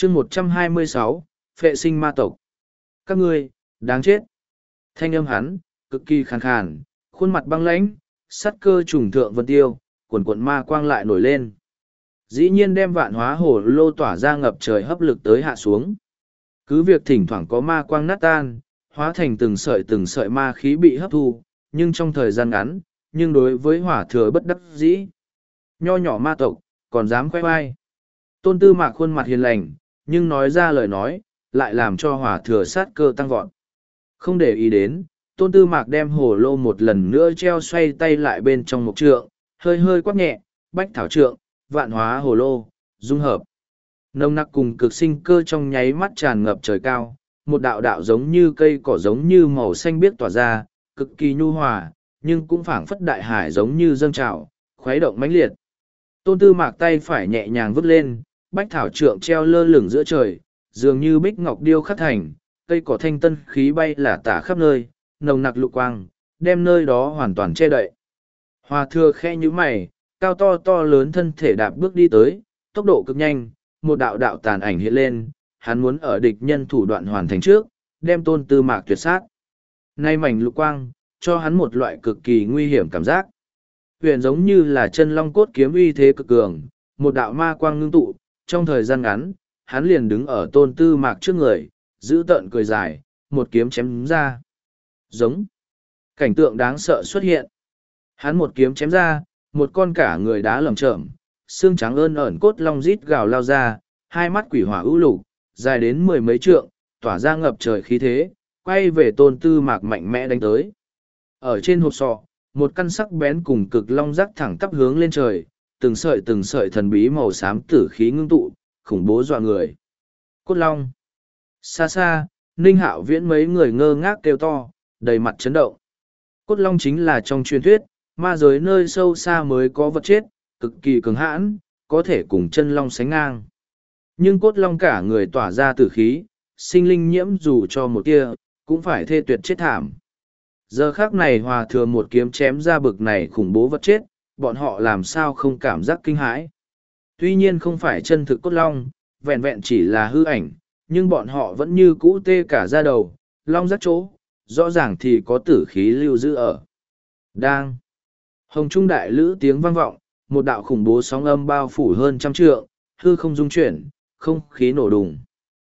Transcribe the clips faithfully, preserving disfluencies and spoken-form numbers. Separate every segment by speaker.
Speaker 1: chương một trăm hai mươi sáu, phệ sinh ma tộc. Các ngươi, đáng chết. Thanh âm hắn, cực kỳ khàn khàn, khuôn mặt băng lãnh, sắt cơ trùng thượng vân tiêu, quần quần ma quang lại nổi lên. Dĩ nhiên đem vạn hóa hồ lô tỏa ra ngập trời hấp lực tới hạ xuống. Cứ việc thỉnh thoảng có ma quang nát tan, hóa thành từng sợi từng sợi ma khí bị hấp thu, nhưng trong thời gian ngắn, nhưng đối với hỏa thừa bất đắc dĩ. Nho nhỏ ma tộc, còn dám khoe vai. Tôn Tư Mạc khuôn mặt hiền lành, nhưng nói ra lời nói, lại làm cho hỏa thừa sát cơ tăng vọt. Không để ý đến, Tôn Tư Mạc đem hồ lô một lần nữa treo xoay tay lại bên trong một trượng, hơi hơi quát nhẹ, bách thảo trượng, vạn hóa hồ lô, dung hợp. Nồng nặc cùng cực sinh cơ trong nháy mắt tràn ngập trời cao, một đạo đạo giống như cây cỏ giống như màu xanh biếc tỏa ra, cực kỳ nhu hòa, nhưng cũng phảng phất đại hải giống như dâng trào, khuấy động mãnh liệt. Tôn Tư Mạc tay phải nhẹ nhàng vứt lên, bách thảo trượng treo lơ lửng giữa trời, dường như bích ngọc điêu khắc thành, cây cỏ thanh tân khí bay lả tả khắp nơi, nồng nặc lục quang, đem nơi đó hoàn toàn che đậy. Hòa thừa khe như mày, cao to to lớn thân thể đạp bước đi tới, tốc độ cực nhanh, một đạo đạo tàn ảnh hiện lên, hắn muốn ở địch nhân thủ đoạn hoàn thành trước, đem Tôn Tư Mạc tuyệt sát. Nay mảnh lục quang, cho hắn một loại cực kỳ nguy hiểm cảm giác. Huyền giống như là chân long cốt kiếm uy thế cực cường, một đạo ma quang ngưng tụ, trong thời gian ngắn, hắn liền đứng ở Tôn Tư Mạc trước người, giữ tợn cười dài, một kiếm chém ra. Giống. Cảnh tượng đáng sợ xuất hiện. Hắn một kiếm chém ra, một con cả người đá lởm chởm, xương trắng ơn ẩn cốt long rít gào lao ra, hai mắt quỷ hỏa ưu lục, dài đến mười mấy trượng, tỏa ra ngập trời khí thế, quay về Tôn Tư Mạc mạnh mẽ đánh tới. Ở trên hộp sọ, một căn sắc bén cùng cực long rắc thẳng tắp hướng lên trời, từng sợi từng sợi thần bí màu xám tử khí ngưng tụ, khủng bố dọa người. Cốt long. Xa xa, Ninh Hạo Viễn mấy người ngơ ngác kêu to, đầy mặt chấn động. Cốt long chính là trong truyền thuyết, ma giới nơi sâu xa mới có vật chết, cực kỳ cường hãn, có thể cùng chân long sánh ngang. Nhưng cốt long cả người tỏa ra tử khí, sinh linh nhiễm dù cho một tia, cũng phải thê tuyệt chết thảm. Giờ khác này hòa thừa một kiếm chém ra bực này khủng bố vật chết, bọn họ làm sao không cảm giác kinh hãi. Tuy nhiên không phải chân thực cốt long, vẹn vẹn chỉ là hư ảnh, nhưng bọn họ vẫn như cũ tê cả da đầu, long rắc chỗ, rõ ràng thì có tử khí lưu giữ ở. Đang. Hồng trung đại lữ tiếng vang vọng, một đạo khủng bố sóng âm bao phủ hơn trăm trượng, hư không dung chuyển, không khí nổ đùng.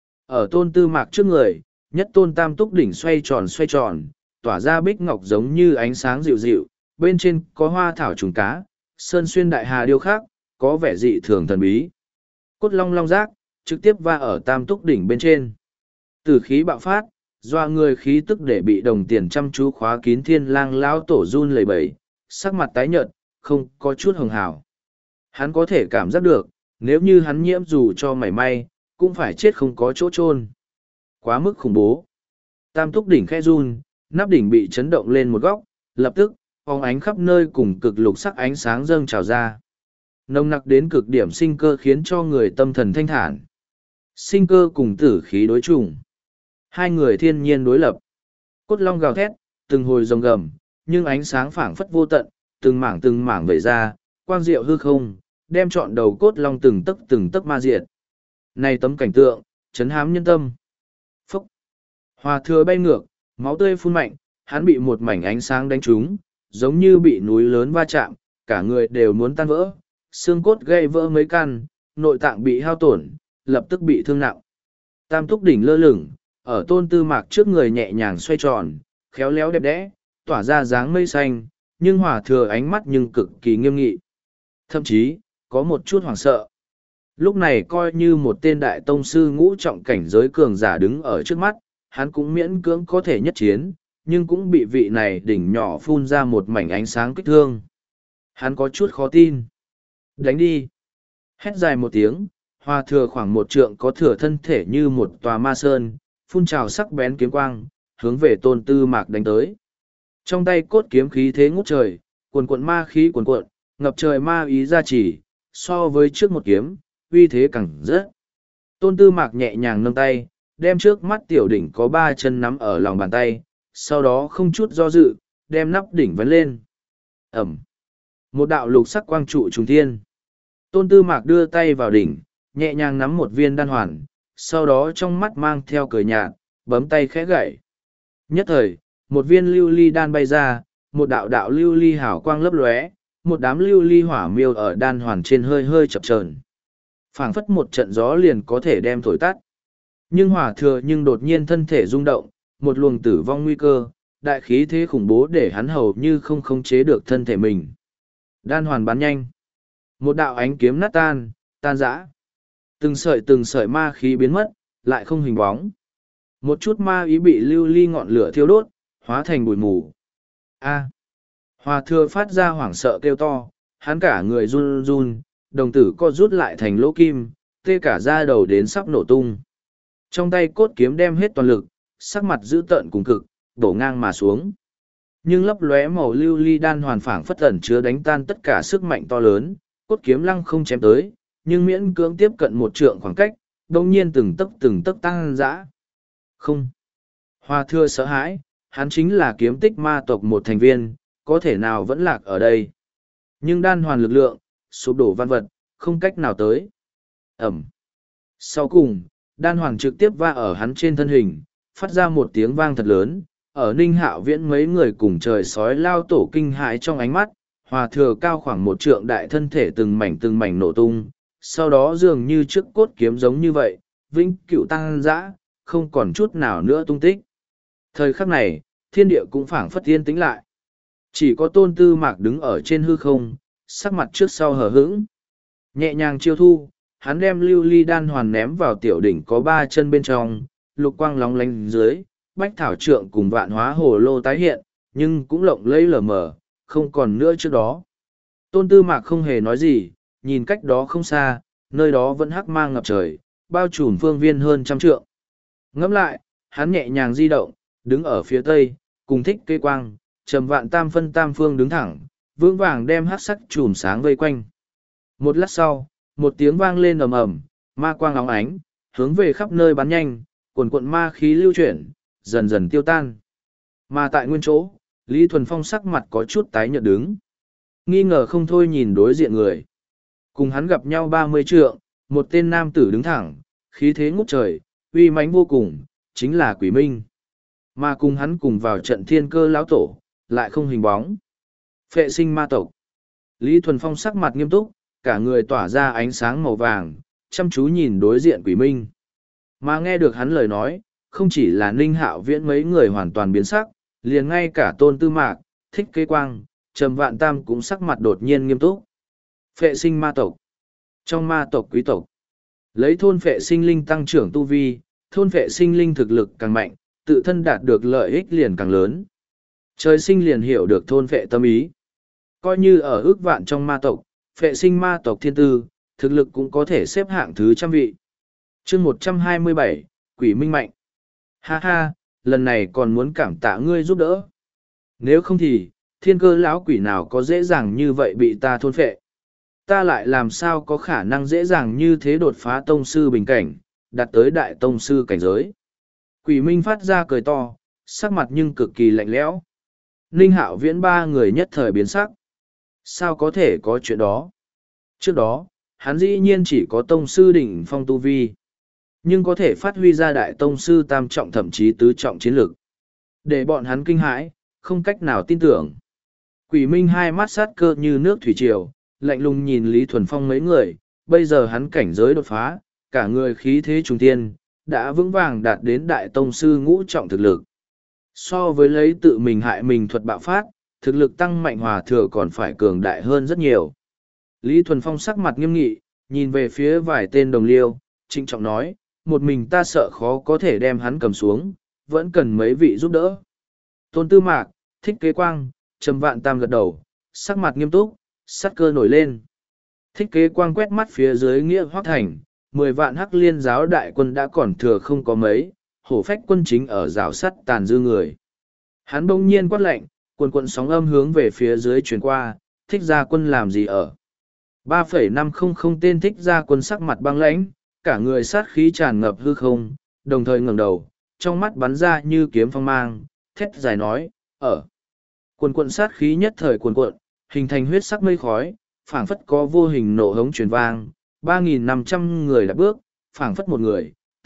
Speaker 1: Ở Tôn Tư Mạc trước người, nhất tôn tam túc đỉnh xoay tròn xoay tròn, tỏa ra bích ngọc giống như ánh sáng dịu dịu, bên trên có hoa thảo trùng cá, sơn xuyên đại hà điêu khắc, có vẻ dị thường thần bí. Cốt long long giác, trực tiếp va ở tam túc đỉnh bên trên. Tử khí bạo phát, doa người khí tức để bị đồng tiền chăm chú khóa kín thiên lang lão tổ run lẩy bẩy, sắc mặt tái nhợt, không có chút hường hào. Hắn có thể cảm giác được, nếu như hắn nhiễm dù cho mảy may, cũng phải chết không có chỗ chôn. Quá mức khủng bố. Tam túc đỉnh khẽ run, nắp đỉnh bị chấn động lên một góc, lập tức, phóng ánh khắp nơi cùng cực lục sắc ánh sáng dâng trào ra. Nồng nặc đến cực điểm sinh cơ khiến cho người tâm thần thanh thản. Sinh cơ cùng tử khí đối trùng. Hai người thiên nhiên đối lập. Cốt long gào thét, từng hồi rồng gầm, nhưng ánh sáng phảng phất vô tận, từng mảng từng mảng vẩy ra, quang diệu hư không, đem trọn đầu cốt long từng tấc từng tấc ma diệt. Này tấm cảnh tượng, chấn hám nhân tâm. Phúc! Hòa thừa bay ngược, máu tươi phun mạnh, hắn bị một mảnh ánh sáng đánh trúng, giống như bị núi lớn va chạm, cả người đều muốn tan vỡ, xương cốt gây vỡ mấy căn, nội tạng bị hao tổn, lập tức bị thương nặng. Tam túc đỉnh lơ lửng, ở Tôn Tư Mạc trước người nhẹ nhàng xoay tròn, khéo léo đẹp đẽ, tỏa ra dáng mây xanh, nhưng hòa thừa ánh mắt nhưng cực kỳ nghiêm nghị. Thậm chí, có một chút hoảng sợ. Lúc này coi như một tên đại tông sư ngũ trọng cảnh giới cường giả đứng ở trước mắt, hắn cũng miễn cưỡng có thể nhất chiến, nhưng cũng bị vị này đỉnh nhỏ phun ra một mảnh ánh sáng kích thương. Hắn có chút khó tin. Đánh đi! Hét dài một tiếng, hòa thừa khoảng một trượng có thừa thân thể như một tòa ma sơn, phun trào sắc bén kiếm quang, hướng về Tôn Tư Mạc đánh tới. Trong tay cốt kiếm khí thế ngút trời, cuồn cuộn ma khí cuồn cuộn, ngập trời ma ý gia trì, so với trước một kiếm, uy thế càng rất. Tôn Tư Mạc nhẹ nhàng nâng tay, đem trước mắt tiểu đỉnh có ba chân nắm ở lòng bàn tay, sau đó không chút do dự, đem nắp đỉnh vấn lên. Ẩm. Một đạo lục sắc quang trụ trùng thiên. Tôn Tư Mạc đưa tay vào đỉnh, nhẹ nhàng nắm một viên đan hoàn, sau đó trong mắt mang theo cười nhạt, bấm tay khẽ gậy. Nhất thời, một viên lưu ly đan bay ra, một đạo đạo lưu ly hào quang lấp lóe, một đám lưu ly hỏa miêu ở đan hoàn trên hơi hơi chập chờn. Phảng phất một trận gió liền có thể đem thổi tắt. Nhưng hỏa thừa nhưng đột nhiên thân thể rung động, một luồng tử vong nguy cơ, đại khí thế khủng bố để hắn hầu như không khống chế được thân thể mình. Đan hoàn bắn nhanh. Một đạo ánh kiếm nát tan, tan rã. Từng sợi từng sợi ma khí biến mất, lại không hình bóng. Một chút ma ý bị lưu ly ngọn lửa thiêu đốt, hóa thành bụi mù. A. Hòa thừa phát ra hoảng sợ kêu to, hắn cả người run run, đồng tử co rút lại thành lỗ kim, tê cả da đầu đến sắp nổ tung. Trong tay cốt kiếm đem hết toàn lực, sắc mặt dữ tợn cùng cực, đổ ngang mà xuống. Nhưng lấp lóe màu lưu ly đan hoàn phảng phất ẩn chứa đánh tan tất cả sức mạnh to lớn, cốt kiếm lăng không chém tới, nhưng miễn cưỡng tiếp cận một trượng khoảng cách, đồng nhiên từng tấc từng tấc tăng dã. Không. Hoa thưa sợ hãi, hắn chính là kiếm tích ma tộc một thành viên, có thể nào vẫn lạc ở đây. Nhưng đan hoàn lực lượng, sụp đổ văn vật, không cách nào tới. Ẩm. Sau cùng, đan hoàn trực tiếp va ở hắn trên thân hình, phát ra một tiếng vang thật lớn, ở Ninh Hạo Viễn mấy người cùng trời sói lao tổ kinh hãi trong ánh mắt, hòa thừa cao khoảng một trượng đại thân thể từng mảnh từng mảnh nổ tung, sau đó dường như trước cốt kiếm giống như vậy, vĩnh cửu tăng dã, không còn chút nào nữa tung tích. Thời khắc này, thiên địa cũng phảng phất yên tĩnh lại. Chỉ có Tôn Tư Mạc đứng ở trên hư không, sắc mặt trước sau hờ hững. Nhẹ nhàng chiêu thu, hắn đem lưu ly đan hoàn ném vào tiểu đỉnh có ba chân bên trong, lục quang lóng lánh dưới, bách thảo trượng cùng vạn hóa hồ lô tái hiện, nhưng cũng lộng lẫy lờ mờ, không còn nữa trước đó. Tôn Tư Mạc không hề nói gì, nhìn cách đó không xa, nơi đó vẫn hắc mang ngập trời, bao trùm phương viên hơn trăm trượng. Ngẫm lại, hắn nhẹ nhàng di động, đứng ở phía tây, cùng Thích Kế Quang, trầm vạn tam phân tam phương đứng thẳng, vững vàng đem hắc sắc chùm sáng vây quanh. Một lát sau, một tiếng vang lên ầm ầm, ma quang óng ánh, hướng về khắp nơi bắn nhanh, cuồn cuộn ma khí lưu chuyển, dần dần tiêu tan. Mà tại nguyên chỗ, Lý Thuần Phong sắc mặt có chút tái nhợt đứng. Nghi ngờ không thôi nhìn đối diện người. Cùng hắn gặp nhau ba mươi trượng, một tên nam tử đứng thẳng, khí thế ngút trời, uy mãnh vô cùng, chính là Quỷ Minh. Mà cùng hắn cùng vào trận thiên cơ lão tổ, lại không hình bóng. Phệ sinh ma tộc. Lý Thuần Phong sắc mặt nghiêm túc, cả người tỏa ra ánh sáng màu vàng, chăm chú nhìn đối diện Quỷ Minh. Mà nghe được hắn lời nói, không chỉ là Ninh Hạo Viễn mấy người hoàn toàn biến sắc, liền ngay cả Tôn Tư Mạc, Thích Kế Quang, Trầm Vạn Tam cũng sắc mặt đột nhiên nghiêm túc. Phệ sinh ma tộc. Trong ma tộc quý tộc, lấy thôn phệ sinh linh tăng trưởng tu vi, thôn phệ sinh linh thực lực càng mạnh, tự thân đạt được lợi ích liền càng lớn. Trời sinh liền hiểu được thôn phệ tâm ý. Coi như ở ước vạn trong ma tộc, phệ sinh ma tộc thiên tư, thực lực cũng có thể xếp hạng thứ trăm vị. chương một trăm hai mươi bảy, Quỷ Minh mạnh. Ha ha, lần này còn muốn cảm tạ ngươi giúp đỡ. Nếu không thì, thiên cơ lão quỷ nào có dễ dàng như vậy bị ta thôn phệ. Ta lại làm sao có khả năng dễ dàng như thế đột phá tông sư bình cảnh, đạt tới đại tông sư cảnh giới. Quỷ Minh phát ra cười to, sắc mặt nhưng cực kỳ lạnh lẽo. Ninh Hạo Viễn ba người nhất thời biến sắc. Sao có thể có chuyện đó? Trước đó, hắn dĩ nhiên chỉ có tông sư đỉnh phong tu vi, nhưng có thể phát huy ra đại tông sư tam trọng thậm chí tứ trọng chiến lực. Để bọn hắn kinh hãi, không cách nào tin tưởng. Quỷ Minh hai mắt sát cơ như nước thủy triều, lạnh lùng nhìn Lý Thuần Phong mấy người, bây giờ hắn cảnh giới đột phá, cả người khí thế trùng tiên, đã vững vàng đạt đến đại tông sư ngũ trọng thực lực. So với lấy tự mình hại mình thuật bạo phát, thực lực tăng mạnh hòa thừa còn phải cường đại hơn rất nhiều. Lý Thuần Phong sắc mặt nghiêm nghị, nhìn về phía vài tên đồng liêu, trịnh trọng nói, một mình ta sợ khó có thể đem hắn cầm xuống, vẫn cần mấy vị giúp đỡ. Tôn Tư Mạc, Thích Kế Quang, Trầm Vạn Tam gật đầu, sắc mặt nghiêm túc, sát cơ nổi lên. Thích Kế Quang quét mắt phía dưới nghĩa hoác thành, mười vạn hắc liên giáo đại quân đã còn thừa không có mấy, hổ phách quân chính ở rào sắt tàn dư người. Hắn bỗng nhiên quát lạnh, quần quận sóng âm hướng về phía dưới truyền qua, thích gia quân làm gì ở. ba phẩy năm không không tên thích gia quân sắc mặt băng lãnh, cả người sát khí tràn ngập hư không, đồng thời ngẩng đầu, trong mắt bắn ra như kiếm phong mang, thét dài nói, ở. Quần quận sát khí nhất thời quần quận, hình thành huyết sắc mây khói, phảng phất có vô hình nổ hống truyền vang, ba nghìn năm trăm người đã bước, phảng phất một người,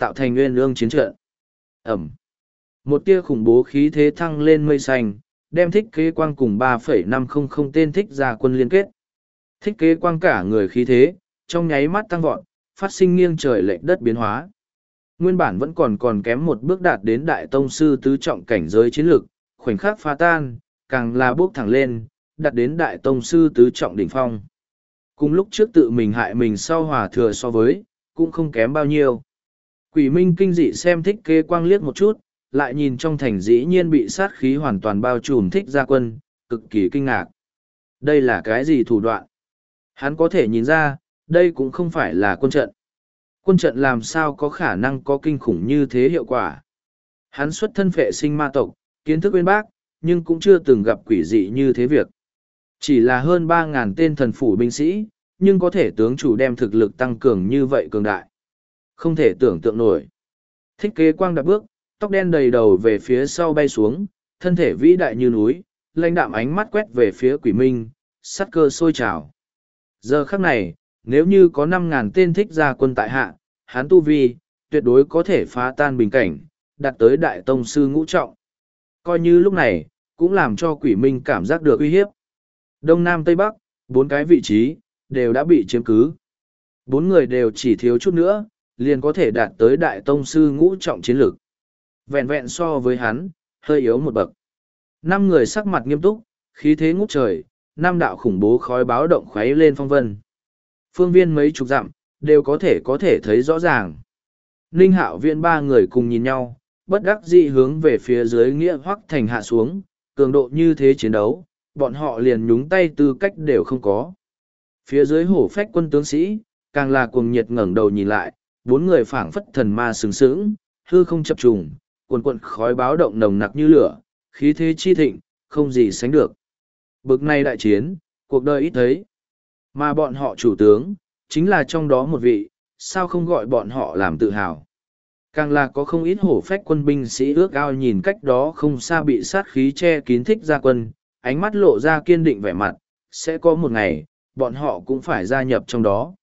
Speaker 1: tạo thành nguyên ương chiến trận. Ẩm. Một tia khủng bố khí thế thăng lên mây xanh, đem thích kế quang cùng ba phẩy năm không không tên thích gia quân liên kết. Thích kế quang cả người khí thế, trong nháy mắt tăng vọt, phát sinh nghiêng trời lệch đất biến hóa. Nguyên bản vẫn còn còn kém một bước đạt đến đại tông sư tứ trọng cảnh giới chiến lược, khoảnh khắc phá tan, càng là bước thẳng lên, đạt đến đại tông sư tứ trọng đỉnh phong. Cùng lúc trước tự mình hại mình sau hòa thừa so với, cũng không kém bao nhiêu. Quỷ Minh kinh dị xem thích kế quang liếc một chút, lại nhìn trong thành dĩ nhiên bị sát khí hoàn toàn bao trùm thích gia quân, cực kỳ kinh ngạc. Đây là cái gì thủ đoạn? Hắn có thể nhìn ra, đây cũng không phải là quân trận. Quân trận làm sao có khả năng có kinh khủng như thế hiệu quả. Hắn xuất thân phệ sinh ma tộc, kiến thức bên bác, nhưng cũng chưa từng gặp quỷ dị như thế việc. Chỉ là hơn ba ngàn tên thần phủ binh sĩ, nhưng có thể tướng chủ đem thực lực tăng cường như vậy cường đại. Không thể tưởng tượng nổi. Thích kế quang đạp bước, tóc đen đầy đầu về phía sau bay xuống, thân thể vĩ đại như núi, lãnh đạm ánh mắt quét về phía quỷ minh, sắt cơ sôi trào. Giờ khắc này, nếu như có năm ngàn tên thích gia quân tại hạ, hán tu vi, tuyệt đối có thể phá tan bình cảnh, đạt tới đại tông sư ngũ trọng. Coi như lúc này, cũng làm cho quỷ minh cảm giác được uy hiếp. Đông Nam Tây Bắc, bốn cái vị trí, đều đã bị chiếm cứ. Bốn người đều chỉ thiếu chút nữa, liền có thể đạt tới đại tông sư ngũ trọng chiến lược. Vẹn vẹn so với hắn, hơi yếu một bậc. Năm người sắc mặt nghiêm túc, khí thế ngút trời, năm đạo khủng bố khói báo động khuấy lên phong vân. Phương viên mấy chục dặm, đều có thể có thể thấy rõ ràng. Ninh Hạo Viễn ba người cùng nhìn nhau, bất đắc dĩ hướng về phía dưới Nghĩa Hoắc Thành hạ xuống, cường độ như thế chiến đấu, bọn họ liền nhúng tay tư cách đều không có. Phía dưới hổ phách quân tướng sĩ, càng là cuồng nhiệt ngẩng đầu nhìn lại, bốn người phảng phất thần ma sừng sững, hư không chập trùng, cuồn cuộn khói báo động nồng nặc như lửa, khí thế chi thịnh, không gì sánh được. Bực này đại chiến, cuộc đời ít thấy. Mà bọn họ chủ tướng, chính là trong đó một vị, sao không gọi bọn họ làm tự hào. Càng là có không ít hổ phách quân binh sĩ ước ao nhìn cách đó không xa bị sát khí che kín thích gia quân, ánh mắt lộ ra kiên định vẻ mặt, sẽ có một ngày, bọn họ cũng phải gia nhập trong đó.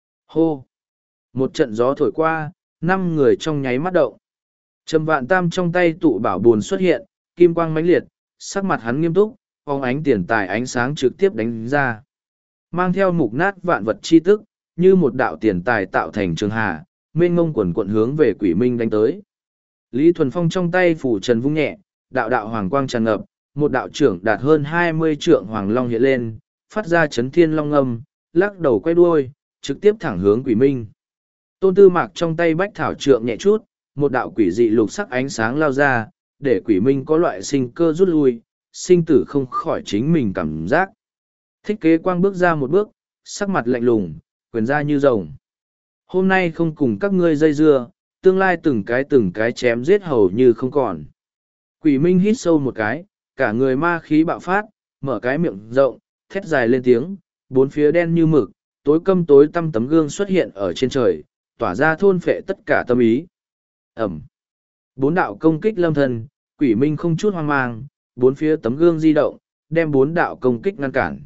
Speaker 1: Hô! Một trận gió thổi qua, năm người trong nháy mắt động. Trầm Vạn Tam trong tay tụ bảo buồn xuất hiện, kim quang mãnh liệt, sắc mặt hắn nghiêm túc, phóng ánh tiền tài ánh sáng trực tiếp đánh ra. Mang theo mục nát vạn vật chi tức, như một đạo tiền tài tạo thành trường hà, mênh ngông quần quận hướng về quỷ minh đánh tới. Lý Thuần Phong trong tay phủ trần vung nhẹ, đạo đạo hoàng quang tràn ngập, một đạo trưởng đạt hơn hai mươi trượng hoàng long hiện lên, phát ra chấn thiên long âm, lắc đầu quay đuôi, trực tiếp thẳng hướng quỷ minh. Tôn Tư Mạc trong tay bách thảo trượng nhẹ chút, một đạo quỷ dị lục sắc ánh sáng lao ra, để quỷ minh có loại sinh cơ rút lui, sinh tử không khỏi chính mình cảm giác. Thích kế quang bước ra một bước, sắc mặt lạnh lùng, quyền ra như rồng. Hôm nay không cùng các ngươi dây dưa, tương lai từng cái từng cái chém giết hầu như không còn. Quỷ minh hít sâu một cái, cả người ma khí bạo phát, mở cái miệng rộng, thét dài lên tiếng, bốn phía đen như mực, tối câm tối tăm tấm gương xuất hiện ở trên trời, tỏa ra thôn phệ tất cả tâm ý. Ẩm. Bốn đạo công kích lâm thần, quỷ minh không chút hoang mang, bốn phía tấm gương di động, đem bốn đạo công kích ngăn cản.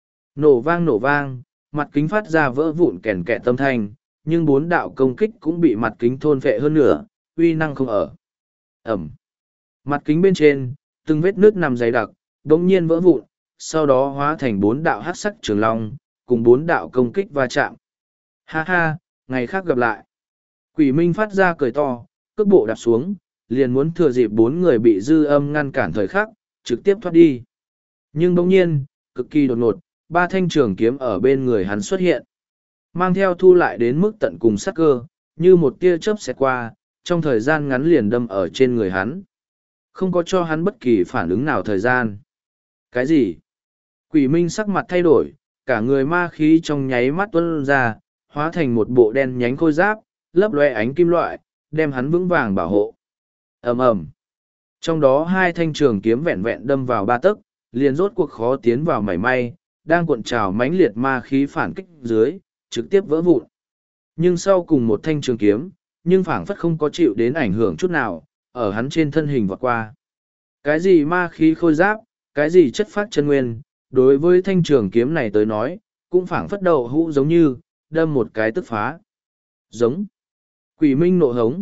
Speaker 1: Nổ vang nổ vang, mặt kính phát ra vỡ vụn kèn kẹ tâm thanh, nhưng bốn đạo công kích cũng bị mặt kính thôn phệ hơn nửa, uy năng không ở. Ẩm. Mặt kính bên trên, từng vết nước nằm dày đặc, đống nhiên vỡ vụn, sau đó hóa thành bốn đạo hắc sắc trường long, cùng bốn đạo công kích va chạm. Ha ha, ngày khác gặp lại. Quỷ minh phát ra cười to, cước bộ đạp xuống, liền muốn thừa dịp bốn người bị dư âm ngăn cản thời khắc, trực tiếp thoát đi. Nhưng bỗng nhiên, cực kỳ đột ngột, ba thanh trường kiếm ở bên người hắn xuất hiện. Mang theo thu lại đến mức tận cùng sắc cơ, như một tia chớp xẹt qua, trong thời gian ngắn liền đâm ở trên người hắn. Không có cho hắn bất kỳ phản ứng nào thời gian. Cái gì? Quỷ minh sắc mặt thay đổi, cả người ma khí trong nháy mắt tuôn ra, hóa thành một bộ đen nhánh khôi giáp, lấp loe ánh kim loại, đem hắn vững vàng bảo hộ. Ầm ầm. Trong đó hai thanh trường kiếm vẹn vẹn đâm vào ba tấc, liền rốt cuộc khó tiến vào mảy may, đang cuộn trào mãnh liệt ma khí phản kích dưới, trực tiếp vỡ vụn. Nhưng sau cùng một thanh trường kiếm, nhưng phảng phất không có chịu đến ảnh hưởng chút nào, ở hắn trên thân hình vọt qua. Cái gì ma khí khôi giáp, cái gì chất phát chân nguyên, đối với thanh trường kiếm này tới nói, cũng phảng phất đầu hũ giống như, đâm một cái tức phá. Giống. Quỷ minh nộ hống,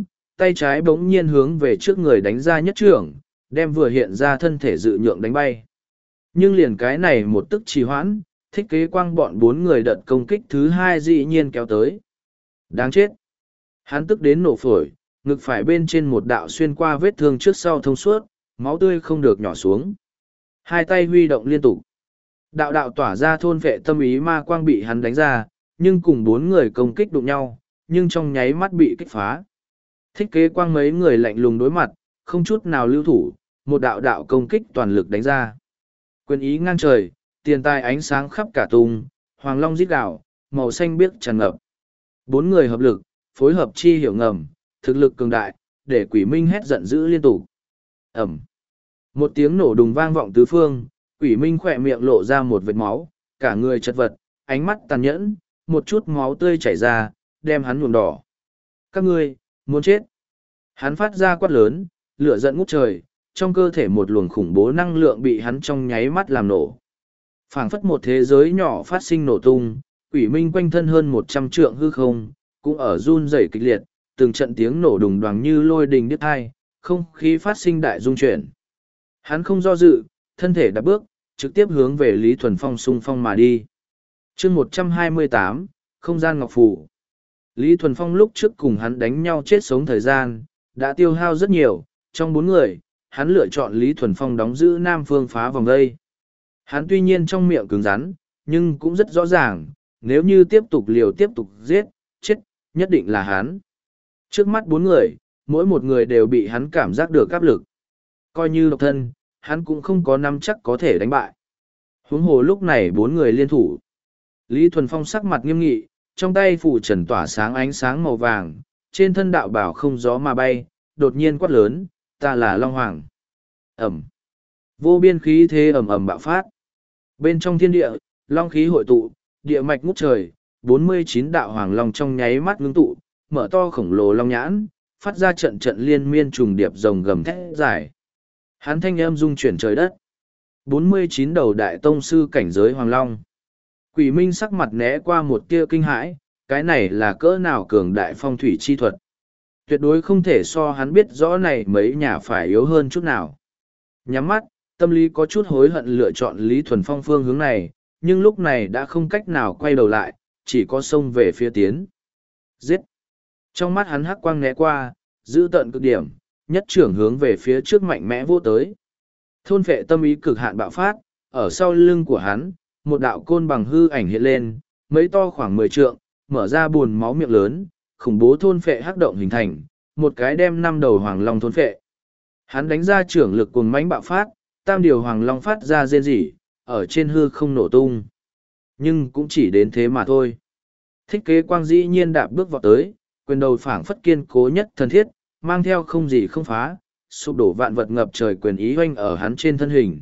Speaker 1: tay trái bỗng nhiên hướng về trước người đánh ra nhất trưởng, đem vừa hiện ra thân thể dự nhượng đánh bay. Nhưng liền cái này một tức trì hoãn, thích kế quang bọn bốn người đợt công kích thứ hai dĩ nhiên kéo tới. Đáng chết! Hắn tức đến nổ phổi, ngực phải bên trên một đạo xuyên qua vết thương trước sau thông suốt, máu tươi không được nhỏ xuống. Hai tay huy động liên tục. Đạo đạo tỏa ra thôn vệ tâm ý ma quang bị hắn đánh ra, nhưng cùng bốn người công kích đụng nhau, nhưng trong nháy mắt bị kích phá. Thích kế quang mấy người lạnh lùng đối mặt, không chút nào lưu thủ, một đạo đạo công kích toàn lực đánh ra. Quyền ý ngang trời, tiền tài ánh sáng khắp cả tung, hoàng long rít gào, màu xanh biếc tràn ngập. Bốn người hợp lực, phối hợp chi hiểu ngầm, thực lực cường đại, để quỷ minh hét giận dữ liên tục. Ẩm. Một tiếng nổ đùng vang vọng tứ phương, quỷ minh khỏe miệng lộ ra một vệt máu, cả người chật vật, ánh mắt tàn nhẫn, một chút máu tươi chảy ra, đem hắn nhuộm đỏ. Các ngươi, muốn chết. Hắn phát ra quát lớn, lửa giận ngút trời, trong cơ thể một luồng khủng bố năng lượng bị hắn trong nháy mắt làm nổ. Phảng phất một thế giới nhỏ phát sinh nổ tung, quỷ minh quanh thân hơn một trăm trượng hư không, cũng ở run rẩy kịch liệt, từng trận tiếng nổ đùng đoàng như lôi đình đứt hai, không khí phát sinh đại dung chuyển. Hắn không do dự, thân thể đạp bước, trực tiếp hướng về Lý Thuần Phong xung phong mà đi. chương một trăm hai mươi tám, Không gian Ngọc Phủ. Lý Thuần Phong lúc trước cùng hắn đánh nhau chết sống thời gian, đã tiêu hao rất nhiều, trong bốn người, hắn lựa chọn Lý Thuần Phong đóng giữ Nam Phương phá vòng đây. Hắn tuy nhiên trong miệng cứng rắn, nhưng cũng rất rõ ràng, nếu như tiếp tục liều tiếp tục giết, chết, nhất định là hắn. Trước mắt bốn người, mỗi một người đều bị hắn cảm giác được áp lực. Coi như độc thân, hắn cũng không có nắm chắc có thể đánh bại. Huống hồ lúc này bốn người liên thủ. Lý Thuần Phong sắc mặt nghiêm nghị, trong tay phủ trần tỏa sáng ánh sáng màu vàng, trên thân đạo bảo không gió mà bay, đột nhiên quát lớn, ta là Long Hoàng. Ẩm. Vô biên khí thế ầm ầm bạo phát. Bên trong thiên địa, long khí hội tụ, địa mạch ngút trời, bốn mươi chín đạo hoàng long trong nháy mắt ngưng tụ, mở to khổng lồ long nhãn, phát ra trận trận liên miên trùng điệp rồng gầm thét dài. Hắn thanh âm rung chuyển trời đất. bốn mươi chín đầu đại tông sư cảnh giới hoàng long. Quỷ Minh sắc mặt né qua một tia kinh hãi, cái này là cỡ nào cường đại phong thủy chi thuật. Tuyệt đối không thể so hắn biết rõ này mấy nhà phải yếu hơn chút nào. Nhắm mắt, tâm lý có chút hối hận lựa chọn Lý Thuần Phong phương hướng này, nhưng lúc này đã không cách nào quay đầu lại, chỉ có xông về phía tiến. Giết! Trong mắt hắn hắc quang né qua, giữ tận cực điểm, nhất trưởng hướng về phía trước mạnh mẽ vô tới. Thôn phệ tâm ý cực hạn bạo phát, ở sau lưng của hắn, một đạo côn bằng hư ảnh hiện lên, mấy to khoảng mười trượng, mở ra buồn máu miệng lớn, khủng bố thôn phệ hắc động hình thành, một cái đem năm đầu hoàng long thôn phệ. Hắn đánh ra trưởng lực cuồng mãnh bạo phát, tam điều hoàng long phát ra rên rỉ, ở trên hư không nổ tung. Nhưng cũng chỉ đến thế mà thôi. Thích kế quang dĩ nhiên đạp bước vào tới, quyền đầu phảng phất kiên cố nhất thân thiết, mang theo không gì không phá, sụp đổ vạn vật ngập trời quyền ý hoanh ở hắn trên thân hình.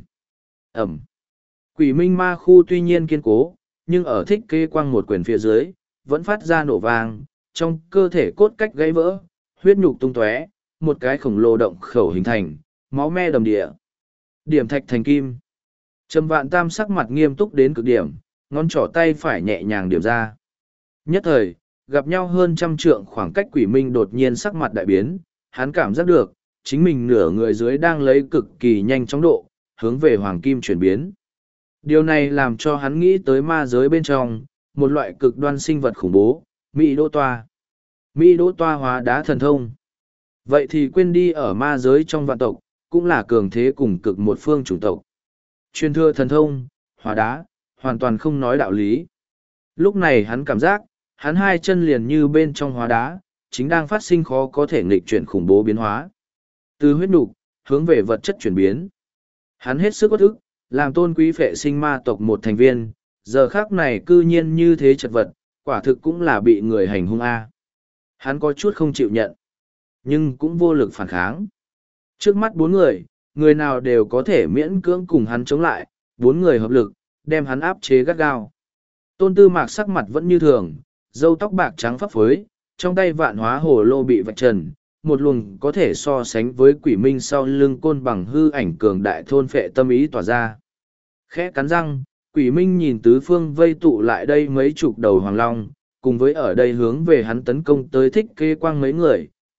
Speaker 1: Ẩm. Quỷ minh ma khu tuy nhiên kiên cố, nhưng ở thích kế quang một quyền phía dưới, vẫn phát ra nổ vang, trong cơ thể cốt cách gãy vỡ, huyết nhục tung tóe, một cái khổng lồ động khẩu hình thành, máu me đầm địa. Điểm thạch thành kim. Trầm Vạn Tam sắc mặt nghiêm túc đến cực điểm, ngón trỏ tay phải nhẹ nhàng điểm ra. Nhất thời, gặp nhau hơn trăm trượng khoảng cách quỷ minh đột nhiên sắc mặt đại biến, hắn cảm giác được, chính mình nửa người dưới đang lấy cực kỳ nhanh chóng độ, hướng về hoàng kim chuyển biến. Điều này làm cho hắn nghĩ tới ma giới bên trong, một loại cực đoan sinh vật khủng bố, Mỹ Đỗ Toa. Mỹ Đỗ Toa hóa đá thần thông. Vậy thì quên đi ở ma giới trong vạn tộc, cũng là cường thế cùng cực một phương chủng tộc. Truyền thừa thần thông, hóa đá, hoàn toàn không nói đạo lý. Lúc này hắn cảm giác, hắn hai chân liền như bên trong hóa đá, chính đang phát sinh khó có thể nghịch chuyển khủng bố biến hóa. Từ huyết nục hướng về vật chất chuyển biến. Hắn hết sức uất ức, làm tôn quý phệ sinh ma tộc một thành viên, giờ khác này cư nhiên như thế chật vật, quả thực cũng là bị người hành hung a. Hắn có chút không chịu nhận, nhưng cũng vô lực phản kháng. Trước mắt bốn người, người nào đều có thể miễn cưỡng cùng hắn chống lại, bốn người hợp lực, đem hắn áp chế gắt gao. Tôn Tư Mạc sắc mặt vẫn như thường, râu tóc bạc trắng phấp phới, trong tay vạn hóa hồ lô bị vạch trần, một luồng có thể so sánh với quỷ minh sau lưng côn bằng hư ảnh cường đại thôn phệ tâm ý tỏa ra. Khẽ cắn răng, quỷ minh nhìn tứ phương vây tụ lại đây mấy chục đầu hoàng long, cùng với ở đây hướng về hắn tấn công tới thích kê quang mấy người,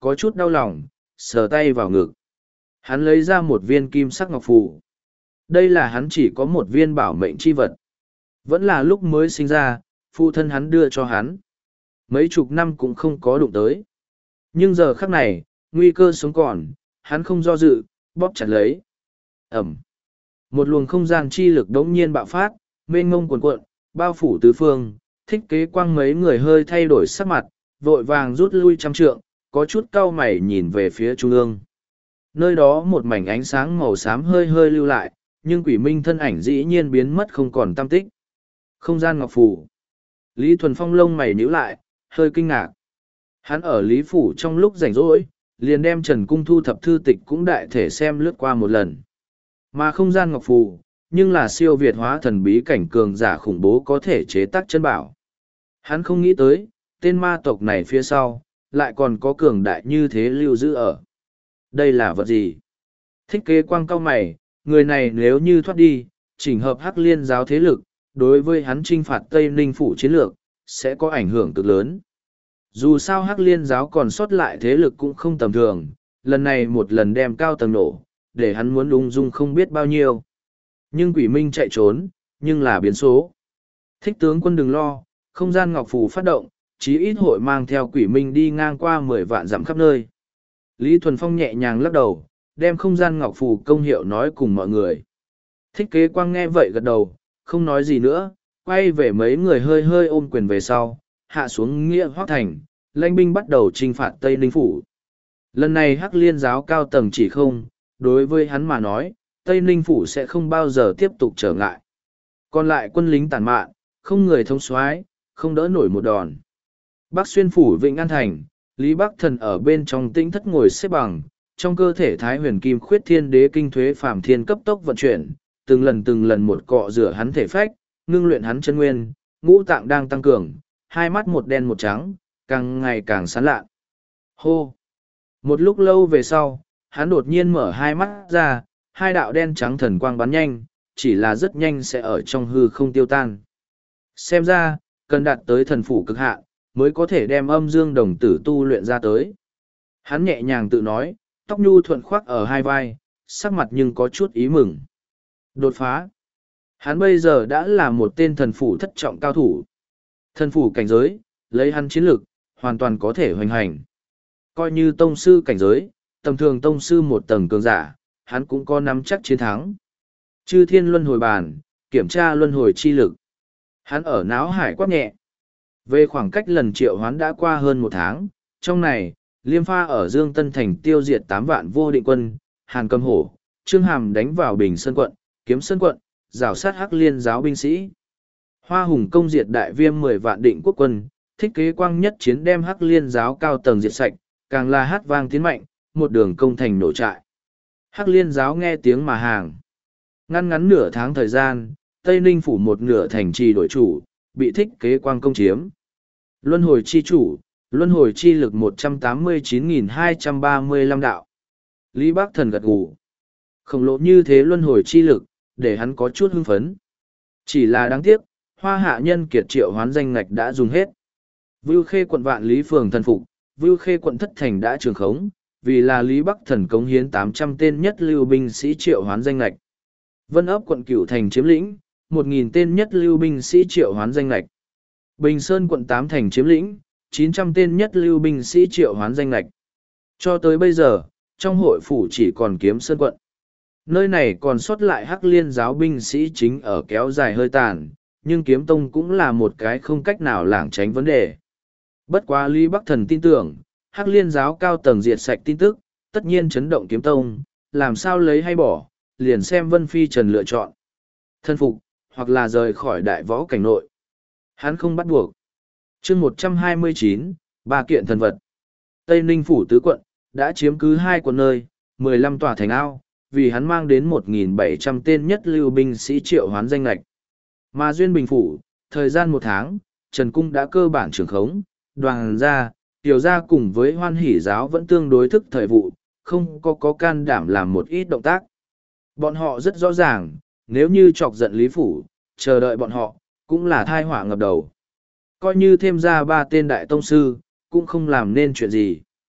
Speaker 1: có chút đau lòng, sờ tay vào ngực. Hắn lấy ra một viên kim sắc ngọc phù. Đây là hắn chỉ có một viên bảo mệnh chi vật. Vẫn là lúc mới sinh ra, phụ thân hắn đưa cho hắn. Mấy chục năm cũng không có đụng tới. Nhưng giờ khắc này, nguy cơ sống còn, hắn không do dự, bóp chặt lấy. Ẩm. Một luồng không gian chi lực đống nhiên bạo phát, mênh ngông cuồn cuộn, bao phủ tứ phương, Thích Kế Quang mấy người hơi thay đổi sắc mặt, vội vàng rút lui trăm trượng, có chút cau mày nhìn về phía trung ương. Nơi đó một mảnh ánh sáng màu xám hơi hơi lưu lại, nhưng quỷ minh thân ảnh dĩ nhiên biến mất không còn tăm tích. Không gian ngọc phủ. Lý Thuần Phong lông mày nhíu lại, hơi kinh ngạc. Hắn ở Lý Phủ trong lúc rảnh rỗi, liền đem Trần Cung thu thập thư tịch cũng đại thể xem lướt qua một lần. Mà không gian ngọc phù, nhưng là siêu việt hóa thần bí cảnh cường giả khủng bố có thể chế tác chân bảo. Hắn không nghĩ tới, tên ma tộc này phía sau, lại còn có cường đại như thế lưu giữ ở. Đây là vật gì? Thích Kế Quang cao mày, người này nếu như thoát đi, chỉnh hợp Hắc Liên giáo thế lực, đối với hắn trinh phạt Tây Ninh Phủ chiến lược, sẽ có ảnh hưởng cực lớn. Dù sao Hắc Liên giáo còn sót lại thế lực cũng không tầm thường, lần này một lần đem cao tầng nổ, để hắn muốn ung dung không biết bao nhiêu. Nhưng quỷ minh chạy trốn, nhưng là biến số. Thích tướng quân đừng lo, không gian ngọc phù phát động, chí ít hội mang theo quỷ minh đi ngang qua mười vạn dặm khắp nơi. Lý Thuần Phong nhẹ nhàng lắc đầu, đem không gian ngọc phù công hiệu nói cùng mọi người. Thích Kế Quang nghe vậy gật đầu, không nói gì nữa, quay về mấy người hơi hơi ôm quyền về sau, hạ xuống Nghĩa Hoác Thành, lãnh binh bắt đầu trinh phạt Tây Ninh Phủ. Lần này Hắc Liên giáo cao tầng chỉ không, đối với hắn mà nói, Tây Ninh Phủ sẽ không bao giờ tiếp tục trở ngại. Còn lại quân lính tàn mạn, không người thông soái, không đỡ nổi một đòn. Bắc xuyên phủ Vịnh An Thành, Lý Bắc Thần ở bên trong tĩnh thất ngồi xếp bằng, trong cơ thể Thái Huyền Kim Khuyết Thiên Đế Kinh Thuế Phàm Thiên cấp tốc vận chuyển, từng lần từng lần một cọ rửa hắn thể phách, ngưng luyện hắn chân nguyên, ngũ tạng đang tăng cường, hai mắt một đen một trắng, càng ngày càng sáng lạ. Hô! Một lúc lâu về sau, hắn đột nhiên mở hai mắt ra, hai đạo đen trắng thần quang bắn nhanh, chỉ là rất nhanh sẽ ở trong hư không tiêu tan. Xem ra, cần đạt tới thần phủ cực hạn, mới có thể đem âm dương đồng tử tu luyện ra tới. Hắn nhẹ nhàng tự nói, tóc nhu thuận khoác ở hai vai, sắc mặt nhưng có chút ý mừng. Đột phá. Hắn bây giờ đã là một tên thần phủ thất trọng cao thủ. Thần phủ cảnh giới, lấy hắn chiến lực, hoàn toàn có thể hoành hành. Coi như tông sư cảnh giới, tầm thường tông sư một tầng cường giả, hắn cũng có nắm chắc chiến thắng. Chư thiên luân hồi bàn, kiểm tra luân hồi chi lực. Hắn ở náo hải quát nhẹ. Về khoảng cách lần triệu hoán đã qua hơn một tháng, trong này, Liêm Pha ở Dương Tân Thành tiêu diệt tám vạn vô định quân, Hàn Cầm Hổ, Trương Hàm đánh vào Bình Sơn quận, Kiếm Sơn quận, rào sát Hắc Liên giáo binh sĩ. Hoa Hùng công diệt đại viêm mười vạn định quốc quân, Thích Kế Quang nhất chiến đem Hắc Liên giáo cao tầng diệt sạch, càng là hát vang tiến mạnh, một đường công thành nổ trại. Hắc Liên giáo nghe tiếng mà hàng. Ngăn ngắn nửa tháng thời gian, Tây Ninh phủ một nửa thành trì đổi chủ, bị Thích Kế Quang công chiếm. Luân hồi chi chủ, luân hồi chi lực một trăm tám mươi chín nghìn hai trăm ba mươi lăm đạo. Lý Bắc Thần gật gù. Khổng lồ như thế luân hồi chi lực, để hắn có chút hưng phấn. Chỉ là đáng tiếc, Hoa Hạ nhân kiệt triệu hoán danh ngạch đã dùng hết. Vưu Khê quận Vạn Lý phường thần phục, Vưu Khê quận Thất Thành đã trường khống, vì là Lý Bắc Thần cống hiến tám trăm tên nhất lưu binh sĩ triệu hoán danh ngạch. Vân ấp quận Cửu Thành chiếm lĩnh, một nghìn tên nhất lưu binh sĩ triệu hoán danh ngạch. Bình Sơn quận Tám Thành chiếm lĩnh, chín trăm tên nhất lưu binh sĩ triệu hoán danh ngạch. Cho tới bây giờ, trong hội phủ chỉ còn Kiếm Sơn quận. Nơi này còn sót lại Hắc Liên giáo binh sĩ chính ở kéo dài hơi tàn, nhưng Kiếm Tông cũng là một cái không cách nào lảng tránh vấn đề. Bất quá Lý Bắc Thần tin tưởng, Hắc Liên giáo cao tầng diệt sạch tin tức, tất nhiên chấn động Kiếm Tông, làm sao lấy hay bỏ, liền xem Vân Phi Trần lựa chọn. Thân phục, hoặc là rời khỏi đại võ cảnh nội. Hắn không bắt buộc. chương một trăm hai mươi chín, ba kiện thần vật. Tây Ninh phủ tứ quận, đã chiếm cứ hai quận nơi, mười lăm tòa thành ao, vì hắn mang đến một nghìn bảy trăm tên nhất lưu binh sĩ triệu hoán danh lạch. Mà Duyên Bình phủ, thời gian một tháng, Trần Cung đã cơ bản trưởng khống, đoàn gia, tiểu gia cùng với Hoan Hỷ giáo vẫn tương đối thức thời vụ, không có có can đảm làm một ít động tác. Bọn họ rất rõ ràng, nếu như chọc giận Lý Phủ, chờ đợi bọn họ, cũng là thai họa ngập đầu. Coi như thêm ra ba tên đại tông sư, cũng không làm nên chuyện gì.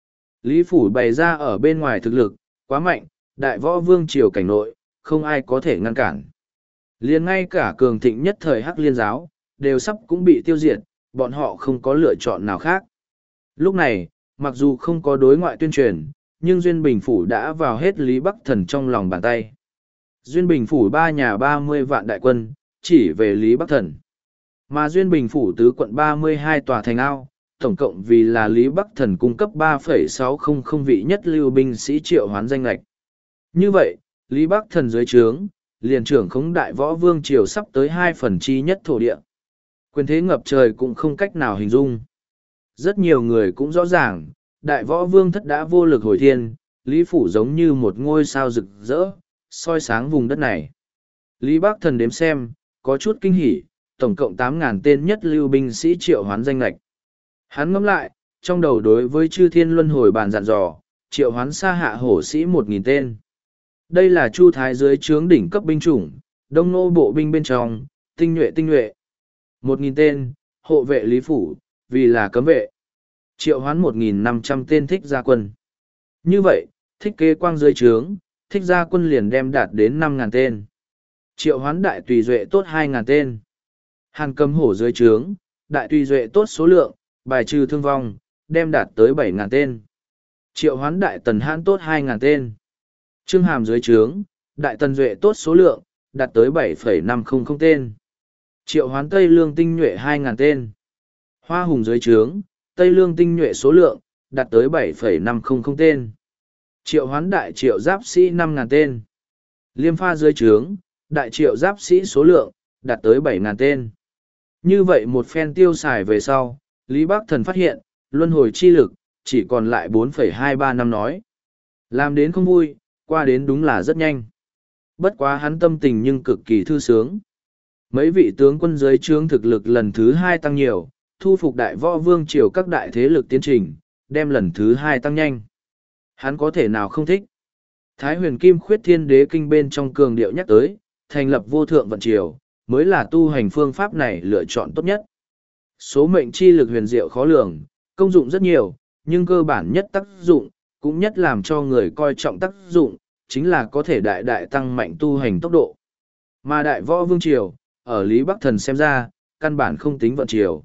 Speaker 1: Lý Phủ bày ra ở bên ngoài thực lực, quá mạnh, đại võ vương triều cảnh nội, không ai có thể ngăn cản. Liền ngay cả cường thịnh nhất thời Hắc Liên giáo, đều sắp cũng bị tiêu diệt, bọn họ không có lựa chọn nào khác. Lúc này, mặc dù không có đối ngoại tuyên truyền, nhưng Duyên Bình Phủ đã vào hết Lý Bắc Thần trong lòng bàn tay. Duyên Bình Phủ ba nhà ba mươi vạn đại quân, chỉ về Lý Bắc Thần. Mà Duyên Bình Phủ tứ quận ba mươi hai tòa thành ao, tổng cộng vì là Lý Bắc Thần cung cấp ba phẩy sáu không không vị nhất lưu binh sĩ triệu hoán danh lệch. Như vậy, Lý Bắc Thần dưới trướng, liền trưởng khống đại võ vương triều sắp tới hai phần chi nhất thổ địa. Quyền thế ngập trời cũng không cách nào hình dung. Rất nhiều người cũng rõ ràng, đại võ vương thất đã vô lực hồi thiên, Lý Phủ giống như một ngôi sao rực rỡ, soi sáng vùng đất này. Lý Bắc Thần đếm xem, có chút kinh hỉ, tổng cộng tám ngàn tên nhất lưu binh sĩ triệu hoán danh lệch. Hắn ngẫm lại, trong đầu đối với chư thiên luân hồi bàn dặn dò, triệu hoán xa hạ hổ sĩ một nghìn tên. Đây là Chu Thái dưới trướng đỉnh cấp binh chủng, đông nô bộ binh bên trong, tinh nhuệ tinh nhuệ. Một nghìn tên, hộ vệ Lý Phủ, vì là cấm vệ. Triệu hoán một nghìn năm trăm tên thích gia quân. Như vậy, thích kế quang dưới trướng, thích gia quân liền đem đạt đến năm ngàn tên. Triệu hoán đại tùy duệ tốt hai ngàn tên. Hàn cầm hổ dưới trướng, đại tùy duệ tốt số lượng, bài trừ thương vong, đem đạt tới bảy ngàn tên. Triệu hoán đại tần hãn tốt hai ngàn tên. Trương Hàm dưới trướng, đại tần duệ tốt số lượng, đạt tới bảy phẩy năm không không tên. Triệu hoán Tây Lương tinh nhuệ hai ngàn tên. Hoa Hùng dưới trướng, Tây Lương tinh nhuệ số lượng, đạt tới bảy phẩy năm không không tên. Triệu hoán đại triệu giáp sĩ năm ngàn tên. Liêm Pha dưới trướng, đại triệu giáp sĩ số lượng, đạt tới bảy ngàn tên. Như vậy một phen tiêu xài về sau, Lý Bắc Thần phát hiện, luân hồi chi lực, chỉ còn lại bốn phẩy hai ba năm nói. Làm đến không vui, qua đến đúng là rất nhanh. Bất quá hắn tâm tình nhưng cực kỳ thư sướng. Mấy vị tướng quân dưới trướng thực lực lần thứ hai tăng nhiều, thu phục đại võ vương triều các đại thế lực tiến trình, đem lần thứ hai tăng nhanh. Hắn có thể nào không thích? Thái huyền kim khuyết thiên đế kinh bên trong cường điệu nhắc tới, thành lập vô thượng vận triều, mới là tu hành phương pháp này lựa chọn tốt nhất. Số mệnh chi lực huyền diệu khó lường, công dụng rất nhiều, nhưng cơ bản nhất tác dụng, cũng nhất làm cho người coi trọng tác dụng, chính là có thể đại đại tăng mạnh tu hành tốc độ. Mà đại võ vương triều, ở Lý Bắc Thần xem ra, căn bản không tính vận triều.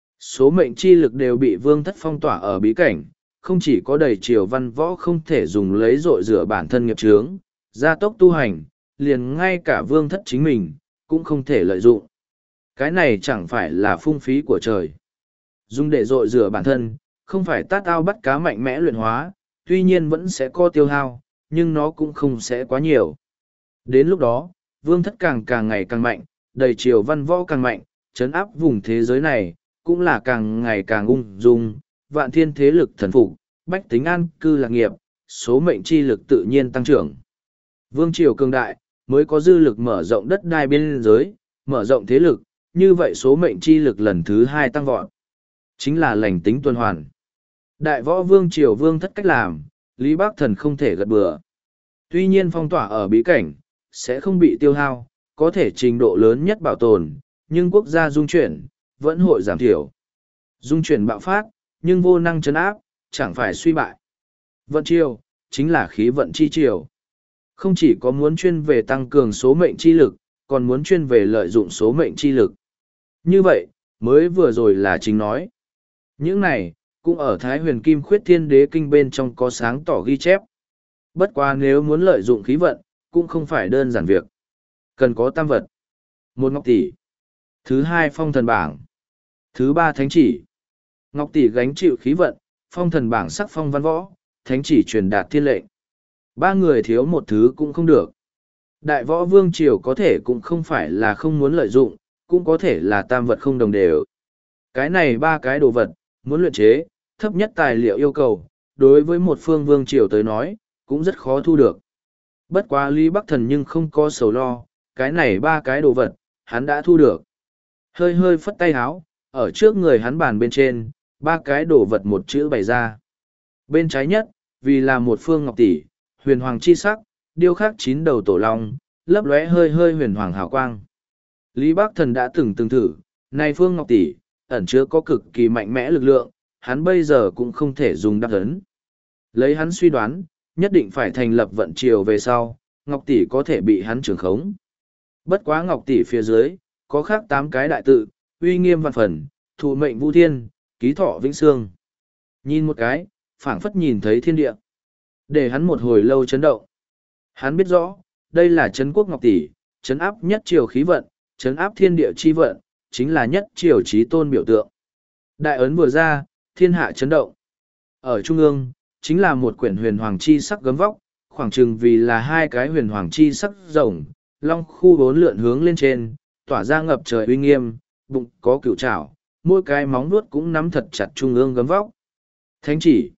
Speaker 1: Số mệnh chi lực đều bị vương thất phong tỏa ở bí cảnh, không chỉ có đầy triều văn võ không thể dùng lấy dội rửa bản thân nghiệp chướng, gia tốc tu hành, liền ngay cả vương thất chính mình, cũng không thể lợi dụng. Cái này chẳng phải là phung phí của trời. Dùng để dội rửa bản thân, không phải tát ao bắt cá mạnh mẽ luyện hóa, tuy nhiên vẫn sẽ có tiêu hao, nhưng nó cũng không sẽ quá nhiều. Đến lúc đó, vương thất càng càng ngày càng mạnh, đầy triều văn võ càng mạnh, chấn áp vùng thế giới này, cũng là càng ngày càng ung dung, vạn thiên thế lực thần phục, bách tính an cư lạc nghiệp, số mệnh chi lực tự nhiên tăng trưởng. Vương triều cường đại, mới có dư lực mở rộng đất đai biên giới, mở rộng thế lực, như vậy số mệnh chi lực lần thứ hai tăng vọt. Chính là lành tính tuần hoàn. Đại võ vương triều vương thất cách làm, Lý Bắc Thần không thể gật bừa. Tuy nhiên phong tỏa ở bí cảnh, sẽ không bị tiêu hao, có thể trình độ lớn nhất bảo tồn, nhưng quốc gia dung chuyển, vẫn hội giảm thiểu. Dung chuyển bạo phát, nhưng vô năng chấn áp, chẳng phải suy bại. Vận triều, chính là khí vận chi triều. Không chỉ có muốn chuyên về tăng cường số mệnh chi lực, còn muốn chuyên về lợi dụng số mệnh chi lực. Như vậy, mới vừa rồi là chính nói. Những này, cũng ở Thái huyền kim khuyết thiên đế kinh bên trong có sáng tỏ ghi chép. Bất quá nếu muốn lợi dụng khí vận, cũng không phải đơn giản việc. Cần có tam vật. Một ngọc tỷ. Thứ hai phong thần bảng. Thứ ba thánh chỉ. Ngọc tỷ gánh chịu khí vận, phong thần bảng sắc phong văn võ, thánh chỉ truyền đạt thiên lệnh. Ba người thiếu một thứ cũng không được. Đại võ vương triều có thể cũng không phải là không muốn lợi dụng, cũng có thể là tam vật không đồng đều. Cái này ba cái đồ vật, muốn luyện chế, thấp nhất tài liệu yêu cầu, đối với một phương vương triều tới nói, cũng rất khó thu được. Bất quá Lý Bắc Thần nhưng không có sầu lo, cái này ba cái đồ vật, hắn đã thu được. Hơi hơi phất tay háo, ở trước người hắn bàn bên trên, ba cái đồ vật một chữ bày ra. Bên trái nhất, vì là một phương ngọc tỷ, huyền hoàng chi sắc, điêu khắc chín đầu tổ long, lấp lóe hơi hơi huyền hoàng hào quang. Lý Bắc Thần đã từng từng thử, này phương ngọc tỷ, ẩn chứa có cực kỳ mạnh mẽ lực lượng, hắn bây giờ cũng không thể dùng đáp ấn. Lấy hắn suy đoán, nhất định phải thành lập vận triều về sau, Ngọc Tỷ có thể bị hắn trưởng khống. Bất quá Ngọc Tỷ phía dưới, có khác tám cái đại tự, uy nghiêm văn phần, thụ mệnh vũ thiên, ký thọ vĩnh sương. Nhìn một cái, phảng phất nhìn thấy thiên địa. Để hắn một hồi lâu chấn động. Hắn biết rõ, đây là trấn quốc Ngọc Tỷ, trấn áp nhất triều khí vận, trấn áp thiên địa chi vận, chính là nhất triều chí tôn biểu tượng. Đại ấn vừa ra, thiên hạ chấn động. Ở trung ương, chính là một quyển huyền hoàng chi sắc gấm vóc, khoảng chừng vì là hai cái huyền hoàng chi sắc rồng, long khu bốn lượn hướng lên trên, tỏa ra ngập trời uy nghiêm, bụng có cửu trảo, mỗi cái móng vuốt cũng nắm thật chặt trung ương gấm vóc. Thánh chỉ.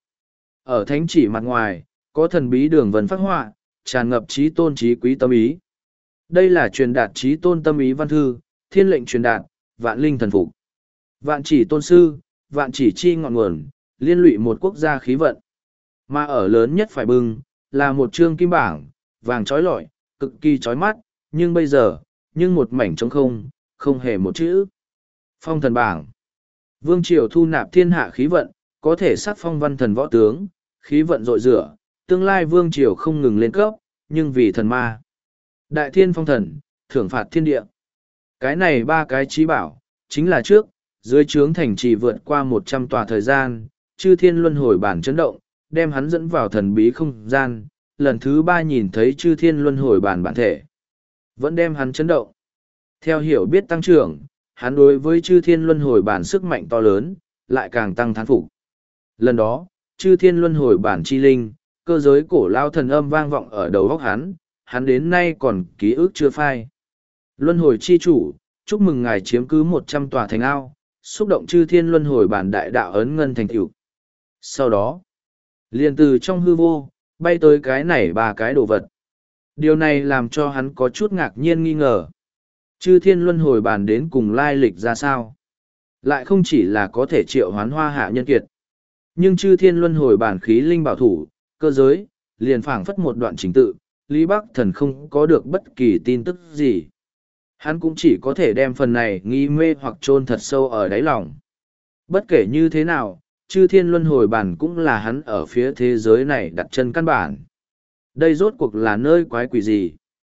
Speaker 1: Ở thánh chỉ mặt ngoài, có thần bí đường vân phát họa, tràn ngập trí tôn trí quý tâm ý. Đây là truyền đạt trí tôn tâm ý văn thư, thiên lệnh truyền đạt, vạn linh thần phục. Vạn chỉ tôn sư, vạn chỉ chi ngọn nguồn, liên lụy một quốc gia khí vận. Mà ở lớn nhất phải bưng, là một chương kim bảng, vàng trói lọi, cực kỳ trói mắt, nhưng bây giờ, nhưng một mảnh trống không, không hề một chữ. Phong thần bảng. Vương triều thu nạp thiên hạ khí vận, có thể sắc phong văn thần võ tướng, khí vận rội rửa, tương lai vương triều không ngừng lên cấp, nhưng vì thần ma. Đại thiên phong thần, thưởng phạt thiên địa. Cái này ba cái trí bảo, chính là trước, dưới trướng thành trì vượt qua một trăm tòa thời gian, chư thiên luân hồi bản chấn động, đem hắn dẫn vào thần bí không gian, lần thứ ba nhìn thấy chư thiên luân hồi bản bản thể. Vẫn đem hắn chấn động. Theo hiểu biết tăng trưởng, hắn đối với chư thiên luân hồi bản sức mạnh to lớn, lại càng tăng thán phục. Lần đó, chư thiên luân hồi bản chi linh, cơ giới cổ lao thần âm vang vọng ở đầu góc hắn, hắn đến nay còn ký ức chưa phai. Luân hồi chi chủ, chúc mừng ngài chiếm cứ một trăm tòa thành ao, xúc động chư thiên luân hồi bản đại đạo ấn ngân thành tựu. Sau đó, liền từ trong hư vô, bay tới cái này ba cái đồ vật. Điều này làm cho hắn có chút ngạc nhiên nghi ngờ. Chư thiên luân hồi bản đến cùng lai lịch ra sao? Lại không chỉ là có thể triệu hoán hoa hạ nhân kiệt. Nhưng chư thiên luân hồi bản khí linh bảo thủ, cơ giới, liền phảng phất một đoạn trình tự, Lý Bắc Thần không có được bất kỳ tin tức gì. Hắn cũng chỉ có thể đem phần này nghi mê hoặc chôn thật sâu ở đáy lòng. Bất kể như thế nào, chư thiên luân hồi bản cũng là hắn ở phía thế giới này đặt chân căn bản. Đây rốt cuộc là nơi quái quỷ gì?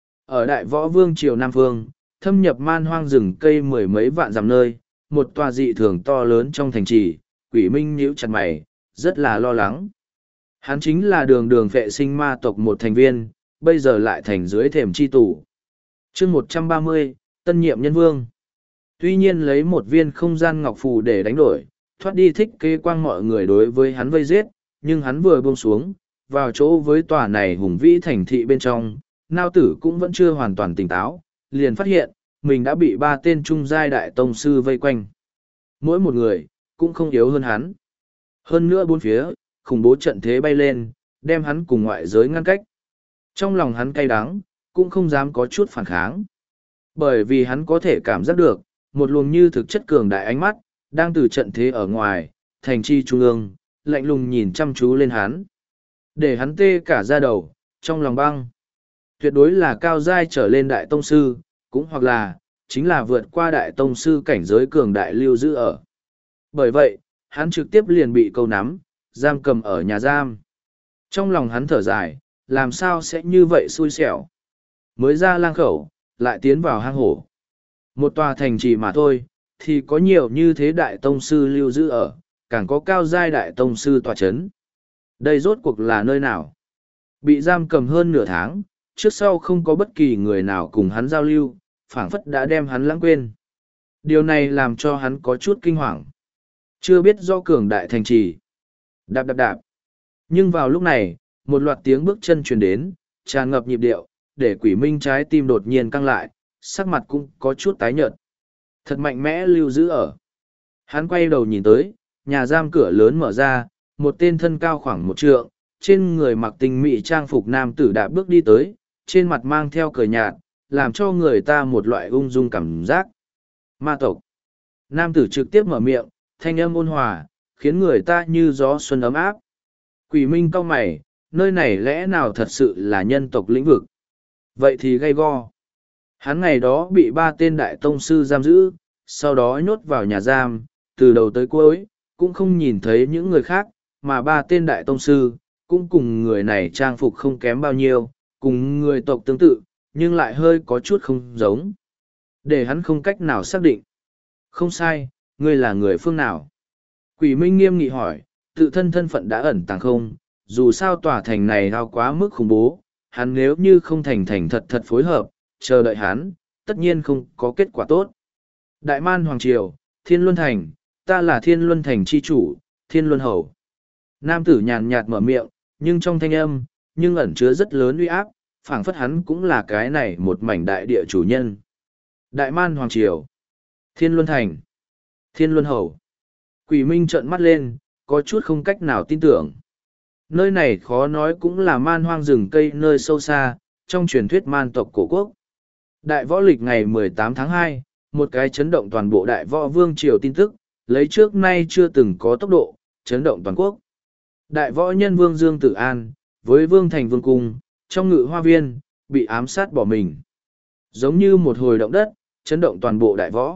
Speaker 1: Ở đại võ vương triều Nam Phương, thâm nhập man hoang rừng cây mười mấy vạn dặm nơi, một tòa dị thường to lớn trong thành trì, Quỷ Minh nhíu chặt mày, rất là lo lắng. Hắn chính là đường đường vệ sinh ma tộc một thành viên, bây giờ lại thành dưới thềm chi tủ. chương một trăm ba mươi, tân nhiệm nhân vương. Tuy nhiên lấy một viên không gian ngọc phù để đánh đổi, thoát đi thích kế quang mọi người đối với hắn vây giết, nhưng hắn vừa buông xuống, vào chỗ với tòa này hùng vĩ thành thị bên trong, nao tử cũng vẫn chưa hoàn toàn tỉnh táo, liền phát hiện, mình đã bị ba tên trung giai đại tông sư vây quanh. Mỗi một người, cũng không yếu hơn hắn. Hơn nữa bốn phía, khủng bố trận thế bay lên, đem hắn cùng ngoại giới ngăn cách. Trong lòng hắn cay đắng, cũng không dám có chút phản kháng. Bởi vì hắn có thể cảm giác được, một luồng như thực chất cường đại ánh mắt, đang từ trận thế ở ngoài, thành chi trung ương, lạnh lùng nhìn chăm chú lên hắn. Để hắn tê cả da đầu, trong lòng băng. Tuyệt đối là cao giai trở lên đại tông sư, cũng hoặc là, chính là vượt qua đại tông sư cảnh giới cường đại lưu giữ ở. Bởi vậy, hắn trực tiếp liền bị câu nắm, giam cầm ở nhà giam. Trong lòng hắn thở dài, làm sao sẽ như vậy xui xẻo. Mới ra lang khẩu, lại tiến vào hang hổ. Một tòa thành trì mà thôi, thì có nhiều như thế đại tông sư lưu giữ ở, càng có cao giai đại tông sư tòa chấn. Đây rốt cuộc là nơi nào? Bị giam cầm hơn nửa tháng, trước sau không có bất kỳ người nào cùng hắn giao lưu, phảng phất đã đem hắn lãng quên. Điều này làm cho hắn có chút kinh hoàng. Chưa biết do cường đại thành trì. Đạp đạp đạp. Nhưng vào lúc này, một loạt tiếng bước chân truyền đến, tràn ngập nhịp điệu, để Quỷ Minh trái tim đột nhiên căng lại, sắc mặt cũng có chút tái nhợt. Thật mạnh mẽ lưu giữ ở. Hắn quay đầu nhìn tới, nhà giam cửa lớn mở ra, một tên thân cao khoảng một trượng, trên người mặc tinh mỹ trang phục nam tử đạp bước đi tới, trên mặt mang theo cười nhạt, làm cho người ta một loại ung dung cảm giác. Ma tộc. Nam tử trực tiếp mở miệng, thanh âm ôn hòa, khiến người ta như gió xuân ấm áp. Quỷ Minh cau mày, nơi này lẽ nào thật sự là nhân tộc lĩnh vực? Vậy thì gay go. Hắn ngày đó bị ba tên đại tông sư giam giữ, sau đó nhốt vào nhà giam, từ đầu tới cuối, cũng không nhìn thấy những người khác, mà ba tên đại tông sư, cũng cùng người này trang phục không kém bao nhiêu, cùng người tộc tương tự, nhưng lại hơi có chút không giống. Để hắn không cách nào xác định. Không sai, ngươi là người phương nào? Quỷ Minh nghiêm nghị hỏi, tự thân thân phận đã ẩn tàng không, dù sao tòa thành này cao quá mức khủng bố, hắn nếu như không thành thành thật thật phối hợp, chờ đợi hắn, tất nhiên không có kết quả tốt. Đại Man Hoàng Triều, Thiên Luân Thành, ta là Thiên Luân Thành chi chủ, Thiên Luân Hầu. Nam tử nhàn nhạt mở miệng, nhưng trong thanh âm, nhưng ẩn chứa rất lớn uy áp, phảng phất hắn cũng là cái này một mảnh đại địa chủ nhân. Đại Man Hoàng Triều, Thiên Luân Thành, Thiên Luân Hầu. Quỷ Minh trợn mắt lên, có chút không cách nào tin tưởng. Nơi này khó nói cũng là man hoang rừng cây nơi sâu xa, trong truyền thuyết man tộc cổ quốc. Đại võ lịch ngày mười tám tháng hai, một cái chấn động toàn bộ đại võ vương triều tin tức, lấy trước nay chưa từng có tốc độ, chấn động toàn quốc. Đại võ nhân vương Dương Tử An, với vương thành vương cung, trong ngự hoa viên, bị ám sát bỏ mình. Giống như một hồi động đất, chấn động toàn bộ đại võ.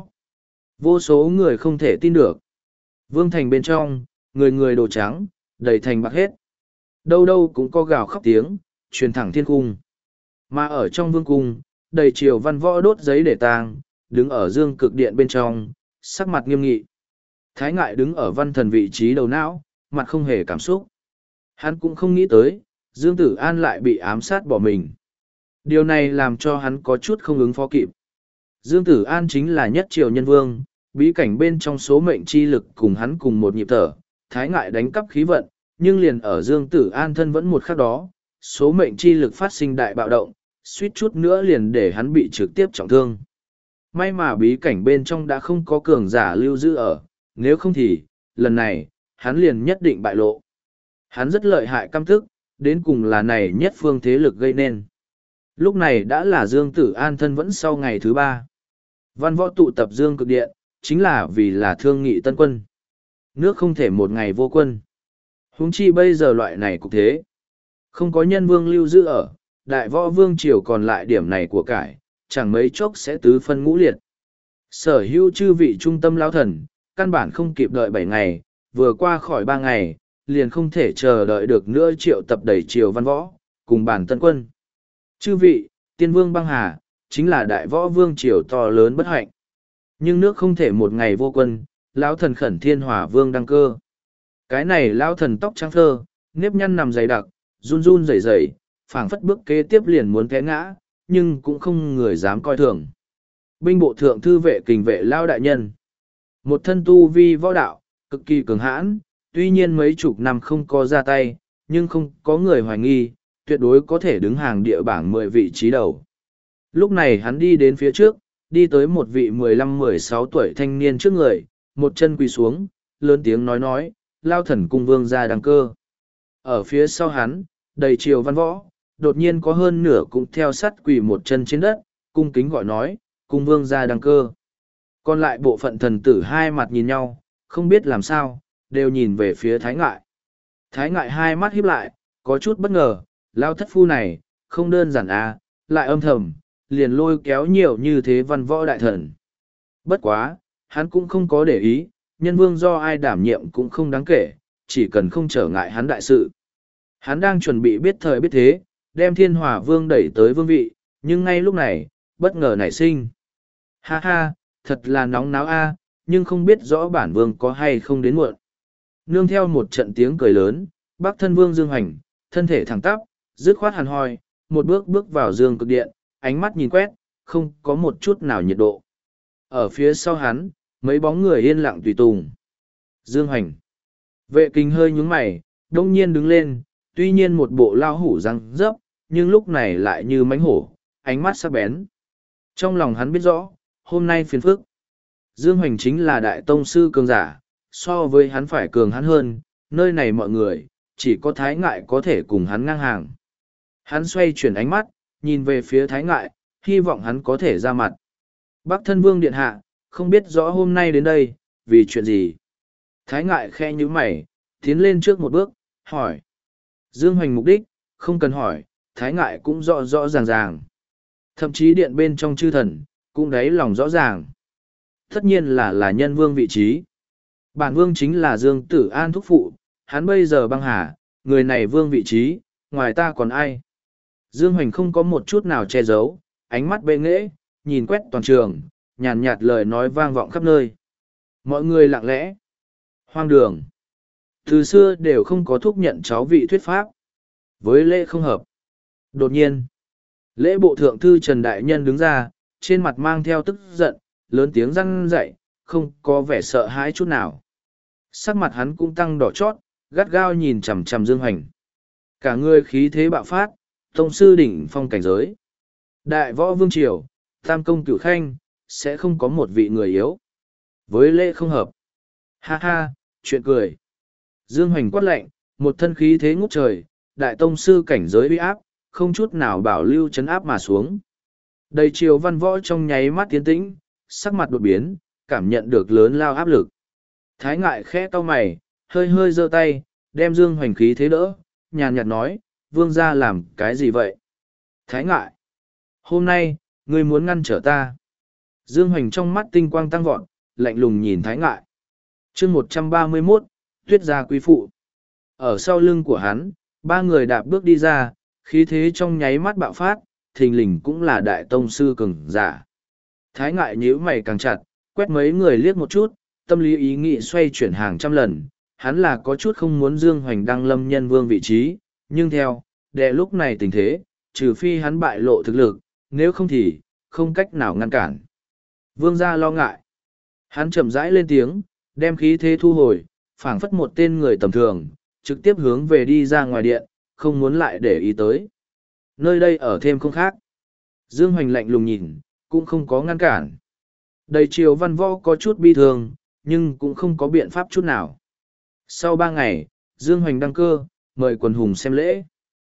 Speaker 1: Vô số người không thể tin được. Vương thành bên trong, người người đồ trắng, đầy thành bạc hết. Đâu đâu cũng có gào khóc tiếng, truyền thẳng thiên cung. Mà ở trong vương cung, đầy triều văn võ đốt giấy để tang, đứng ở dương cực điện bên trong, sắc mặt nghiêm nghị. Thái Ngại đứng ở văn thần vị trí đầu não, mặt không hề cảm xúc. Hắn cũng không nghĩ tới, Dương Tử An lại bị ám sát bỏ mình. Điều này làm cho hắn có chút không ứng phó kịp. Dương Tử An chính là nhất triều nhân vương, bí cảnh bên trong số mệnh chi lực cùng hắn cùng một nhịp thở, Thái Ngại đánh cắp khí vận, nhưng liền ở Dương Tử An thân vẫn một khắc đó, số mệnh chi lực phát sinh đại bạo động, suýt chút nữa liền để hắn bị trực tiếp trọng thương. May mà bí cảnh bên trong đã không có cường giả lưu giữ ở, nếu không thì, lần này, hắn liền nhất định bại lộ. Hắn rất lợi hại căm thức, đến cùng là này nhất phương thế lực gây nên. Lúc này đã là Dương Tử An thân vẫn sau ngày thứ ba. Văn võ tụ tập Dương cực điện, chính là vì là thương nghị tân quân. Nước không thể một ngày vô quân. Huống chi bây giờ loại này cũng thế. Không có nhân vương lưu giữ ở, đại võ vương triều còn lại điểm này của cải, chẳng mấy chốc sẽ tứ phân ngũ liệt. Sở hữu chư vị trung tâm lão thần, căn bản không kịp đợi bảy ngày, vừa qua khỏi ba ngày, liền không thể chờ đợi được nữa triệu tập đầy triều văn võ, cùng bản tân quân. Chư vị, tiên vương băng hà, chính là đại võ vương triều to lớn bất hạnh. Nhưng nước không thể một ngày vô quân, lão thần khẩn thiên hỏa vương đăng cơ. Cái này lão thần tóc trắng phơ, nếp nhăn nằm dày đặc, run run rẩy rẩy, phảng phất bước kế tiếp liền muốn té ngã, nhưng cũng không người dám coi thường. Binh bộ thượng thư vệ kình vệ lao đại nhân. Một thân tu vi võ đạo, cực kỳ cường hãn, tuy nhiên mấy chục năm không có ra tay, nhưng không có người hoài nghi, tuyệt đối có thể đứng hàng địa bảng mười vị trí đầu. Lúc này hắn đi đến phía trước, đi tới một vị mười lăm mười sáu tuổi thanh niên trước người, một chân quỳ xuống, lớn tiếng nói nói, lao thần cung vương ra đăng cơ. Ở phía sau hắn, đầy triều văn võ, đột nhiên có hơn nửa cũng theo sắt quỳ một chân trên đất, cung kính gọi nói, cung vương ra đăng cơ. Còn lại bộ phận thần tử hai mặt nhìn nhau, không biết làm sao, đều nhìn về phía Thái Ngại. Thái Ngại hai mắt híp lại, có chút bất ngờ, lao thất phu này, không đơn giản à, lại âm thầm, liền lôi kéo nhiều như thế văn võ đại thần. Bất quá, hắn cũng không có để ý, nhân vương do ai đảm nhiệm cũng không đáng kể, chỉ cần không trở ngại hắn đại sự. Hắn đang chuẩn bị biết thời biết thế, đem thiên hỏa vương đẩy tới vương vị, nhưng ngay lúc này, bất ngờ nảy sinh. Ha ha, thật là nóng náo a, nhưng không biết rõ bản vương có hay không đến muộn. Nương theo một trận tiếng cười lớn, Bắc thân vương Dương Hoành, thân thể thẳng tắp, dứt khoát hàn hoi, một bước bước vào dương cực điện, ánh mắt nhìn quét, không có một chút nào nhiệt độ. Ở phía sau hắn, mấy bóng người yên lặng tùy tùng. Dương Hoành. Vệ kinh hơi nhúng mày, đông nhiên đứng lên, tuy nhiên một bộ lao hủ răng rấp, nhưng lúc này lại như mánh hổ, ánh mắt sắc bén. Trong lòng hắn biết rõ, hôm nay phiền phức. Dương Hoành chính là đại tông sư cường giả, so với hắn phải cường hắn hơn, nơi này mọi người, chỉ có Thái Ngại có thể cùng hắn ngang hàng. Hắn xoay chuyển ánh mắt, nhìn về phía Thái Ngại, hy vọng hắn có thể ra mặt. Bắc thân vương điện hạ, không biết rõ hôm nay đến đây, vì chuyện gì. Thái Ngại khe như mày, tiến lên trước một bước, hỏi. Dương Hoành mục đích, không cần hỏi, Thái Ngại cũng rõ rõ ràng ràng. Thậm chí điện bên trong chư thần, cũng đáy lòng rõ ràng. Tất nhiên là là nhân vương vị trí. Bản vương chính là Dương Tử An thúc phụ, hắn bây giờ băng hà, người này vương vị trí, ngoài ta còn ai? Dương Hoành không có một chút nào che giấu, ánh mắt bệ nghễ, nhìn quét toàn trường, nhàn nhạt lời nói vang vọng khắp nơi. Mọi người lặng lẽ. Hoang đường. Từ xưa đều không có thúc nhận cháu vị thuyết pháp. Với lễ không hợp. Đột nhiên, lễ bộ thượng thư Trần Đại Nhân đứng ra, trên mặt mang theo tức giận, lớn tiếng răn dậy, không có vẻ sợ hãi chút nào. Sắc mặt hắn cũng tăng đỏ chót, gắt gao nhìn chằm chằm Dương Hoành. Cả người khí thế bạo phát, tông sư đỉnh phong cảnh giới. Đại võ vương triều, tam công cửu khanh, sẽ không có một vị người yếu. Với lễ không hợp. Ha ha, chuyện cười. Dương Hoành quát lạnh, một thân khí thế ngút trời, đại tông sư cảnh giới uy áp, không chút nào bảo lưu chấn áp mà xuống. Đầy triều văn võ trong nháy mắt tiến tĩnh, sắc mặt đột biến, cảm nhận được lớn lao áp lực. Thái ngại khẽ cau mày, hơi hơi giơ tay, đem Dương Hoành khí thế đỡ, nhàn nhạt nói, vương gia làm cái gì vậy? Thái ngại, hôm nay, ngươi muốn ngăn trở ta. Dương Hoành trong mắt tinh quang tăng vọt, lạnh lùng nhìn Thái ngại. chương một trăm ba mươi mốt, Tuyết gia quý phụ. Ở sau lưng của hắn, ba người đạp bước đi ra, khí thế trong nháy mắt bạo phát, thình lình cũng là đại tông sư cường giả. Thái ngại nhíu mày càng chặt, quét mấy người liếc một chút, tâm lý ý nghĩ xoay chuyển hàng trăm lần, hắn là có chút không muốn Dương Hoành đăng lâm nhân vương vị trí, nhưng theo, đệ lúc này tình thế, trừ phi hắn bại lộ thực lực, nếu không thì, không cách nào ngăn cản. Vương gia lo ngại. Hắn chậm rãi lên tiếng, đem khí thế thu hồi, phảng phất một tên người tầm thường, trực tiếp hướng về đi ra ngoài điện, không muốn lại để ý tới. Nơi đây ở thêm không khác. Dương Hoành lạnh lùng nhìn, cũng không có ngăn cản. Đầy triều văn võ có chút bi thương, nhưng cũng không có biện pháp chút nào. Sau ba ngày, Dương Hoành đăng cơ, mời quần hùng xem lễ.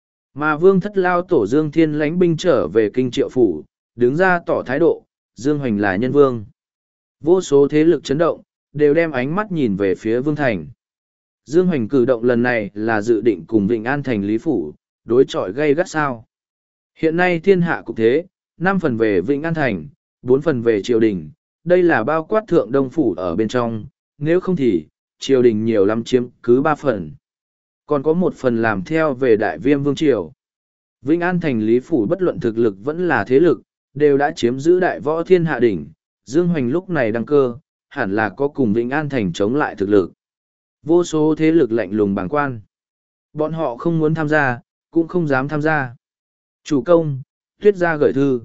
Speaker 1: Mà vương thất lao tổ Dương Thiên lãnh binh trở về kinh Triệu Phủ, đứng ra tỏ thái độ, Dương Hoành là nhân vương. Vô số thế lực chấn động, đều đem ánh mắt nhìn về phía Vương Thành. Dương Hoành cử động lần này là dự định cùng Vịnh An Thành Lý Phủ, đối chọi gây gắt sao. Hiện nay thiên hạ cục thế, năm phần về Vịnh An Thành, bốn phần về triều đình, đây là bao quát thượng đông phủ ở bên trong, nếu không thì, triều đình nhiều lắm chiếm cứ ba phần. Còn có một phần làm theo về đại viêm vương triều. Vĩnh An Thành Lý Phủ bất luận thực lực vẫn là thế lực, đều đã chiếm giữ đại võ thiên hạ đỉnh. Dương Hoành lúc này đăng cơ, hẳn là có cùng Vĩnh An Thành chống lại thực lực. Vô số thế lực lạnh lùng bàng quan. Bọn họ không muốn tham gia, cũng không dám tham gia. Chủ công, Tuyết gia gửi thư.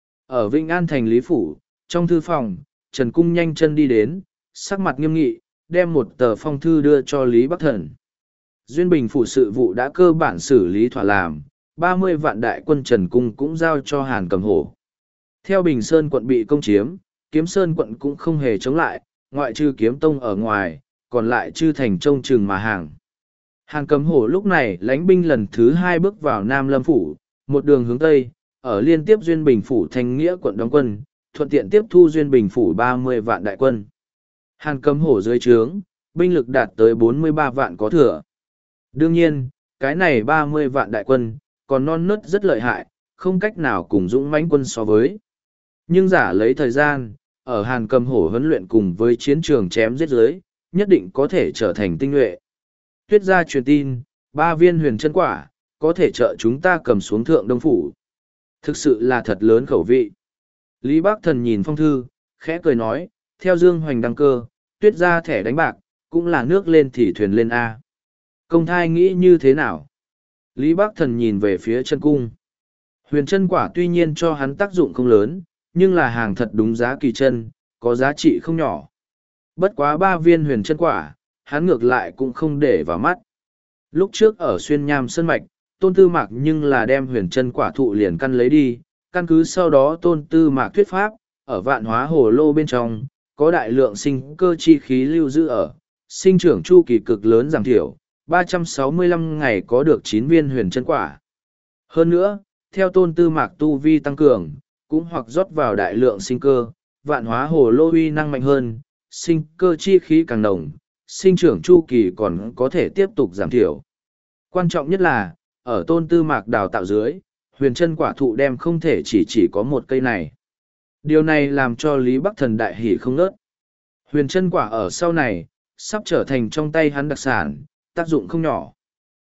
Speaker 1: Ở Vĩnh An Thành Lý Phủ, trong thư phòng, Trần Cung nhanh chân đi đến, sắc mặt nghiêm nghị, đem một tờ phong thư đưa cho Lý Bắc Thần. Duyên Bình Phủ sự vụ đã cơ bản xử lý thỏa làm, ba mươi vạn đại quân Trần Cung cũng giao cho Hàn Cầm Hổ. Theo Bình Sơn quận bị công chiếm, Kiếm Sơn quận cũng không hề chống lại, ngoại trừ Kiếm Tông ở ngoài, còn lại chư thành trông chừng mà hàng. Hàn Cầm Hổ lúc này lãnh binh lần thứ hai bước vào Nam Lâm Phủ, một đường hướng Tây, ở liên tiếp Duyên Bình Phủ Thanh Nghĩa quận đóng quân, thuận tiện tiếp thu Duyên Bình Phủ ba mươi vạn đại quân. Hàn Cầm Hổ dưới trướng, binh lực đạt tới bốn mươi ba vạn có thừa. Đương nhiên, cái này ba mươi vạn đại quân, còn non nớt rất lợi hại, không cách nào cùng dũng mãnh quân so với. Nhưng giả lấy thời gian, ở Hàn Cầm Hổ huấn luyện cùng với chiến trường chém giết giới, nhất định có thể trở thành tinh nhuệ. Tuyết gia truyền tin, ba viên huyền chân quả, có thể trợ chúng ta cầm xuống thượng đông phủ. Thực sự là thật lớn khẩu vị. Lý Bắc Thần nhìn phong thư, khẽ cười nói, theo Dương Hoành đăng cơ, Tuyết gia thẻ đánh bạc, cũng là nước lên thì thuyền lên A. Công thai nghĩ như thế nào? Lý Bắc Thần nhìn về phía chân cung. Huyền chân quả tuy nhiên cho hắn tác dụng không lớn, nhưng là hàng thật đúng giá kỳ chân, có giá trị không nhỏ. Bất quá ba viên huyền chân quả, hắn ngược lại cũng không để vào mắt. Lúc trước ở xuyên nham sơn mạch, tôn tư mạc nhưng là đem huyền chân quả thụ liền căn lấy đi, căn cứ sau đó tôn tư mạc thuyết pháp, ở vạn hóa hồ lô bên trong, có đại lượng sinh cơ chi khí lưu giữ ở, sinh trưởng chu kỳ cực lớn giảm thiểu, ba trăm sáu mươi lăm ngày có được chín viên huyền chân quả. Hơn nữa, theo tôn tư mạc tu vi tăng cường, cũng hoặc rót vào đại lượng sinh cơ, vạn hóa hồ lô uy năng mạnh hơn, sinh cơ chi khí càng nồng, sinh trưởng chu kỳ còn có thể tiếp tục giảm thiểu. Quan trọng nhất là, ở tôn tư mạc đào tạo dưới, huyền chân quả thụ đem không thể chỉ chỉ có một cây này. Điều này làm cho Lý Bắc Thần đại hỉ không nớt. Huyền chân quả ở sau này, sắp trở thành trong tay hắn đặc sản, tác dụng không nhỏ.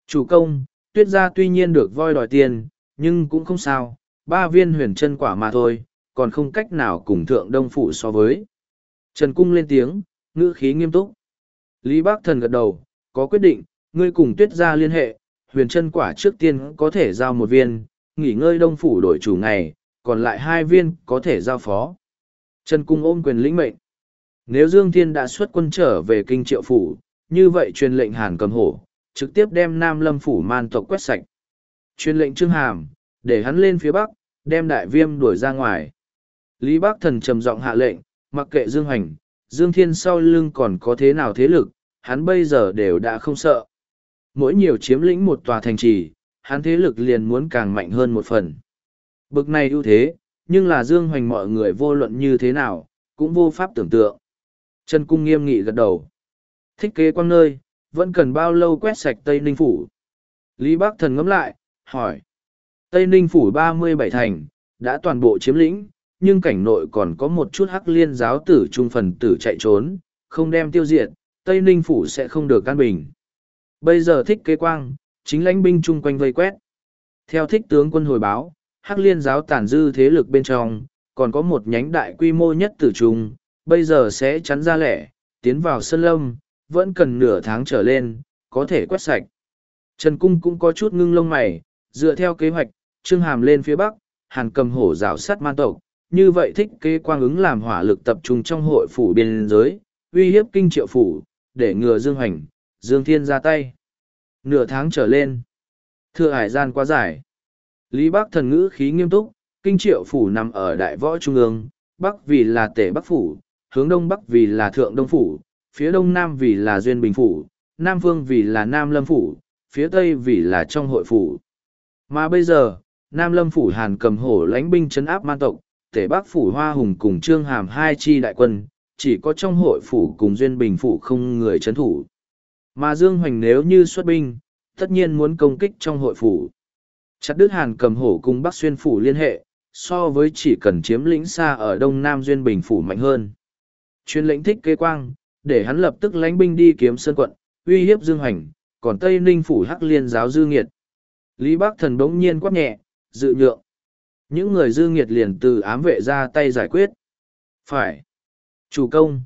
Speaker 1: Chủ công, Tuyết gia tuy nhiên được voi đòi tiền, nhưng cũng không sao, ba viên huyền chân quả mà thôi, còn không cách nào cùng thượng đông phủ so với. Trần Cung lên tiếng, ngữ khí nghiêm túc. Lý Bác Thần gật đầu, có quyết định, ngươi cùng Tuyết gia liên hệ, huyền chân quả trước tiên có thể giao một viên, nghỉ ngơi đông phủ đổi chủ ngày, còn lại hai viên có thể giao phó. Trần Cung ôm quyền lĩnh mệnh. Nếu Dương Thiên đã xuất quân trở về kinh Triệu phủ, như vậy truyền lệnh Hàn Cầm Hổ, trực tiếp đem Nam Lâm phủ man tộc quét sạch. Truyền lệnh Trương Hàm, để hắn lên phía bắc, đem đại viêm đuổi ra ngoài. Lý Bác Thần trầm giọng hạ lệnh, mặc kệ Dương Hoành, Dương Thiên sau lưng còn có thế nào thế lực, hắn bây giờ đều đã không sợ. Mỗi nhiều chiếm lĩnh một tòa thành trì, hắn thế lực liền muốn càng mạnh hơn một phần. Bực này ưu thế, nhưng là Dương Hoành mọi người vô luận như thế nào, cũng vô pháp tưởng tượng. Trần Cung nghiêm nghị gật đầu. Thích kế quang nơi, vẫn cần bao lâu quét sạch Tây Ninh Phủ? Lý Bác Thần ngẫm lại, hỏi. Tây Ninh Phủ ba mươi bảy thành, đã toàn bộ chiếm lĩnh, nhưng cảnh nội còn có một chút hắc liên giáo tử trung phần tử chạy trốn, không đem tiêu diệt, Tây Ninh Phủ sẽ không được an bình. Bây giờ thích kế quang, chính lãnh binh chung quanh vây quét. Theo thích tướng quân hồi báo, hắc liên giáo tàn dư thế lực bên trong, còn có một nhánh đại quy mô nhất tử trung, bây giờ sẽ chắn ra lẻ, tiến vào Sơn Lâm, vẫn cần nửa tháng trở lên, có thể quét sạch. Trần Cung cũng có chút ngưng lông mày, dựa theo kế hoạch, Trương Hàm lên phía Bắc, Hàn Cầm Hổ rào sát man tộc, như vậy thích kế quang ứng làm hỏa lực tập trung trong hội phủ biên giới, uy hiếp kinh Triệu phủ, để ngừa Dương Hoành, Dương Thiên ra tay. Nửa tháng trở lên, thừa hải gian quá dài. Lý Bác Thần ngữ khí nghiêm túc, kinh Triệu phủ nằm ở đại võ trung ương, Bắc vì là Tể Bắc phủ, hướng Đông Bắc vì là Thượng Đông phủ, phía Đông Nam vì là Duyên Bình phủ, Nam Phương vì là Nam Lâm phủ, phía Tây vì là trong hội phủ. Mà bây giờ, Nam Lâm phủ Hàn Cầm Hổ lãnh binh trấn áp man tộc, Tể Bắc phủ Hoa Hùng cùng Trương Hàm hai chi đại quân, chỉ có trong hội phủ cùng Duyên Bình phủ không người trấn thủ. Mà Dương Hoành nếu như xuất binh, tất nhiên muốn công kích trong hội phủ. Chặt đứt Hàn Cầm Hổ cùng Bắc Xuyên phủ liên hệ, so với chỉ cần chiếm lĩnh xa ở Đông Nam Duyên Bình phủ mạnh hơn. Chuyên lệnh thích kế quang, để hắn lập tức lãnh binh đi kiếm Sơn quận, uy hiếp Dương Hoành, còn Tây Ninh phủ hắc liên giáo dư nghiệt. Lý Bác Thần bỗng nhiên quát nhẹ, dự nhượng. Những người dư nghiệt liền từ ám vệ ra tay giải quyết. Phải. Chủ công.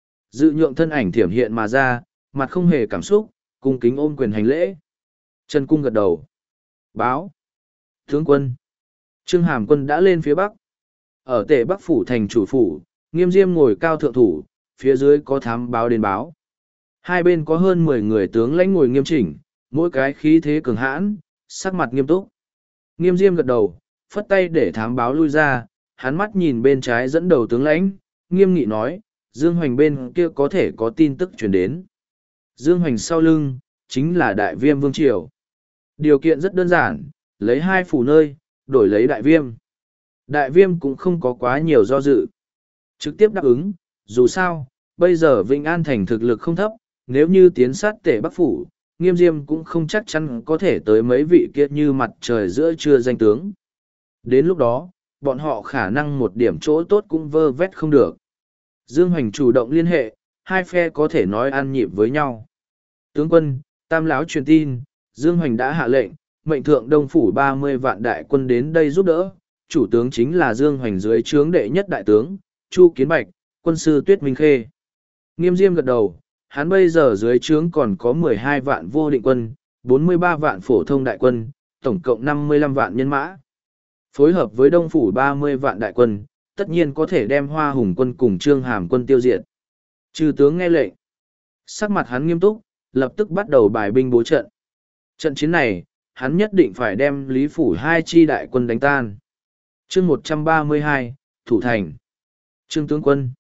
Speaker 1: Dự nhượng thân ảnh thiểm hiện mà ra, mặt không hề cảm xúc, cung kính ôm quyền hành lễ. Trần Cung gật đầu. Báo. Tướng quân. Trương Hàm quân đã lên phía Bắc. Ở Tể Bắc phủ thành chủ phủ, Nghiêm Diêm ngồi cao thượng thủ, phía dưới có thám báo đến báo. Hai bên có hơn mười người tướng lãnh ngồi nghiêm chỉnh, mỗi cái khí thế cường hãn, sắc mặt nghiêm túc. Nghiêm Diêm gật đầu, phất tay để thám báo lui ra, hắn mắt nhìn bên trái dẫn đầu tướng lãnh, nghiêm nghị nói, Dương Hoành bên kia có thể có tin tức truyền đến. Dương Hoành sau lưng, chính là đại viêm vương triều. Điều kiện rất đơn giản, lấy hai phủ nơi, đổi lấy đại viêm. Đại viêm cũng không có quá nhiều do dự. Trực tiếp đáp ứng, dù sao, bây giờ Vĩnh An thành thực lực không thấp, nếu như tiến sát Tể Bắc phủ, Nghiêm Diêm cũng không chắc chắn có thể tới mấy vị kia như mặt trời giữa trưa danh tướng. Đến lúc đó, bọn họ khả năng một điểm chỗ tốt cũng vơ vét không được. Dương Hoành chủ động liên hệ, hai phe có thể nói ăn nhịp với nhau. Tướng quân, Tam Láo truyền tin, Dương Hoành đã hạ lệnh, mệnh thượng đông phủ ba mươi vạn đại quân đến đây giúp đỡ. Chủ tướng chính là Dương Hoành dưới trướng đệ nhất đại tướng, Chu Kiến Bạch, quân sư Tuyết Minh Khê. Nghiêm Diêm gật đầu, hắn bây giờ dưới trướng còn có mười hai vạn vô định quân, bốn mươi ba vạn phổ thông đại quân, tổng cộng năm mươi lăm vạn nhân mã. Phối hợp với đông phủ ba mươi vạn đại quân, tất nhiên có thể đem Hoa Hùng quân cùng Trương Hàm quân tiêu diệt. Trừ tướng nghe lệnh. Sắc mặt hắn nghiêm túc, lập tức bắt đầu bài binh bố trận. Trận chiến này, hắn nhất định phải đem Lý phủ hai chi đại quân đánh tan. Chương một trăm ba mươi hai, Thủ thành. Trương tướng quân.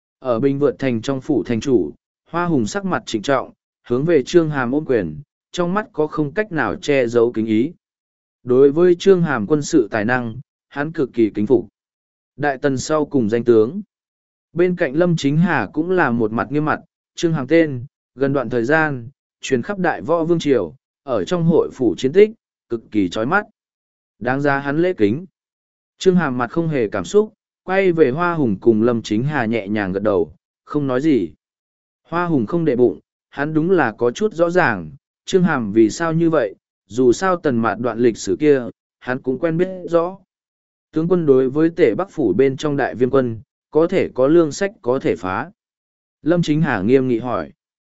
Speaker 1: Ở Bình Vượt thành trong phủ thành chủ, Hoa Hùng sắc mặt trịnh trọng, hướng về Trương Hàm ôm quyền, trong mắt có không cách nào che giấu kính ý. Đối với Trương Hàm quân sự tài năng, hắn cực kỳ kính phục. Đại tần sau cùng danh tướng. Bên cạnh Lâm Chính Hà cũng là một mặt nghiêm mặt, Trương Hàm tên, gần đoạn thời gian, truyền khắp đại võ vương triều, ở trong hội phủ chiến tích, cực kỳ chói mắt. Đáng ra hắn lễ kính. Trương Hàm mặt không hề cảm xúc, quay về Hoa Hùng cùng Lâm Chính Hà nhẹ nhàng gật đầu, không nói gì. Hoa Hùng không để bụng, hắn đúng là có chút rõ ràng, Trương Hàm vì sao như vậy, dù sao tần mạt đoạn lịch sử kia, hắn cũng quen biết rõ. Tướng quân đối với tể Bắc Phủ bên trong đại viêm quân, có thể có lương sách có thể phá. Lâm Chính Hà nghiêm nghị hỏi.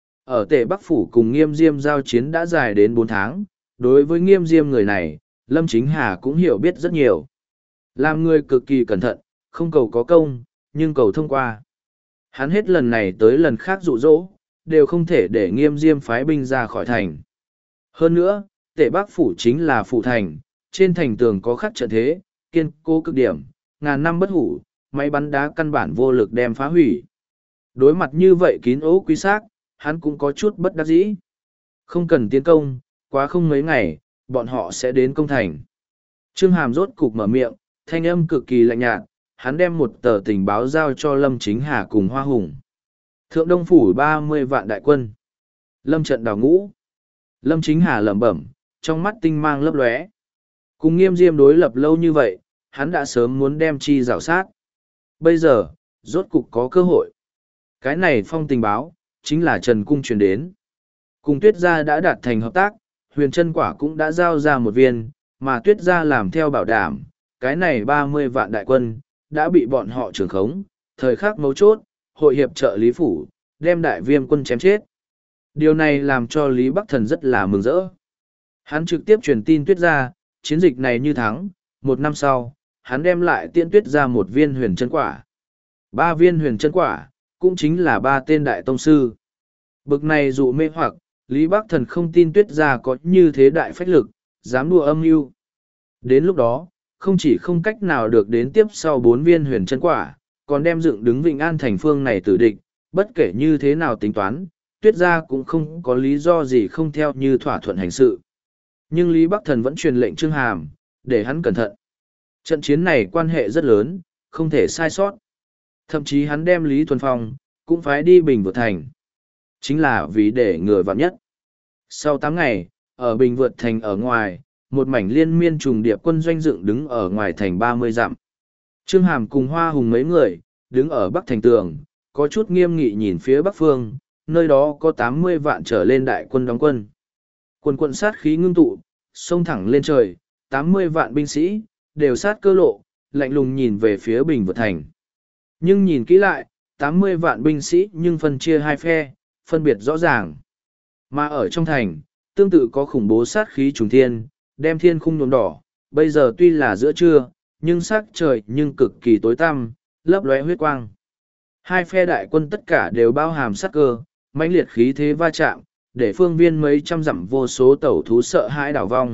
Speaker 1: Ở tể Bắc Phủ cùng Nghiêm Diêm giao chiến đã dài đến bốn tháng, đối với Nghiêm Diêm người này, Lâm Chính Hà cũng hiểu biết rất nhiều. Làm người cực kỳ cẩn thận, không cầu có công, nhưng cầu thông qua. Hắn hết lần này tới lần khác dụ dỗ, đều không thể để Nghiêm Diêm phái binh ra khỏi thành. Hơn nữa, tể Bắc Phủ chính là phủ thành, trên thành tường có khắc trận thế, kiên cố cực điểm, ngàn năm bất hủ, máy bắn đá căn bản vô lực đem phá hủy. Đối mặt như vậy kín ố quý xác, hắn cũng có chút bất đắc dĩ. Không cần tiến công, quá không mấy ngày, bọn họ sẽ đến công thành. Trương Hàm rốt cục mở miệng, thanh âm cực kỳ lạnh nhạt, hắn đem một tờ tình báo giao cho Lâm Chính Hà cùng Hoa Hùng. Thượng Đông Phủ ba mươi vạn đại quân. Lâm trận đào ngũ. Lâm Chính Hà lẩm bẩm, trong mắt tinh mang lấp lóe. Cùng Nghiêm Diêm đối lập lâu như vậy, hắn đã sớm muốn đem chi rào sát. Bây giờ, rốt cục có cơ hội. Cái này phong tình báo, chính là Trần Cung truyền đến. Cùng Tuyết Gia đã đạt thành hợp tác, Huyền Trân Quả cũng đã giao ra một viên, mà Tuyết Gia làm theo bảo đảm, cái này ba mươi vạn đại quân, đã bị bọn họ trưởng khống, thời khắc mấu chốt, hội hiệp trợ Lý Phủ, đem đại viêm quân chém chết. Điều này làm cho Lý Bắc Thần rất là mừng rỡ. Hắn trực tiếp truyền tin Tuyết Gia, chiến dịch này như thắng, một năm sau, hắn đem lại tiễn Tuyết Gia một viên huyền chân quả. Ba viên huyền chân quả, cũng chính là ba tên đại tông sư. Bực này dụ mê hoặc, Lý Bắc Thần không tin Tuyết Gia có như thế đại phách lực, dám đùa âm mưu. Đến lúc đó, không chỉ không cách nào được đến tiếp sau bốn viên huyền chân quả, còn đem dựng đứng Vịnh An thành phương này tử địch, bất kể như thế nào tính toán, Tuyết Gia cũng không có lý do gì không theo như thỏa thuận hành sự. Nhưng Lý Bắc Thần vẫn truyền lệnh Trương Hàm, để hắn cẩn thận. Trận chiến này quan hệ rất lớn, không thể sai sót. Thậm chí hắn đem Lý Thuần Phong, cũng phải đi Bình Vượt Thành. Chính là vì để ngừa vạn nhất. Sau tám ngày, ở Bình Vượt Thành ở ngoài, một mảnh liên miên trùng điệp quân doanh dựng đứng ở ngoài thành ba mươi dặm. Trương Hàm cùng Hoa Hùng mấy người, đứng ở Bắc Thành tường, có chút nghiêm nghị nhìn phía Bắc Phương, nơi đó có tám mươi vạn trở lên đại quân đóng quân. Quân quận sát khí ngưng tụ, xông thẳng lên trời, tám mươi vạn binh sĩ, đều sát cơ lộ, lạnh lùng nhìn về phía Bình Vượt Thành. Nhưng nhìn kỹ lại, tám mươi vạn binh sĩ nhưng phân chia hai phe, phân biệt rõ ràng. Mà ở trong thành, tương tự có khủng bố sát khí trùng thiên, đem thiên khung nhuộm đỏ, bây giờ tuy là giữa trưa, nhưng sắc trời nhưng cực kỳ tối tăm, lấp lóe huyết quang. Hai phe đại quân tất cả đều bao hàm sát cơ, mãnh liệt khí thế va chạm, để phương viên mấy trăm dặm vô số tẩu thú sợ hãi đảo vong.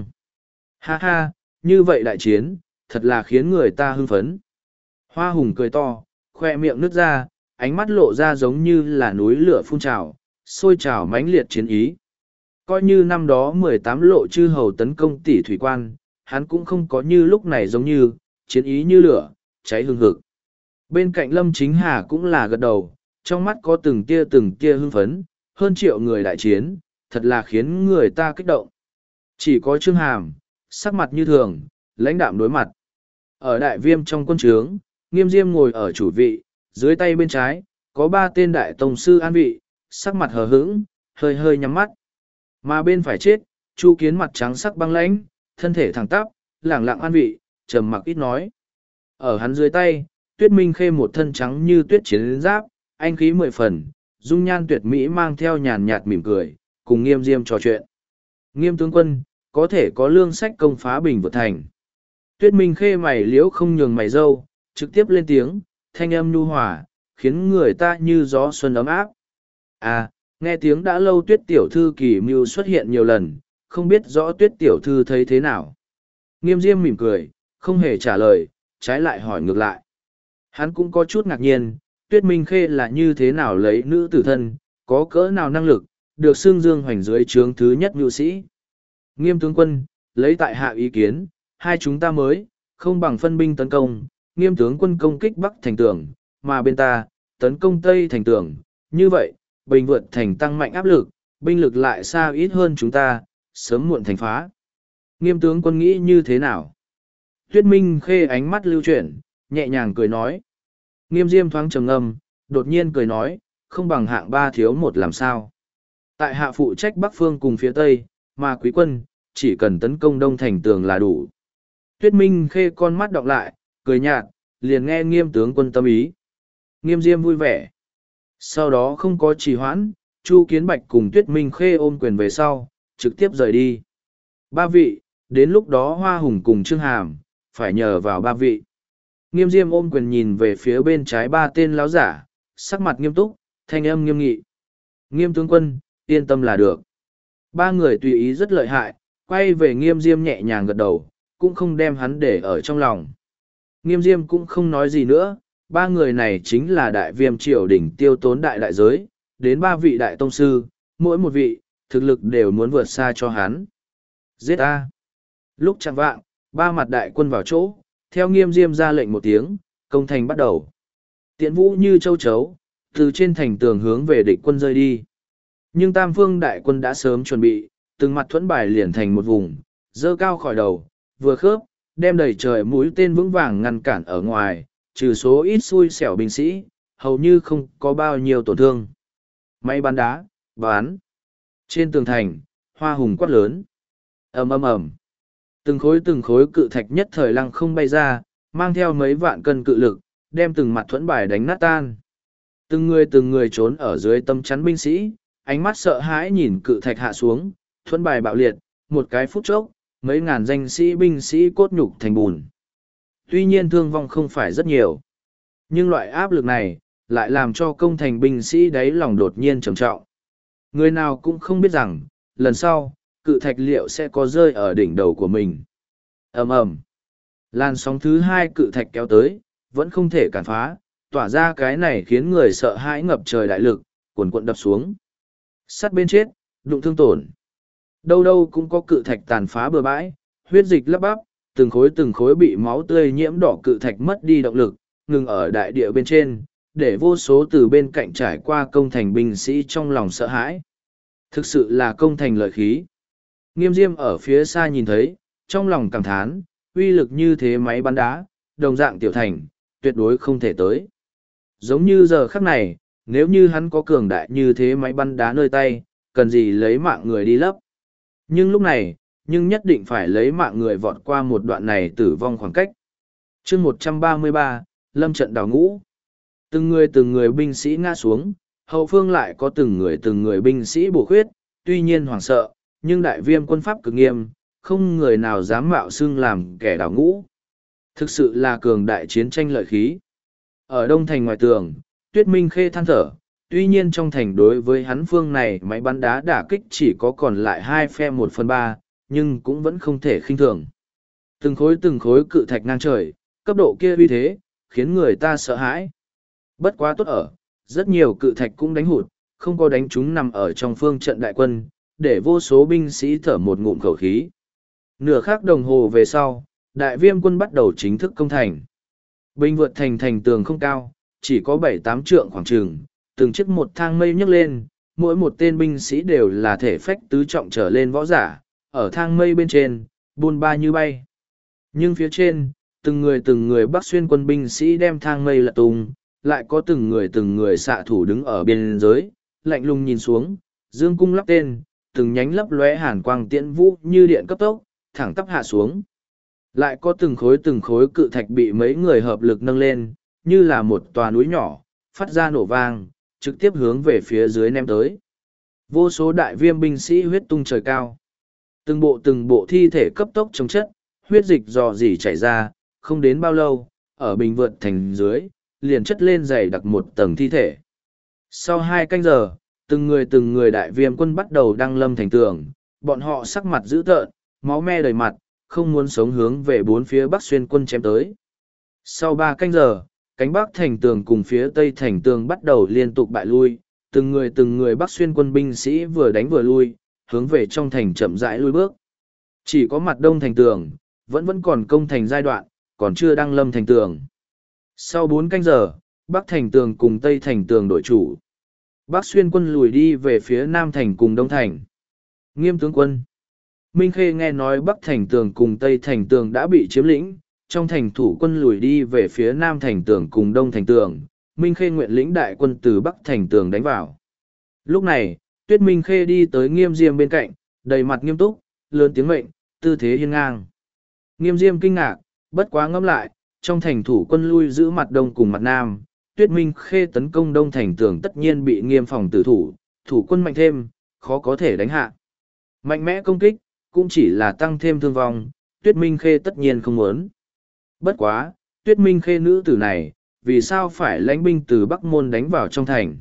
Speaker 1: Ha ha, như vậy đại chiến, thật là khiến người ta hưng phấn. Hoa Hùng cười to, khoe miệng nứt ra, ánh mắt lộ ra giống như là núi lửa phun trào, sôi trào mãnh liệt chiến ý. Coi như năm đó mười tám lộ chư hầu tấn công tỷ thủy quan, hắn cũng không có như lúc này giống như, chiến ý như lửa, cháy hừng hực. Bên cạnh Lâm Chính Hà cũng là gật đầu, trong mắt có từng tia từng tia hưng phấn, hơn triệu người đại chiến, thật là khiến người ta kích động. Chỉ có Trương Hàm, sắc mặt như thường, lãnh đạm đối mặt. Ở đại viêm trong quân trướng, Nghiêm Diêm ngồi ở chủ vị, dưới tay bên trái, có ba tên đại tông sư an vị, sắc mặt hờ hững, hơi hơi nhắm mắt. Mà bên phải chết, Chu Kiến mặt trắng sắc băng lãnh, thân thể thẳng tắp, lẳng lặng an vị, trầm mặc ít nói. Ở hắn dưới tay, Tuyết Minh Khê một thân trắng như tuyết chiến giáp, anh khí mười phần, dung nhan tuyệt mỹ mang theo nhàn nhạt mỉm cười, cùng Nghiêm Diêm trò chuyện. Nghiêm tướng quân, có thể có lương sách công phá Bình Vượt Thành. Tuyết Minh Khê mày liễu không nhường mày dâu, trực tiếp lên tiếng, thanh âm nhu hòa, khiến người ta như gió xuân ấm áp. À, nghe tiếng đã lâu Tuyết tiểu thư kỳ mưu xuất hiện nhiều lần, không biết rõ Tuyết tiểu thư thấy thế nào. Nghiêm Diêm mỉm cười, không hề trả lời, trái lại hỏi ngược lại. Hắn cũng có chút ngạc nhiên, Tuyết Minh Khê là như thế nào lấy nữ tử thân, có cỡ nào năng lực, được xưng dương hoành dưới trướng thứ nhất nhu sĩ. Nghiêm tướng quân, lấy tại hạ ý kiến, hai chúng ta mới, không bằng phân binh tấn công, Nghiêm tướng quân công kích Bắc thành tường, mà bên ta, tấn công Tây thành tường, như vậy, Bình Vượt Thành tăng mạnh áp lực, binh lực lại xa ít hơn chúng ta, sớm muộn thành phá. Nghiêm tướng quân nghĩ như thế nào? Tuyết Minh Khê ánh mắt lưu chuyển, nhẹ nhàng cười nói. Nghiêm Diêm thoáng trầm ngâm, đột nhiên cười nói, không bằng hạng ba thiếu một làm sao. Tại hạ phụ trách Bắc Phương cùng phía Tây, mà quý quân, chỉ cần tấn công đông thành tường là đủ. Tuyết Minh Khê con mắt đọc lại, cười nhạt, liền nghe Nghiêm tướng quân tâm ý. Nghiêm Diêm vui vẻ. Sau đó không có trì hoãn, Chu Kiến Bạch cùng Tuyết Minh Khê ôm quyền về sau, trực tiếp rời đi. Ba vị, đến lúc đó Hoa Hùng cùng Trương Hàm, phải nhờ vào ba vị. Nghiêm Diêm ôm quyền nhìn về phía bên trái ba tên láo giả, sắc mặt nghiêm túc, thanh âm nghiêm nghị. Nghiêm tướng quân, yên tâm là được. Ba người tùy ý rất lợi hại, quay về Nghiêm Diêm nhẹ nhàng gật đầu, cũng không đem hắn để ở trong lòng. Nghiêm Diêm cũng không nói gì nữa, ba người này chính là đại viêm triều đỉnh tiêu tốn đại đại giới, đến ba vị đại tông sư, mỗi một vị, thực lực đều muốn vượt xa cho hắn. Giết A. Lúc chẳng vạng, ba mặt đại quân vào chỗ, theo Nghiêm Diêm ra lệnh một tiếng, công thành bắt đầu. Tiễn vũ như châu chấu, từ trên thành tường hướng về địch quân rơi đi. Nhưng tam phương đại quân đã sớm chuẩn bị, từng mặt thuẫn bài liền thành một vùng, dơ cao khỏi đầu, vừa khớp, đem đầy trời mũi tên vững vàng ngăn cản ở ngoài, trừ số ít xui xẻo binh sĩ, hầu như không có bao nhiêu tổn thương. Máy bắn đá, bán. Trên tường thành, Hoa Hùng quát lớn. Ầm ầm ầm. Từng khối từng khối cự thạch nhất thời lăng không bay ra, mang theo mấy vạn cân cự lực, đem từng mặt thuẫn bài đánh nát tan. Từng người từng người trốn ở dưới tâm chắn binh sĩ, ánh mắt sợ hãi nhìn cự thạch hạ xuống, thuẫn bài bạo liệt, một cái phút chốc, mấy ngàn danh sĩ binh sĩ cốt nhục thành bùn. Tuy nhiên thương vong không phải rất nhiều, nhưng loại áp lực này lại làm cho công thành binh sĩ đáy lòng đột nhiên trầm trọng. Người nào cũng không biết rằng, lần sau, cự thạch liệu sẽ có rơi ở đỉnh đầu của mình. Ầm ầm. Làn sóng thứ hai cự thạch kéo tới, vẫn không thể cản phá, tỏa ra cái này khiến người sợ hãi ngập trời đại lực, cuồn cuộn đập xuống. Sắt bên chết, đụng thương tổn. Đâu đâu cũng có cự thạch tàn phá bừa bãi, huyết dịch lấp bắp, từng khối từng khối bị máu tươi nhiễm đỏ cự thạch mất đi động lực, ngừng ở đại địa bên trên, để vô số từ bên cạnh trải qua công thành binh sĩ trong lòng sợ hãi. Thực sự là công thành lợi khí. Nghiêm Diêm ở phía xa nhìn thấy, trong lòng cảm thán, uy lực như thế máy bắn đá, đồng dạng tiểu thành, tuyệt đối không thể tới. Giống như giờ khắc này, nếu như hắn có cường đại như thế máy bắn đá nơi tay, cần gì lấy mạng người đi lấp. Nhưng lúc này, nhưng nhất định phải lấy mạng người vọt qua một đoạn này tử vong khoảng cách. chương một trăm ba mươi ba, lâm trận đào ngũ. Từng người từng người binh sĩ ngã xuống, hậu phương lại có từng người từng người binh sĩ bổ khuyết, tuy nhiên hoảng sợ, nhưng đại viêm quân pháp cực nghiêm, không người nào dám mạo xưng làm kẻ đào ngũ. Thực sự là cường đại chiến tranh lợi khí. Ở đông thành ngoài tường, Tuyết Minh Khê than thở, tuy nhiên trong thành đối với hắn phương này máy bắn đá đả kích chỉ có còn lại hai phe một phần ba, nhưng cũng vẫn không thể khinh thường. Từng khối từng khối cự thạch ngang trời, cấp độ kia uy thế, khiến người ta sợ hãi. Bất quá tốt ở, rất nhiều cự thạch cũng đánh hụt, không có đánh chúng nằm ở trong phương trận đại quân, để vô số binh sĩ thở một ngụm khẩu khí. Nửa khắc đồng hồ về sau, đại viêm quân bắt đầu chính thức công thành. Binh vượt thành thành tường không cao, chỉ có bảy tám trượng khoảng trường, từng chiếc một thang mây nhấc lên, mỗi một tên binh sĩ đều là thể phách tứ trọng trở lên võ giả, ở thang mây bên trên, buôn ba như bay. Nhưng phía trên, từng người từng người bắc xuyên quân binh sĩ đem thang mây lật tung, lại có từng người từng người xạ thủ đứng ở biên giới, lạnh lùng nhìn xuống, dương cung lắp tên, từng nhánh lấp lóe hàn quang tiễn vũ như điện cấp tốc, thẳng tắp hạ xuống. Lại có từng khối từng khối cự thạch bị mấy người hợp lực nâng lên, như là một tòa núi nhỏ, phát ra nổ vang, trực tiếp hướng về phía dưới ném tới. Vô số đại viêm binh sĩ huyết tung trời cao. Từng bộ từng bộ thi thể cấp tốc chống chất, huyết dịch dò dỉ chảy ra, không đến bao lâu, ở bình vượt thành dưới, liền chất lên dày đặc một tầng thi thể. Sau hai canh giờ, từng người từng người đại viêm quân bắt đầu đăng lâm thành tường, bọn họ sắc mặt dữ tợn, máu me đầy mặt, không muốn sống hướng về bốn phía bắc xuyên quân chém tới. Sau ba canh giờ, cánh bắc thành tường cùng phía tây thành tường bắt đầu liên tục bại lui, từng người từng người bắc xuyên quân binh sĩ vừa đánh vừa lui, hướng về trong thành chậm rãi lui bước. Chỉ có mặt đông thành tường, vẫn vẫn còn công thành giai đoạn, còn chưa đăng lâm thành tường. Sau bốn canh giờ, bắc thành tường cùng tây thành tường đổi chủ. Bắc xuyên quân lùi đi về phía nam thành cùng đông thành. Nghiêm tướng quân. Minh Khê nghe nói bắc thành tường cùng tây thành tường đã bị chiếm lĩnh, trong thành thủ quân lùi đi về phía nam thành tường cùng đông thành tường, Minh Khê nguyện lĩnh đại quân từ bắc thành tường đánh vào. Lúc này, Tuyết Minh Khê đi tới Nghiêm Diêm bên cạnh, đầy mặt nghiêm túc, lớn tiếng mệnh, tư thế hiên ngang. Nghiêm Diêm kinh ngạc, bất quá ngẫm lại, trong thành thủ quân lui giữ mặt đông cùng mặt nam, Tuyết Minh Khê tấn công đông thành tường tất nhiên bị Nghiêm phòng tử thủ, thủ quân mạnh thêm, khó có thể đánh hạ. Mạnh mẽ công kích, cũng chỉ là tăng thêm thương vong, Tuyết Minh Khê tất nhiên không muốn. Bất quá, Tuyết Minh Khê nữ tử này, vì sao phải lãnh binh từ Bắc Môn đánh vào trong thành?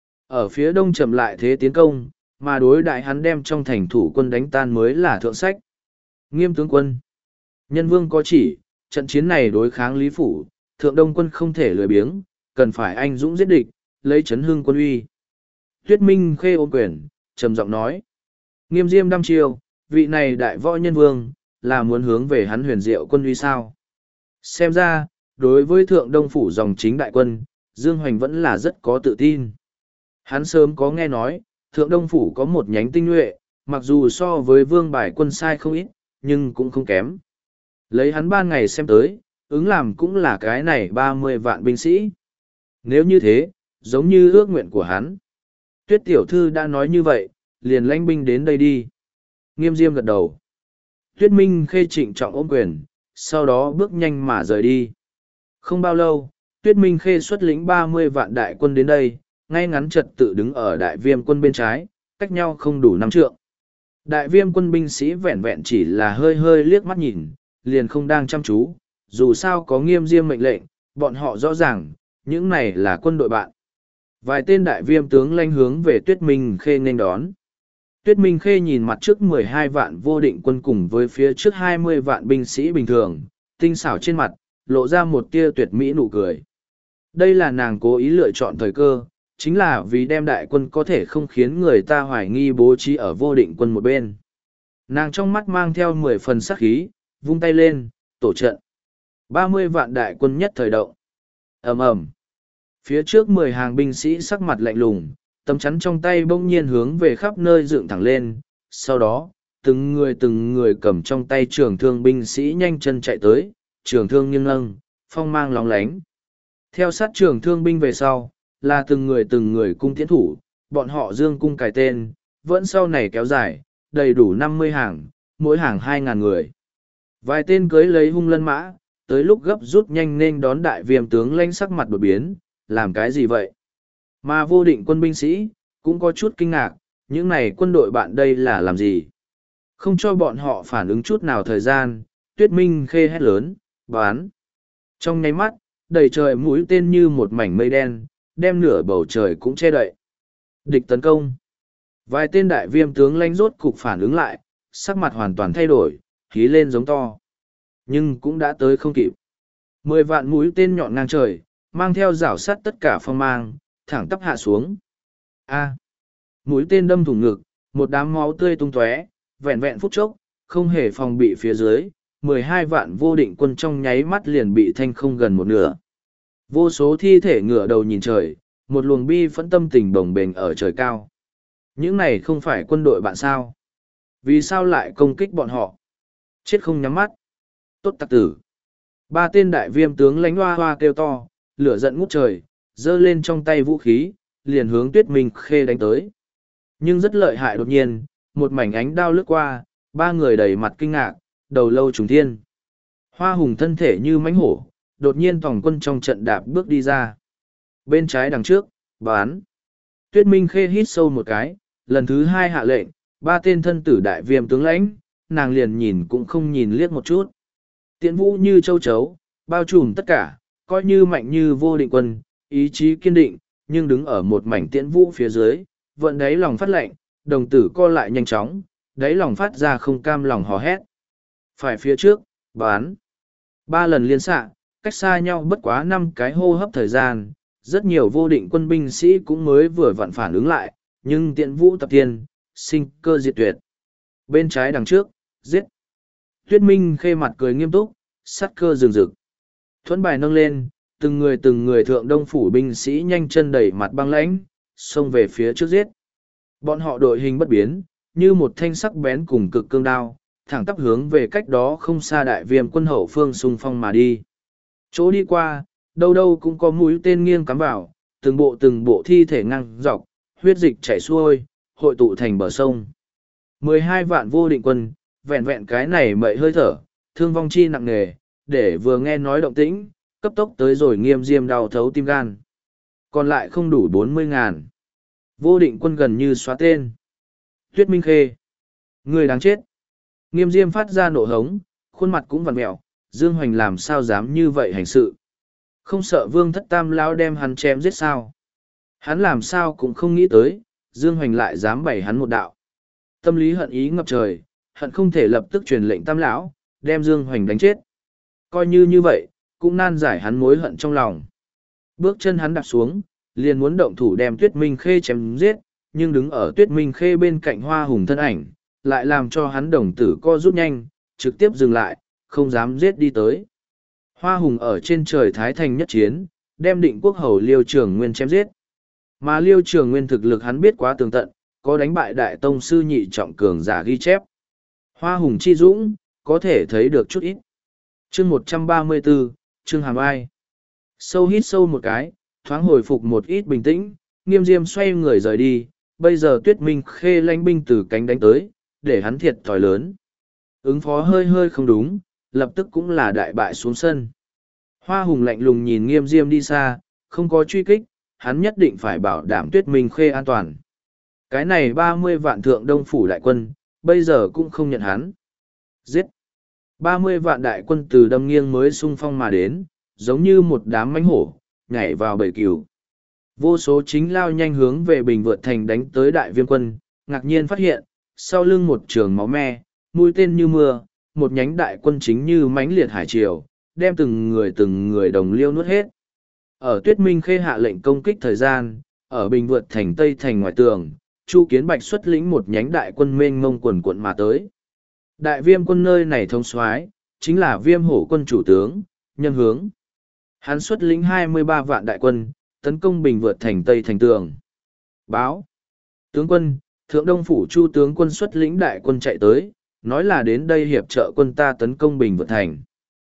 Speaker 1: Ở phía đông chậm lại thế tiến công, mà đối đại hắn đem trong thành thủ quân đánh tan mới là thượng sách. Nghiêm tướng quân. Nhân vương có chỉ, trận chiến này đối kháng Lý Phủ, thượng đông quân không thể lười biếng, cần phải anh dũng giết địch, lấy chấn hưng quân uy. Tuyết Minh Khê ôm quyền, trầm giọng nói. Nghiêm Diêm đăm chiêu, vị này đại võ nhân vương, là muốn hướng về hắn huyền diệu quân uy sao. Xem ra, đối với thượng đông phủ dòng chính đại quân, Dương Hoành vẫn là rất có tự tin. Hắn sớm có nghe nói, thượng đông phủ có một nhánh tinh nhuệ, mặc dù so với vương bài quân sai không ít, nhưng cũng không kém. Lấy hắn ba ngày xem tới, ứng làm cũng là cái này ba mươi vạn binh sĩ. Nếu như thế, giống như ước nguyện của hắn. Tuyết tiểu thư đã nói như vậy, liền lãnh binh đến đây đi. Nghiêm Diêm gật đầu. Tuyết Minh Khê trịnh trọng ôm quyền, sau đó bước nhanh mà rời đi. Không bao lâu, Tuyết Minh Khê xuất lĩnh ba mươi vạn đại quân đến đây, ngay ngắn trật tự đứng ở đại viêm quân bên trái, cách nhau không đủ năm trượng. Đại viêm quân binh sĩ vẹn vẹn chỉ là hơi hơi liếc mắt nhìn, liền không đang chăm chú, dù sao có Nghiêm Diêm mệnh lệnh, bọn họ rõ ràng, những này là quân đội bạn. Vài tên đại viêm tướng lanh hướng về Tuyết Minh Khê nên đón. Tuyết Minh Khê nhìn mặt trước mười hai vạn vô định quân cùng với phía trước hai mươi vạn binh sĩ bình thường, tinh xảo trên mặt, lộ ra một tia tuyệt mỹ nụ cười. Đây là nàng cố ý lựa chọn thời cơ, chính là vì đem đại quân có thể không khiến người ta hoài nghi bố trí ở vô định quân một bên. Nàng trong mắt mang theo mười phần sắc khí, vung tay lên, tổ trận. ba mươi vạn đại quân nhất thời động. Ầm ầm. Phía trước mười hàng binh sĩ sắc mặt lạnh lùng, tấm chắn trong tay bỗng nhiên hướng về khắp nơi dựng thẳng lên. Sau đó, từng người từng người cầm trong tay trường thương binh sĩ nhanh chân chạy tới, trường thương nghiêng lâng, phong mang lóng lánh. Theo sát trường thương binh về sau, là từng người từng người cung tiễn thủ, bọn họ dương cung cài tên, vẫn sau này kéo dài, đầy đủ năm mươi hàng, mỗi hàng hai ngàn người. Vài tên cưới lấy hung lân mã, tới lúc gấp rút nhanh nên đón đại viêm tướng lãnh sắc mặt đột biến, làm cái gì vậy? Mà vô định quân binh sĩ, cũng có chút kinh ngạc, những này quân đội bạn đây là làm gì? Không cho bọn họ phản ứng chút nào thời gian, Tuyết Minh Khê hét lớn, bán. Trong nháy mắt, đầy trời mũi tên như một mảnh mây đen, đem nửa bầu trời cũng che đậy. Địch tấn công. Vài tên đại viêm tướng lãnh rốt cục phản ứng lại, sắc mặt hoàn toàn thay đổi, khí lên giống to. Nhưng cũng đã tới không kịp. Mười vạn mũi tên nhọn ngang trời, mang theo rảo sắt tất cả phong mang, thẳng tắp hạ xuống. A. Mũi tên đâm thủng ngực, một đám máu tươi tung tóe, vẹn vẹn phút chốc, không hề phòng bị phía dưới, mười hai vạn vô định quân trong nháy mắt liền bị thanh không gần một nửa. Vô số thi thể ngửa đầu nhìn trời, một luồng bi phẫn tâm tình bồng bềnh ở trời cao. Những này không phải quân đội bạn sao? Vì sao lại công kích bọn họ? Chết không nhắm mắt. Tốt tặc tử. Ba tên đại viêm tướng lánh hoa hoa kêu to, lửa giận ngút trời, giơ lên trong tay vũ khí, liền hướng Tuyết Minh Khê đánh tới. Nhưng rất lợi hại đột nhiên, một mảnh ánh đao lướt qua, ba người đầy mặt kinh ngạc, đầu lâu trùng thiên. Hoa hùng thân thể như mãnh hổ, đột nhiên toàn quân trong trận đạp bước đi ra. Bên trái đằng trước, bán. Tuyết Minh Khê hít sâu một cái, lần thứ hai hạ lệnh, ba tên thân tử đại viêm tướng lãnh, nàng liền nhìn cũng không nhìn liếc một chút. Tiễn vũ như châu chấu, bao trùm tất cả, coi như mạnh như vô định quân, ý chí kiên định, nhưng đứng ở một mảnh tiễn vũ phía dưới, vận đáy lòng phát lệnh, đồng tử co lại nhanh chóng, đáy lòng phát ra không cam lòng hò hét. Phải phía trước, bán. Ba lần liên xạ, cách xa nhau bất quá năm cái hô hấp thời gian, rất nhiều vô định quân binh sĩ cũng mới vừa vặn phản ứng lại, nhưng tiện vũ tập tiên, sinh cơ diệt tuyệt. Bên trái đằng trước, giết. Tuyết Minh Khê mặt cười nghiêm túc, sắt cơ rừng rực. Thuẫn bài nâng lên, từng người từng người thượng đông phủ binh sĩ nhanh chân đẩy mặt băng lãnh, xông về phía trước giết. Bọn họ đội hình bất biến, như một thanh sắc bén cùng cực cương đao, thẳng tắp hướng về cách đó không xa đại viêm quân hậu phương xung phong mà đi. Chỗ đi qua, đâu đâu cũng có mũi tên nghiêng cắm vào, từng bộ từng bộ thi thể ngang dọc, huyết dịch chảy xuôi, hội tụ thành bờ sông. Mười hai vạn vô định quân, vẹn vẹn cái này mậy hơi thở, thương vong chi nặng nề, để vừa nghe nói động tĩnh, cấp tốc tới rồi Nghiêm Diêm đau thấu tim gan. Còn lại không đủ bốn mươi ngàn. Vô định quân gần như xóa tên. Tuyết Minh Khê. Người đáng chết. Nghiêm Diêm phát ra nộ hống, khuôn mặt cũng vằn mẹo, Dương Hoành làm sao dám như vậy hành sự. Không sợ Vương Thất Tam lão đem hắn chém giết sao. Hắn làm sao cũng không nghĩ tới, Dương Hoành lại dám bày hắn một đạo. Tâm lý hận ý ngập trời, hận không thể lập tức truyền lệnh Tam lão, đem Dương Hoành đánh chết. Coi như như vậy, cũng nan giải hắn mối hận trong lòng. Bước chân hắn đạp xuống, liền muốn động thủ đem Tuyết Minh Khê chém giết, nhưng đứng ở Tuyết Minh Khê bên cạnh Hoa Hùng thân ảnh, lại làm cho hắn đồng tử co rút nhanh, trực tiếp dừng lại, không dám giết đi tới. Hoa Hùng ở trên trời Thái Thành nhất chiến, đem Định Quốc hầu Liêu Trường Nguyên chém giết. Mà Liêu Trường Nguyên thực lực hắn biết quá tường tận, có đánh bại đại tông sư nhị trọng cường giả ghi chép. Hoa Hùng chi dũng, có thể thấy được chút ít. Chương một trăm ba mươi bốn, Chương Hàm Ai. Sâu hít sâu một cái, thoáng hồi phục một ít bình tĩnh, Nghiêm Diêm xoay người rời đi, bây giờ Tuyết Minh Khê lãnh binh từ cánh đánh tới, để hắn thiệt thòi lớn. Ứng phó hơi hơi không đúng, lập tức cũng là đại bại xuống sân. Hoa Hùng lạnh lùng nhìn Nghiêm Diêm đi xa, không có truy kích, hắn nhất định phải bảo đảm Tuyết Minh Khê an toàn. Cái này ba mươi vạn thượng đông phủ đại quân, bây giờ cũng không nhận hắn. Giết! ba mươi vạn đại quân từ đâm nghiêng mới xung phong mà đến, giống như một đám mãnh hổ, nhảy vào bầy cừu. Vô số chính lao nhanh hướng về Bình Vượt Thành đánh tới đại viêm quân, ngạc nhiên phát hiện, sau lưng một trường máu me, mũi tên như mưa, một nhánh đại quân chính như mãnh liệt hải triều, đem từng người từng người đồng liêu nuốt hết. Ở Tuyết Minh Khê hạ lệnh công kích thời gian, ở Bình Vượt Thành Tây Thành ngoài tường, Chu Kiến Bạch xuất lĩnh một nhánh đại quân mênh mông quần quận mà tới. Đại viêm quân nơi này thông soái chính là viêm hổ quân chủ tướng, Nhân Hướng. Hắn xuất lĩnh hai mươi ba vạn đại quân, tấn công Bình Vượt Thành Tây Thành tường. Báo. Tướng quân, Thượng Đông Phủ Chu tướng quân xuất lĩnh đại quân chạy tới, nói là đến đây hiệp trợ quân ta tấn công Bình Vượt Thành.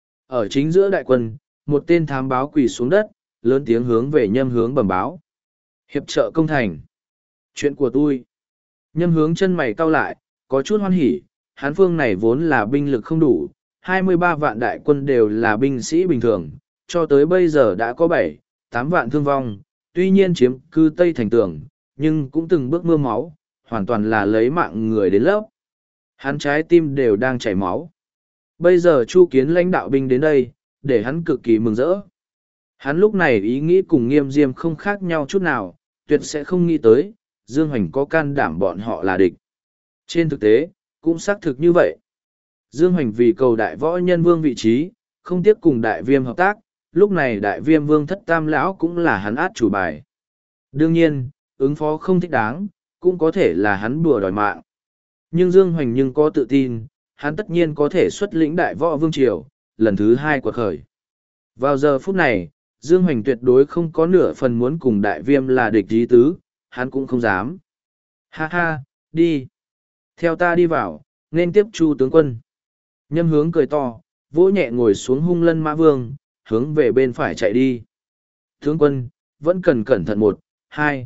Speaker 1: Ở chính giữa đại quân, một tên thám báo quỳ xuống đất, lớn tiếng hướng về Nhâm Hướng bẩm báo. Hiệp trợ công thành. Chuyện của tôi. Nhâm Hướng chân mày cau lại, có chút hoan hỉ, hán phương này vốn là binh lực không đủ, hai mươi ba vạn đại quân đều là binh sĩ bình thường, cho tới bây giờ đã có bảy, tám vạn thương vong, tuy nhiên chiếm cư Tây Thành tường, nhưng cũng từng bước mưa máu, hoàn toàn là lấy mạng người đến lớp. Hắn trái tim đều đang chảy máu. Bây giờ Chu Kiến lãnh đạo binh đến đây, để hắn cực kỳ mừng rỡ. Hắn lúc này ý nghĩ cùng Nghiêm Diêm không khác nhau chút nào, tuyệt sẽ không nghĩ tới, Dương Hoành có can đảm bọn họ là địch. Trên thực tế, cũng xác thực như vậy. Dương Hoành vì cầu đại võ nhân vương vị trí, không tiếc cùng đại viêm hợp tác, lúc này đại viêm vương Thất Tam lão cũng là hắn át chủ bài. Đương nhiên, ứng phó không thích đáng, cũng có thể là hắn bùa đòi mạng. Nhưng Dương Hoành nhưng có tự tin, hắn tất nhiên có thể xuất lĩnh đại võ vương triều, lần thứ hai quật khởi. Vào giờ phút này, Dương Hoành tuyệt đối không có nửa phần muốn cùng đại viêm là địch ý tứ, hắn cũng không dám. Ha ha, đi. Theo ta đi vào, nên tiếp Chu tướng quân. Nhâm Hướng cười to, vỗ nhẹ ngồi xuống hung lân mã vương, hướng về bên phải chạy đi. Tướng quân, vẫn cần cẩn thận một, hai.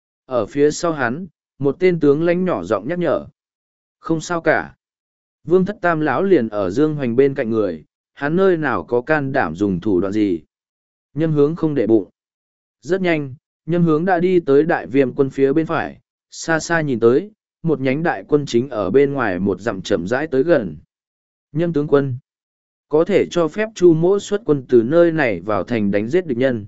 Speaker 1: Ở phía sau hắn, một tên tướng lãnh nhỏ giọng nhắc nhở. Không sao cả. Vương Thất Tam lão liền ở Dương Hoành bên cạnh người, hắn nơi nào có can đảm dùng thủ đoạn gì. Nhâm Hướng không để bụng. Rất nhanh, Nhâm Hướng đã đi tới đại viêm quân phía bên phải, xa xa nhìn tới, một nhánh đại quân chính ở bên ngoài một dặm chậm rãi tới gần. Nhâm tướng quân, có thể cho phép Chu Mỗ xuất quân từ nơi này vào thành đánh giết địch nhân.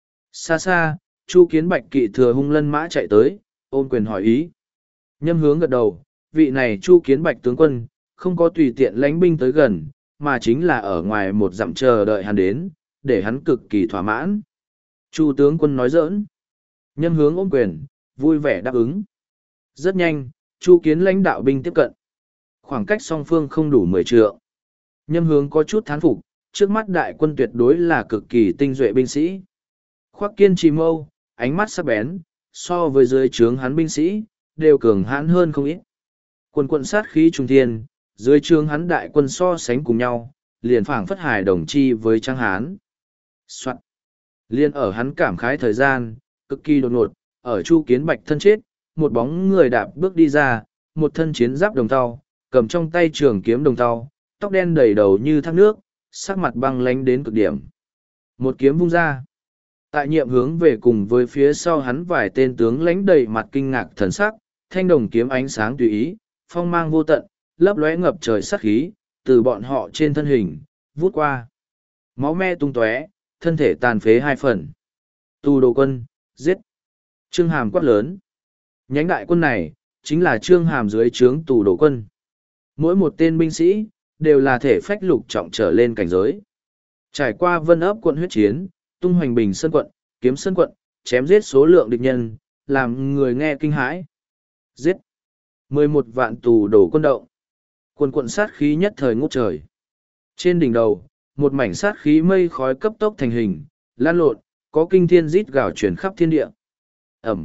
Speaker 1: Xa xa, Chu Kiến Bạch kỵ thừa hung lân mã chạy tới, ôm quyền hỏi ý. Nhâm Hướng gật đầu, vị này Chu Kiến Bạch tướng quân, không có tùy tiện lãnh binh tới gần, mà chính là ở ngoài một dặm chờ đợi hắn đến, để hắn cực kỳ thỏa mãn. Chu tướng quân nói giỡn. Nhâm Hướng ôm quyền, vui vẻ đáp ứng. Rất nhanh, Chu Kiến lãnh đạo binh tiếp cận. Khoảng cách song phương không đủ mười trượng. Nhâm Hướng có chút thán phục, trước mắt đại quân tuyệt đối là cực kỳ tinh duệ binh sĩ. Khoác kiên trì mâu, ánh mắt sắc bén, so với dưới trướng hắn binh sĩ, đều cường hãn hơn không ít. Quân quận sát khí trung thiên, dưới trướng hắn đại quân so sánh cùng nhau, liền phảng phất hài đồng chi với Trang Hán. Soạn. Liên ở hắn cảm khái thời gian, cực kỳ đột ngột, ở Chu Kiến Bạch thân chết, một bóng người đạp bước đi ra, một thân chiến giáp đồng tàu, cầm trong tay trường kiếm đồng tàu, tóc đen đầy đầu như thác nước, sắc mặt băng lánh đến cực điểm. Một kiếm vung ra. Tại nhiệm hướng về cùng với phía sau hắn vài tên tướng lãnh đầy mặt kinh ngạc thần sắc, thanh đồng kiếm ánh sáng tùy ý, phong mang vô tận, lấp lóe ngập trời sát khí, từ bọn họ trên thân hình, vút qua. Máu me tung tóe, thân thể tàn phế hai phần. Tù đồ quân, giết. Trương Hàm quát lớn. Nhánh đại quân này, chính là Trương Hàm dưới trướng tù đồ quân. Mỗi một tên binh sĩ, đều là thể phách lục trọng trở lên cảnh giới. Trải qua vân ấp quận huyết chiến, tung hoành bình sơn quận, kiếm sơn quận, chém giết số lượng địch nhân, làm người nghe kinh hãi. Giết. mười một vạn tù đồ quân động. Quần quận sát khí nhất thời ngút trời. Trên đỉnh đầu, một mảnh sát khí mây khói cấp tốc thành hình, lan lộn, có kinh thiên rít gào truyền khắp thiên địa. Ẩm.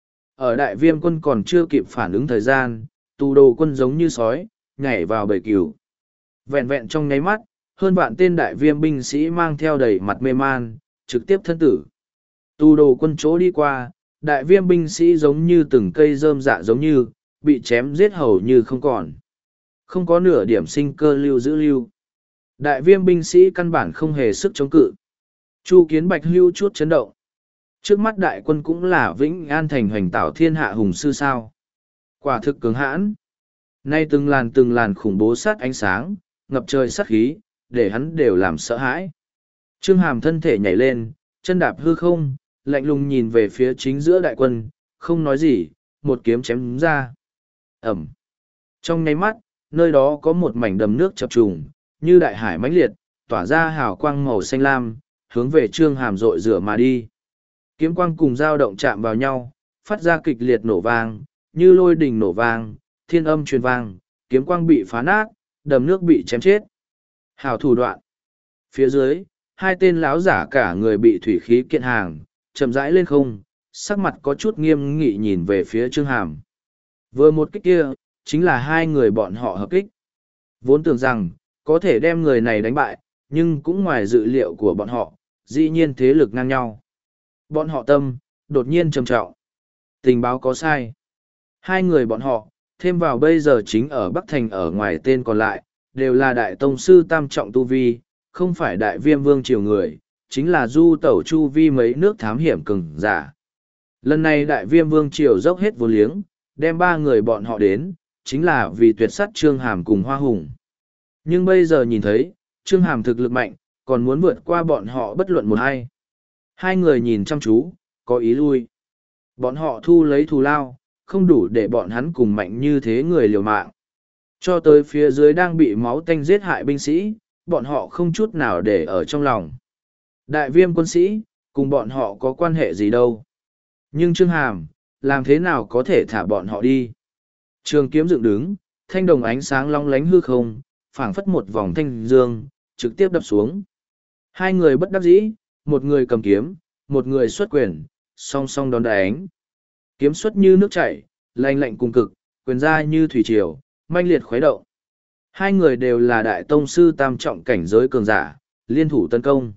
Speaker 1: Ở đại viêm quân còn chưa kịp phản ứng thời gian, tù đồ quân giống như sói, nhảy vào bầy cừu. Vẹn vẹn trong nháy mắt, hơn vạn tên đại viêm binh sĩ mang theo đầy mặt mê man, trực tiếp thân tử. Tù đồ quân chỗ đi qua, đại viêm binh sĩ giống như từng cây rơm dạ giống như, bị chém giết hầu như không còn. Không có nửa điểm sinh cơ lưu giữ lưu. Đại viêm binh sĩ căn bản không hề sức chống cự. Chu Kiến Bạch hưu chút chấn động. Trước mắt đại quân cũng là Vĩnh An thành hoành tảo thiên hạ hùng sư sao. Quả thực cứng hãn. Nay từng làn từng làn khủng bố sát ánh sáng, ngập trời sát khí, để hắn đều làm sợ hãi. Trương Hàm thân thể nhảy lên, chân đạp hư không, lạnh lùng nhìn về phía chính giữa đại quân, không nói gì, một kiếm chém ra. Ẩm. Trong nháy mắt, nơi đó có một mảnh đầm nước chập trùng, như đại hải mãnh liệt, tỏa ra hào quang màu xanh lam, hướng về Trương Hàm rội rửa mà đi. Kiếm quang cùng dao động chạm vào nhau, phát ra kịch liệt nổ vang, như lôi đình nổ vang, thiên âm truyền vang, kiếm quang bị phá nát, đầm nước bị chém chết. Hào thủ đoạn. Phía dưới, hai tên lão giả cả người bị thủy khí kiện hàng, chậm rãi lên không, sắc mặt có chút nghiêm nghị nhìn về phía Trương Hàm. Vừa một kích kia, chính là hai người bọn họ hợp kích. Vốn tưởng rằng, có thể đem người này đánh bại, nhưng cũng ngoài dự liệu của bọn họ, dĩ nhiên thế lực ngang nhau. Bọn họ tâm, đột nhiên trầm trọng. Tình báo có sai. Hai người bọn họ, thêm vào bây giờ chính ở Bắc Thành ở ngoài tên còn lại, đều là đại tông sư tam trọng tu vi, không phải đại viêm vương triều người, chính là du tẩu chu vi mấy nước thám hiểm cường giả. Lần này đại viêm vương triều dốc hết vô liếng, đem ba người bọn họ đến, chính là vì tuyệt sát Trương Hàm cùng Hoa Hùng. Nhưng bây giờ nhìn thấy, Trương Hàm thực lực mạnh, còn muốn vượt qua bọn họ bất luận một hay. Hai người nhìn chăm chú, có ý lui. Bọn họ thu lấy thù lao, không đủ để bọn hắn cùng mạnh như thế người liều mạng. Cho tới phía dưới đang bị máu tanh giết hại binh sĩ, bọn họ không chút nào để ở trong lòng. Đại viêm quân sĩ, cùng bọn họ có quan hệ gì đâu. Nhưng Trương Hàm, làm thế nào có thể thả bọn họ đi? Trường kiếm dựng đứng, thanh đồng ánh sáng long lánh hư không, phảng phất một vòng thanh dương, trực tiếp đập xuống. Hai người bất đắc dĩ, một người cầm kiếm, một người xuất quyền, song song đón đánh. Kiếm xuất như nước chảy, lạnh lạnh cùng cực, quyền ra như thủy triều, manh liệt khuấy động. Hai người đều là đại tông sư tam trọng cảnh giới cường giả, liên thủ tấn công.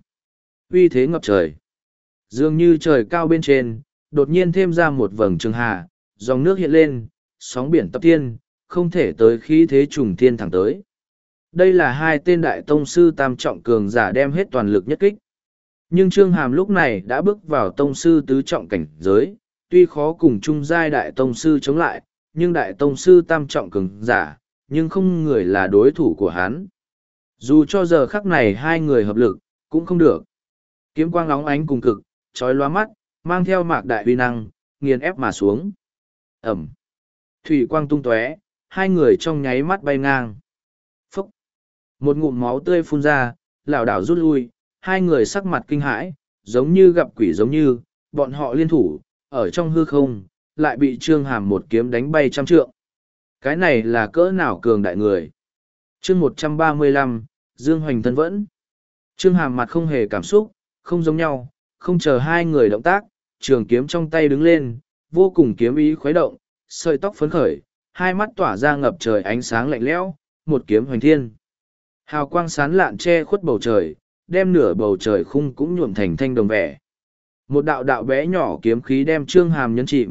Speaker 1: Uy thế ngập trời. Dường như trời cao bên trên, đột nhiên thêm ra một vầng trường hà, dòng nước hiện lên, sóng biển tập thiên, không thể tới khí thế trùng thiên thẳng tới. Đây là hai tên đại tông sư tam trọng cường giả đem hết toàn lực nhất kích. Nhưng Trương Hàm lúc này đã bước vào tông sư tứ trọng cảnh giới, tuy khó cùng chung giai đại tông sư chống lại, nhưng đại tông sư tam trọng cường giả, nhưng không người là đối thủ của hắn. Dù cho giờ khắc này hai người hợp lực, cũng không được. Kiếm quang lóng ánh cùng cực, trói loa mắt, mang theo mạc đại uy năng, nghiền ép mà xuống. Ẩm. Thủy quang tung tóe, hai người trong nháy mắt bay ngang. Phúc. Một ngụm máu tươi phun ra, lảo đảo rút lui, hai người sắc mặt kinh hãi, giống như gặp quỷ giống như, bọn họ liên thủ, ở trong hư không, lại bị Trương Hàm một kiếm đánh bay trăm trượng. Cái này là cỡ nào cường đại người. Chương một trăm ba mươi lăm, Dương Hoành thân vẫn. Trương Hàm mặt không hề cảm xúc, không giống nhau, không chờ hai người động tác, trường kiếm trong tay đứng lên, vô cùng kiếm ý khuấy động, sợi tóc phấn khởi, hai mắt tỏa ra ngập trời ánh sáng lạnh lẽo, một kiếm hoành thiên. Hào quang sán lạn che khuất bầu trời, đem nửa bầu trời khung cũng nhuộm thành thanh đồng vẻ. Một đạo đạo bé nhỏ kiếm khí đem Trương Hàm nhấn chìm,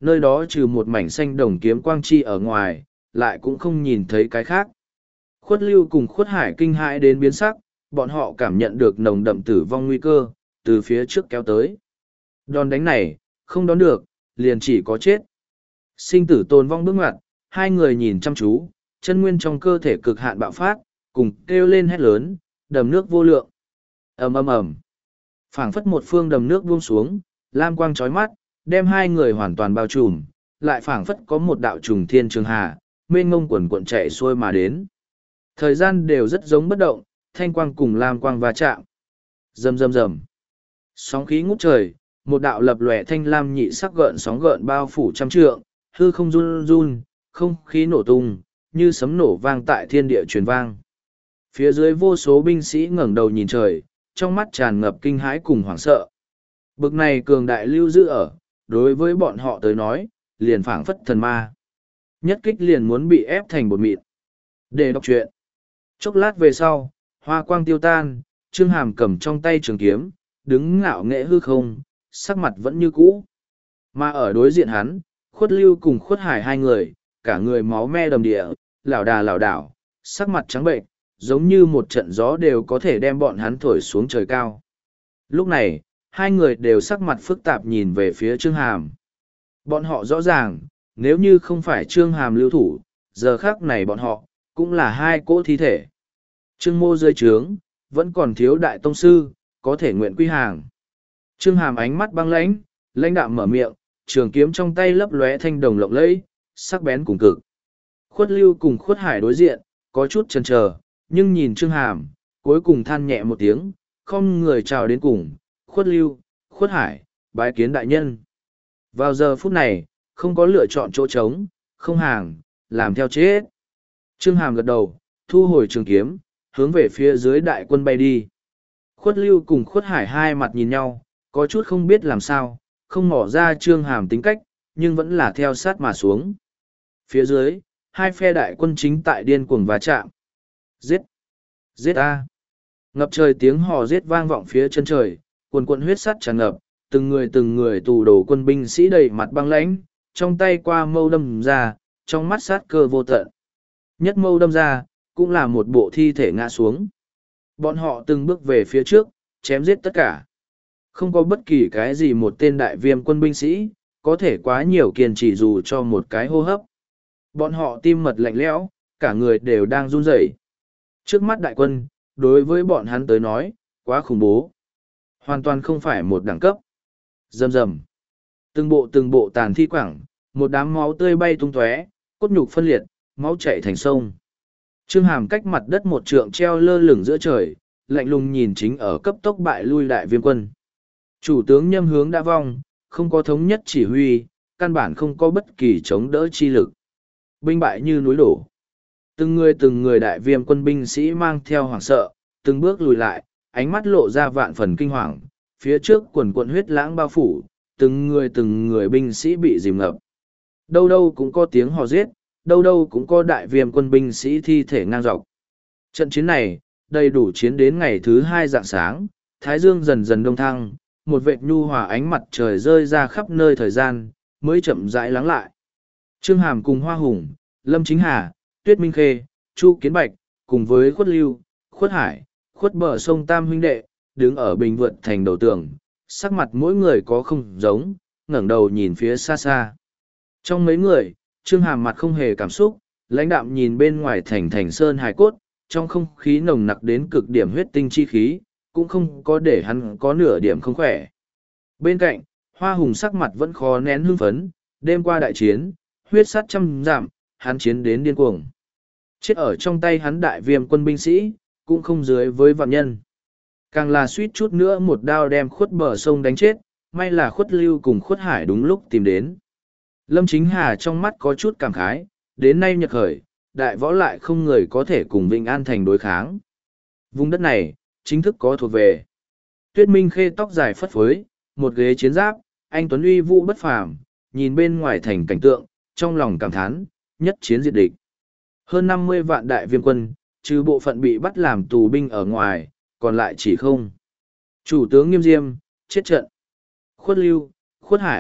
Speaker 1: nơi đó trừ một mảnh xanh đồng kiếm quang chi ở ngoài, lại cũng không nhìn thấy cái khác. Khuất Lưu cùng Khuất Hải kinh hãi đến biến sắc, bọn họ cảm nhận được nồng đậm tử vong nguy cơ, từ phía trước kéo tới. Đòn đánh này, không đón được, liền chỉ có chết. Sinh tử tồn vong bước ngoặt, hai người nhìn chăm chú, chân nguyên trong cơ thể cực hạn bạo phát, cùng kêu lên hét lớn, đầm nước vô lượng. ầm ầm ầm, phảng phất một phương đầm nước buông xuống, lam quang chói mắt, đem hai người hoàn toàn bao trùm, lại phảng phất có một đạo trùng thiên trường hà, mênh ngông quần cuộn chạy xuôi mà đến. Thời gian đều rất giống bất động, thanh quang cùng lam quang va chạm. Rầm rầm rầm. Sóng khí ngút trời, một đạo lập lòe thanh lam nhị sắc gợn sóng gợn bao phủ trăm trượng, hư không run run, không khí nổ tung, như sấm nổ vang tại thiên địa truyền vang. Phía dưới vô số binh sĩ ngẩng đầu nhìn trời, trong mắt tràn ngập kinh hãi cùng hoảng sợ. Bực này cường đại lưu giữ ở, đối với bọn họ tới nói, liền phảng phất thần ma. Nhất kích liền muốn bị ép thành bột mịn. Để đọc truyện. Chốc lát về sau, hoa quang tiêu tan, Trương Hàm cầm trong tay trường kiếm, đứng ngạo nghệ hư không, sắc mặt vẫn như cũ. Mà ở đối diện hắn, Khuất Lưu cùng Khuất Hải hai người, cả người máu me đầm địa, lảo đà lảo đảo, sắc mặt trắng bệnh, giống như một trận gió đều có thể đem bọn hắn thổi xuống trời cao. Lúc này, hai người đều sắc mặt phức tạp nhìn về phía Trương Hàm. Bọn họ rõ ràng, nếu như không phải Trương Hàm lưu thủ, giờ khác này bọn họ, cũng là hai cỗ thi thể. Trương Mô dưới trướng, vẫn còn thiếu đại tông sư, có thể nguyện quy hàng. Trương Hàm ánh mắt băng lãnh, lãnh đạm mở miệng, trường kiếm trong tay lấp lóe thanh đồng lộng lẫy, sắc bén cùng cực. Khuất Lưu cùng Khuất Hải đối diện, có chút chần chờ, nhưng nhìn Trương Hàm, cuối cùng than nhẹ một tiếng, không người chào đến cùng, Khuất Lưu, Khuất Hải, bái kiến đại nhân. Vào giờ phút này, không có lựa chọn chỗ trống, không hàng, làm theo chết. Trương Hàm gật đầu, thu hồi trường kiếm, hướng về phía dưới đại quân bay đi. Khuất Lưu cùng Khuất Hải hai mặt nhìn nhau, có chút không biết làm sao, không mỏ ra Trương Hàm tính cách, nhưng vẫn là theo sát mà xuống. Phía dưới, hai phe đại quân chính tại điên cuồng va chạm. Giết! Giết a! Ngập trời tiếng hò giết vang vọng phía chân trời, quần quần huyết sắt tràn ngập, từng người từng người tù đổ quân binh sĩ đầy mặt băng lãnh, trong tay qua mâu đâm ra, trong mắt sát cơ vô tận. Nhất mâu đâm ra, cũng là một bộ thi thể ngã xuống. Bọn họ từng bước về phía trước, chém giết tất cả. Không có bất kỳ cái gì một tên đại viêm quân binh sĩ, có thể quá nhiều kiên trì dù cho một cái hô hấp. Bọn họ tim mật lạnh lẽo, cả người đều đang run rẩy. Trước mắt đại quân, đối với bọn hắn tới nói, quá khủng bố. Hoàn toàn không phải một đẳng cấp. Rầm rầm. Từng bộ từng bộ tàn thi quảng, một đám máu tươi bay tung tóe, cốt nhục phân liệt, máu chảy thành sông. Trương Hàm cách mặt đất một trượng treo lơ lửng giữa trời, lạnh lùng nhìn chính ở cấp tốc bại lui đại viêm quân. Chủ tướng Nhâm Hướng đã vong, không có thống nhất chỉ huy, căn bản không có bất kỳ chống đỡ chi lực. Binh bại như núi đổ. Từng người từng người đại viêm quân binh sĩ mang theo hoảng sợ, từng bước lùi lại, ánh mắt lộ ra vạn phần kinh hoàng, phía trước quần quần huyết lãng bao phủ, từng người từng người binh sĩ bị dìm ngập. Đâu đâu cũng có tiếng hò giết, đâu đâu cũng có đại viêm quân binh sĩ thi thể ngang dọc. Trận chiến này, đầy đủ chiến đến ngày thứ hai rạng sáng, thái dương dần dần đông thăng, một vệt nhu hòa ánh mặt trời rơi ra khắp nơi thời gian, mới chậm rãi lắng lại. Trương Hàm cùng Hoa Hùng, Lâm Chính Hà, Tuyết Minh Khê, Chu Kiến Bạch, cùng với Khuất Lưu, Khuất Hải, Khuất bờ sông Tam huynh đệ, đứng ở bình vượt thành đầu tường, sắc mặt mỗi người có không giống, ngẩng đầu nhìn phía xa xa. Trong mấy người, Trương Hàm mặt không hề cảm xúc, lãnh đạm nhìn bên ngoài thành thành sơn hài cốt, trong không khí nồng nặc đến cực điểm huyết tinh chi khí, cũng không có để hắn có nửa điểm không khỏe. Bên cạnh, Hoa Hùng sắc mặt vẫn khó nén hưng phấn, đêm qua đại chiến, huyết sát trăm giảm, hắn chiến đến điên cuồng. Chết ở trong tay hắn đại viêm quân binh sĩ, cũng không dưới với vạn nhân. Càng là suýt chút nữa một đao đem Khuất bờ sông đánh chết, may là Khuất Lưu cùng Khuất Hải đúng lúc tìm đến. Lâm Chính Hà trong mắt có chút cảm khái, đến nay nhật khởi, đại võ lại không người có thể cùng Vĩnh An thành đối kháng. Vùng đất này, chính thức có thuộc về. Tuyết Minh Khê tóc dài phất phới, một ghế chiến giáp, anh Tuấn uy vũ bất phàm, nhìn bên ngoài thành cảnh tượng, trong lòng cảm thán, nhất chiến diệt địch. Hơn năm mươi vạn đại viêm quân, trừ bộ phận bị bắt làm tù binh ở ngoài, còn lại chỉ không. Chủ tướng Nghiêm Diêm, chết trận. Khuất Lưu, Khuất Hải,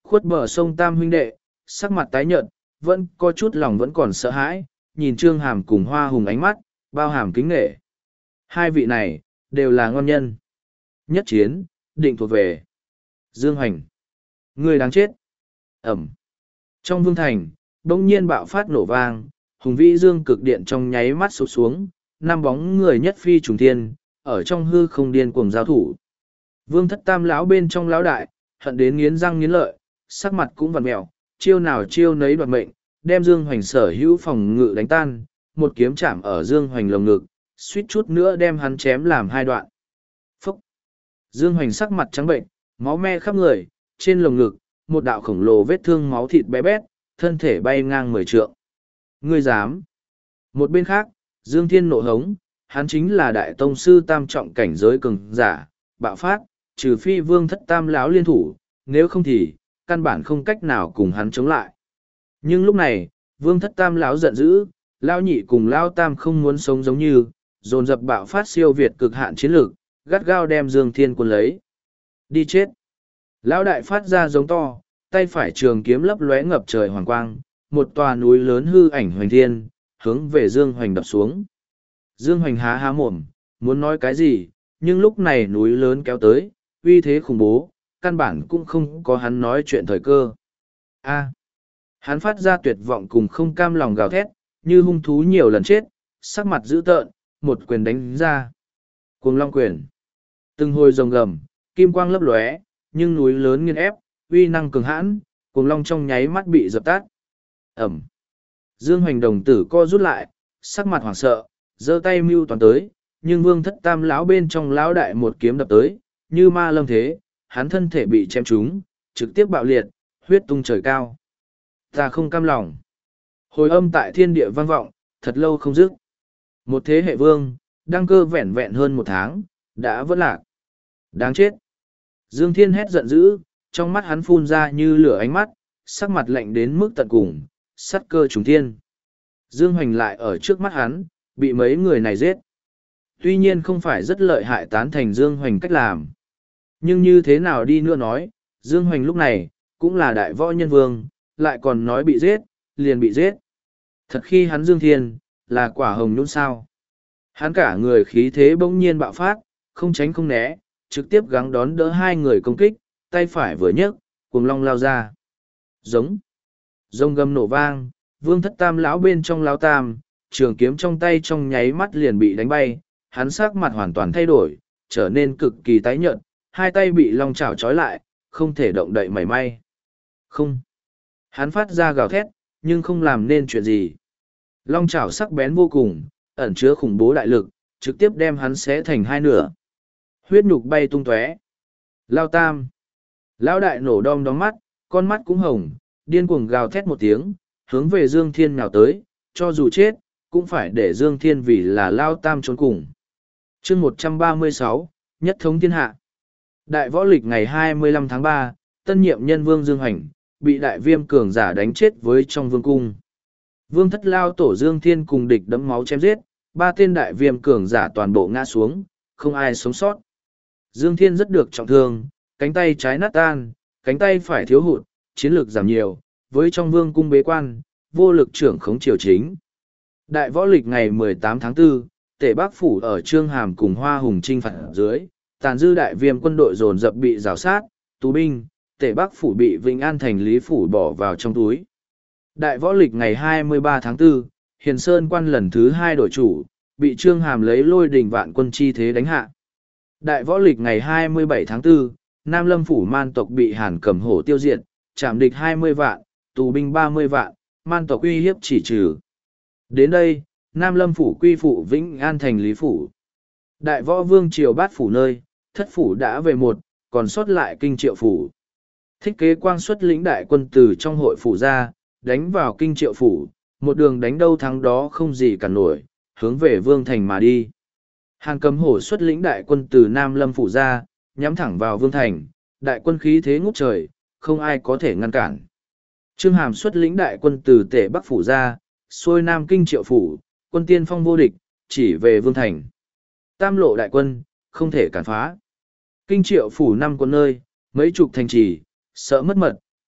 Speaker 1: Khuất bờ sông Tam huynh đệ, sắc mặt tái nhợt, vẫn có chút lòng vẫn còn sợ hãi, nhìn Trương Hàm cùng Hoa Hùng ánh mắt, bao hàm kính nghệ. Hai vị này, đều là ngon nhân. Nhất chiến, định thuộc về. Dương Hoành. Người đáng chết. Ẩm. Trong vương thành, bỗng nhiên bạo phát nổ vang, hùng vĩ dương cực điện trong nháy mắt sụp xuống, năm bóng người nhất phi trùng thiên, ở trong hư không điên cuồng giao thủ. Vương thất tam lão bên trong lão đại, hận đến nghiến răng nghiến lợi, sắc mặt cũng vặn mẹo, chiêu nào chiêu nấy đoạt mệnh, đem Dương Hoành sở hữu phòng ngự đánh tan, một kiếm chạm ở Dương Hoành lồng ngực, suýt chút nữa đem hắn chém làm hai đoạn. Phúc! Dương Hoành sắc mặt trắng bệnh, máu me khắp người, trên lồng ngực, một đạo khổng lồ vết thương máu thịt bé bét, thân thể bay ngang mười trượng. Ngươi dám! Một bên khác, Dương Thiên nộ hống, hắn chính là đại tông sư tam trọng cảnh giới cường giả, bạo phát, trừ phi vương thất tam lão liên thủ, nếu không thì, căn bản không cách nào cùng hắn chống lại. Nhưng lúc này, vương thất tam lão giận dữ, lão nhị cùng lão tam không muốn sống giống như, dồn dập bạo phát siêu việt cực hạn chiến lược, gắt gao đem Dương Thiên quân lấy. Đi chết! Lão đại phát ra giống to, tay phải trường kiếm lấp lóe ngập trời hoàng quang, một tòa núi lớn hư ảnh hoành thiên, hướng về Dương Hoành đập xuống. Dương Hoành há há mồm, muốn nói cái gì, nhưng lúc này núi lớn kéo tới, uy thế khủng bố, căn bản cũng không có hắn nói chuyện thời cơ. A. Hắn phát ra tuyệt vọng cùng không cam lòng gào thét, như hung thú nhiều lần chết, sắc mặt dữ tợn, một quyền đánh ra. Cuồng long quyền. Từng hồi rồng gầm, kim quang lấp lóe, nhưng núi lớn nghiền ép, uy năng cường hãn, cuồng long trong nháy mắt bị dập tắt. Ẩm. Dương Hoành đồng tử co rút lại, sắc mặt hoảng sợ, giơ tay mưu toàn tới, nhưng vương thất tam lão bên trong lão đại một kiếm đập tới, như ma lâm thế, hắn thân thể bị chém trúng, trực tiếp bạo liệt, huyết tung trời cao. Ta không cam lòng. Hồi âm tại thiên địa vang vọng, thật lâu không dứt. Một thế hệ vương, đăng cơ vẹn vẹn hơn một tháng, đã vỡ lạc. Đáng chết. Dương Thiên hét giận dữ, trong mắt hắn phun ra như lửa ánh mắt, sắc mặt lạnh đến mức tận cùng, sắt cơ trùng thiên. Dương Hoành lại ở trước mắt hắn, bị mấy người này giết. Tuy nhiên không phải rất lợi hại tán thành Dương Hoành cách làm. Nhưng như thế nào đi nữa nói, Dương Hoành lúc này, cũng là đại võ nhân vương, lại còn nói bị giết, liền bị giết. Thật khi hắn Dương Thiên, là quả hồng nhũn sao. Hắn cả người khí thế bỗng nhiên bạo phát, không tránh không né, trực tiếp gắng đón đỡ hai người công kích, tay phải vừa nhấc, cuồng long lao ra. Giống. Rông gầm nổ vang, vương thất tam lão bên trong lão tam, trường kiếm trong tay trong nháy mắt liền bị đánh bay, hắn sắc mặt hoàn toàn thay đổi, trở nên cực kỳ tái nhợt, hai tay bị long chảo trói lại, không thể động đậy mảy may. Không. Hắn phát ra gào thét, nhưng không làm nên chuyện gì. Long chảo sắc bén vô cùng, ẩn chứa khủng bố đại lực, trực tiếp đem hắn xé thành hai nửa. Huyết nhục bay tung tóe. Lao tam. Lão đại nổ đom đóm mắt, con mắt cũng hồng, điên cuồng gào thét một tiếng, hướng về Dương Thiên nào tới, cho dù chết, cũng phải để Dương Thiên vì là Lao tam trốn cùng. Chương một trăm ba mươi sáu, Nhất thống thiên hạ. Đại võ lịch ngày hai mươi lăm tháng ba, tân nhiệm nhân vương Dương Hoành, bị đại viêm cường giả đánh chết với trong vương cung. Vương thất Lao tổ Dương Thiên cùng địch đẫm máu chém giết, ba tên đại viêm cường giả toàn bộ ngã xuống, không ai sống sót. Dương Thiên rất được trọng thương, cánh tay trái nát tan, cánh tay phải thiếu hụt, chiến lược giảm nhiều, với trong vương cung bế quan, vô lực trưởng khống triều chính. Đại võ lịch ngày mười tám tháng tư, Tể Bắc Phủ ở Trương Hàm cùng Hoa Hùng chinh phạt dưới, tàn dư đại viêm quân đội dồn dập bị rào sát, tù binh, Tể Bắc Phủ bị Vĩnh An thành Lý Phủ bỏ vào trong túi. Đại võ lịch ngày hai mươi ba tháng tư, Hiền Sơn quan lần thứ hai đổi chủ, bị Trương Hàm lấy lôi đình vạn quân chi thế đánh hạ. Đại võ lịch ngày hai mươi bảy tháng tư, Nam Lâm Phủ man tộc bị Hàn Cẩm Hổ tiêu diệt, trảm địch hai mươi vạn, tù binh ba mươi vạn, man tộc uy hiếp chỉ trừ. Đến đây, Nam Lâm Phủ quy phụ Vĩnh An thành Lý Phủ. Đại võ vương triều bát phủ nơi, thất phủ đã về một, còn sót lại kinh triệu phủ. Thích kế quang xuất lĩnh đại quân từ trong hội phủ ra, đánh vào kinh triệu phủ, một đường đánh đâu thắng đó không gì cả nổi, hướng về vương thành mà đi. Hàn Cẩm Hổ xuất lĩnh đại quân từ Nam Lâm phủ ra, nhắm thẳng vào vương thành, đại quân khí thế ngút trời, không ai có thể ngăn cản. Trương Hàm xuất lĩnh đại quân từ Tể Bắc phủ ra, xuôi Nam kinh triệu phủ, quân tiên phong vô địch, chỉ về vương thành. Tam lộ đại quân, không thể cản phá. Kinh triệu phủ năm quân nơi, mấy chục thành trì, sợ mất mật,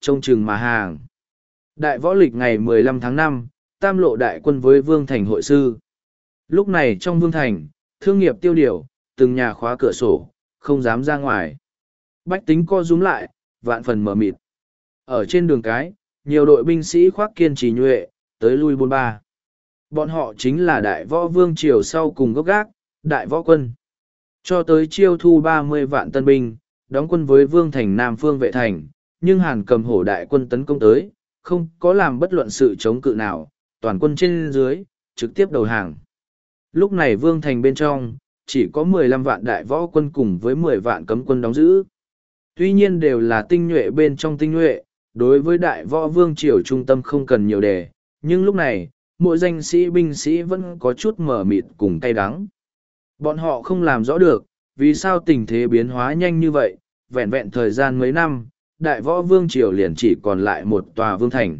Speaker 1: trông chừng mà hàng. Đại võ lịch ngày mười lăm tháng năm, tam lộ đại quân với Vương Thành hội sư. Lúc này trong Vương Thành, thương nghiệp tiêu điều, từng nhà khóa cửa sổ, không dám ra ngoài. Bách tính co rúm lại, vạn phần mở mịt. Ở trên đường cái, nhiều đội binh sĩ khoác kiên trì nhuệ, tới lui bôn ba. Bọn họ chính là đại võ vương triều sau cùng gốc gác, đại võ quân. Cho tới chiêu thu ba mươi vạn tân binh, đóng quân với Vương Thành Nam Phương vệ thành, nhưng Hàn Cầm Hổ đại quân tấn công tới, không có làm bất luận sự chống cự nào, toàn quân trên dưới, trực tiếp đầu hàng. Lúc này Vương Thành bên trong, chỉ có mười lăm vạn đại võ quân cùng với mười vạn cấm quân đóng giữ. Tuy nhiên đều là tinh nhuệ bên trong tinh nhuệ, đối với đại võ vương triều trung tâm không cần nhiều đề, nhưng lúc này, mỗi danh sĩ binh sĩ vẫn có chút mờ mịt cùng cay đắng. Bọn họ không làm rõ được, vì sao tình thế biến hóa nhanh như vậy, vẹn vẹn thời gian mấy năm, đại võ vương triều liền chỉ còn lại một tòa vương thành.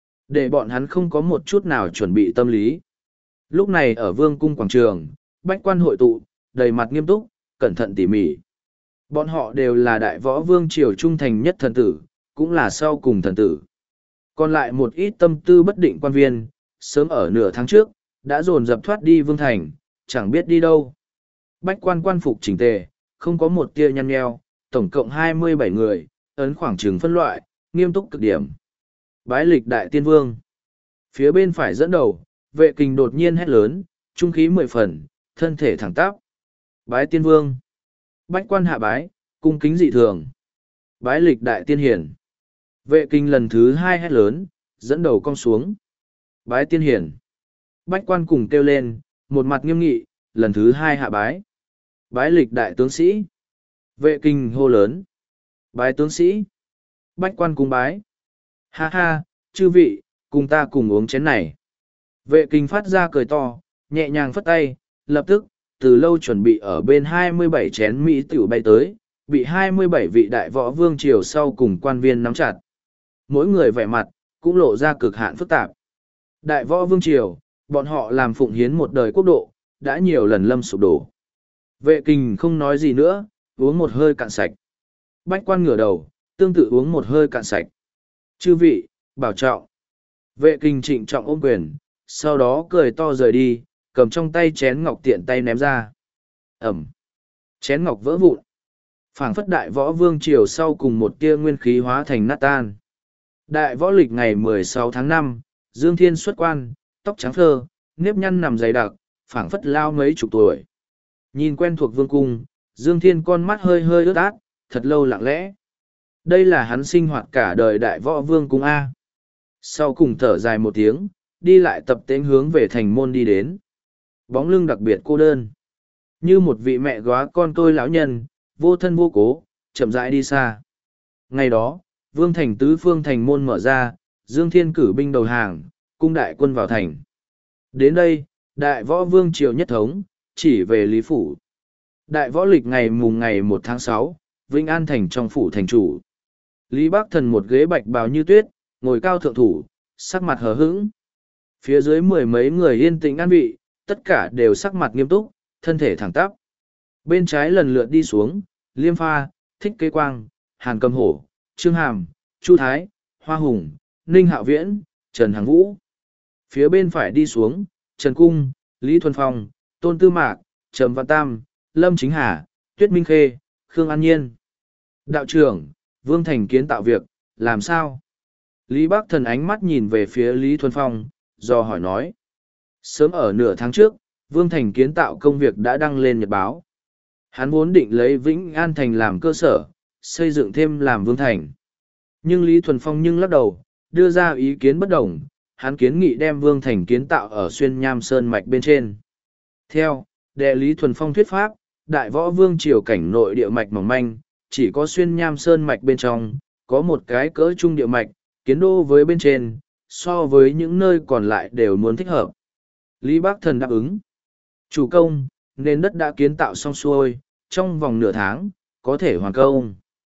Speaker 1: Để bọn hắn không có một chút nào chuẩn bị tâm lý. Lúc này ở vương cung quảng trường, bách quan hội tụ, đầy mặt nghiêm túc, cẩn thận tỉ mỉ. Bọn họ đều là đại võ vương triều trung thành nhất thần tử, cũng là sau cùng thần tử. Còn lại một ít tâm tư bất định quan viên, sớm ở nửa tháng trước, đã dồn dập thoát đi vương thành, chẳng biết đi đâu. Bách quan quan phục chỉnh tề, không có một tia nhăn nheo, tổng cộng hai mươi bảy người, ấn khoảng trường phân loại, nghiêm túc cực điểm. Bái lịch đại tiên vương. Phía bên phải dẫn đầu, vệ kình đột nhiên hét lớn, trung khí mười phần, thân thể thẳng tắp. Bái tiên vương. Bách quan hạ bái, cung kính dị thường. Bái lịch đại tiên hiển. Vệ kình lần thứ hai hét lớn, dẫn đầu cong xuống. Bái tiên hiển. Bách quan cùng kêu lên, một mặt nghiêm nghị, lần thứ hai hạ bái. Bái lịch đại tướng sĩ. Vệ kình hô lớn. Bái tướng sĩ. Bách quan cùng bái. Ha ha, chư vị, cùng ta cùng uống chén này. Vệ kình phát ra cười to, nhẹ nhàng phất tay, lập tức, từ lâu chuẩn bị ở bên hai mươi bảy chén Mỹ tiểu bay tới, bị hai mươi bảy vị đại võ vương triều sau cùng quan viên nắm chặt. Mỗi người vẻ mặt, cũng lộ ra cực hạn phức tạp. Đại võ vương triều, bọn họ làm phụng hiến một đời quốc độ, đã nhiều lần lâm sụp đổ. Vệ kình không nói gì nữa, uống một hơi cạn sạch. Bách quan ngửa đầu, tương tự uống một hơi cạn sạch. Chư vị, bảo trọng. Vệ kình trịnh trọng ôm quyền, sau đó cười to rời đi, cầm trong tay chén ngọc tiện tay ném ra. Ẩm. Chén ngọc vỡ vụn. Phảng phất đại võ vương triều sau cùng một tia nguyên khí hóa thành nát tan. Đại võ lịch ngày mười sáu tháng năm, Dương Thiên xuất quan, tóc trắng phơ, nếp nhăn nằm dày đặc, phảng phất lao mấy chục tuổi. Nhìn quen thuộc vương cung, Dương Thiên con mắt hơi hơi ướt át, thật lâu lặng lẽ. Đây là hắn sinh hoạt cả đời đại võ vương cung A. Sau cùng thở dài một tiếng, đi lại tập tễnh hướng về thành môn đi đến. Bóng lưng đặc biệt cô đơn. Như một vị mẹ góa con tôi lão nhân, vô thân vô cố, chậm rãi đi xa. Ngày đó, vương thành tứ phương thành môn mở ra, Dương Thiên cử binh đầu hàng, cung đại quân vào thành. Đến đây, đại võ vương triều nhất thống, chỉ về Lý Phủ. Đại võ lịch ngày mùng ngày một tháng sáu, Vĩnh An thành trong phủ thành chủ. Lý Bắc Thần một ghế bạch bào như tuyết, ngồi cao thượng thủ, sắc mặt hờ hững. Phía dưới mười mấy người yên tĩnh an vị, tất cả đều sắc mặt nghiêm túc, thân thể thẳng tắp. Bên trái lần lượt đi xuống, Liêm Pha, Thích Kế Quang, Hàn Cầm Hổ, Trương Hàm, Chu Thái, Hoa Hùng, Ninh Hạo Viễn, Trần Hằng Vũ. Phía bên phải đi xuống, Trần Cung, Lý Thuần Phong, Tôn Tư Mạc, Trầm Văn Tam, Lâm Chính Hà, Tuyết Minh Khê, Khương An Nhiên. Đạo trưởng, Vương Thành kiến tạo việc, làm sao? Lý Bắc Thần ánh mắt nhìn về phía Lý Thuần Phong, do hỏi nói. Sớm ở nửa tháng trước, Vương Thành kiến tạo công việc đã đăng lên nhật báo. Hắn vốn định lấy Vĩnh An Thành làm cơ sở, xây dựng thêm làm Vương Thành. Nhưng Lý Thuần Phong nhưng lắc đầu, đưa ra ý kiến bất đồng, hắn kiến nghị đem Vương Thành kiến tạo ở xuyên nham sơn mạch bên trên. Theo, đệ Lý Thuần Phong thuyết pháp, đại võ vương triều cảnh nội địa mạch mỏng manh, chỉ có xuyên nham sơn mạch bên trong, có một cái cỡ trung địa mạch, kiến đô với bên trên, so với những nơi còn lại đều muốn thích hợp. Lý Bắc Thần đáp ứng. Chủ công, nền đất đã kiến tạo xong xuôi, trong vòng nửa tháng, có thể hoàn công.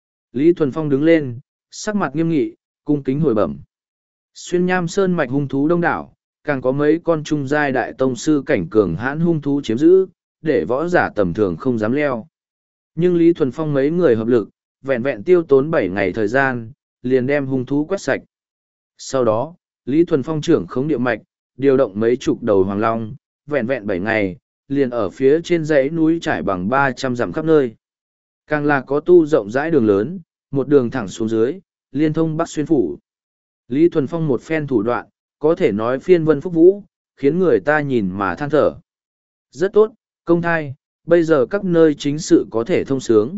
Speaker 1: Lý Thuần Phong đứng lên, sắc mặt nghiêm nghị, cung kính hồi bẩm. Xuyên nham sơn mạch hung thú đông đảo, càng có mấy con trung giai đại tông sư cảnh cường hãn hung thú chiếm giữ, để võ giả tầm thường không dám leo. Nhưng Lý Thuần Phong mấy người hợp lực, vẹn vẹn tiêu tốn bảy ngày thời gian, liền đem hung thú quét sạch. Sau đó, Lý Thuần Phong trưởng khống địa mạch, điều động mấy chục đầu hoàng long, vẹn vẹn bảy ngày, liền ở phía trên dãy núi trải bằng ba trăm dặm khắp nơi. Càng là có tu rộng rãi đường lớn, một đường thẳng xuống dưới, liên thông Bắc Xuyên Phủ. Lý Thuần Phong một phen thủ đoạn, có thể nói phiên vân phúc vũ, khiến người ta nhìn mà than thở. Rất tốt, công thai, bây giờ các nơi chính sự có thể thông sướng.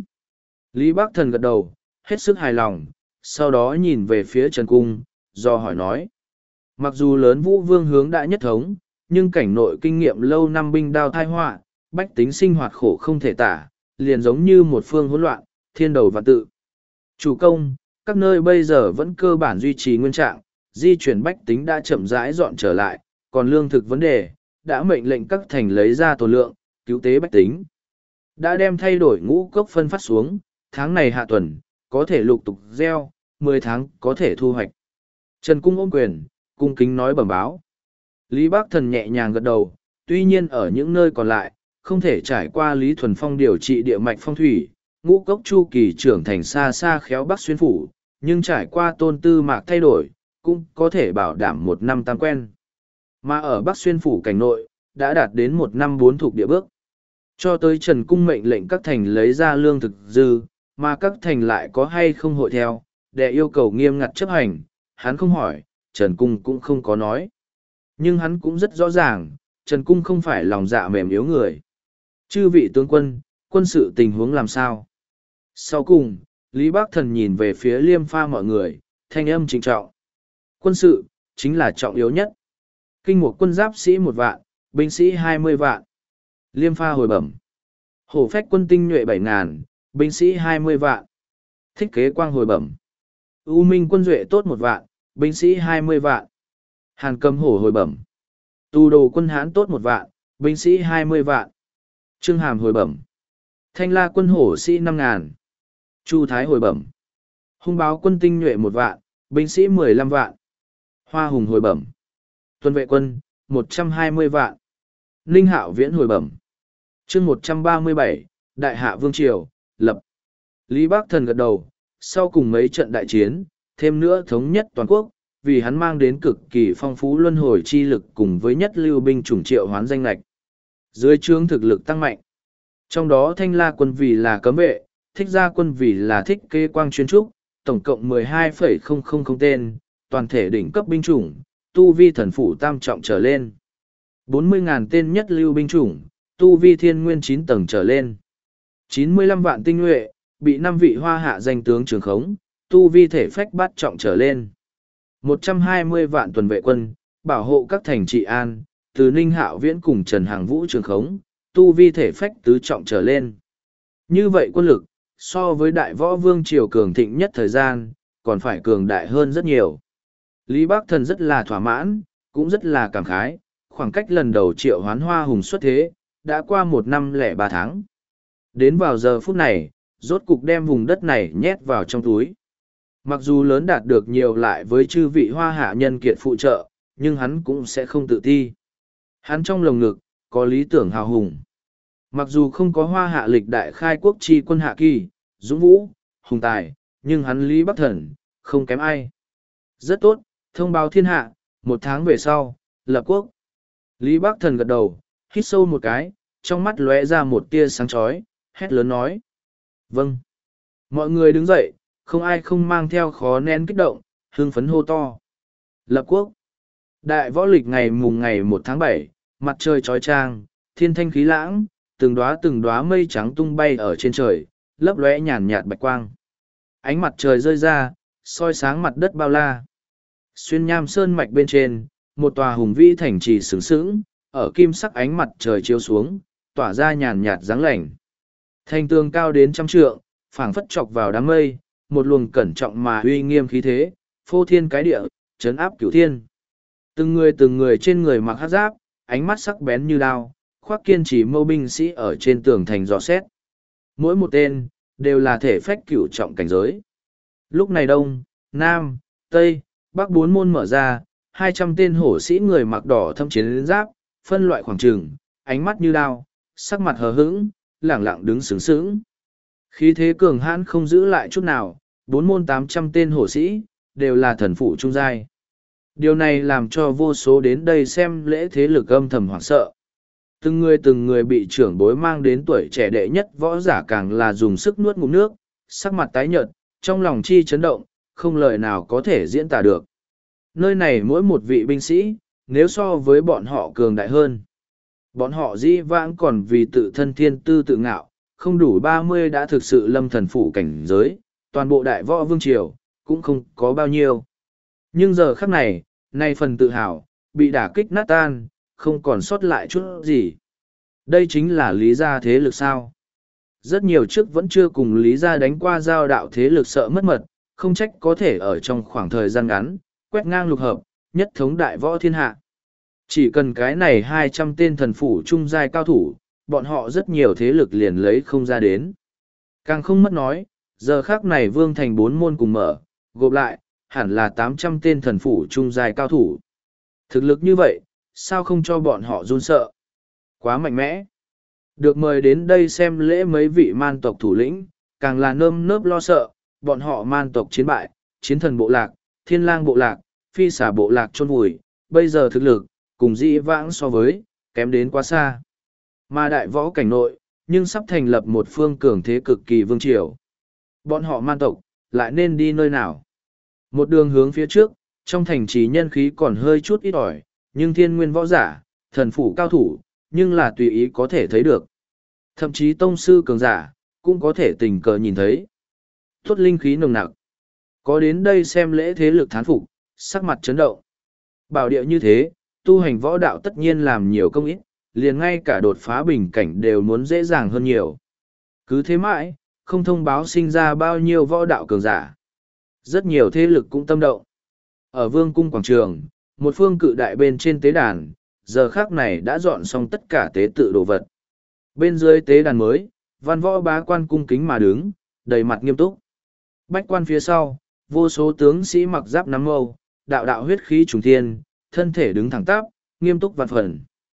Speaker 1: Lý Bắc Thần gật đầu, hết sức hài lòng, sau đó nhìn về phía Trần Cung, do hỏi nói. Mặc dù lớn Vũ Vương hướng đã nhất thống, nhưng cảnh nội kinh nghiệm lâu năm binh đao thai họa, bách tính sinh hoạt khổ không thể tả, liền giống như một phương hỗn loạn, thiên đầu vạn tự. Chủ công, các nơi bây giờ vẫn cơ bản duy trì nguyên trạng, di chuyển bách tính đã chậm rãi dọn trở lại, còn lương thực vấn đề, đã mệnh lệnh các thành lấy ra tổ lượng, cứu tế bách tính. Đã đem thay đổi ngũ cốc phân phát xuống, tháng này hạ tuần, có thể lục tục gieo, mười tháng có thể thu hoạch. Trần Cung ôm quyền, cung kính nói bẩm báo. Lý Bác Thần nhẹ nhàng gật đầu, tuy nhiên ở những nơi còn lại, không thể trải qua Lý Thuần Phong điều trị địa mạch phong thủy, ngũ cốc chu kỳ trưởng thành xa xa khéo Bắc Xuyên Phủ, nhưng trải qua tôn tư mạc thay đổi, cũng có thể bảo đảm một năm tam quen. Mà ở Bắc Xuyên Phủ cảnh nội, đã đạt đến một năm bốn thuộc địa bước. Cho tới Trần Cung mệnh lệnh các thành lấy ra lương thực dư, mà các thành lại có hay không hội theo, để yêu cầu nghiêm ngặt chấp hành, hắn không hỏi, Trần Cung cũng không có nói. Nhưng hắn cũng rất rõ ràng, Trần Cung không phải lòng dạ mềm yếu người. Chư vị tướng quân, quân sự tình huống làm sao? Sau cùng, Lý Bác Thần nhìn về phía Liêm Pha mọi người, thanh âm trịnh trọng. Quân sự, chính là trọng yếu nhất. Kinh một quân giáp sĩ một vạn, binh sĩ hai mươi vạn. Liêm Pha hồi bẩm. Hổ phách quân tinh nhuệ bảy ngàn, binh sĩ hai mươi vạn. Thích kế quang hồi bẩm. U Minh quân duệ tốt một vạn, binh sĩ hai mươi vạn. Hàn Cầm Hổ hồi bẩm. Tu Đồ quân Hán tốt một vạn, binh sĩ hai mươi vạn. Trương Hàm hồi bẩm. Thanh La quân hổ sĩ năm ngàn. Chu Thái hồi bẩm. Hung báo quân tinh nhuệ một vạn, binh sĩ mười lăm vạn. Hoa Hùng hồi bẩm. Tuần vệ quân, một trăm hai mươi vạn. Ninh Hạo Viễn hồi bẩm. Chương một trăm ba mươi bảy, Đại Hạ Vương Triều, lập. Lý Bác Thần gật đầu, sau cùng mấy trận đại chiến, thêm nữa thống nhất toàn quốc, vì hắn mang đến cực kỳ phong phú luân hồi chi lực cùng với nhất lưu binh chủng triệu hoán danh lạch. Dưới trướng thực lực tăng mạnh. Trong đó Thanh La quân vì là cấm vệ, Thích Gia quân vì là thích kế quang chuyên trúc, tổng cộng mười hai phẩy không không không tên, toàn thể đỉnh cấp binh chủng, tu vi thần phủ tam trọng trở lên. bốn mươi ngàn tên nhất lưu binh chủng, tu vi thiên nguyên chín tầng trở lên. chín mươi lăm vạn tinh nhuệ, bị năm vị hoa hạ danh tướng trường khống, tu vi thể phách bát trọng trở lên. một trăm hai mươi vạn tuần vệ quân, bảo hộ các thành trị an, từ Ninh Hạo Viễn cùng Trần Hàng Vũ trường khống, tu vi thể phách tứ trọng trở lên. Như vậy quân lực, so với đại võ vương triều cường thịnh nhất thời gian, còn phải cường đại hơn rất nhiều. Lý Bác Thần rất là thỏa mãn, cũng rất là cảm khái, khoảng cách lần đầu triệu hoán Hoa Hùng xuất thế, đã qua một năm lẻ ba tháng. Đến vào giờ phút này, rốt cục đem vùng đất này nhét vào trong túi. Mặc dù lớn đạt được nhiều lại với chư vị hoa hạ nhân kiệt phụ trợ, nhưng hắn cũng sẽ không tự ti. Hắn trong lồng ngực, có lý tưởng hào hùng. Mặc dù không có hoa hạ lịch đại khai quốc chi quân hạ kỳ, dũng vũ, hùng tài, nhưng hắn Lý Bắc Thần, không kém ai. Rất tốt, thông báo thiên hạ, một tháng về sau, lập quốc. Lý Bắc Thần gật đầu, hít sâu một cái, trong mắt lóe ra một tia sáng chói, hét lớn nói. Vâng. Mọi người đứng dậy, không ai không mang theo khó nén kích động, hưng phấn hô to. Lập quốc. Đại võ lịch ngày mùng ngày một tháng bảy, mặt trời trói trang, thiên thanh khí lãng, từng đóa từng đóa mây trắng tung bay ở trên trời, lấp lóe nhàn nhạt bạch quang. Ánh mặt trời rơi ra, soi sáng mặt đất bao la. Xuyên nham sơn mạch bên trên, một tòa hùng vĩ thành trì sướng sướng, ở kim sắc ánh mặt trời chiếu xuống, tỏa ra nhàn nhạt dáng lạnh. Thành tường cao đến trăm trượng, phảng phất chọc vào đám mây, một luồng cẩn trọng mà uy nghiêm khí thế, phô thiên cái địa, chấn áp cửu thiên. Từng người từng người trên người mặc hắc giáp, ánh mắt sắc bén như đao, khoác kiên trì mâu binh sĩ ở trên tường thành dò xét. Mỗi một tên, đều là thể phách cửu trọng cảnh giới. Lúc này đông, nam, tây, bắc bốn môn mở ra, hai trăm tên hổ sĩ người mặc đỏ thâm chiến giáp, phân loại khoảng trường, ánh mắt như đao, sắc mặt hờ hững, lẳng lặng đứng sướng sướng. Khí thế cường hãn không giữ lại chút nào, bốn môn tám trăm tên hổ sĩ, đều là thần phủ trung giai. Điều này làm cho vô số đến đây xem lễ thế lực âm thầm hoảng sợ. Từng người từng người bị trưởng bối mang đến tuổi trẻ đệ nhất võ giả càng là dùng sức nuốt ngụm nước, sắc mặt tái nhợt, trong lòng chi chấn động, không lời nào có thể diễn tả được. Nơi này mỗi một vị binh sĩ, nếu so với bọn họ cường đại hơn. Bọn họ dĩ vãng còn vì tự thân thiên tư tự ngạo, không đủ ba mươi đã thực sự lâm thần phủ cảnh giới, toàn bộ đại võ vương triều, cũng không có bao nhiêu. Nhưng giờ khắc này, nay phần tự hào, bị đả kích nát tan, không còn sót lại chút gì. Đây chính là lý gia thế lực sao. Rất nhiều trước vẫn chưa cùng lý gia đánh qua giao đạo thế lực sợ mất mật, không trách có thể ở trong khoảng thời gian ngắn, quét ngang lục hợp, nhất thống đại võ thiên hạ. Chỉ cần cái này hai trăm tên thần phủ trung giai cao thủ, bọn họ rất nhiều thế lực liền lấy không ra đến. Càng không mất nói, giờ khác này vương thành bốn môn cùng mở, gộp lại, hẳn là tám trăm tên thần phủ trung giai cao thủ. Thực lực như vậy, sao không cho bọn họ run sợ? Quá mạnh mẽ. Được mời đến đây xem lễ mấy vị man tộc thủ lĩnh, càng là nơm nớp lo sợ, bọn họ man tộc chiến bại, chiến thần bộ lạc, thiên lang bộ lạc, phi xà bộ lạc chôn vùi, bây giờ thực lực, cùng dĩ vãng so với, kém đến quá xa. Mà đại võ cảnh nội, nhưng sắp thành lập một phương cường thế cực kỳ vương triều. Bọn họ man tộc, lại nên đi nơi nào? Một đường hướng phía trước, trong thành trì nhân khí còn hơi chút ít ỏi, nhưng thiên nguyên võ giả, thần phủ cao thủ, nhưng là tùy ý có thể thấy được. Thậm chí tông sư cường giả, cũng có thể tình cờ nhìn thấy. Tốt linh khí nồng nặc. Có đến đây xem lễ thế lực thán phục, sắc mặt chấn động. Bảo địa như thế, tu hành võ đạo tất nhiên làm nhiều công ít, liền ngay cả đột phá bình cảnh đều muốn dễ dàng hơn nhiều. Cứ thế mãi, không thông báo sinh ra bao nhiêu võ đạo cường giả. Rất nhiều thế lực cũng tâm động. Ở vương cung quảng trường, một phương cự đại bên trên tế đàn, giờ khác này đã dọn xong tất cả tế tự đồ vật. Bên dưới tế đàn mới, văn võ bá quan cung kính mà đứng, đầy mặt nghiêm túc. Bách quan phía sau, vô số tướng sĩ mặc giáp nắm mâu, đạo đạo huyết khí trùng thiên, thân thể đứng thẳng tắp, nghiêm túc vạn phần.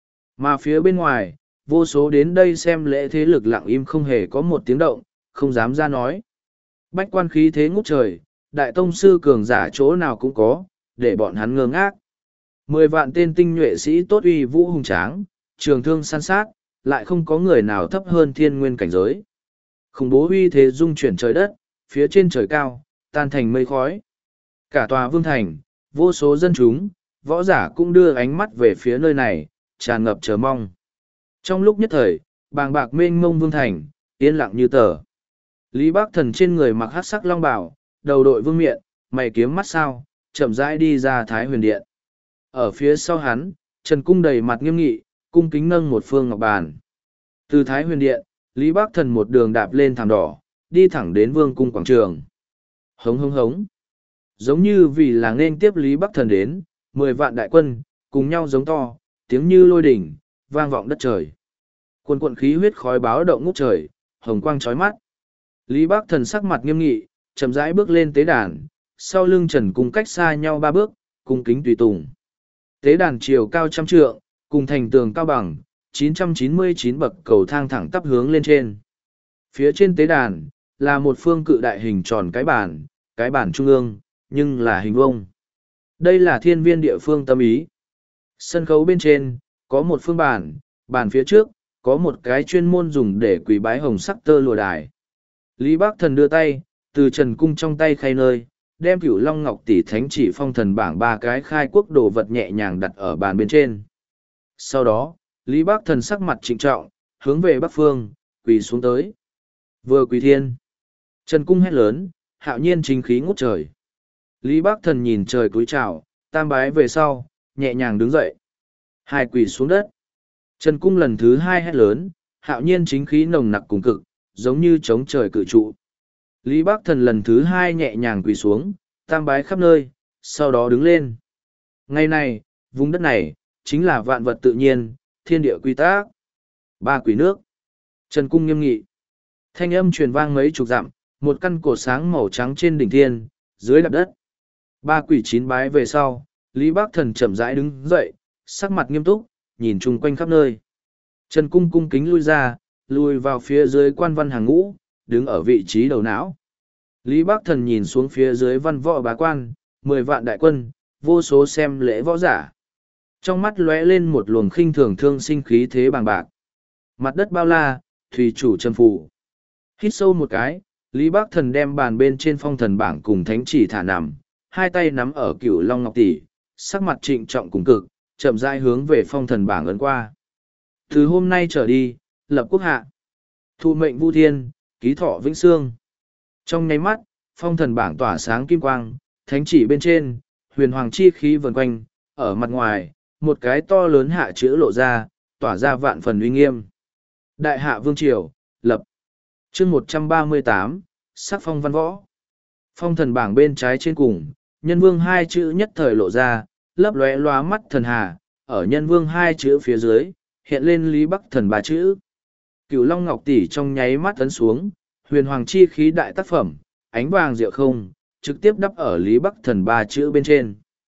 Speaker 1: Mà phía bên ngoài, vô số đến đây xem lễ thế lực lặng im không hề có một tiếng động, không dám ra nói. Bách quan khí thế ngút trời, đại tông sư cường giả chỗ nào cũng có, để bọn hắn ngơ ngác. Mười vạn tên tinh nhuệ sĩ tốt uy vũ hùng tráng, trường thương săn sát, lại không có người nào thấp hơn thiên nguyên cảnh giới. Khủng bố uy thế dung chuyển trời đất, phía trên trời cao, tan thành mây khói. Cả tòa vương thành, vô số dân chúng, võ giả cũng đưa ánh mắt về phía nơi này, tràn ngập chờ mong. Trong lúc nhất thời, bàng bạc mênh mông vương thành, yên lặng như tờ. Lý Bác Thần trên người mặc hắc sắc long bào, đầu đội vương miện, mày kiếm mắt sao, chậm rãi đi ra Thái Huyền Điện. Ở phía sau hắn, Trần Cung đầy mặt nghiêm nghị, cung kính nâng một phương ngọc bàn. Từ Thái Huyền Điện, Lý Bác Thần một đường đạp lên thảm đỏ, đi thẳng đến vương cung quảng trường. Hống hống hống. Giống như vì là nên tiếp Lý Bác Thần đến, mười vạn đại quân, cùng nhau giống to, tiếng như lôi đỉnh, vang vọng đất trời. Quần quận khí huyết khói báo động ngút trời, hồng quang chói mắt. Lý Bác Thần sắc mặt nghiêm nghị, chậm rãi bước lên tế đàn, sau lưng Trần Cung cách xa nhau ba bước, cung kính tùy tùng. Tế đàn chiều cao trăm trượng, cùng thành tường cao bằng, chín trăm chín mươi chín bậc cầu thang thẳng tắp hướng lên trên. Phía trên tế đàn, là một phương cự đại hình tròn cái bàn, cái bàn trung ương, nhưng là hình vuông. Đây là thiên viên địa phương tâm ý. Sân khấu bên trên, có một phương bàn, bàn phía trước, có một cái chuyên môn dùng để quỳ bái hồng sắc tơ lụa đài. Lý Bác Thần đưa tay, từ Trần Cung trong tay khay nơi, đem Cửu Long Ngọc Tỷ Thánh Chỉ Phong Thần bảng ba cái khai quốc đồ vật nhẹ nhàng đặt ở bàn bên trên. Sau đó, Lý Bác Thần sắc mặt trịnh trọng, hướng về bắc phương, quỳ xuống tới. Vừa quỳ thiên, Trần Cung hét lớn, hạo nhiên chính khí ngút trời. Lý Bác Thần nhìn trời cúi chào, tam bái về sau, nhẹ nhàng đứng dậy. Hai quỳ xuống đất. Trần Cung lần thứ hai hét lớn, hạo nhiên chính khí nồng nặc cùng cực, giống như chống trời cự trụ. Lý Bác Thần lần thứ hai nhẹ nhàng quỳ xuống, tam bái khắp nơi, sau đó đứng lên. Ngày này, vùng đất này, chính là vạn vật tự nhiên, thiên địa quy tắc. Ba quỷ nước. Trần Cung nghiêm nghị. Thanh âm truyền vang mấy chục dặm, một căn cổ sáng màu trắng trên đỉnh thiên, dưới đạp đất. Ba quỷ chín bái về sau, Lý Bác Thần chậm rãi đứng dậy, sắc mặt nghiêm túc, nhìn chung quanh khắp nơi. Trần Cung cung kính lui ra, lùi vào phía dưới quan văn hàng ngũ, đứng ở vị trí đầu não. Lý Bắc Thần nhìn xuống phía dưới văn võ bá quan, mười vạn đại quân, vô số xem lễ võ giả. Trong mắt lóe lên một luồng khinh thường thương sinh khí thế bằng bạc. Mặt đất bao la, thủy chủ trầm phủ. Hít sâu một cái, Lý Bắc Thần đem bàn bên trên phong thần bảng cùng thánh chỉ thả nằm, hai tay nắm ở cửu long ngọc tỷ, sắc mặt trịnh trọng cùng cực, chậm rãi hướng về phong thần bảng ấn qua. Từ hôm nay trở đi, lập quốc hạ. Thụ mệnh vu thiên, ký thọ vĩnh sương. Trong nháy mắt, phong thần bảng tỏa sáng kim quang, thánh chỉ bên trên, huyền hoàng chi khí vần quanh, ở mặt ngoài, một cái to lớn hạ chữ lộ ra, tỏa ra vạn phần uy nghiêm. Đại hạ vương triều, lập. Chương một trăm ba mươi tám, sắc phong văn võ. Phong thần bảng bên trái trên cùng, nhân vương hai chữ nhất thời lộ ra, lấp lóe lóa mắt thần hà, ở nhân vương hai chữ phía dưới, hiện lên Lý Bắc Thần ba chữ. Cửu Long Ngọc tỷ trong nháy mắt ấn xuống, huyền hoàng chi khí đại tác phẩm, ánh vàng diệu không, trực tiếp đắp ở Lý Bắc Thần ba chữ bên trên.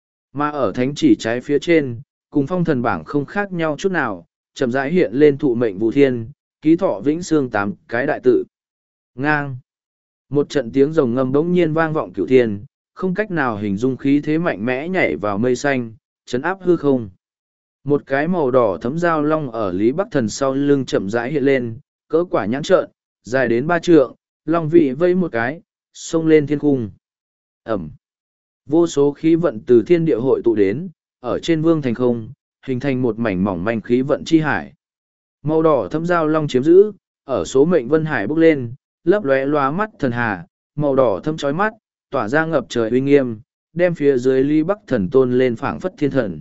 Speaker 1: Mà ở thánh chỉ trái phía trên, cùng phong thần bảng không khác nhau chút nào, chậm rãi hiện lên thụ mệnh vũ thiên, ký thọ vĩnh sương tám cái đại tự. Ngang. Một trận tiếng rồng ngâm bỗng nhiên vang vọng cửu thiên, không cách nào hình dung khí thế mạnh mẽ nhảy vào mây xanh, chấn áp hư không. Một cái màu đỏ thấm dao long ở Lý Bắc Thần sau lưng chậm rãi hiện lên, cỡ quả nhãn trợn, dài đến ba trượng, long vị vây một cái, xông lên thiên cung. Ẩm. Vô số khí vận từ thiên địa hội tụ đến, ở trên vương thành không, hình thành một mảnh mỏng manh khí vận chi hải. Màu đỏ thấm dao long chiếm giữ, ở số mệnh vân hải bốc lên, lấp lóe lóa mắt thần hà, màu đỏ thâm chói mắt, tỏa ra ngập trời uy nghiêm, đem phía dưới Lý Bắc Thần tôn lên phảng phất thiên thần.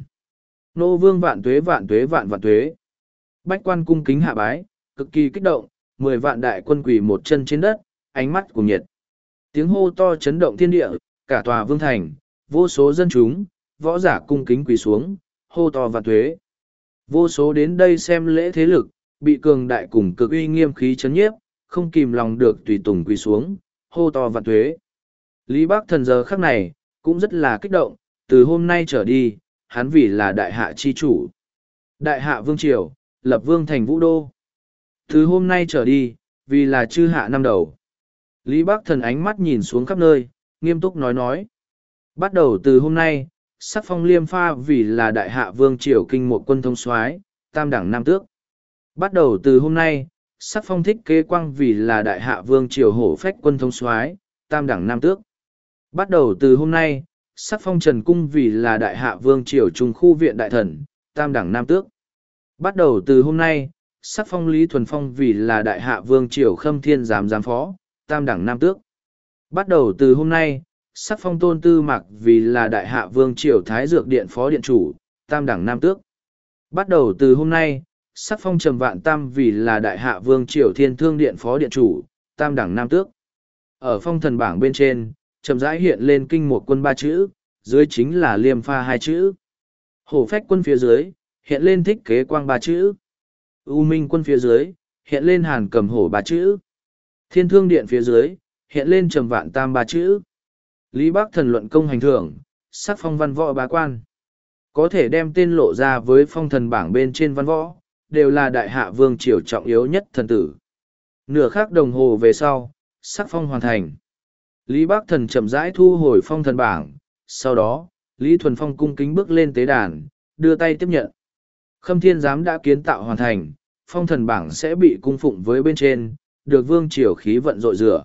Speaker 1: Nô vương vạn tuế vạn tuế vạn vạn tuế. Bách quan cung kính hạ bái, cực kỳ kích động, mười vạn đại quân quỳ một chân trên đất, ánh mắt cùng nhiệt. Tiếng hô to chấn động thiên địa, cả tòa vương thành, vô số dân chúng, võ giả cung kính quỳ xuống, hô to vạn tuế. Vô số đến đây xem lễ thế lực, bị cường đại cùng cực uy nghiêm khí chấn nhiếp, không kìm lòng được tùy tùng quỳ xuống, hô to vạn tuế. Lý Bắc Thần giờ khắc này, cũng rất là kích động, từ hôm nay trở đi, hắn vì là đại hạ chi chủ. Đại hạ vương triều, lập vương thành vũ đô. Từ hôm nay trở đi, vì là chư hạ năm đầu. Lý Bắc Thần ánh mắt nhìn xuống khắp nơi, nghiêm túc nói nói. Bắt đầu từ hôm nay, sắc phong Liêm Pha vì là đại hạ vương triều kinh một quân thông soái, tam đẳng nam tước. Bắt đầu từ hôm nay, sắc phong Thích Kế Quang vì là đại hạ vương triều hổ phách quân thông soái, tam đẳng nam tước. Bắt đầu từ hôm nay, sắc phong Trần Cung vì là đại hạ vương triều trung khu viện đại thần, tam đẳng nam tước. Bắt đầu từ hôm nay, sắc phong Lý Thuần Phong vì là đại hạ vương triều khâm thiên giám giám phó, tam đẳng nam tước. Bắt đầu từ hôm nay, sắc phong Tôn Tư Mạc vì là đại hạ vương triều thái dược điện phó điện chủ, tam đẳng nam tước. Bắt đầu từ hôm nay, sắc phong Trầm Vạn Tam vì là đại hạ vương triều thiên thương điện phó điện chủ, tam đẳng nam tước. Ở phong thần bảng bên trên, chậm rãi hiện lên kinh một quân ba chữ, dưới chính là Liêm Pha hai chữ. Hổ phách quân phía dưới, hiện lên Thích Kế Quang ba chữ. U Minh quân phía dưới, hiện lên Hàn Cầm Hổ ba chữ. Thiên Thương Điện phía dưới, hiện lên Trầm Vạn Tam ba chữ. Lý Bắc Thần luận công hành thưởng, sắc phong văn võ bá quan. Có thể đem tên lộ ra với phong thần bảng bên trên văn võ, đều là đại hạ vương triều trọng yếu nhất thần tử. Nửa khắc đồng hồ về sau, sắc phong hoàn thành. Lý Bắc Thần chậm rãi thu hồi phong thần bảng, sau đó, Lý Thuần Phong cung kính bước lên tế đàn, đưa tay tiếp nhận. Khâm thiên giám đã kiến tạo hoàn thành, phong thần bảng sẽ bị cung phụng với bên trên, được vương triều khí vận rội rửa.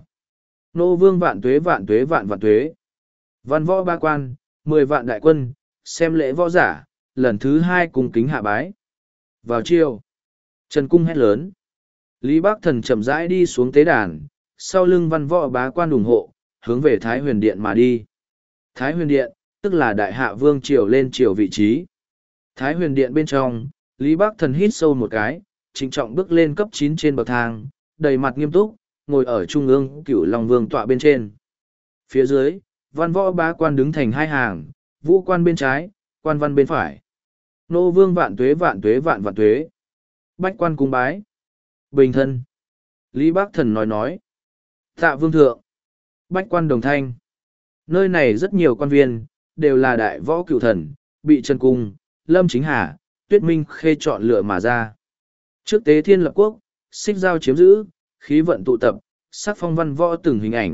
Speaker 1: Nô vương vạn tuế vạn tuế vạn vạn tuế. Văn võ ba quan, mười vạn đại quân, xem lễ võ giả, lần thứ hai cung kính hạ bái. Vào chiều, Trần Cung hét lớn. Lý Bắc Thần chậm rãi đi xuống tế đàn, sau lưng văn võ bá quan ủng hộ, hướng về Thái Huyền Điện mà đi. Thái Huyền Điện, tức là đại hạ vương triều lên triều vị trí. Thái Huyền Điện bên trong, Lý Bắc Thần hít sâu một cái, trịnh trọng bước lên cấp chín trên bậc thang, đầy mặt nghiêm túc, ngồi ở trung ương Cửu Long Vương tọa bên trên. Phía dưới, văn võ bá quan đứng thành hai hàng, vũ quan bên trái, quan văn bên phải. Nô vương vạn tuế vạn tuế vạn vạn tuế. Bách quan cung bái. Bình thân. Lý Bắc Thần nói nói. Tạ vương thượng. Bách quan đồng thanh. Nơi này rất nhiều quan viên, đều là đại võ cửu thần, bị Trần Cung, Lâm Chính Hà, Tuyết Minh Khê chọn lựa mà ra. Trước tế thiên lập quốc, xích giao chiếm giữ, khí vận tụ tập, sắc phong văn võ từng hình ảnh,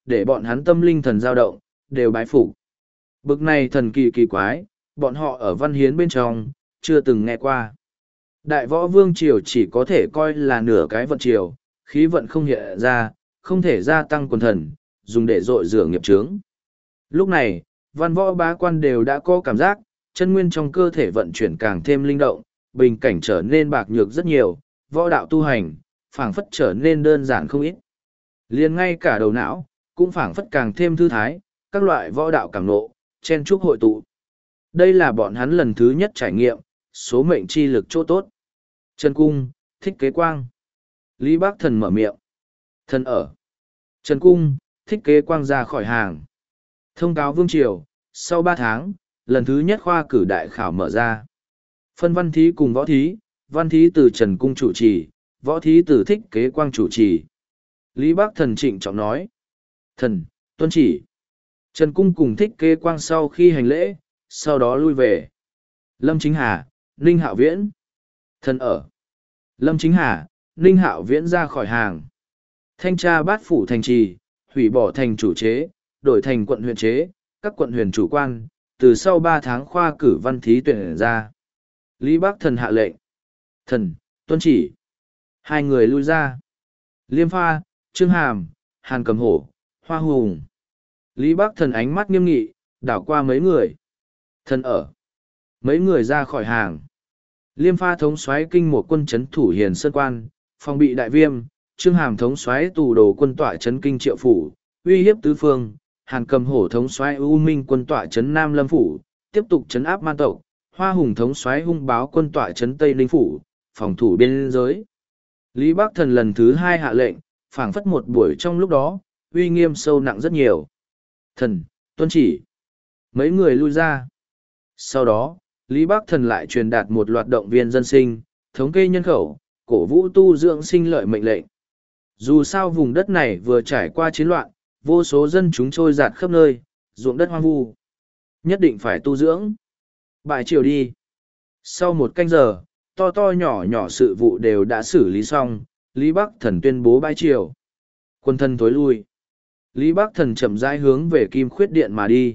Speaker 1: để bọn hắn tâm linh thần dao động, đều bái phục. Bực này thần kỳ kỳ quái, bọn họ ở văn hiến bên trong, chưa từng nghe qua. Đại võ vương triều chỉ có thể coi là nửa cái vận triều, khí vận không hiện ra, không thể gia tăng quần thần, dùng để dội rửa nghiệp chướng. Lúc này, văn võ bá quan đều đã có cảm giác, chân nguyên trong cơ thể vận chuyển càng thêm linh động, bình cảnh trở nên bạc nhược rất nhiều, võ đạo tu hành, phảng phất trở nên đơn giản không ít. Liền ngay cả đầu não, cũng phảng phất càng thêm thư thái, các loại võ đạo cảm nộ, chen chúc hội tụ. Đây là bọn hắn lần thứ nhất trải nghiệm, số mệnh chi lực chỗ tốt. Trần Cung, Thích Kế Quang. Lý Bác Thần mở miệng. Thần ở. Trần Cung, Thích Kế Quang ra khỏi hàng. Thông cáo Vương Triều, sau ba tháng, lần thứ nhất khoa cử đại khảo mở ra. Phân văn thí cùng võ thí, văn thí từ Trần Cung chủ trì, võ thí từ Thích Kế Quang chủ trì. Lý Bác Thần trịnh trọng nói. Thần, tuân chỉ. Trần Cung cùng Thích Kế Quang sau khi hành lễ, sau đó lui về. Lâm Chính Hà, Ninh Hạo Viễn. Thần ở. Lâm Chính Hà, Ninh Hạo Viễn ra khỏi hàng. Thanh tra bát phủ thành trì, hủy bỏ thành chủ chế, đổi thành quận huyện chế, các quận huyền chủ quan, từ sau ba tháng khoa cử văn thí tuyển ra. Lý Bác Thần hạ lệnh. Thần, tuân chỉ. Hai người lui ra. Liêm Pha, Trương Hàm, Hàn Cầm Hổ, Hoa Hùng. Lý Bác Thần ánh mắt nghiêm nghị, đảo qua mấy người. Thần ở. Mấy người ra khỏi hàng. Liêm Pha thống soái kinh một quân chấn thủ Hiền Sơn Quan, phòng bị đại viêm, Trương Hàm thống soái tù đồ quân tọa chấn kinh Triệu Phủ, uy hiếp tứ phương, Hàn Cầm Hổ thống soái U Minh quân tọa chấn Nam Lâm Phủ, tiếp tục chấn áp man tộc, Hoa Hùng thống soái hung báo quân tọa chấn Tây Ninh Phủ, phòng thủ biên giới. Lý Bác Thần lần thứ hai hạ lệnh, phảng phất một buổi trong lúc đó, uy nghiêm sâu nặng rất nhiều. Thần, tuân chỉ. Mấy người lui ra. Sau đó, Lý Bác Thần lại truyền đạt một loạt động viên dân sinh, thống kê nhân khẩu, cổ vũ tu dưỡng sinh lợi mệnh lệnh. Dù sao vùng đất này vừa trải qua chiến loạn, vô số dân chúng trôi giạt khắp nơi, ruộng đất hoang vu. Nhất định phải tu dưỡng. Bại triều đi. Sau một canh giờ, to to nhỏ nhỏ sự vụ đều đã xử lý xong, Lý Bác Thần tuyên bố bãi triều. Quân thân tối lui. Lý Bác Thần chậm rãi hướng về Kim Khuyết Điện mà đi.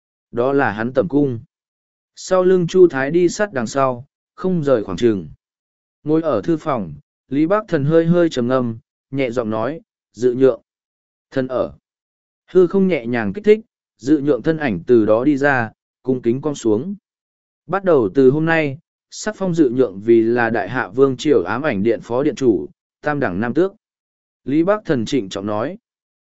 Speaker 1: Đó là hắn tẩm cung. Sau lưng Chu Thái đi sát đằng sau, không rời khoảng trường. Ngồi ở thư phòng, Lý Bác Thần hơi hơi trầm ngâm, nhẹ giọng nói, dự nhượng. Thần ở. Hư không nhẹ nhàng kích thích, dự nhượng thân ảnh từ đó đi ra, cung kính cong xuống. Bắt đầu từ hôm nay, sắc phong dự nhượng vì là đại hạ vương triều ám ảnh điện phó điện chủ, tam đẳng nam tước. Lý Bác Thần trịnh trọng nói.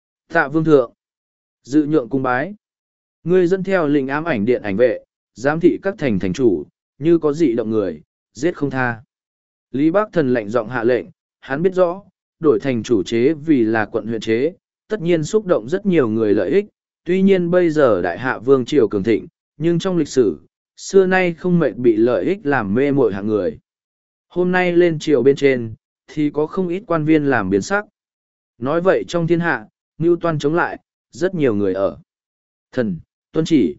Speaker 1: Tạ vương thượng. Dự nhượng cung bái. Ngươi dẫn theo lệnh ám ảnh điện ảnh vệ, giám thị các thành thành chủ, như có dị động người, giết không tha. Lý Bác Thần lệnh giọng hạ lệnh, hắn biết rõ, đổi thành chủ chế vì là quận huyện chế, tất nhiên xúc động rất nhiều người lợi ích, tuy nhiên bây giờ đại hạ vương triều cường thịnh, nhưng trong lịch sử, xưa nay không mệt bị lợi ích làm mê muội hạng người. Hôm nay lên triều bên trên, thì có không ít quan viên làm biến sắc. Nói vậy trong thiên hạ, Ngưu Toan chống lại, rất nhiều người ở. Thần, tuân chỉ.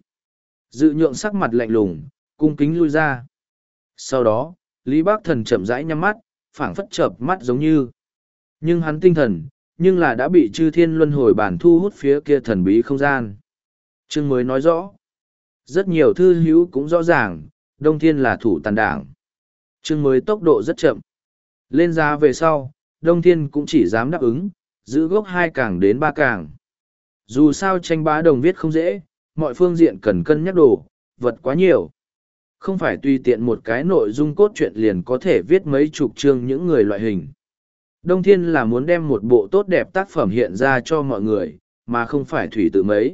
Speaker 1: Dự nhượng sắc mặt lạnh lùng, cung kính lui ra. Sau đó, Lý Bác Thần chậm rãi nhắm mắt, phảng phất chợp mắt giống như. Nhưng hắn tinh thần, nhưng là đã bị chư thiên luân hồi bản thu hút phía kia thần bí không gian. Chương mới nói rõ. Rất nhiều thư hữu cũng rõ ràng, Đông Thiên là thủ tàn đảng. Chương mới tốc độ rất chậm. Lên giá về sau, Đông Thiên cũng chỉ dám đáp ứng, giữ gốc hai càng đến ba càng. Dù sao tranh bá đồng viết không dễ, mọi phương diện cần cân nhắc đồ, vật quá nhiều. Không phải tùy tiện một cái nội dung cốt truyện liền có thể viết mấy chục chương những người loại hình. Đông Thiên là muốn đem một bộ tốt đẹp tác phẩm hiện ra cho mọi người, mà không phải thủy tự mấy.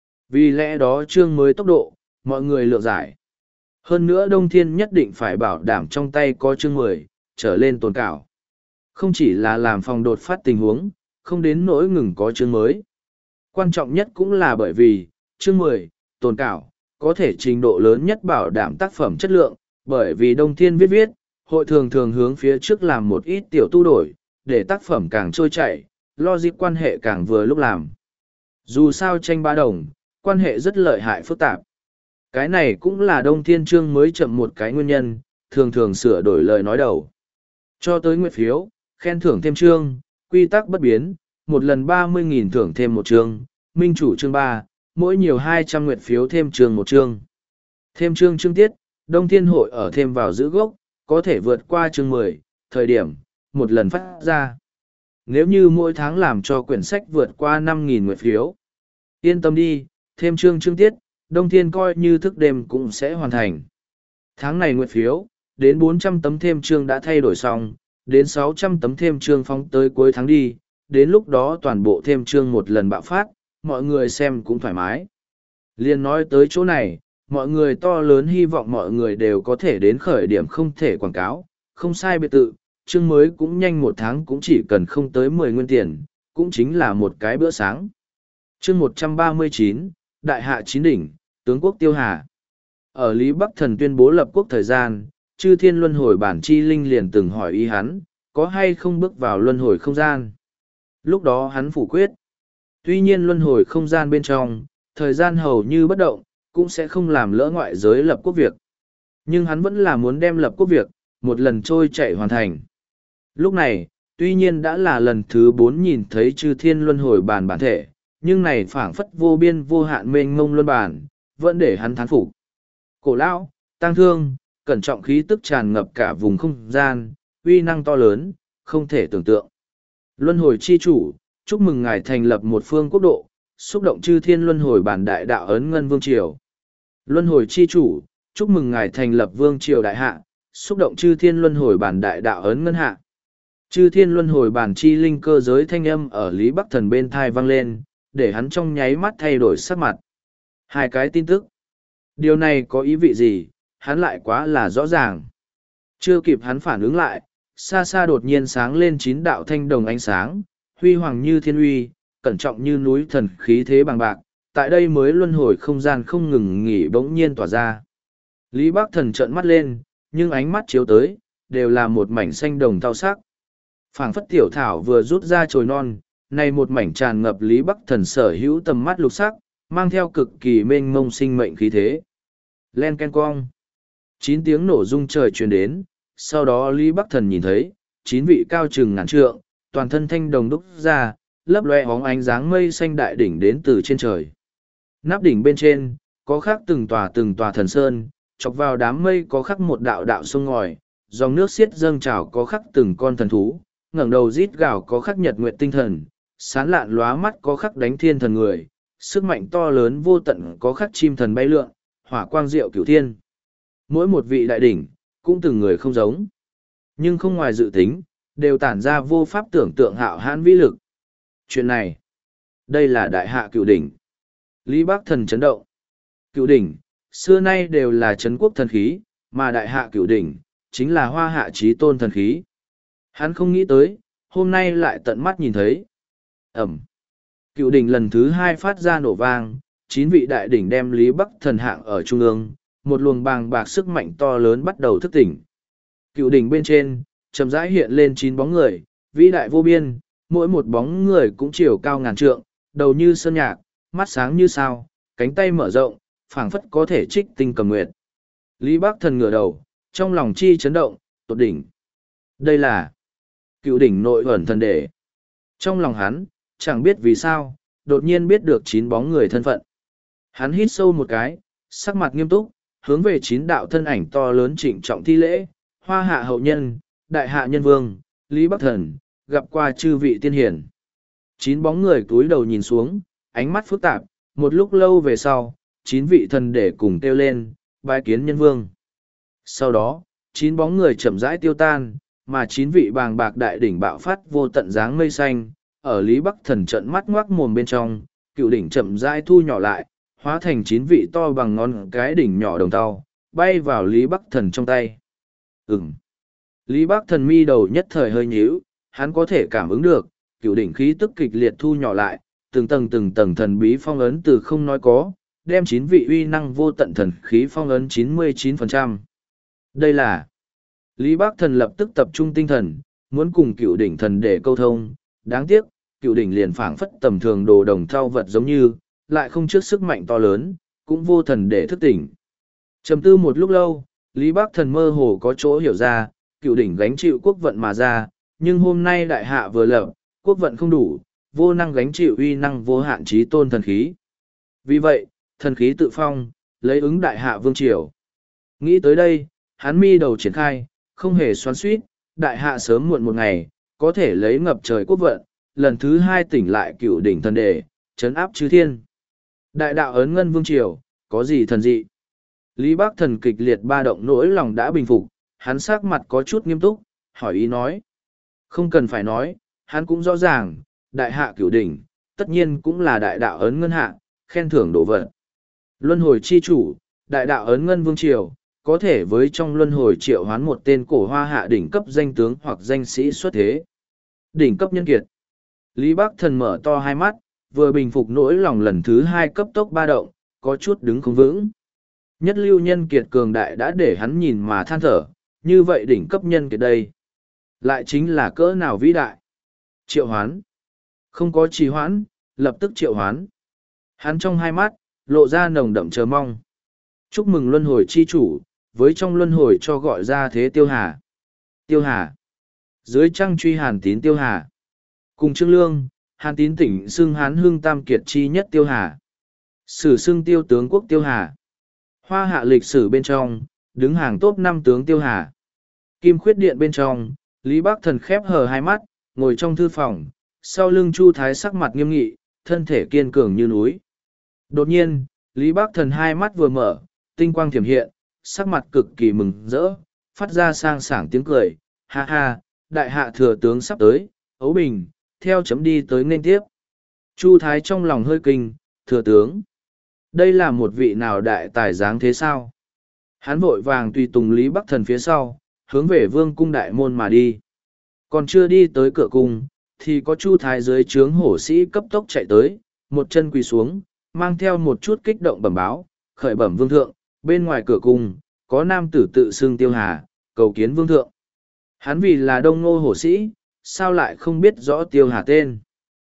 Speaker 1: Vì lẽ đó chương mới tốc độ, mọi người lượng giải. Hơn nữa Đông Thiên nhất định phải bảo đảm trong tay có chương mười, trở lên tồn cảo. Không chỉ là làm phòng đột phát tình huống, không đến nỗi ngừng có chương mới. Quan trọng nhất cũng là bởi vì, chương mười, tồn cảo, có thể trình độ lớn nhất bảo đảm tác phẩm chất lượng, bởi vì Đông Thiên viết viết, hội thường thường hướng phía trước làm một ít tiểu tu đổi, để tác phẩm càng trôi chảy, logic quan hệ càng vừa lúc làm. Dù sao tranh ba đồng, quan hệ rất lợi hại phức tạp. Cái này cũng là Đông Thiên chương mới chậm một cái nguyên nhân, thường thường sửa đổi lời nói đầu. Cho tới nguyện phiếu, khen thưởng thêm chương, quy tắc bất biến, một lần ba mươi nghìn thưởng thêm một chương, minh chủ chương ba, mỗi nhiều hai trăm nguyệt phiếu thêm chương một chương. Thêm chương chương tiết, Đông Thiên Hội ở thêm vào giữ gốc, có thể vượt qua chương mười, thời điểm, một lần phát ra. Nếu như mỗi tháng làm cho quyển sách vượt qua năm nghìn nguyệt phiếu. Yên tâm đi, thêm chương chương tiết, Đông Thiên coi như thức đêm cũng sẽ hoàn thành. Tháng này nguyệt phiếu, đến bốn trăm tấm thêm chương đã thay đổi xong, đến sáu trăm tấm thêm chương phóng tới cuối tháng đi, đến lúc đó toàn bộ thêm chương một lần bạo phát, mọi người xem cũng thoải mái. Liên nói tới chỗ này, mọi người to lớn hy vọng mọi người đều có thể đến khởi điểm không thể quảng cáo, không sai biệt tự, chương mới cũng nhanh một tháng cũng chỉ cần không tới mười nguyên tiền, cũng chính là một cái bữa sáng. Chương một trăm ba mươi chín, Đại hạ chín đỉnh, tướng quốc Tiêu Hà. Ở Lý Bắc Thần tuyên bố lập quốc thời gian, Chư Thiên Luân Hồi Bản Chi Linh liền từng hỏi ý hắn, có hay không bước vào luân hồi không gian. Lúc đó hắn phủ quyết. Tuy nhiên luân hồi không gian bên trong, thời gian hầu như bất động, cũng sẽ không làm lỡ ngoại giới lập quốc việc. Nhưng hắn vẫn là muốn đem lập quốc việc, một lần trôi chạy hoàn thành. Lúc này, tuy nhiên đã là lần thứ bốn nhìn thấy Chư Thiên Luân Hồi Bản bản thể, nhưng này phảng phất vô biên vô hạn mênh mông luân bản, vẫn để hắn thán phục. Cổ lão, tang thương, cẩn trọng khí tức tràn ngập cả vùng không gian, uy năng to lớn, không thể tưởng tượng. Luân hồi chi chủ, chúc mừng ngài thành lập một phương quốc độ, xúc động Chư Thiên Luân Hồi Bản đại đạo ấn ngân vương triều. Luân hồi chi chủ, chúc mừng ngài thành lập vương triều đại hạ, xúc động Chư Thiên Luân Hồi Bản đại đạo ấn ngân hạ. Chư Thiên Luân Hồi Bản chi linh cơ giới thanh âm ở Lý Bắc Thần bên thai vang lên, để hắn trong nháy mắt thay đổi sắc mặt. Hai cái tin tức. Điều này có ý vị gì, hắn lại quá là rõ ràng. Chưa kịp hắn phản ứng lại, xa xa đột nhiên sáng lên chín đạo thanh đồng ánh sáng, huy hoàng như thiên uy, cẩn trọng như núi thần khí thế bằng bạc, tại đây mới luân hồi không gian không ngừng nghỉ bỗng nhiên tỏa ra. Lý Bắc Thần trợn mắt lên, nhưng ánh mắt chiếu tới, đều là một mảnh xanh đồng thao sắc. Phảng phất tiểu thảo vừa rút ra chồi non, này một mảnh tràn ngập Lý Bắc Thần sở hữu tầm mắt lục sắc, mang theo cực kỳ mênh mông sinh mệnh khí thế. Len ken cong. Chín tiếng nổ rung trời truyền đến, sau đó Lý Bắc Thần nhìn thấy, chín vị cao chừng ngàn trượng, toàn thân thanh đồng đúc ra, lấp loe hóng ánh dáng mây xanh đại đỉnh đến từ trên trời. Nắp đỉnh bên trên, có khắc từng tòa từng tòa thần sơn, chọc vào đám mây có khắc một đạo đạo sông ngòi, dòng nước xiết dâng trào có khắc từng con thần thú, ngẩng đầu rít gào có khắc nhật nguyệt tinh thần, sán lạn lóa mắt có khắc đánh thiên thần người, sức mạnh to lớn vô tận có khắc chim thần bay lượn, hỏa quang diệu cửu thiên. Mỗi một vị đại đỉnh, cũng từng người không giống. Nhưng không ngoài dự tính, đều tản ra vô pháp tưởng tượng hạo hãn vĩ lực. Chuyện này, đây là đại hạ cửu đỉnh. Lý Bắc Thần chấn động. Cửu đỉnh, xưa nay đều là trấn quốc thần khí, mà đại hạ cửu đỉnh, chính là hoa hạ chí tôn thần khí. Hắn không nghĩ tới, hôm nay lại tận mắt nhìn thấy. Ẩm. Cựu đỉnh lần thứ hai phát ra nổ vang, chín vị đại đỉnh đem Lý Bắc Thần hạng ở trung ương, một luồng bàng bạc sức mạnh to lớn bắt đầu thức tỉnh. Cựu đỉnh bên trên, chậm rãi hiện lên chín bóng người, vĩ đại vô biên, mỗi một bóng người cũng chiều cao ngàn trượng, đầu như sơn nhạc, mắt sáng như sao, cánh tay mở rộng, phảng phất có thể trích tinh cầm nguyệt. Lý Bắc Thần ngửa đầu, trong lòng chi chấn động, tột đỉnh. Đây là cựu đỉnh nội ẩn thần đệ. Trong lòng hắn, chẳng biết vì sao, đột nhiên biết được chín bóng người thân phận. Hắn hít sâu một cái, sắc mặt nghiêm túc, hướng về chín đạo thân ảnh to lớn trịnh trọng thi lễ, hoa hạ hậu nhân, đại hạ nhân vương, Lý Bắc Thần, gặp qua chư vị tiên hiển. Chín bóng người cúi đầu nhìn xuống, ánh mắt phức tạp, một lúc lâu về sau, chín vị thần để cùng kêu lên, bái kiến nhân vương. Sau đó, chín bóng người chậm rãi tiêu tan, mà chín vị bàng bạc đại đỉnh bạo phát vô tận dáng mây xanh, ở Lý Bắc Thần trận mắt ngoác mồm bên trong, cựu đỉnh chậm rãi thu nhỏ lại, hóa thành chín vị to bằng ngón cái đỉnh nhỏ đồng tàu, bay vào Lý Bắc Thần trong tay. Ừm. Lý Bắc Thần mi đầu nhất thời hơi nhíu, hắn có thể cảm ứng được, cựu đỉnh khí tức kịch liệt thu nhỏ lại, từng tầng từng tầng thần bí phong ấn từ không nói có, đem chín vị uy năng vô tận thần khí phong ấn chín mươi chín phần trăm. Đây là Lý Bắc Thần lập tức tập trung tinh thần, muốn cùng cựu đỉnh thần để câu thông, đáng tiếc, cựu đỉnh liền phảng phất tầm thường đồ đồng thau vật giống như, lại không trước sức mạnh to lớn, cũng vô thần để thức tỉnh. Trầm tư một lúc lâu, Lý Bắc Thần mơ hồ có chỗ hiểu ra, cựu đỉnh gánh chịu quốc vận mà ra, nhưng hôm nay đại hạ vừa lập, quốc vận không đủ, vô năng gánh chịu uy năng vô hạn trí tôn thần khí. Vì vậy, thần khí tự phong, lấy ứng đại hạ vương triều. Nghĩ tới đây, hắn mi đầu triển khai, không hề xoắn suýt, đại hạ sớm muộn một ngày, có thể lấy ngập trời quốc vận, lần thứ hai tỉnh lại cựu đỉnh thần đề, chấn áp chư thiên. Đại đạo ấn ngân vương triều, có gì thần dị? Lý Bác Thần kịch liệt ba động nỗi lòng đã bình phục, hắn sắc mặt có chút nghiêm túc, hỏi ý nói. Không cần phải nói, hắn cũng rõ ràng, đại hạ cửu đỉnh, tất nhiên cũng là đại đạo ấn ngân hạ, khen thưởng đồ vật. Luân hồi chi chủ, đại đạo ấn ngân vương triều, có thể với trong luân hồi triệu hoán một tên cổ hoa hạ đỉnh cấp danh tướng hoặc danh sĩ xuất thế. Đỉnh cấp nhân kiệt. Lý Bác Thần mở to hai mắt, vừa bình phục nỗi lòng lần thứ hai cấp tốc ba động, có chút đứng không vững. Nhất lưu nhân kiệt cường đại đã để hắn nhìn mà than thở, như vậy đỉnh cấp nhân kiệt đây. Lại chính là cỡ nào vĩ đại. Triệu hoán. Không có trì hoãn, lập tức triệu hoán. Hắn trong hai mắt, lộ ra nồng đậm chờ mong. Chúc mừng luân hồi chi chủ, với trong luân hồi cho gọi ra thế Tiêu Hà. Tiêu Hà. Dưới trăng truy Hàn Tín Tiêu Hà. Cùng Trương Lương, Hàn Tín tỉnh xưng Hán Hưng Tam Kiệt chi nhất Tiêu Hà. Sử xưng Tiêu tướng quốc Tiêu Hà. Hoa hạ lịch sử bên trong, đứng hàng top năm tướng Tiêu Hà. Kim khuyết điện bên trong, Lý Bác Thần khép hờ hai mắt, ngồi trong thư phòng, sau lưng Chu Thái sắc mặt nghiêm nghị, thân thể kiên cường như núi. Đột nhiên, Lý Bác Thần hai mắt vừa mở, tinh quang thiểm hiện, sắc mặt cực kỳ mừng rỡ, phát ra sang sảng tiếng cười, ha ha, đại hạ thừa tướng sắp tới, Ấu Bình, theo chấm đi tới nên tiếp. Chu Thái trong lòng hơi kinh, thừa tướng. Đây là một vị nào đại tài giáng thế sao? Hắn vội vàng tùy tùng Lý Bắc Thần phía sau, hướng về vương cung đại môn mà đi. Còn chưa đi tới cửa cung, thì có Chu Thái dưới trướng hổ sĩ cấp tốc chạy tới, một chân quỳ xuống, mang theo một chút kích động bẩm báo, khởi bẩm vương thượng, bên ngoài cửa cung, có nam tử tự xưng Tiêu Hà, cầu kiến vương thượng. Hắn vì là đông ngô hổ sĩ, sao lại không biết rõ Tiêu Hà tên.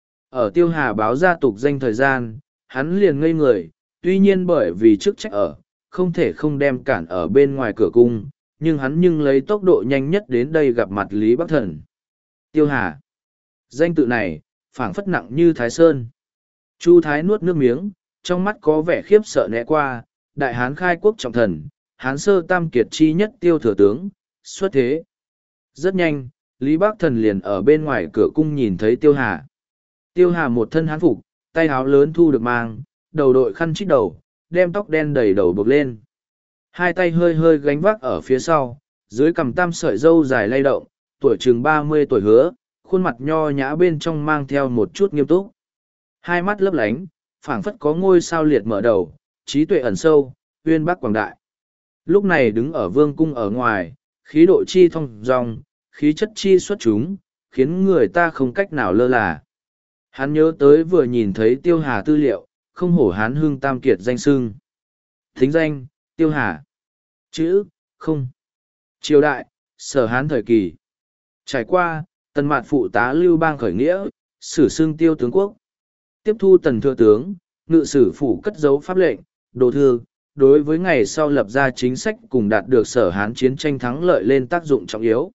Speaker 1: Ở Tiêu Hà báo gia tục danh thời gian, hắn liền ngây người, tuy nhiên bởi vì chức trách ở, không thể không đem cản ở bên ngoài cửa cung, nhưng hắn nhưng lấy tốc độ nhanh nhất đến đây gặp mặt Lý Bắc Thần. Tiêu Hà. Danh tự này, phảng phất nặng như Thái Sơn. Chu Thái nuốt nước miếng, trong mắt có vẻ khiếp sợ né qua, đại hán khai quốc trọng thần, hán sơ tam kiệt chi nhất Tiêu thừa tướng, xuất thế. Rất nhanh, Lý Bắc Thần liền ở bên ngoài cửa cung nhìn thấy Tiêu Hà. Tiêu Hà một thân hán phục, tay áo lớn thu được mang, đầu đội khăn chít đầu, đem tóc đen đầy đầu buộc lên. Hai tay hơi hơi gánh vác ở phía sau, dưới cằm tam sợi râu dài lay động, tuổi chừng ba mươi tuổi hứa, khuôn mặt nho nhã bên trong mang theo một chút nghiêm túc. Hai mắt lấp lánh, phảng phất có ngôi sao liệt mở đầu, trí tuệ ẩn sâu, uyên bác quảng đại. Lúc này đứng ở vương cung ở ngoài, khí độ chi thông dong, khí chất chi xuất chúng, khiến người ta không cách nào lơ là. Hắn nhớ tới vừa nhìn thấy Tiêu Hà tư liệu, không hổ Hán Hưng Tam Kiệt danh xưng. Thính danh, Tiêu Hà. Chữ, không. Triều đại, Sở Hán thời kỳ. Trải qua, tần mạt phụ tá Lưu Bang khởi nghĩa, sử xưng Tiêu tướng quốc. Tiếp thu tần thừa tướng, ngự sử phủ cất giấu pháp lệnh, đồ thư, đối với ngày sau lập ra chính sách cùng đạt được Sở Hán chiến tranh thắng lợi lên tác dụng trọng yếu.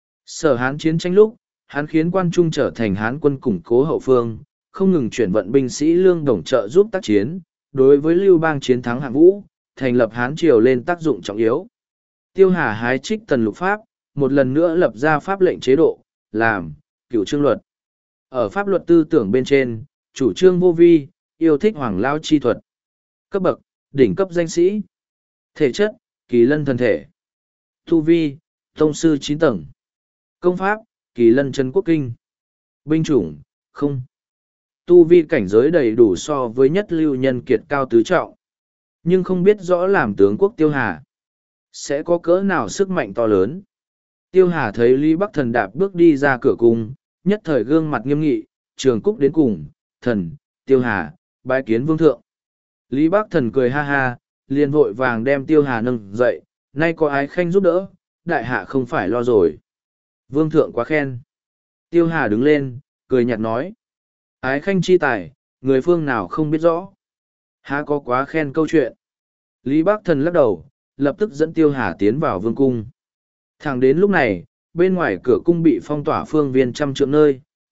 Speaker 1: Sở Hán chiến tranh lúc, hắn khiến quan trung trở thành Hán quân củng cố hậu phương, không ngừng chuyển vận binh sĩ lương đồng trợ giúp tác chiến, đối với Lưu Bang chiến thắng hạng vũ, thành lập Hán triều lên tác dụng trọng yếu. Tiêu Hà hái trích tần lục pháp, một lần nữa lập ra pháp lệnh chế độ, làm cửu chương luật. Ở pháp luật tư tưởng bên trên, chủ trương vô vi, yêu thích hoàng lao chi thuật. Cấp bậc, đỉnh cấp danh sĩ. Thể chất, kỳ lân thần thể. Tu vi, tông sư chín tầng. Công pháp, kỳ lân chân quốc kinh. Binh chủng, không. Tu vi cảnh giới đầy đủ so với nhất lưu nhân kiệt cao tứ trọng. Nhưng không biết rõ làm tướng quốc Tiêu Hà sẽ có cỡ nào sức mạnh to lớn. Tiêu Hà thấy Lý Bắc Thần đạp bước đi ra cửa cung, nhất thời gương mặt nghiêm nghị, trường cúc đến cùng, thần, Tiêu Hà, bái kiến vương thượng. Lý Bắc Thần cười ha ha, liền vội vàng đem Tiêu Hà nâng dậy, nay có ái khanh giúp đỡ, đại hạ không phải lo rồi. Vương thượng quá khen. Tiêu Hà đứng lên, cười nhạt nói. Ái khanh chi tài, người phương nào không biết rõ. Há có quá khen câu chuyện. Lý Bắc Thần lắc đầu, lập tức dẫn Tiêu Hà tiến vào vương cung. Thẳng đến lúc này, bên ngoài cửa cung bị phong tỏa phương viên trăm trượng nơi,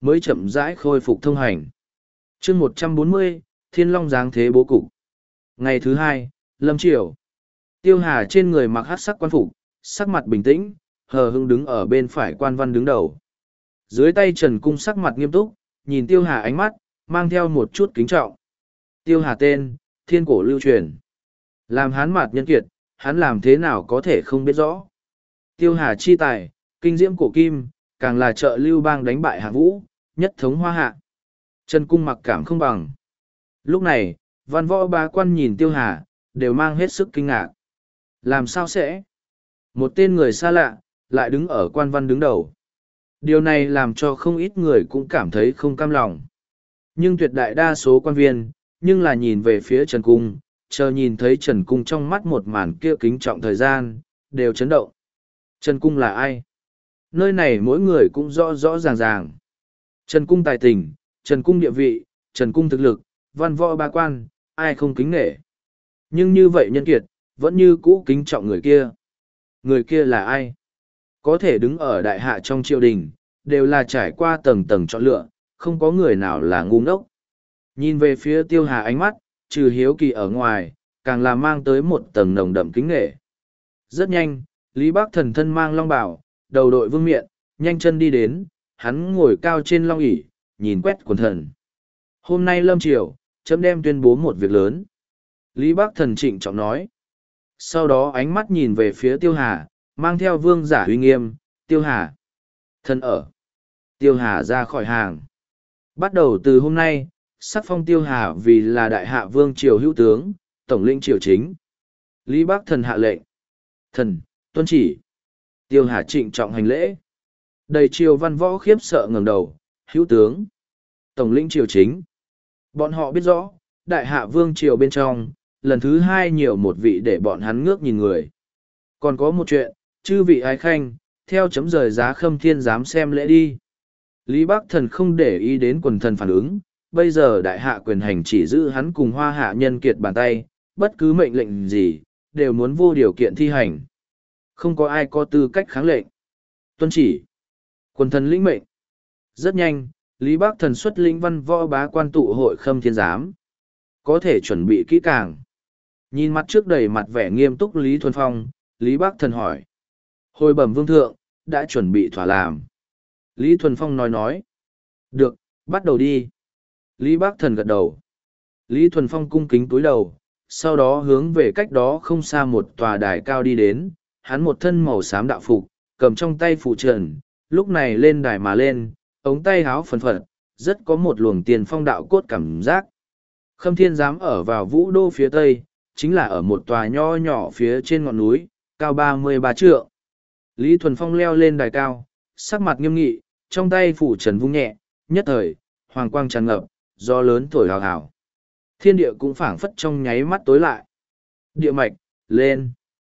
Speaker 1: mới chậm rãi khôi phục thông hành. chương một trăm bốn mươi, Thiên Long giáng thế bố cục. Ngày thứ hai, lâm triều. Tiêu Hà trên người mặc hắc sắc quan phục, sắc mặt bình tĩnh, hờ hững đứng ở bên phải quan văn đứng đầu. Dưới tay Trần Cung sắc mặt nghiêm túc, nhìn Tiêu Hà ánh mắt, mang theo một chút kính trọng. Tiêu Hà tên, thiên cổ lưu truyền. Làm hán mạt nhân kiệt, hắn làm thế nào có thể không biết rõ. Tiêu Hà chi tài, kinh diễm cổ kim, càng là trợ lưu bang đánh bại hạ vũ, nhất thống hoa hạ. Trần Cung mặc cảm không bằng. Lúc này, văn võ bá quan nhìn Tiêu Hà, đều mang hết sức kinh ngạc. Làm sao sẽ? Một tên người xa lạ, lại đứng ở quan văn đứng đầu. Điều này làm cho không ít người cũng cảm thấy không cam lòng. Nhưng tuyệt đại đa số quan viên, nhưng là nhìn về phía Trần Cung, chờ nhìn thấy Trần Cung trong mắt một màn kia kính trọng thời gian, đều chấn động. Trần Cung là ai? Nơi này mỗi người cũng rõ rõ ràng ràng. Trần Cung tài tình, Trần Cung địa vị, Trần Cung thực lực, văn võ ba quan, ai không kính nể. Nhưng như vậy nhân kiệt, vẫn như cũ kính trọng người kia. Người kia là ai? Có thể đứng ở đại hạ trong triều đình, đều là trải qua tầng tầng chọn lựa, không có người nào là ngu ngốc. Nhìn về phía Tiêu Hà ánh mắt, trừ hiếu kỳ ở ngoài, càng là mang tới một tầng nồng đậm kính nghệ. Rất nhanh, Lý Bắc Thần thân mang long bào, đầu đội vương miện, nhanh chân đi đến, hắn ngồi cao trên long ỷ, nhìn quét quần thần. Hôm nay lâm triều, chấm đem tuyên bố một việc lớn. Lý Bắc Thần trịnh trọng nói. Sau đó ánh mắt nhìn về phía Tiêu Hà, mang theo vương giả uy nghiêm, Tiêu Hà. Thần ở. Tiêu Hà ra khỏi hàng. Bắt đầu từ hôm nay, sắc phong Tiêu Hà vì là đại hạ vương triều hữu tướng, tổng lĩnh triều chính. Lý Bắc Thần hạ lệnh. Thần, tuân chỉ. Tiêu Hà trịnh trọng hành lễ. Đầy triều văn võ khiếp sợ ngẩng đầu, hữu tướng. Tổng lĩnh triều chính. Bọn họ biết rõ, đại hạ vương triều bên trong, lần thứ hai nhiều một vị để bọn hắn ngước nhìn người. Còn có một chuyện, chư vị ái khanh, theo chấm rời giá khâm thiên dám xem lễ đi. Lý Bắc Thần không để ý đến quần thần phản ứng, bây giờ đại hạ quyền hành chỉ giữ hắn cùng hoa hạ nhân kiệt bàn tay, bất cứ mệnh lệnh gì, đều muốn vô điều kiện thi hành. Không có ai có tư cách kháng lệnh. Tuân chỉ. Quần thần lĩnh mệnh. Rất nhanh, Lý Bắc Thần xuất lĩnh văn võ bá quan tụ hội khâm thiên giám. Có thể chuẩn bị kỹ càng. Nhìn mặt trước đầy mặt vẻ nghiêm túc Lý Thuần Phong, Lý Bắc Thần hỏi. Hồi bẩm vương thượng, đã chuẩn bị thỏa làm. Lý Thuần Phong nói nói. Được, bắt đầu đi. Lý Bắc Thần gật đầu. Lý Thuần Phong cung kính túi đầu, sau đó hướng về cách đó không xa một tòa đài cao đi đến. Hắn một thân màu xám đạo phục, cầm trong tay phụ trần, lúc này lên đài mà lên, ống tay háo phần phật, rất có một luồng tiền phong đạo cốt cảm giác. Khâm thiên giám ở vào vũ đô phía tây, chính là ở một tòa nho nhỏ phía trên ngọn núi, cao ba mươi ba trượng. Lý Thuần Phong leo lên đài cao, sắc mặt nghiêm nghị, trong tay phủ trần vung nhẹ, nhất thời, hoàng quang tràn ngập, gió lớn thổi hào hào. Thiên địa cũng phảng phất trong nháy mắt tối lại. Địa mạch, lên.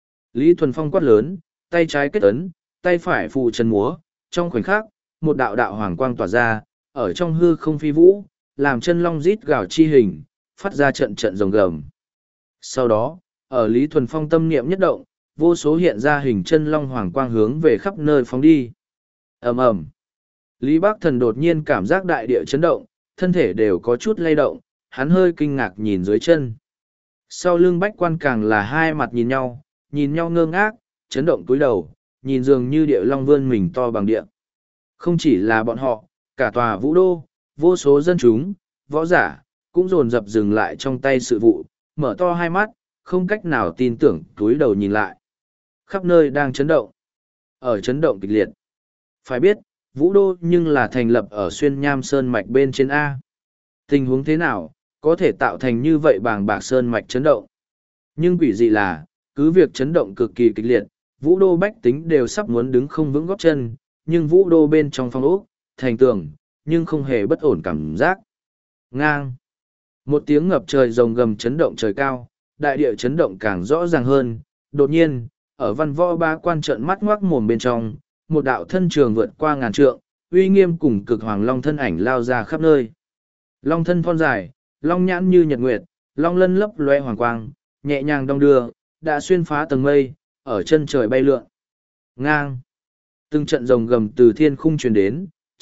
Speaker 1: Lý Thuần Phong quát lớn, tay trái kết ấn, tay phải phủ trần múa, trong khoảnh khắc, một đạo đạo hoàng quang tỏa ra, ở trong hư không phi vũ, làm chân long rít gào chi hình, phát ra trận trận rồng gầm. Sau đó, ở Lý Thuần Phong tâm niệm nhất động, vô số hiện ra hình chân long hoàng quang hướng về khắp nơi phóng đi. Ầm ầm. Lý Bắc Thần đột nhiên cảm giác đại địa chấn động, thân thể đều có chút lay động, hắn hơi kinh ngạc nhìn dưới chân. Sau lưng bách quan càng là hai mặt nhìn nhau, nhìn nhau ngơ ngác, chấn động túi đầu, nhìn dường như địa long vươn mình to bằng địa. Không chỉ là bọn họ, cả tòa vũ đô, vô số dân chúng, võ giả, cũng dồn dập dừng lại trong tay sự vụ, mở to hai mắt, không cách nào tin tưởng túi đầu nhìn lại. Khắp nơi đang chấn động. Ở chấn động kịch liệt. Phải biết, vũ đô nhưng là thành lập ở xuyên nham sơn mạch bên trên A. Tình huống thế nào, có thể tạo thành như vậy bàng bạc sơn mạch chấn động. Nhưng quỷ dị là, cứ việc chấn động cực kỳ kịch liệt, vũ đô bách tính đều sắp muốn đứng không vững góp chân, nhưng vũ đô bên trong phong ốc, thành tường, nhưng không hề bất ổn cảm giác. Ngang. Một tiếng ngập trời rồng gầm chấn động trời cao, đại địa chấn động càng rõ ràng hơn. Đột nhiên, ở văn võ ba quan trợn mắt ngoác mồm bên trong, một đạo thân trường vượt qua ngàn trượng, uy nghiêm cùng cực hoàng long thân ảnh lao ra khắp nơi. Long thân thon dài, long nhãn như nhật nguyệt, long lân lấp loe hoàng quang, nhẹ nhàng đong đưa, đã xuyên phá tầng mây, ở chân trời bay lượn. Ngang. Từng trận rồng gầm từ thiên khung truyền đến,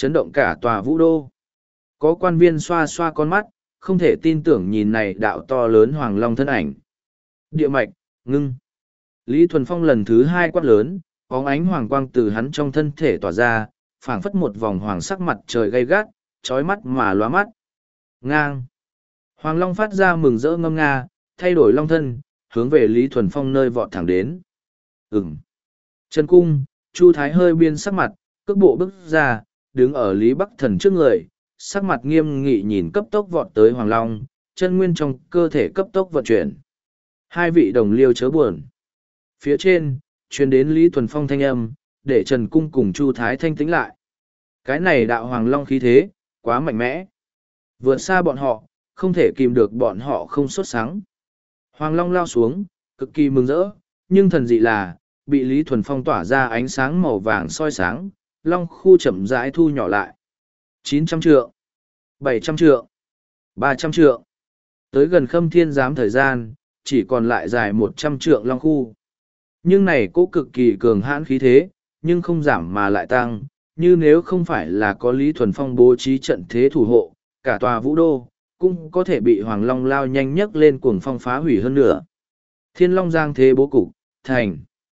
Speaker 1: chấn động cả tòa vũ đô. Có quan viên xoa xoa con mắt, không thể tin tưởng nhìn này đạo to lớn Hoàng Long thân ảnh. Địa mạch, ngưng. Lý Thuần Phong lần thứ hai quát lớn, bóng ánh hoàng quang từ hắn trong thân thể tỏa ra, phảng phất một vòng hoàng sắc mặt trời gay gắt, trói mắt mà lóa mắt. Ngang. Hoàng Long phát ra mừng rỡ ngâm nga, thay đổi long thân, hướng về Lý Thuần Phong nơi vọt thẳng đến. Ừm. Trần Cung, Chu Thái hơi biên sắc mặt, cước bộ bước ra, đứng ở Lý Bắc Thần trước người, sắc mặt nghiêm nghị nhìn cấp tốc vọt tới Hoàng Long, chân nguyên trong cơ thể cấp tốc vận chuyển. Hai vị đồng liêu chớ buồn. Phía trên, truyền đến Lý Thuần Phong thanh âm, để Trần Cung cùng Chu Thái thanh tĩnh lại. Cái này đạo Hoàng Long khí thế, quá mạnh mẽ. Vượt xa bọn họ, không thể kìm được bọn họ không sốt sáng. Hoàng Long lao xuống, cực kỳ mừng rỡ, nhưng thần dị là, bị Lý Thuần Phong tỏa ra ánh sáng màu vàng soi sáng, Long khu chậm rãi thu nhỏ lại. chín trăm trượng, bảy trăm trượng, ba trăm trượng. Tới gần Khâm Thiên Giám thời gian, chỉ còn lại dài một trăm trượng Long khu. Nhưng này cố cực kỳ cường hãn khí thế, nhưng không giảm mà lại tăng, như nếu không phải là có Lý Thuần Phong bố trí trận thế thủ hộ, cả tòa vũ đô, cũng có thể bị Hoàng Long lao nhanh nhất lên cuồng phong phá hủy hơn nữa. Thiên Long giang thế bố cục, thành.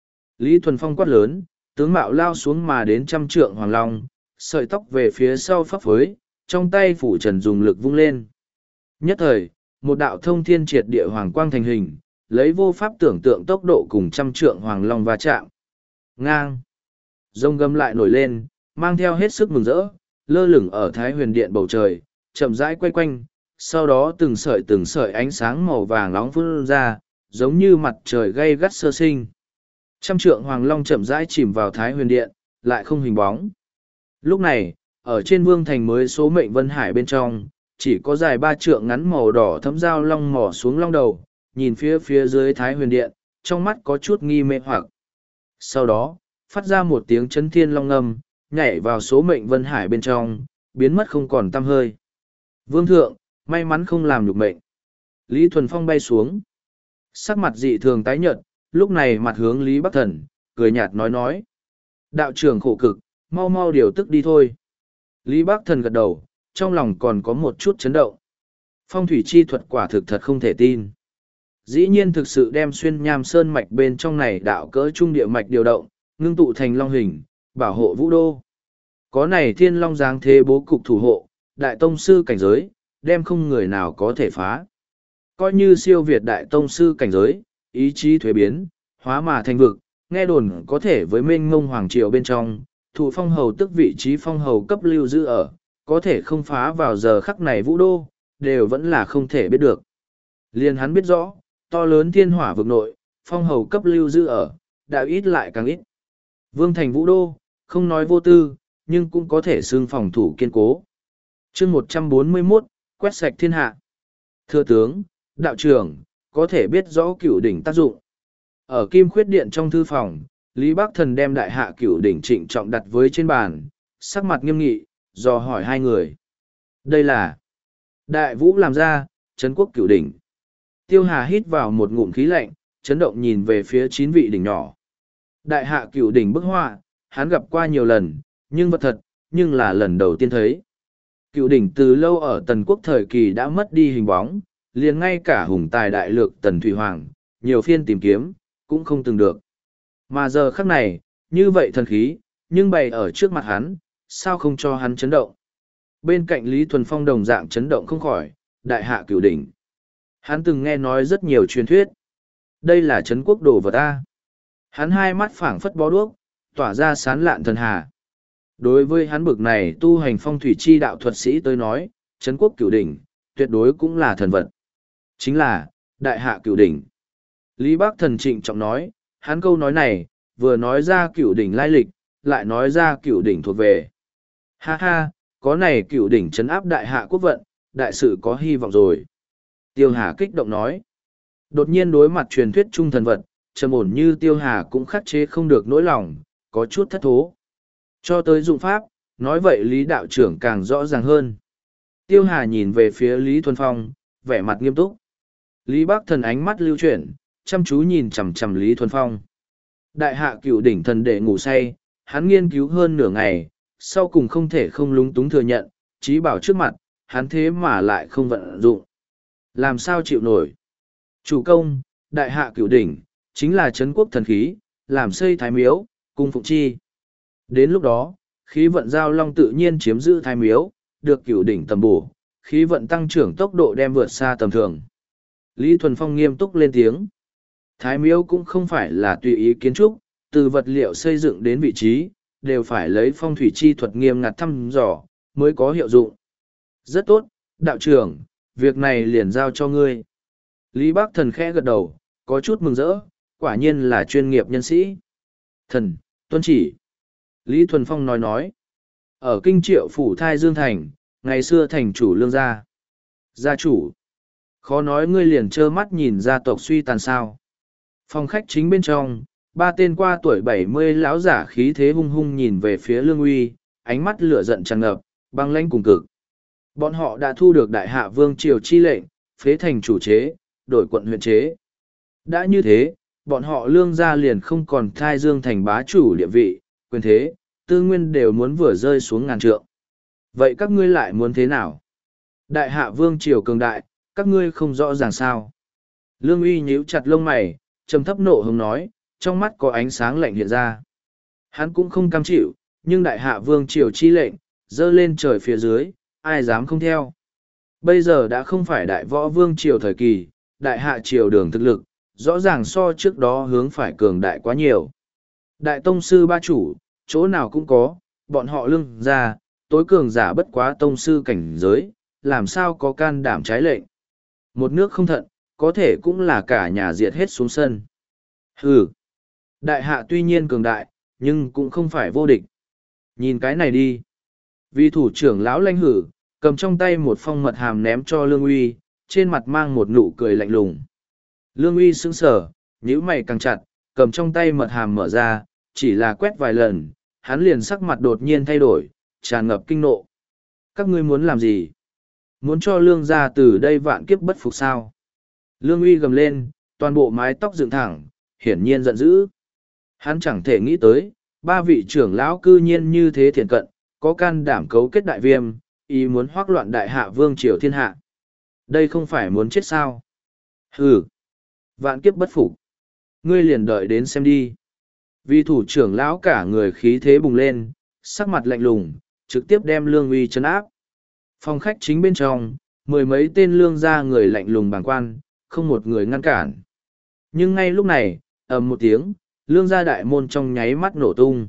Speaker 1: Lý Thuần Phong quát lớn, tướng mạo lao xuống mà đến trăm trượng Hoàng Long, sợi tóc về phía sau phấp phới, trong tay phủ trần dùng lực vung lên. Nhất thời, một đạo thông thiên triệt địa hoàng quang thành hình, lấy vô pháp tưởng tượng tốc độ cùng trăm trượng Hoàng Long va chạm. Ngang. Rông gầm lại nổi lên, mang theo hết sức mừng rỡ, lơ lửng ở Thái Huyền Điện bầu trời, chậm rãi quay quanh, sau đó từng sợi từng sợi ánh sáng màu vàng nóng phun ra, giống như mặt trời gay gắt sơ sinh. Trăm trượng Hoàng Long chậm rãi chìm vào Thái Huyền Điện, lại không hình bóng. Lúc này, ở trên vương thành mới số mệnh Vân Hải bên trong, chỉ có dài ba trượng ngắn màu đỏ thấm dao long mỏ xuống long đầu, nhìn phía phía dưới Thái Huyền Điện, trong mắt có chút nghi mê hoặc. Sau đó, phát ra một tiếng chấn thiên long ngâm, nhảy vào số mệnh Vân Hải bên trong, biến mất không còn tăm hơi. Vương thượng, may mắn không làm nhục mệnh. Lý Thuần Phong bay xuống. Sắc mặt dị thường tái nhợt, lúc này mặt hướng Lý Bắc Thần, cười nhạt nói nói. Đạo trưởng khổ cực, mau mau điều tức đi thôi. Lý Bắc Thần gật đầu, trong lòng còn có một chút chấn động. Phong thủy chi thuật quả thực thật không thể tin. Dĩ nhiên thực sự đem xuyên nham sơn mạch bên trong này đạo cỡ trung địa mạch điều động, ngưng tụ thành long hình, bảo hộ vũ đô. Có này thiên long giáng thế bố cục thủ hộ, đại tông sư cảnh giới, đem không người nào có thể phá. Coi như siêu việt đại tông sư cảnh giới, ý chí thuế biến, hóa mà thành vực, nghe đồn có thể với mênh mông hoàng triều bên trong, thủ phong hầu tức vị trí phong hầu cấp lưu giữ ở, có thể không phá vào giờ khắc này vũ đô, đều vẫn là không thể biết được. Liên hắn biết rõ, to lớn thiên hỏa vực nội, phong hầu cấp lưu giữ ở, đã ít lại càng ít. Vương thành vũ đô, không nói vô tư, nhưng cũng có thể xương phòng thủ kiên cố. chương một trăm bốn mươi mốt, quét sạch thiên hạ. Thưa tướng, đạo trưởng, có thể biết rõ cửu đỉnh tác dụng. Ở Kim Khuyết Điện trong thư phòng, Lý Bắc Thần đem đại hạ cửu đỉnh trịnh trọng đặt với trên bàn, sắc mặt nghiêm nghị, dò hỏi hai người. Đây là Đại Vũ làm ra, Trấn Quốc cửu đỉnh. Tiêu Hà hít vào một ngụm khí lạnh, chấn động nhìn về phía chín vị đỉnh nhỏ. Đại hạ cửu đỉnh bức họa, hắn gặp qua nhiều lần, nhưng vật thật, nhưng là lần đầu tiên thấy. Cửu đỉnh từ lâu ở Tần Quốc thời kỳ đã mất đi hình bóng, liền ngay cả hùng tài đại lược Tần Thủy Hoàng, nhiều phiên tìm kiếm, cũng không từng được. Mà giờ khắc này, như vậy thần khí, nhưng bày ở trước mặt hắn, sao không cho hắn chấn động. Bên cạnh Lý Thuần Phong đồng dạng chấn động không khỏi, đại hạ cửu đỉnh. Hắn từng nghe nói rất nhiều truyền thuyết. Đây là Trấn Quốc đồ vật ta. Hắn hai mắt phảng phất bó đuốc, tỏa ra sán lạn thần hà. Đối với hắn bực này tu hành phong thủy chi đạo thuật sĩ tới nói, Trấn Quốc cửu đỉnh, tuyệt đối cũng là thần vật. Chính là, đại hạ cửu đỉnh. Lý Bắc Thần trịnh trọng nói, hắn câu nói này, vừa nói ra cửu đỉnh lai lịch, lại nói ra cửu đỉnh thuộc về. Ha ha, có này cửu đỉnh trấn áp đại hạ quốc vận, đại sự có hy vọng rồi. Tiêu Hà kích động nói. Đột nhiên đối mặt truyền thuyết trung thần vật, trầm ổn như Tiêu Hà cũng khắc chế không được nỗi lòng, có chút thất thố. Cho tới dụng pháp, nói vậy Lý đạo trưởng càng rõ ràng hơn. Tiêu Hà nhìn về phía Lý Thuần Phong, vẻ mặt nghiêm túc. Lý Bắc Thần ánh mắt lưu chuyển, chăm chú nhìn chằm chằm Lý Thuần Phong. Đại hạ cửu đỉnh thần đệ ngủ say, hắn nghiên cứu hơn nửa ngày, sau cùng không thể không lúng túng thừa nhận, trí bảo trước mặt, hắn thế mà lại không vận dụng. Làm sao chịu nổi? Chủ công, đại hạ cửu đỉnh, chính là trấn quốc thần khí, làm xây thái miếu, cung phụng chi. Đến lúc đó, khí vận giao long tự nhiên chiếm giữ thái miếu, được cửu đỉnh tầm bổ, khí vận tăng trưởng tốc độ đem vượt xa tầm thường. Lý Thuần Phong nghiêm túc lên tiếng. Thái miếu cũng không phải là tùy ý kiến trúc, từ vật liệu xây dựng đến vị trí, đều phải lấy phong thủy chi thuật nghiêm ngặt thăm dò, mới có hiệu dụng. Rất tốt, đạo trưởng, việc này liền giao cho ngươi. Lý Bác Thần khẽ gật đầu, có chút mừng rỡ, quả nhiên là chuyên nghiệp nhân sĩ. Thần, tuân chỉ. Lý Thuần Phong nói nói. Ở kinh triệu phủ Thai Dương Thành, ngày xưa thành chủ lương gia. Gia chủ. Khó nói ngươi liền trơ mắt nhìn gia tộc suy tàn sao. Phòng khách chính bên trong, ba tên qua tuổi bảy mươi lão giả khí thế hung hung nhìn về phía lương uy, ánh mắt lửa giận tràn ngập, băng lãnh cùng cực. Bọn họ đã thu được đại hạ vương triều chi lệnh, phế thành chủ chế, đổi quận huyện chế. Đã như thế, bọn họ lương gia liền không còn Thai Dương Thành bá chủ địa vị, quyền thế, tư nguyên đều muốn vừa rơi xuống ngàn trượng. Vậy các ngươi lại muốn thế nào? Đại hạ vương triều cường đại, các ngươi không rõ ràng sao? Lương uy nhíu chặt lông mày, trầm thấp nộ hứng nói, trong mắt có ánh sáng lạnh hiện ra. Hắn cũng không cam chịu, nhưng đại hạ vương triều chi lệnh, dơ lên trời phía dưới, ai dám không theo. Bây giờ đã không phải đại võ vương triều thời kỳ, đại hạ triều đường thực lực, rõ ràng so trước đó hướng phải cường đại quá nhiều. Đại tông sư ba chủ, chỗ nào cũng có, bọn họ lưng ra, tối cường giả bất quá tông sư cảnh giới, làm sao có can đảm trái lệnh. Một nước không thận, có thể cũng là cả nhà diệt hết xuống sân. Hừ, đại hạ tuy nhiên cường đại, nhưng cũng không phải vô địch. Nhìn cái này đi. Vì thủ trưởng lão lanh hử, cầm trong tay một phong mật hàm ném cho Lương Uy, trên mặt mang một nụ cười lạnh lùng. Lương Uy sững sờ, nhíu mày càng chặt, cầm trong tay mật hàm mở ra, chỉ là quét vài lần, hắn liền sắc mặt đột nhiên thay đổi, tràn ngập kinh nộ. Các ngươi muốn làm gì? Muốn cho Lương gia từ đây vạn kiếp bất phục sao? Lương Uy gầm lên, toàn bộ mái tóc dựng thẳng, hiển nhiên giận dữ. Hắn chẳng thể nghĩ tới, ba vị trưởng lão cư nhiên như thế thiện cận, có can đảm cấu kết đại viêm, ý muốn hoác loạn đại hạ vương triều thiên hạ. Đây không phải muốn chết sao? Hừ, vạn kiếp bất phục. Ngươi liền đợi đến xem đi. Vì thủ trưởng lão cả người khí thế bùng lên, sắc mặt lạnh lùng, trực tiếp đem Lương Uy trấn áp. Phòng khách chính bên trong, mười mấy tên lương gia người lạnh lùng bàng quan, không một người ngăn cản. Nhưng ngay lúc này, ầm một tiếng, lương gia đại môn trong nháy mắt nổ tung.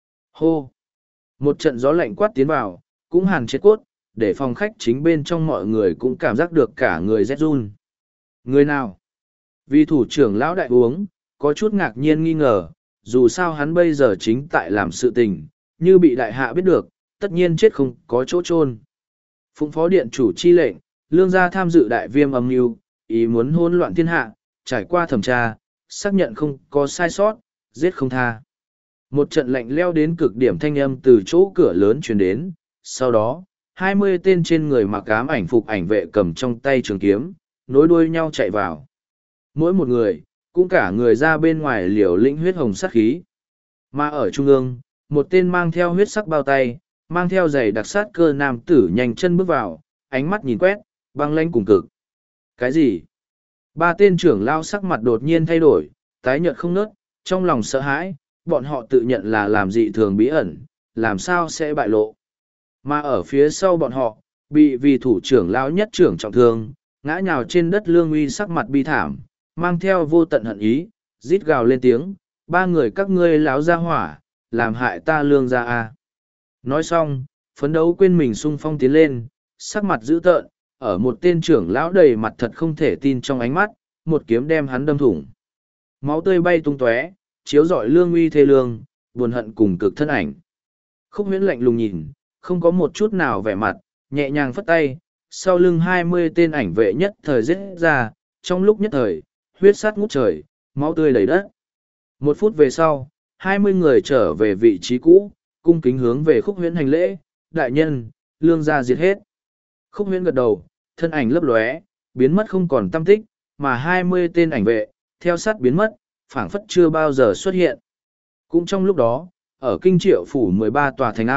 Speaker 1: Hô! Một trận gió lạnh quát tiến vào, cũng hàn chết cốt, để phòng khách chính bên trong mọi người cũng cảm giác được cả người rét run. Người nào? Vì thủ trưởng lão đại uống, có chút ngạc nhiên nghi ngờ, dù sao hắn bây giờ chính tại làm sự tình, như bị đại hạ biết được, tất nhiên chết không có chỗ chôn. Phụng phó điện chủ chi lệnh, lương gia tham dự đại viêm âm mưu, ý muốn hỗn loạn thiên hạ, trải qua thẩm tra, xác nhận không có sai sót, giết không tha. Một trận lạnh leo đến cực điểm thanh âm từ chỗ cửa lớn truyền đến, sau đó, hai mươi tên trên người mặc ám ảnh phục ảnh vệ cầm trong tay trường kiếm, nối đuôi nhau chạy vào. Mỗi một người, cũng cả người ra bên ngoài liều lĩnh huyết hồng sát khí. Mà ở trung ương, một tên mang theo huyết sắc bao tay, mang theo giày đặc sát cơ nam tử nhanh chân bước vào, ánh mắt nhìn quét, băng lãnh cùng cực. Cái gì? Ba tên trưởng lao sắc mặt đột nhiên thay đổi, tái nhợt không nớt, trong lòng sợ hãi, bọn họ tự nhận là làm dị thường bí ẩn, làm sao sẽ bại lộ. Mà ở phía sau bọn họ, bị vì thủ trưởng lao nhất trưởng trọng thương, ngã nhào trên đất Lương Uy sắc mặt bi thảm, mang theo vô tận hận ý, rít gào lên tiếng, ba người các ngươi láo ra hỏa, làm hại ta Lương gia a. Nói xong, phấn đấu quên mình sung phong tiến lên, sắc mặt dữ tợn, ở một tên trưởng lão đầy mặt thật không thể tin trong ánh mắt, một kiếm đem hắn đâm thủng. Máu tươi bay tung tóe, chiếu rọi Lương Uy thê lương, buồn hận cùng cực thân ảnh. Khúc Huyễn lạnh lùng nhìn, không có một chút nào vẻ mặt, nhẹ nhàng phất tay, sau lưng hai mươi tên ảnh vệ nhất thời giết ra, trong lúc nhất thời, huyết sát ngút trời, máu tươi đầy đất. Một phút về sau, hai mươi người trở về vị trí cũ, cung kính hướng về Khúc Huyễn hành lễ, đại nhân, Lương gia diệt hết. Khúc Huyễn gật đầu, thân ảnh lấp lóe, biến mất không còn tăm tích, mà hai mươi tên ảnh vệ, theo sát biến mất, phảng phất chưa bao giờ xuất hiện. Cũng trong lúc đó, ở kinh triệu phủ mười ba tòa thành ao,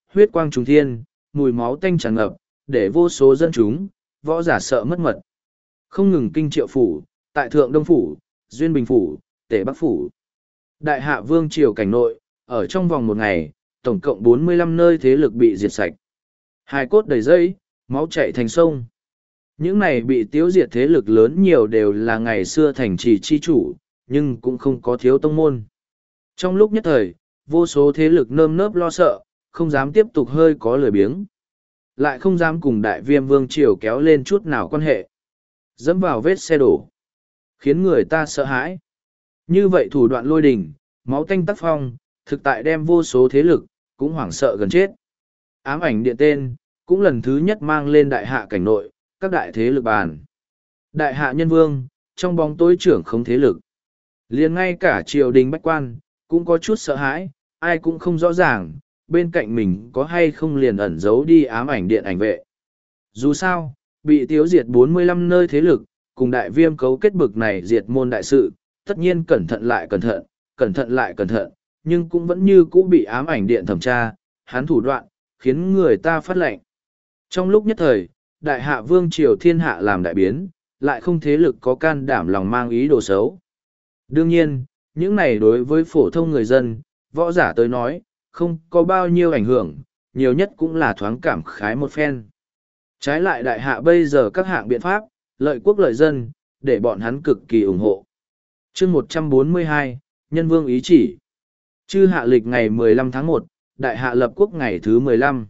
Speaker 1: huyết quang trùng thiên, mùi máu tanh tràn ngập, để vô số dân chúng, võ giả sợ mất mật. Không ngừng kinh triệu phủ, tại Thượng Đông Phủ, Duyên Bình Phủ, Tể Bắc Phủ. Đại hạ vương triều cảnh nội, ở trong vòng một ngày, tổng cộng bốn mươi lăm nơi thế lực bị diệt sạch. Hai cốt đầy dây, máu chảy thành sông. Những này bị tiêu diệt thế lực lớn nhiều đều là ngày xưa thành trì chi chủ, nhưng cũng không có thiếu tông môn. Trong lúc nhất thời, vô số thế lực nơm nớp lo sợ, không dám tiếp tục hơi có lười biếng. Lại không dám cùng đại viêm vương triều kéo lên chút nào quan hệ. Dẫm vào vết xe đổ, khiến người ta sợ hãi. Như vậy thủ đoạn lôi đình, máu tanh tác phong, thực tại đem vô số thế lực, cũng hoảng sợ gần chết. Ám ảnh điện tên, cũng lần thứ nhất mang lên đại hạ cảnh nội, các đại thế lực bàn. Đại hạ nhân vương, trong bóng tối trưởng không thế lực. Liền ngay cả triều đình bách quan, cũng có chút sợ hãi, ai cũng không rõ ràng, bên cạnh mình có hay không liền ẩn giấu đi ám ảnh điện ảnh vệ. Dù sao, bị tiêu diệt bốn mươi lăm nơi thế lực, cùng đại viêm cấu kết bực này diệt môn đại sự, tất nhiên cẩn thận lại cẩn thận, cẩn thận lại cẩn thận, nhưng cũng vẫn như cũ bị ám ảnh điện thẩm tra, hắn thủ đoạn, khiến người ta phát lệnh. Trong lúc nhất thời, đại hạ vương triều thiên hạ làm đại biến, lại không thế lực có can đảm lòng mang ý đồ xấu. Đương nhiên, những này đối với phổ thông người dân, võ giả tới nói, không có bao nhiêu ảnh hưởng, nhiều nhất cũng là thoáng cảm khái một phen. Trái lại đại hạ bây giờ các hạng biện pháp, lợi quốc lợi dân, để bọn hắn cực kỳ ủng hộ. chương một trăm bốn mươi hai, Nhân vương ý chỉ. Chư hạ lịch ngày mười lăm tháng một, đại hạ lập quốc ngày thứ mười lăm.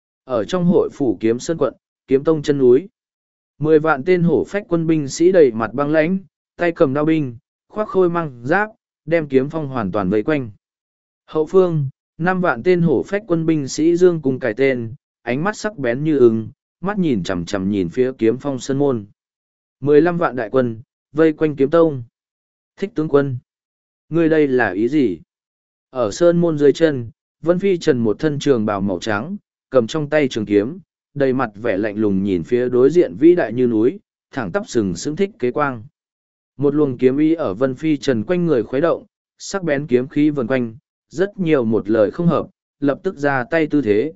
Speaker 1: Ở trong hội phủ Kiếm Sơn quận, Kiếm Tông chân núi. Mười vạn tên hổ phách quân binh sĩ đầy mặt băng lãnh, tay cầm đao binh, khoác khôi măng giáp, đem kiếm phong hoàn toàn vây quanh. Hậu phương, năm vạn tên hổ phách quân binh sĩ dương cùng cải tên, ánh mắt sắc bén như ưng, mắt nhìn chằm chằm nhìn phía kiếm phong sân môn. Mười lăm vạn đại quân, vây quanh Kiếm Tông. Thích tướng quân, ngươi đây là ý gì? Ở sơn môn dưới chân, Vân Phi Trần một thân trường bào màu trắng, cầm trong tay trường kiếm, đầy mặt vẻ lạnh lùng nhìn phía đối diện vĩ đại như núi, thẳng tắp sừng sững Thích Kế Quang. Một luồng kiếm ý ở Vân Phi Trần quanh người khuấy động, sắc bén kiếm khí vần quanh, rất nhiều một lời không hợp, lập tức ra tay tư thế.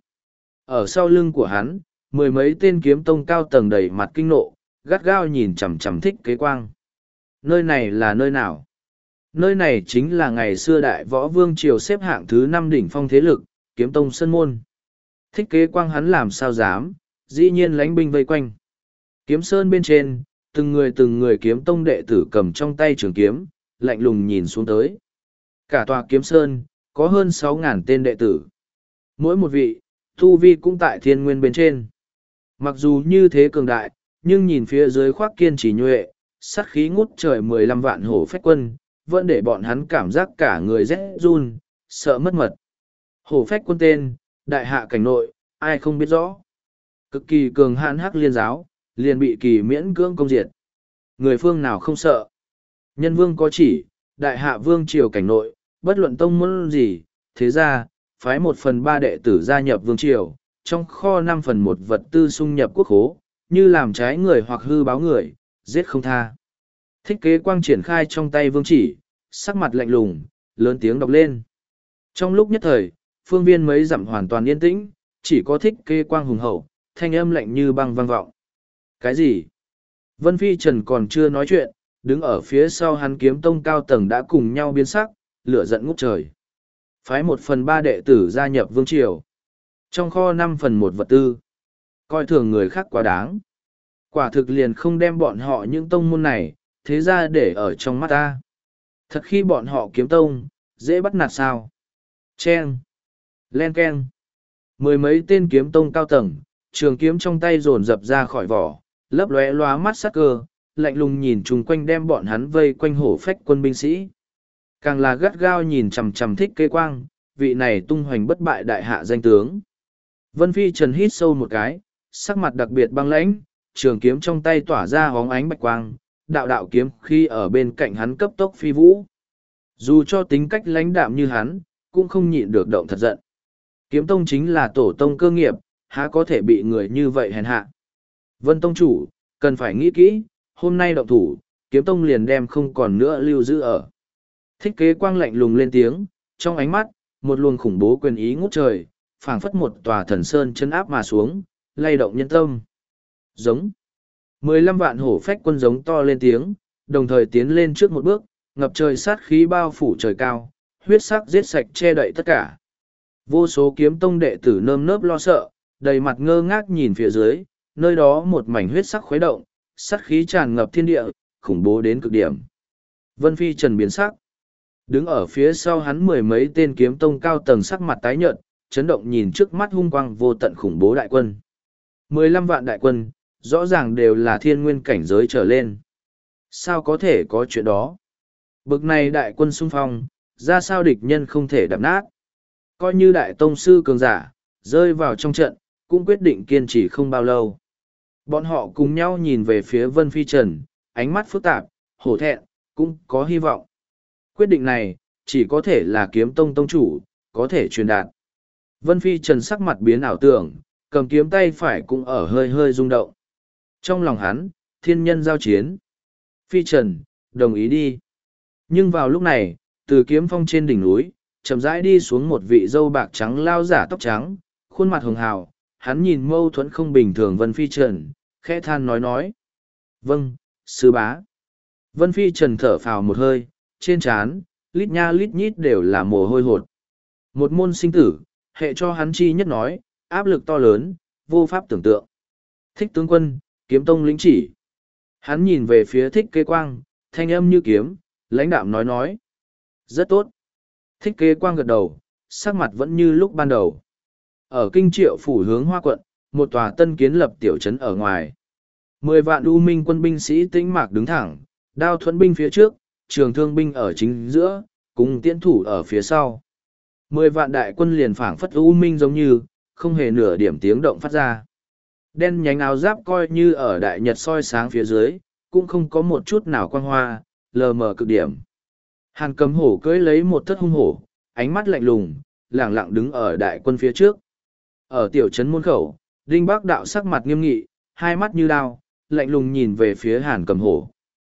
Speaker 1: Ở sau lưng của hắn, mười mấy tên kiếm tông cao tầng đầy mặt kinh nộ, gắt gao nhìn chằm chằm Thích Kế Quang. Nơi này là nơi nào? Nơi này chính là ngày xưa đại võ vương triều xếp hạng thứ năm đỉnh phong thế lực, Kiếm Tông Sơn Môn. Thích Kế Quang hắn làm sao dám, dĩ nhiên lánh binh vây quanh. Kiếm Sơn bên trên, từng người từng người kiếm tông đệ tử cầm trong tay trường kiếm, lạnh lùng nhìn xuống tới. Cả tòa Kiếm Sơn, có hơn sáu ngàn tên đệ tử. Mỗi một vị, tu vi cũng tại thiên nguyên bên trên. Mặc dù như thế cường đại, nhưng nhìn phía dưới khoác kiên trì nhuệ, sát khí ngút trời mười lăm vạn hổ phách quân, vẫn để bọn hắn cảm giác cả người rét run, sợ mất mật. Hổ phách quân tên, đại hạ cảnh nội, ai không biết rõ. Cực kỳ cường hãn hắc liên giáo, liền bị kỳ miễn cưỡng công diệt. Người phương nào không sợ. Nhân vương có chỉ, đại hạ vương triều cảnh nội, bất luận tông môn gì, thế ra, phái một phần ba đệ tử gia nhập vương triều, trong kho năm phần một vật tư sung nhập quốc hố, như làm trái người hoặc hư báo người, giết không tha. Thích Kế Quang triển khai trong tay vương chỉ, sắc mặt lạnh lùng, lớn tiếng đọc lên. Trong lúc nhất thời, phương viên mấy dặm hoàn toàn yên tĩnh, chỉ có Thích Kế Quang hùng hậu, thanh âm lạnh như băng vang vọng. Cái gì? Vân Phi Trần còn chưa nói chuyện, đứng ở phía sau hắn Kiếm Tông cao tầng đã cùng nhau biến sắc, lửa giận ngút trời. Phái một phần ba đệ tử gia nhập vương triều. Trong kho năm phần một vật tư. Coi thường người khác quá đáng. Quả thực liền không đem bọn họ những tông môn này, thế ra để ở trong mắt ta. Thật khi bọn họ kiếm tông, dễ bắt nạt sao. Chen. Len keng. Mười mấy tên kiếm tông cao tầng, trường kiếm trong tay dồn dập ra khỏi vỏ, lấp lóe lóa mắt sắc cơ, lạnh lùng nhìn chung quanh đem bọn hắn vây quanh hổ phách quân binh sĩ. Càng là gắt gao nhìn chằm chằm Thích Kế Quang, vị này tung hoành bất bại đại hạ danh tướng. Vân Phi Trần hít sâu một cái, sắc mặt đặc biệt băng lãnh, trường kiếm trong tay tỏa ra hóng ánh bạch quang, đạo đạo kiếm khi ở bên cạnh hắn cấp tốc phi vũ. Dù cho tính cách lãnh đạm như hắn, cũng không nhịn được động thật giận. Kiếm tông chính là tổ tông cơ nghiệp, há có thể bị người như vậy hèn hạ. Vân tông chủ, cần phải nghĩ kỹ, hôm nay động thủ, kiếm tông liền đem không còn nữa lưu giữ ở. Thích Kế Quang lạnh lùng lên tiếng, trong ánh mắt, một luồng khủng bố quyền ý ngút trời, phảng phất một tòa thần sơn chân áp mà xuống, lay động nhân tâm. Giống. Mười lăm vạn hổ phách quân giống to lên tiếng, đồng thời tiến lên trước một bước, ngập trời sát khí bao phủ trời cao, huyết sắc giết sạch che đậy tất cả. Vô số kiếm tông đệ tử nơm nớp lo sợ, đầy mặt ngơ ngác nhìn phía dưới, nơi đó một mảnh huyết sắc khuấy động, sát khí tràn ngập thiên địa, khủng bố đến cực điểm. Vân Phi Trần biến sắc. Đứng ở phía sau hắn mười mấy tên kiếm tông cao tầng sắc mặt tái nhợt, chấn động nhìn trước mắt hung quang vô tận khủng bố đại quân. Mười lăm vạn đại quân, rõ ràng đều là thiên nguyên cảnh giới trở lên. Sao có thể có chuyện đó? Bực này đại quân xung phong, ra sao địch nhân không thể đập nát? Coi như đại tông sư cường giả, rơi vào trong trận, cũng quyết định kiên trì không bao lâu. Bọn họ cùng nhau nhìn về phía Vân Phi Trần, ánh mắt phức tạp, hổ thẹn, cũng có hy vọng. Quyết định này, chỉ có thể là kiếm tông tông chủ, có thể truyền đạt. Vân Phi Trần sắc mặt biến ảo tưởng, cầm kiếm tay phải cũng ở hơi hơi rung động. Trong lòng hắn, thiên nhân giao chiến. Phi Trần, đồng ý đi. Nhưng vào lúc này, từ kiếm phong trên đỉnh núi, chậm rãi đi xuống một vị dâu bạc trắng lao giả tóc trắng, khuôn mặt hường hào, hắn nhìn mâu thuẫn không bình thường Vân Phi Trần, khẽ than nói nói. Vâng, sư bá. Vân Phi Trần thở phào một hơi, trên trán, lít nha lít nhít đều là mồ hôi hột. Một môn sinh tử, hệ cho hắn chi nhất nói, áp lực to lớn, vô pháp tưởng tượng. Thích tướng quân, kiếm tông lĩnh chỉ. Hắn nhìn về phía thích kế quang, thanh âm như kiếm, lãnh đạm nói nói. Rất tốt. Thích kế quang gật đầu, sắc mặt vẫn như lúc ban đầu. Ở kinh triệu phủ hướng hoa quận, một tòa tân kiến lập tiểu trấn ở ngoài. Mười vạn u minh quân binh sĩ tĩnh mạc đứng thẳng, đao thuẫn binh phía trước, trường thương binh ở chính giữa, cùng tiễn thủ ở phía sau. Mười vạn đại quân liền phảng phất u minh giống như, không hề nửa điểm tiếng động phát ra. Đen nhánh áo giáp coi như ở đại nhật soi sáng phía dưới, cũng không có một chút nào quang hoa, lờ mờ cực điểm. Hàn Cầm Hổ cưỡi lấy một thất hung hổ, ánh mắt lạnh lùng, lẳng lặng đứng ở đại quân phía trước. Ở tiểu trấn môn khẩu, Đinh Bác Đạo sắc mặt nghiêm nghị, hai mắt như đao, lạnh lùng nhìn về phía Hàn Cầm Hổ.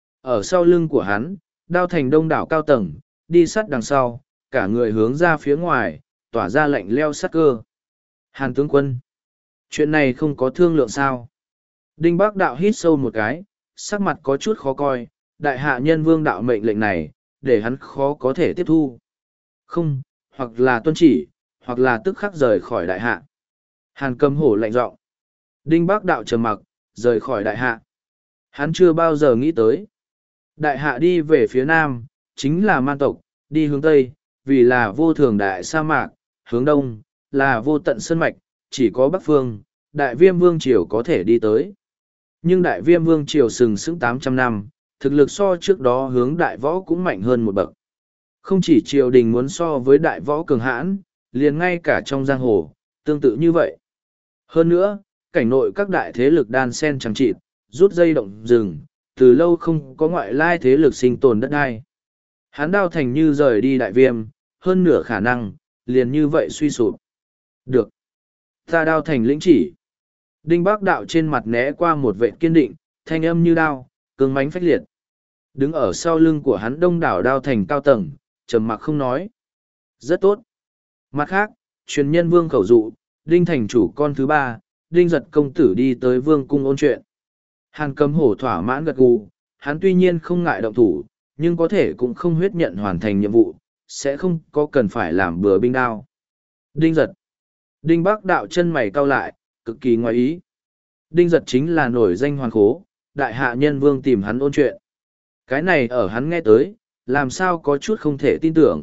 Speaker 1: Ở sau lưng của hắn, đao thành đông đảo cao tầng, đi sát đằng sau, cả người hướng ra phía ngoài, tỏa ra lạnh leo sát cơ. Hàn tướng quân, chuyện này không có thương lượng sao? Đinh Bác Đạo hít sâu một cái, sắc mặt có chút khó coi, đại hạ nhân vương đạo mệnh lệnh này, để hắn khó có thể tiếp thu. Không, hoặc là tuân chỉ, hoặc là tức khắc rời khỏi đại hạ. Hàn Cầm Hổ lạnh giọng. Đinh Bác Đạo trầm mặc, rời khỏi đại hạ. Hắn chưa bao giờ nghĩ tới. Đại hạ đi về phía nam, chính là man tộc, đi hướng tây, vì là vô thường đại sa mạc, hướng đông, là vô tận sơn mạch, chỉ có bắc phương, đại viêm vương triều có thể đi tới. Nhưng đại viêm vương triều sừng sững tám trăm năm, thực lực so trước đó hướng đại võ cũng mạnh hơn một bậc. Không chỉ triều đình muốn so với đại võ cường hãn, liền ngay cả trong giang hồ, tương tự như vậy. Hơn nữa, cảnh nội các đại thế lực đan sen chẳng chịt, rút dây động rừng, từ lâu không có ngoại lai thế lực sinh tồn đất đai. Hán đao thành như rời đi đại viêm, hơn nửa khả năng, liền như vậy suy sụp. Được. Ta đao thành lĩnh chỉ. Đinh Bác Đạo trên mặt né qua một vệ kiên định, thanh âm như đao, cứng mánh phách liệt. Đứng ở sau lưng của hắn đông đảo đao thành cao tầng, trầm mặc không nói. Rất tốt. Mặt khác, truyền nhân vương khẩu dụ, Đinh thành chủ con thứ ba, Đinh giật công tử đi tới vương cung ôn chuyện. Hàn Cầm Hổ thỏa mãn gật gù, hắn tuy nhiên không ngại động thủ, nhưng có thể cũng không huyết nhận hoàn thành nhiệm vụ, sẽ không có cần phải làm bừa binh đao. Đinh giật. Đinh Bác Đạo chân mày cau lại, cực kỳ ngoài ý. Đinh giật chính là nổi danh hoàn khố, đại hạ nhân vương tìm hắn ôn chuyện. Cái này ở hắn nghe tới, làm sao có chút không thể tin tưởng.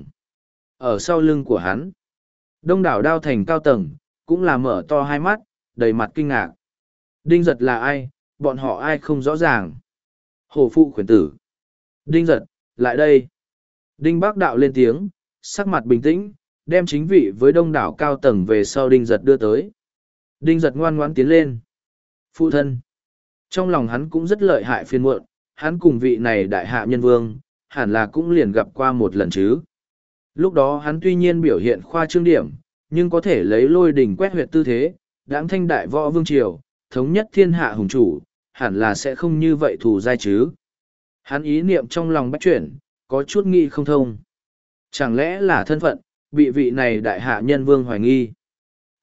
Speaker 1: Ở sau lưng của hắn, đông đảo đao thành cao tầng, cũng là mở to hai mắt, đầy mặt kinh ngạc. Đinh giật là ai, bọn họ ai không rõ ràng. Hổ phụ khuyển tử. Đinh giật, lại đây. Đinh Bác Đạo lên tiếng, sắc mặt bình tĩnh, đem chính vị với đông đảo cao tầng về sau Đinh giật đưa tới. Đinh giật ngoan ngoãn tiến lên. Phụ thân. Trong lòng hắn cũng rất lợi hại phiền muộn, hắn cùng vị này đại hạ nhân vương, hẳn là cũng liền gặp qua một lần chứ. Lúc đó hắn tuy nhiên biểu hiện khoa trương điểm, nhưng có thể lấy lôi đỉnh quét huyệt tư thế, đãng thanh đại võ vương triều, thống nhất thiên hạ hùng chủ, hẳn là sẽ không như vậy thù dai chứ. Hắn ý niệm trong lòng bách chuyển, có chút nghi không thông. Chẳng lẽ là thân phận, bị vị này đại hạ nhân vương hoài nghi.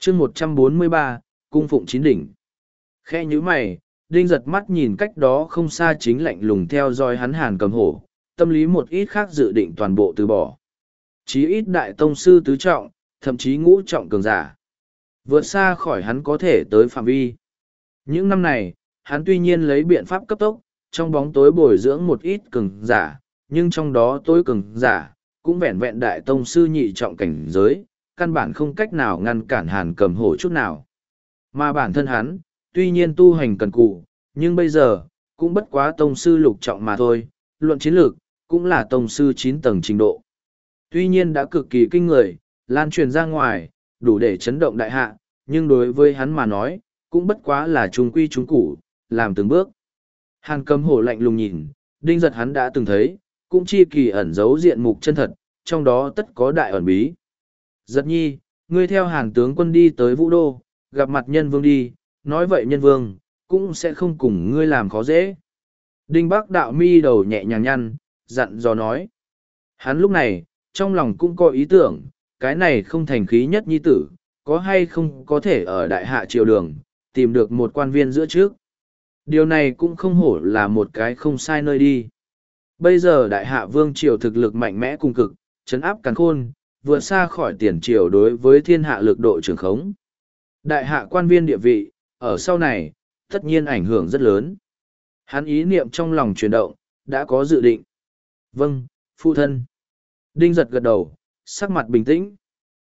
Speaker 1: chương một trăm bốn mươi ba, cung phụng chín đỉnh. Khe nhíu mày, Đinh giật mắt nhìn cách đó không xa chính lạnh lùng theo dõi hắn Hàn Cầm Hổ, tâm lý một ít khác dự định toàn bộ từ bỏ. Chí ít đại tông sư tứ trọng, thậm chí ngũ trọng cường giả. Vượt xa khỏi hắn có thể tới phạm vi. Những năm này, hắn tuy nhiên lấy biện pháp cấp tốc, trong bóng tối bồi dưỡng một ít cường giả, nhưng trong đó tối cường giả, cũng vẹn vẹn đại tông sư nhị trọng cảnh giới, căn bản không cách nào ngăn cản Hàn Cầm Hổ chút nào. Mà bản thân hắn, tuy nhiên tu hành cần cù, nhưng bây giờ, cũng bất quá tông sư lục trọng mà thôi, luận chiến lược, cũng là tông sư chín tầng trình độ. Tuy nhiên đã cực kỳ kinh người, lan truyền ra ngoài, đủ để chấn động đại hạ, nhưng đối với hắn mà nói, cũng bất quá là trung quy trung củ, làm từng bước. Hàn Cầm Hổ lạnh lùng nhìn, Đinh giật hắn đã từng thấy, cũng chi kỳ ẩn giấu diện mục chân thật, trong đó tất có đại ẩn bí. Giật nhi, ngươi theo Hàn tướng quân đi tới Vũ Đô, gặp mặt nhân vương đi, nói vậy nhân vương, cũng sẽ không cùng ngươi làm khó dễ. Đinh Bắc đạo mi đầu nhẹ nhàng nhăn, dặn dò nói. Hắn lúc này, trong lòng cũng có ý tưởng, cái này không thành khí nhất nhi tử, có hay không có thể ở đại hạ triều đường, tìm được một quan viên giữa trước. Điều này cũng không hổ là một cái không sai nơi đi. Bây giờ đại hạ vương triều thực lực mạnh mẽ cùng cực, chấn áp càn khôn, vượt xa khỏi tiền triều đối với thiên hạ lực độ trường khống. Đại hạ quan viên địa vị, ở sau này, tất nhiên ảnh hưởng rất lớn. Hắn ý niệm trong lòng chuyển động, đã có dự định. Vâng, phụ thân. Đinh giật gật đầu, sắc mặt bình tĩnh.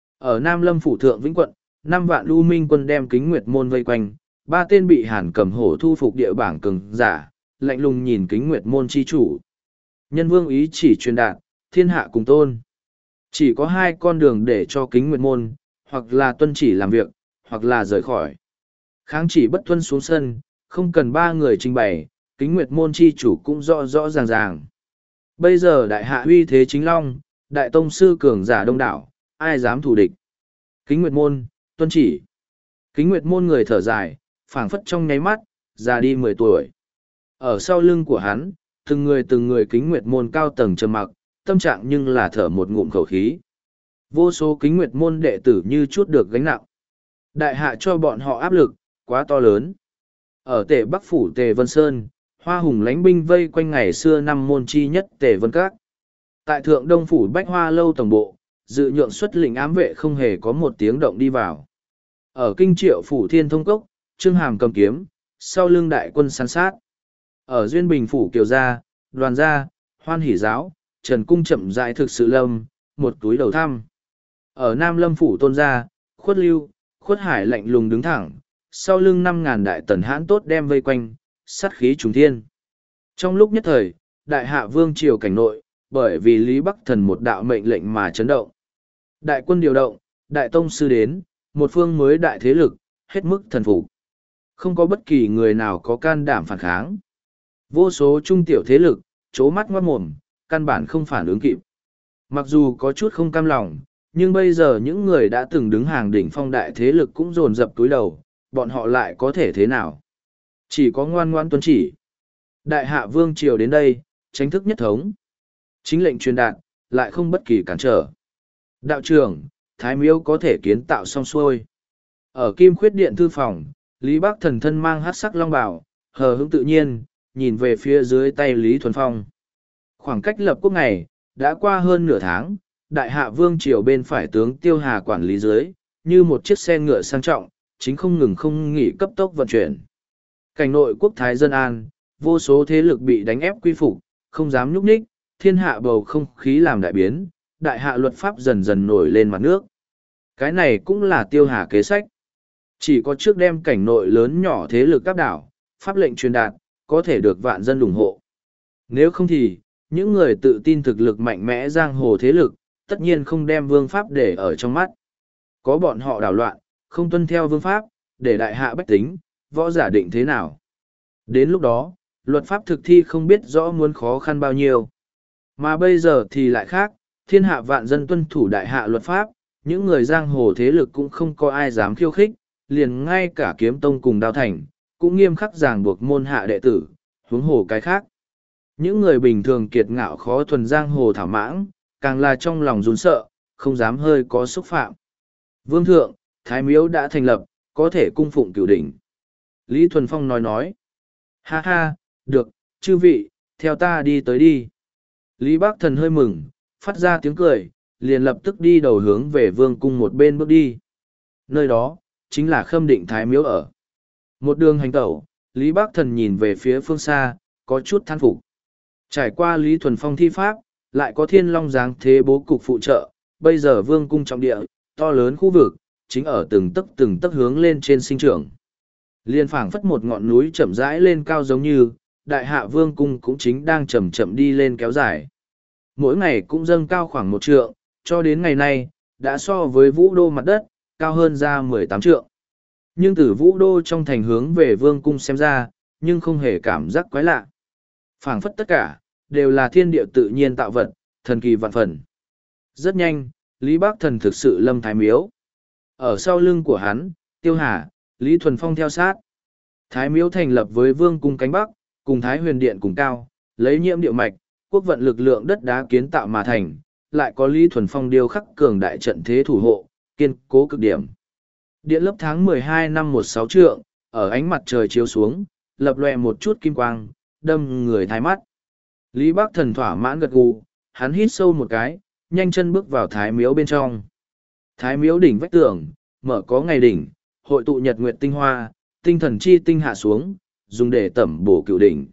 Speaker 1: Ở Nam Lâm phủ thượng Vĩnh quận, năm vạn lưu minh quân đem Kính Nguyệt môn vây quanh, ba tên bị Hàn Cầm Hổ thu phục địa bảng cường giả, lạnh lùng nhìn Kính Nguyệt môn chi chủ. Nhân vương ý chỉ truyền đạt, thiên hạ cùng tôn. Chỉ có hai con đường để cho Kính Nguyệt môn, hoặc là tuân chỉ làm việc, hoặc là rời khỏi. Kháng chỉ bất tuân xuống sân, không cần ba người trình bày, Kính Nguyệt môn chi chủ cũng rõ rõ ràng ràng. Bây giờ đại hạ uy thế chính long, đại tông sư cường giả đông đảo, ai dám thù địch. Kính Nguyệt môn, tuân chỉ. Kính Nguyệt môn người thở dài, phảng phất trong nháy mắt, già đi mười tuổi. Ở sau lưng của hắn, từng người từng người Kính Nguyệt môn cao tầng trầm mặc, tâm trạng nhưng là thở một ngụm khẩu khí. Vô số Kính Nguyệt môn đệ tử như chút được gánh nặng. Đại hạ cho bọn họ áp lực, quá to lớn. Ở Tề Bắc phủ Tề Vân Sơn, Hoa Hùng lãnh binh vây quanh ngày xưa năm môn chi nhất Tề Vân Các. Tại Thượng Đông phủ Bách Hoa lâu tổng bộ, dự nhượng xuất lĩnh ám vệ không hề có một tiếng động đi vào. Ở Kinh Triệu phủ Thiên Thông Cốc, Trương Hàm cầm kiếm, sau lưng đại quân săn sát. Ở Duyên Bình phủ Kiều Gia, Đoàn Gia, Hoan Hỷ Giáo, Trần Cung chậm rãi thực sự lâm, một túi đầu thăm. Ở Nam Lâm phủ Tôn Gia, Khuất Lưu, Khuất Hải lạnh lùng đứng thẳng, sau lưng năm ngàn đại tần hãn tốt đem vây quanh, sát khí trùng thiên. Trong lúc nhất thời, đại hạ vương triều cảnh nội, bởi vì Lý Bắc Thần một đạo mệnh lệnh mà chấn động. Đại quân điều động, đại tông sư đến, một phương mới đại thế lực, hết mức thần phục. Không có bất kỳ người nào có can đảm phản kháng. Vô số trung tiểu thế lực, chố mắt ngoát mồm, căn bản không phản ứng kịp. Mặc dù có chút không cam lòng, nhưng bây giờ những người đã từng đứng hàng đỉnh phong đại thế lực cũng dồn dập túi đầu, bọn họ lại có thể thế nào? Chỉ có ngoan ngoan tuân chỉ. Đại hạ vương triều đến đây, chính thức nhất thống. Chính lệnh truyền đạt, lại không bất kỳ cản trở. Đạo trưởng, Thái Miếu có thể kiến tạo xong xuôi. Ở Kim Khuyết Điện thư phòng, Lý Bắc Thần thân mang hát sắc long bào, hờ hững tự nhiên, nhìn về phía dưới tay Lý Thuần Phong. Khoảng cách lập quốc ngày, đã qua hơn nửa tháng, đại hạ vương triều bên phải tướng Tiêu Hà quản lý dưới, như một chiếc xe ngựa sang trọng, chính không ngừng không nghỉ cấp tốc vận chuyển. Cảnh nội quốc thái dân an, vô số thế lực bị đánh ép quy phục, không dám nhúc nhích, thiên hạ bầu không khí làm đại biến, đại hạ luật pháp dần dần nổi lên mặt nước. Cái này cũng là Tiêu Hà kế sách. Chỉ có trước đem cảnh nội lớn nhỏ thế lực các đảo, pháp lệnh truyền đạt, có thể được vạn dân ủng hộ. Nếu không thì, những người tự tin thực lực mạnh mẽ giang hồ thế lực, tất nhiên không đem vương pháp để ở trong mắt. Có bọn họ đảo loạn, không tuân theo vương pháp, để đại hạ bách tính, võ giả định thế nào. Đến lúc đó, luật pháp thực thi không biết rõ muốn khó khăn bao nhiêu. Mà bây giờ thì lại khác, thiên hạ vạn dân tuân thủ đại hạ luật pháp, những người giang hồ thế lực cũng không có ai dám khiêu khích, liền ngay cả kiếm tông cùng đao thành, cũng nghiêm khắc ràng buộc môn hạ đệ tử, huống hồ cái khác. Những người bình thường kiệt ngạo khó thuần giang hồ thảo mãng, càng là trong lòng run sợ, không dám hơi có xúc phạm. Vương thượng, Thái miếu đã thành lập, có thể cung phụng cửu đỉnh. Lý Thuần Phong nói nói. Ha ha, được, chư vị, theo ta đi tới đi. Lý Bác Thần hơi mừng, phát ra tiếng cười, liền lập tức đi đầu hướng về vương cung một bên bước đi. Nơi đó, chính là Khâm Định Thái miếu ở. Một đường hành tẩu, Lý Bác Thần nhìn về phía phương xa, có chút than phục. Trải qua Lý Thuần Phong thi pháp, lại có thiên long giáng thế bố cục phụ trợ, bây giờ vương cung trọng địa, to lớn khu vực, chính ở từng tấc từng tấc hướng lên trên sinh trưởng. Liên phảng phất một ngọn núi chậm rãi lên cao giống như, đại hạ vương cung cũng chính đang chậm chậm đi lên kéo dài. Mỗi ngày cũng dâng cao khoảng một trượng, cho đến ngày nay, đã so với vũ đô mặt đất, cao hơn ra mười tám trượng. Nhưng từ vũ đô trong thành hướng về vương cung xem ra, nhưng không hề cảm giác quái lạ. Phảng phất tất cả, đều là thiên địa tự nhiên tạo vật, thần kỳ vạn phần. Rất nhanh, Lý Bác Thần thực sự lâm thái miếu. Ở sau lưng của hắn, Tiêu Hà, Lý Thuần Phong theo sát. Thái miếu thành lập với vương cung cánh bắc, cùng Thái Huyền Điện cùng cao, lấy nhiễm địa mạch, quốc vận lực lượng đất đá kiến tạo mà thành, lại có Lý Thuần Phong điêu khắc cường đại trận thế thủ hộ, kiên cố cực điểm. Điện lớp tháng mười hai năm một sáu trượng, ở ánh mặt trời chiếu xuống, lập lòe một chút kim quang, đâm người thái mắt. Lý Bác Thần thỏa mãn gật gù, hắn hít sâu một cái, nhanh chân bước vào thái miếu bên trong. Thái miếu đỉnh vách tường, mở có ngày đỉnh, hội tụ nhật nguyệt tinh hoa, tinh thần chi tinh hạ xuống, dùng để tẩm bổ cựu đỉnh.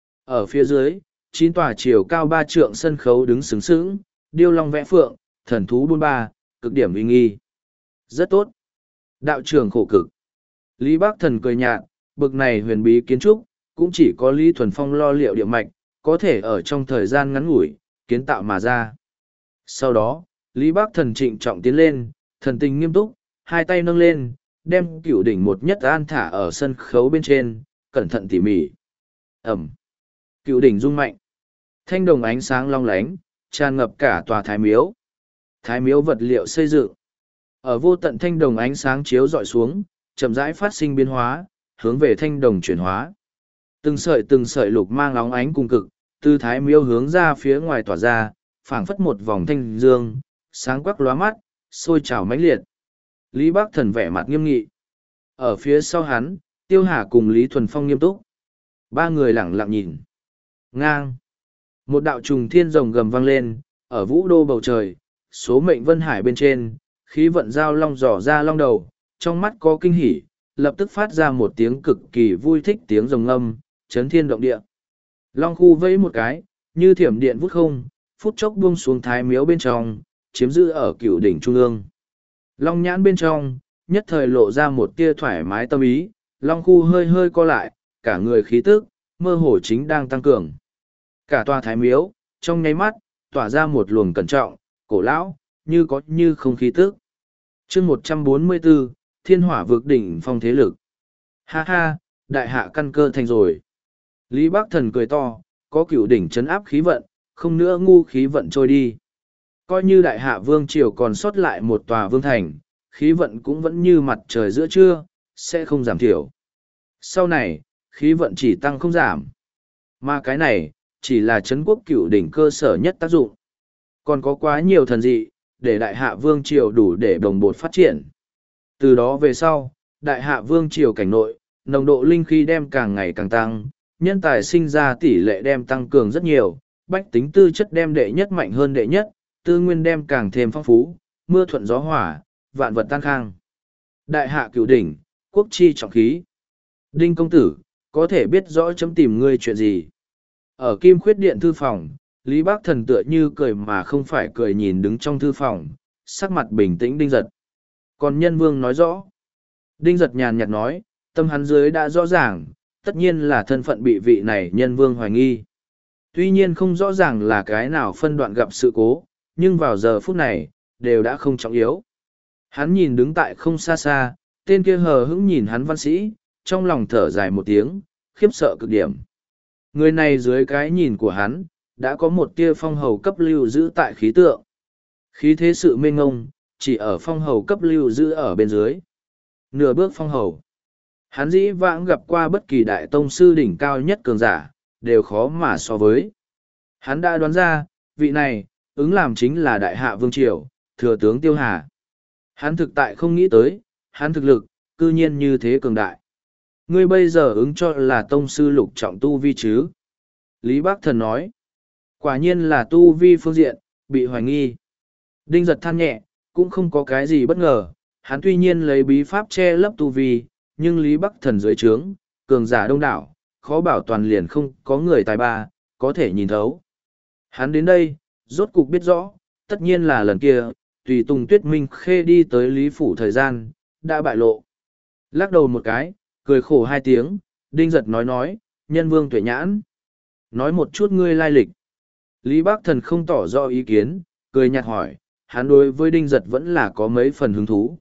Speaker 1: Ở phía dưới, chín tòa chiều cao ba trượng sân khấu đứng sướng sướng, điêu long vẽ phượng, thần thú buôn ba, cực điểm uy nghi. Rất tốt. Đạo trưởng khổ cực. Lý Bác Thần cười nhạt, bực này huyền bí kiến trúc, cũng chỉ có Lý Thuần Phong lo liệu địa mạch, có thể ở trong thời gian ngắn ngủi, kiến tạo mà ra. Sau đó, Lý Bác Thần trịnh trọng tiến lên, thần tình nghiêm túc, hai tay nâng lên, đem cửu đỉnh một nhất an thả ở sân khấu bên trên, cẩn thận tỉ mỉ. Ẩm. Cửu đỉnh rung mạnh. Thanh đồng ánh sáng long lánh, tràn ngập cả tòa thái miếu. Thái miếu vật liệu xây dựng. Ở vô tận thanh đồng ánh sáng chiếu dọi xuống, chậm rãi phát sinh biến hóa, hướng về thanh đồng chuyển hóa. Từng sợi từng sợi lục mang óng ánh cùng cực, từ thái miếu hướng ra phía ngoài tỏa ra, phảng phất một vòng thanh dương, sáng quắc lóa mắt, sôi trào mãnh liệt. Lý Bác Thần vẻ mặt nghiêm nghị. Ở phía sau hắn, Tiêu Hà cùng Lý Thuần Phong nghiêm túc. Ba người lẳng lặng nhìn. Ngang. Một đạo trùng thiên rồng gầm vang lên, ở vũ đô bầu trời, số mệnh vân hải bên trên, khí vận giao long dò ra long đầu, trong mắt có kinh hỉ, lập tức phát ra một tiếng cực kỳ vui thích tiếng rồng ngâm, chấn thiên động địa. Long khu vẫy một cái, như thiểm điện vút không, phút chốc buông xuống thái miếu bên trong, chiếm giữ ở cửu đỉnh trung ương. Long nhãn bên trong, nhất thời lộ ra một tia thoải mái tâm ý, long khu hơi hơi co lại, cả người khí tức, mơ hồ chính đang tăng cường. Cả tòa thái miếu, trong nháy mắt, tỏa ra một luồng cẩn trọng, cổ lão, như có như không khí tức. chương một trăm bốn mươi bốn, thiên hỏa vực đỉnh phong thế lực. Ha ha, đại hạ căn cơ thành rồi. Lý Bác Thần cười to, có cửu đỉnh chấn áp khí vận, không nữa ngu khí vận trôi đi. Coi như đại hạ vương triều còn sót lại một tòa vương thành, khí vận cũng vẫn như mặt trời giữa trưa, sẽ không giảm thiểu. Sau này, khí vận chỉ tăng không giảm. Mà cái này, chỉ là chấn quốc cửu đỉnh cơ sở nhất tác dụng. Còn có quá nhiều thần dị, để đại hạ vương triều đủ để đồng bột phát triển. Từ đó về sau, đại hạ vương triều cảnh nội, nồng độ linh khí đem càng ngày càng tăng, nhân tài sinh ra tỷ lệ đem tăng cường rất nhiều, bách tính tư chất đem đệ nhất mạnh hơn đệ nhất, tư nguyên đem càng thêm phong phú, mưa thuận gió hỏa, vạn vật tan khang. Đại hạ cửu đỉnh, quốc chi trọng khí. Đinh công tử, có thể biết rõ chấm tìm ngươi chuyện gì. Ở Kim Khuyết Điện thư phòng, Lý Bác Thần tựa như cười mà không phải cười nhìn đứng trong thư phòng, sắc mặt bình tĩnh Đinh Giật. Còn Nhân Vương nói rõ. Đinh Giật nhàn nhạt nói, tâm hắn dưới đã rõ ràng, tất nhiên là thân phận bị vị này Nhân Vương hoài nghi. Tuy nhiên không rõ ràng là cái nào phân đoạn gặp sự cố, nhưng vào giờ phút này, đều đã không trọng yếu. Hắn nhìn đứng tại không xa xa, tên kia hờ hững nhìn hắn văn sĩ, trong lòng thở dài một tiếng, khiếp sợ cực điểm. Người này dưới cái nhìn của hắn, đã có một tia phong hầu cấp lưu giữ tại khí tượng. Khí thế sự mênh ngông, chỉ ở phong hầu cấp lưu giữ ở bên dưới. Nửa bước phong hầu. Hắn dĩ vãng gặp qua bất kỳ đại tông sư đỉnh cao nhất cường giả, đều khó mà so với. Hắn đã đoán ra, vị này, ứng làm chính là đại hạ vương triều, thừa tướng Tiêu Hà. Hắn thực tại không nghĩ tới, hắn thực lực, cư nhiên như thế cường đại. Ngươi bây giờ ứng cho là tông sư lục trọng tu vi chứ? Lý Bác Thần nói. Quả nhiên là tu vi phương diện, bị hoài nghi. Đinh Giật than nhẹ, cũng không có cái gì bất ngờ, hắn tuy nhiên lấy bí pháp che lấp tu vi, nhưng Lý Bắc Thần dưới trướng, cường giả đông đảo, khó bảo toàn liền không có người tài ba, có thể nhìn thấu. Hắn đến đây, rốt cục biết rõ, tất nhiên là lần kia, tùy Tùng Tuyết Minh Khê đi tới Lý Phủ thời gian, đã bại lộ. Lắc đầu một cái, cười khổ hai tiếng, Đinh Giật nói nói, nhân vương tuệ nhãn. Nói một chút ngươi lai lịch. Lý Bác Thần không tỏ rõ ý kiến, cười nhạt hỏi, hắn đối với Đinh Giật vẫn là có mấy phần hứng thú.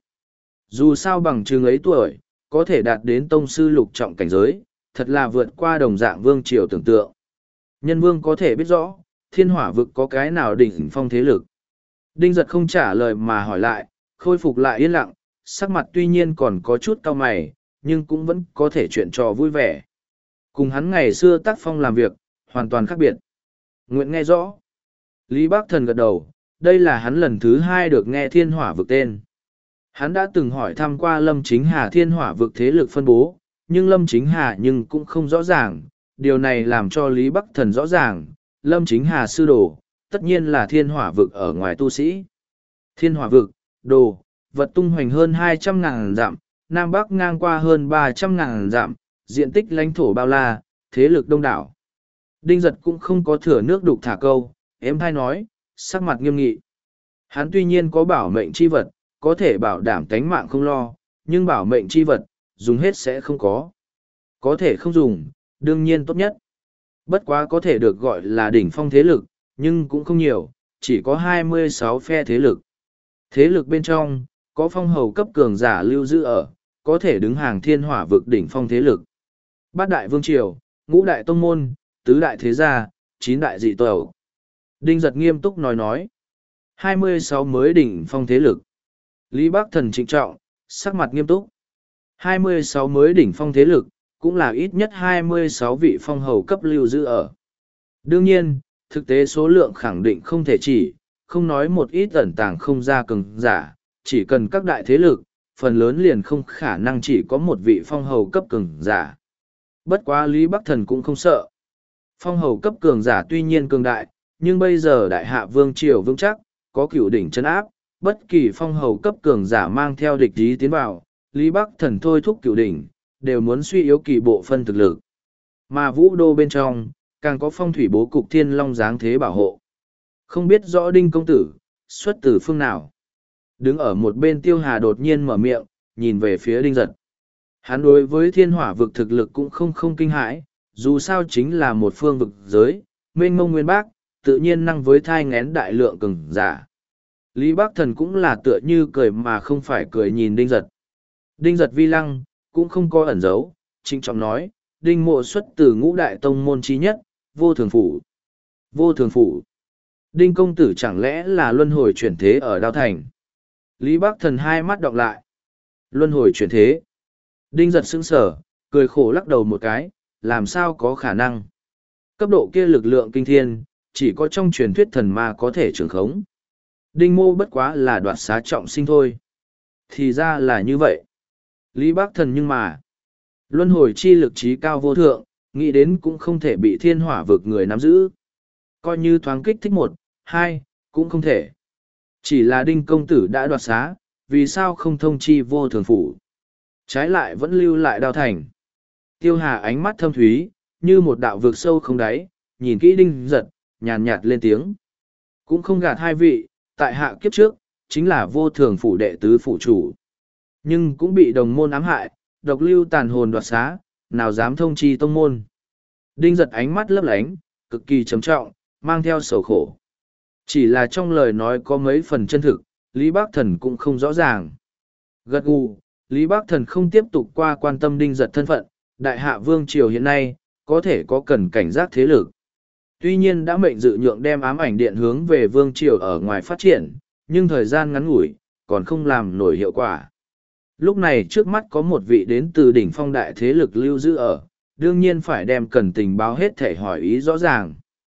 Speaker 1: Dù sao bằng chừng ấy tuổi, có thể đạt đến tông sư lục trọng cảnh giới, thật là vượt qua đồng dạng vương triều tưởng tượng. Nhân vương có thể biết rõ, thiên hỏa vực có cái nào đỉnh phong thế lực. Đinh Giật không trả lời mà hỏi lại, khôi phục lại yên lặng, sắc mặt tuy nhiên còn có chút cau mày, nhưng cũng vẫn có thể chuyện trò vui vẻ. Cùng hắn ngày xưa tác phong làm việc, hoàn toàn khác biệt. Nguyện nghe rõ. Lý Bác Thần gật đầu, đây là hắn lần thứ hai được nghe thiên hỏa vực tên. Hắn đã từng hỏi thăm qua Lâm Chính Hà thiên hỏa vực thế lực phân bố, nhưng Lâm Chính Hà nhưng cũng không rõ ràng, điều này làm cho Lý Bắc Thần rõ ràng, Lâm Chính Hà sư đồ, tất nhiên là thiên hỏa vực ở ngoài tu sĩ. Thiên hỏa vực, đồ, vật tung hoành hơn hai trăm ngàn dặm, Nam Bắc ngang qua hơn ba trăm ngàn dặm, diện tích lãnh thổ bao la, thế lực đông đảo. Đinh Giật cũng không có thừa nước đục thả câu, em thay nói, sắc mặt nghiêm nghị. Hắn tuy nhiên có bảo mệnh chi vật, có thể bảo đảm tánh mạng không lo, nhưng bảo mệnh chi vật, dùng hết sẽ không có. Có thể không dùng, đương nhiên tốt nhất. Bất quá có thể được gọi là đỉnh phong thế lực, nhưng cũng không nhiều, chỉ có hai mươi sáu phe thế lực. Thế lực bên trong, có phong hầu cấp cường giả lưu giữ ở, có thể đứng hàng thiên hỏa vực đỉnh phong thế lực. Bát đại vương triều, ngũ đại tông môn, tứ đại thế gia, chín đại dị tộc. Đinh Giật nghiêm túc nói nói. hai mươi sáu mới đỉnh phong thế lực. Lý Bác Thần trịnh trọng, sắc mặt nghiêm túc. hai mươi sáu mới đỉnh phong thế lực, cũng là ít nhất hai mươi sáu vị phong hầu cấp lưu giữ ở. Đương nhiên, thực tế số lượng khẳng định không thể chỉ, không nói một ít ẩn tàng không ra cường giả, chỉ cần các đại thế lực, phần lớn liền không khả năng chỉ có một vị phong hầu cấp cường giả. Bất quá Lý Bắc Thần cũng không sợ. Phong hầu cấp cường giả tuy nhiên cường đại, nhưng bây giờ đại hạ vương triều vững chắc, có cửu đỉnh chân áp, bất kỳ phong hầu cấp cường giả mang theo địch ý tiến vào, Lý Bắc Thần thôi thúc cửu đỉnh, đều muốn suy yếu kỳ bộ phân thực lực. Mà vũ đô bên trong, càng có phong thủy bố cục thiên long dáng thế bảo hộ. Không biết rõ Đinh công tử, xuất từ phương nào. Đứng ở một bên Tiêu Hà đột nhiên mở miệng, nhìn về phía Đinh Giật. Hắn đối với thiên hỏa vực thực lực cũng không không kinh hãi, dù sao chính là một phương vực giới, mênh mông nguyên bác, tự nhiên năng với thai ngén đại lượng cường giả. Lý Bác Thần cũng là tựa như cười mà không phải cười nhìn Đinh Giật. Đinh Giật vi lăng, cũng không có ẩn giấu, trịnh trọng nói, Đinh mộ xuất từ ngũ đại tông môn trí nhất, vô thường phủ. Vô thường phủ. Đinh công tử chẳng lẽ là luân hồi chuyển thế ở Đao Thành? Lý Bác Thần hai mắt đọc lại. Luân hồi chuyển thế. Đinh Giật sững sở, cười khổ lắc đầu một cái, làm sao có khả năng. Cấp độ kia lực lượng kinh thiên, chỉ có trong truyền thuyết thần ma có thể trường khống. Đinh mô bất quá là đoạt xá trọng sinh thôi. Thì ra là như vậy. Lý Bác Thần nhưng mà, luân hồi chi lực trí cao vô thượng, nghĩ đến cũng không thể bị thiên hỏa vực người nắm giữ. Coi như thoáng kích thích một, hai, cũng không thể. Chỉ là Đinh công tử đã đoạt xá, vì sao không thông chi vô thường phủ. Trái lại vẫn lưu lại Đao Thành. Tiêu Hà ánh mắt thâm thúy, như một đạo vực sâu không đáy, nhìn kỹ Đinh Giật, nhàn nhạt lên tiếng. Cũng không gạt hai vị, tại hạ kiếp trước, chính là vô thường phủ đệ tứ phủ chủ. Nhưng cũng bị đồng môn ám hại, độc lưu tàn hồn đoạt xá, nào dám thông chi tông môn. Đinh Giật ánh mắt lấp lánh, cực kỳ trầm trọng, mang theo sầu khổ. Chỉ là trong lời nói có mấy phần chân thực, Lý Bác Thần cũng không rõ ràng. Gật gù, Lý Bác Thần không tiếp tục qua quan tâm Đinh Giật thân phận, đại hạ vương triều hiện nay, có thể có cần cảnh giác thế lực. Tuy nhiên đã mệnh dự nhượng đem ám ảnh điện hướng về vương triều ở ngoài phát triển, nhưng thời gian ngắn ngủi, còn không làm nổi hiệu quả. Lúc này trước mắt có một vị đến từ đỉnh phong đại thế lực lưu giữ ở, đương nhiên phải đem cần tình báo hết thể hỏi ý rõ ràng.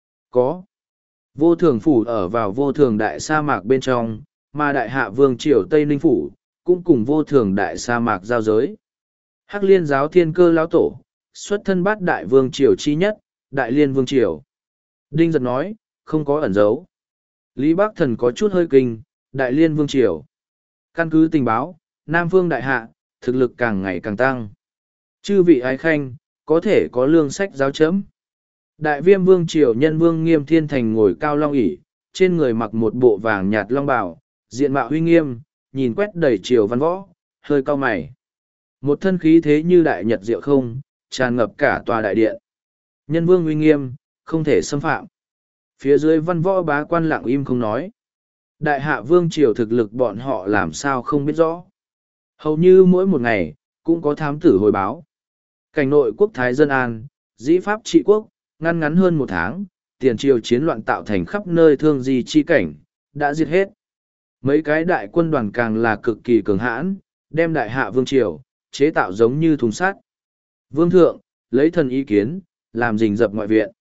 Speaker 1: Có. Vô thường phủ ở vào vô thường đại sa mạc bên trong, mà đại hạ vương triều Tây Ninh phủ, cũng cùng vô thường đại sa mạc giao giới. Hắc Liên giáo thiên cơ lão tổ, xuất thân bát đại vương triều chi nhất, đại liên vương triều. Đinh giật nói, không có ẩn giấu. Lý Bắc Thần có chút hơi kinh, đại liên vương triều. Căn cứ tình báo, Nam Vương đại hạ, thực lực càng ngày càng tăng. Chư vị ái khanh, có thể có lương sách giáo chấm. Đại viêm vương triều nhân vương Nghiêm Thiên Thành ngồi cao long ỷ, trên người mặc một bộ vàng nhạt long bào, diện mạo huy nghiêm, nhìn quét đầy triều văn võ, hơi cao mày. Một thân khí thế như đại nhật diệu không, tràn ngập cả tòa đại điện. Nhân vương uy nghiêm, không thể xâm phạm. Phía dưới văn võ bá quan lặng im không nói. Đại hạ vương triều thực lực bọn họ làm sao không biết rõ. Hầu như mỗi một ngày, cũng có thám tử hồi báo. Cảnh nội quốc thái dân an, dĩ pháp trị quốc, ngăn ngắn hơn một tháng, tiền triều chiến loạn tạo thành khắp nơi thương di chi cảnh, đã diệt hết. Mấy cái đại quân đoàn càng là cực kỳ cường hãn, đem đại hạ vương triều, chế tạo giống như thùng sắt. Vương thượng, lấy thần ý kiến, làm rình rập ngoại viện.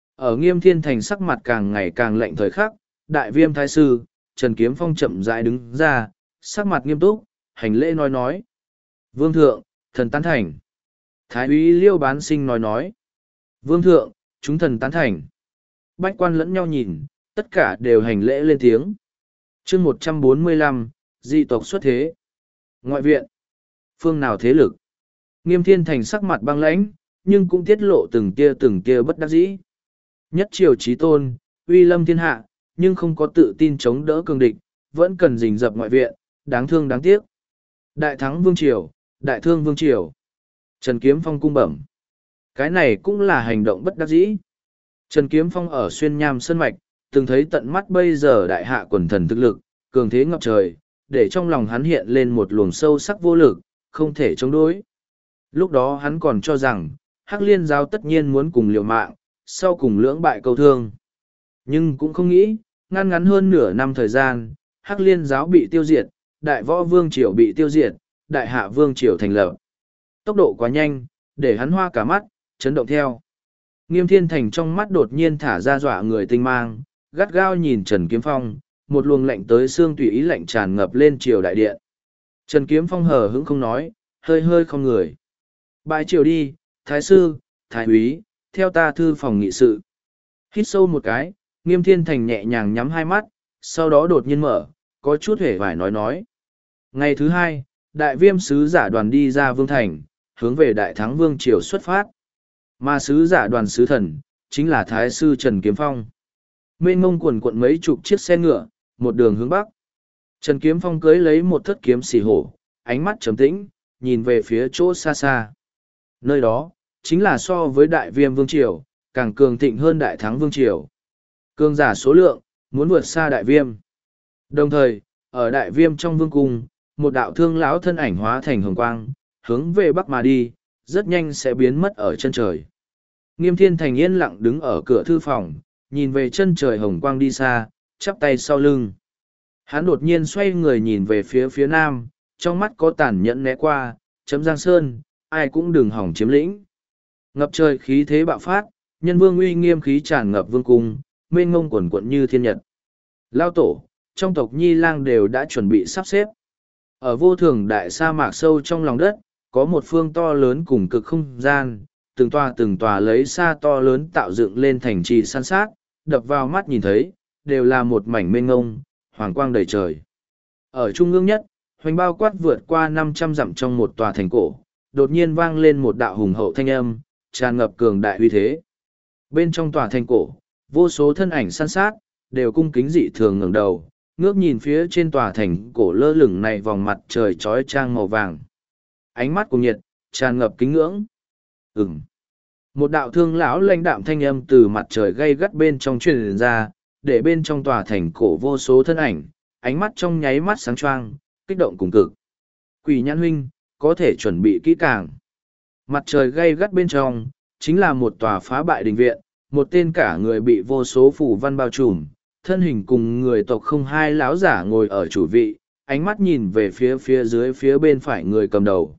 Speaker 1: Ở Nghiêm Thiên Thành sắc mặt càng ngày càng lạnh thời khắc, đại viêm thái sư, Trần Kiếm Phong chậm rãi đứng ra, sắc mặt nghiêm túc, hành lễ nói nói. Vương thượng, thần tán thành. Thái úy Liêu Bán Sinh nói nói. Vương thượng, chúng thần tán thành. Bách quan lẫn nhau nhìn, tất cả đều hành lễ lên tiếng. chương một trăm bốn mươi lăm, dị tộc xuất thế. Ngoại viện. Phương nào thế lực? Nghiêm Thiên Thành sắc mặt băng lãnh, nhưng cũng tiết lộ từng tia từng tia bất đắc dĩ. Nhất triều chí tôn, uy lâm thiên hạ, nhưng không có tự tin chống đỡ cường địch, vẫn cần rình rập ngoại viện, đáng thương đáng tiếc. Đại thắng vương triều, đại thương vương triều. Trần Kiếm Phong cung bẩm. Cái này cũng là hành động bất đắc dĩ. Trần Kiếm Phong ở xuyên nham sơn mạch, từng thấy tận mắt bây giờ đại hạ quần thần thực lực, cường thế ngập trời, để trong lòng hắn hiện lên một luồng sâu sắc vô lực, không thể chống đối. Lúc đó hắn còn cho rằng, Hắc Liên giáo tất nhiên muốn cùng liều mạng, sau cùng lưỡng bại câu thương. Nhưng cũng không nghĩ, ngăn ngắn hơn nửa năm thời gian, Hắc Liên giáo bị tiêu diệt, đại võ vương triều bị tiêu diệt, đại hạ vương triều thành lập. Tốc độ quá nhanh, để hắn hoa cả mắt, chấn động theo. Nghiêm Thiên Thành trong mắt đột nhiên thả ra dọa người tinh mang, gắt gao nhìn Trần Kiếm Phong, một luồng lạnh tới xương tùy ý lạnh tràn ngập lên triều đại điện. Trần Kiếm Phong hờ hững không nói, hơi hơi không người. Bãi triều đi, thái sư, thái úy, theo ta thư phòng nghị sự. Hít sâu một cái, Nghiêm Thiên Thành nhẹ nhàng nhắm hai mắt, sau đó đột nhiên mở, có chút hề vải nói nói. Ngày thứ hai, đại viêm sứ giả đoàn đi ra vương thành, hướng về đại thắng vương triều xuất phát. Mà sứ giả đoàn sứ thần, chính là thái sư Trần Kiếm Phong. Mênh mông quần quận mấy chục chiếc xe ngựa, một đường hướng bắc. Trần Kiếm Phong cưới lấy một thất kiếm xỉ hổ, ánh mắt trầm tĩnh, nhìn về phía chỗ xa xa. Nơi đó, chính là so với đại viêm vương triều, càng cường thịnh hơn đại thắng vương triều. Cường giả số lượng, muốn vượt xa đại viêm. Đồng thời, ở đại viêm trong vương cung, một đạo thương lão thân ảnh hóa thành hồng quang, hướng về bắc mà đi, rất nhanh sẽ biến mất ở chân trời. Nghiêm Thiên Thành yên lặng đứng ở cửa thư phòng, nhìn về chân trời hồng quang đi xa, chắp tay sau lưng. Hắn đột nhiên xoay người nhìn về phía phía nam, trong mắt có tàn nhẫn né qua, chấm Giang Sơn, ai cũng đừng hỏng chiếm lĩnh. Ngập trời khí thế bạo phát, nhân vương uy nghiêm khí tràn ngập vương cung, mênh ngông quần quận như thiên nhật. Lao tổ, trong tộc Nhi Lang đều đã chuẩn bị sắp xếp. Ở vô thường đại sa mạc sâu trong lòng đất, có một phương to lớn cùng cực không gian, từng tòa từng tòa lấy xa to lớn tạo dựng lên thành trì san sát, đập vào mắt nhìn thấy, đều là một mảnh mênh ngông, hoàng quang đầy trời. Ở trung ương nhất, hoành bao quát vượt qua năm trăm dặm trong một tòa thành cổ, đột nhiên vang lên một đạo hùng hậu thanh âm, tràn ngập cường đại uy thế. Bên trong tòa thành cổ, vô số thân ảnh san sát, đều cung kính dị thường ngẩng đầu, ngước nhìn phía trên tòa thành cổ lơ lửng này vòng mặt trời trói trang màu vàng. Ánh mắt cùng nhiệt, tràn ngập kính ngưỡng. Ừm. Một đạo thương lão lãnh đạm thanh âm từ mặt trời gay gắt bên trong truyền ra, để bên trong tòa thành cổ vô số thân ảnh, ánh mắt trong nháy mắt sáng choang, kích động cùng cực. Quỷ Nhãn huynh, có thể chuẩn bị kỹ càng. Mặt trời gay gắt bên trong, chính là một tòa phá bại đình viện, một tên cả người bị vô số phủ văn bao trùm, thân hình cùng người tộc không hai lão giả ngồi ở chủ vị, ánh mắt nhìn về phía phía dưới phía bên phải người cầm đầu.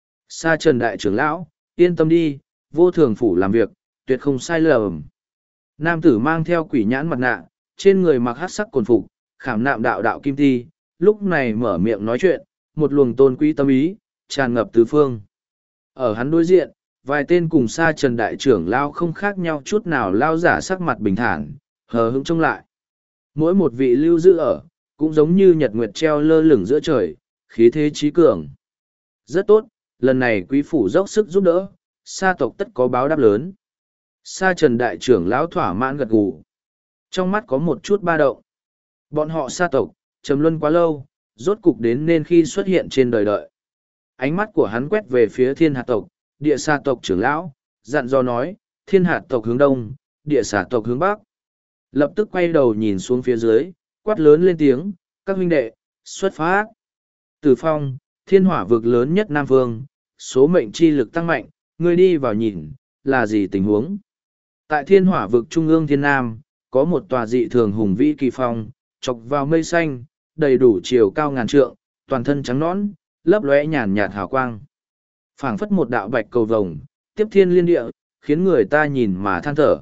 Speaker 1: Sa Trần đại trưởng lão, yên tâm đi, vô thường phủ làm việc, tuyệt không sai lầm. Nam tử mang theo quỷ nhãn mặt nạ, trên người mặc hắc sắc cồn phục, khảm nạm đạo đạo kim ti, lúc này mở miệng nói chuyện, một luồng tôn quý tâm ý, tràn ngập tứ phương. Ở hắn đối diện, vài tên cùng xa Trần Đại trưởng lao không khác nhau chút nào lao giả sắc mặt bình thản, hờ hững trông lại. Mỗi một vị lưu giữ ở, cũng giống như nhật nguyệt treo lơ lửng giữa trời, khí thế trí cường. Rất tốt, lần này quý phủ dốc sức giúp đỡ, sa tộc tất có báo đáp lớn. Sa Trần Đại trưởng lão thỏa mãn gật gù. Trong mắt có một chút ba động. Bọn họ sa tộc, trầm luân quá lâu, rốt cục đến nên khi xuất hiện trên đời đợi. Ánh mắt của hắn quét về phía thiên hạt tộc, địa sa tộc trưởng lão, dặn dò nói, thiên hạt tộc hướng đông, địa sa tộc hướng bắc. Lập tức quay đầu nhìn xuống phía dưới, quát lớn lên tiếng, các huynh đệ, xuất phát. Tử Phong, thiên hỏa vực lớn nhất Nam Vương, số mệnh chi lực tăng mạnh, ngươi đi vào nhìn, là gì tình huống? Tại thiên hỏa vực trung ương thiên nam, có một tòa dị thường hùng vĩ kỳ phong, chọc vào mây xanh, đầy đủ chiều cao ngàn trượng, toàn thân trắng nõn, lấp lóe nhàn nhạt hào quang. Phảng phất một đạo bạch cầu vồng, tiếp thiên liên địa, khiến người ta nhìn mà than thở.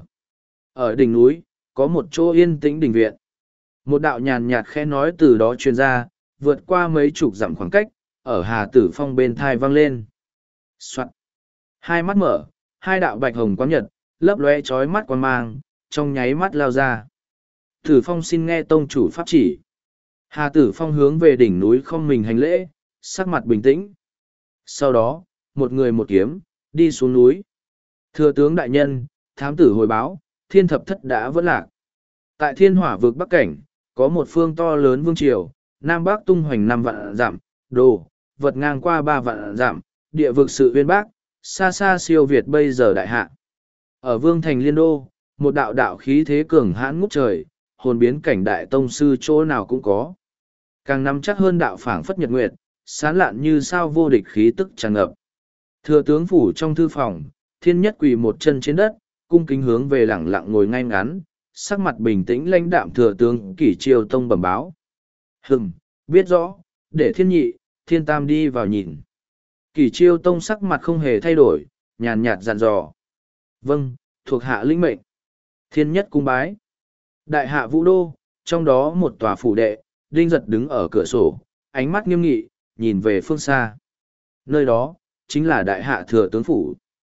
Speaker 1: Ở đỉnh núi, có một chỗ yên tĩnh đình viện. Một đạo nhàn nhạt khẽ nói từ đó truyền ra, vượt qua mấy chục dặm khoảng cách, ở Hà Tử Phong bên thai vang lên. Soạn. Hai mắt mở, hai đạo bạch hồng quang nhật, lấp lóe chói mắt quan mang, trong nháy mắt lao ra. Tử Phong xin nghe tông chủ pháp chỉ. Hà Tử Phong hướng về đỉnh núi không mình hành lễ, sắc mặt bình tĩnh. Sau đó, một người một kiếm, đi xuống núi. Thừa tướng đại nhân, thám tử hồi báo, thiên thập thất đã vỡ lạc. Tại thiên hỏa vực bắc cảnh, có một phương to lớn vương triều, nam bắc tung hoành năm vạn dặm, đồ, vật ngang qua ba vạn dặm, địa vực sự uyên bác, xa xa siêu việt bây giờ đại hạ. Ở vương thành liên đô, một đạo đạo khí thế cường hãn ngút trời, hồn biến cảnh đại tông sư chỗ nào cũng có. Càng nắm chắc hơn đạo phảng phất nhật nguyệt, sán lạn như sao vô địch khí tức tràn ngập. Thừa tướng phủ trong thư phòng, thiên nhất quỳ một chân trên đất, cung kính hướng về lẳng lặng ngồi ngay ngắn, sắc mặt bình tĩnh lãnh đạm thừa tướng kỷ triều tông bẩm báo. Hừm, biết rõ, để thiên nhị, thiên tam đi vào nhìn. Kỷ triều tông sắc mặt không hề thay đổi, nhàn nhạt dặn dò. Vâng, thuộc hạ lĩnh mệnh. Thiên nhất cung bái. Đại hạ vũ đô, trong đó một tòa phủ đệ, đinh giật đứng ở cửa sổ, ánh mắt nghiêm nghị, nhìn về phương xa. Nơi đó, chính là đại hạ thừa tướng phủ.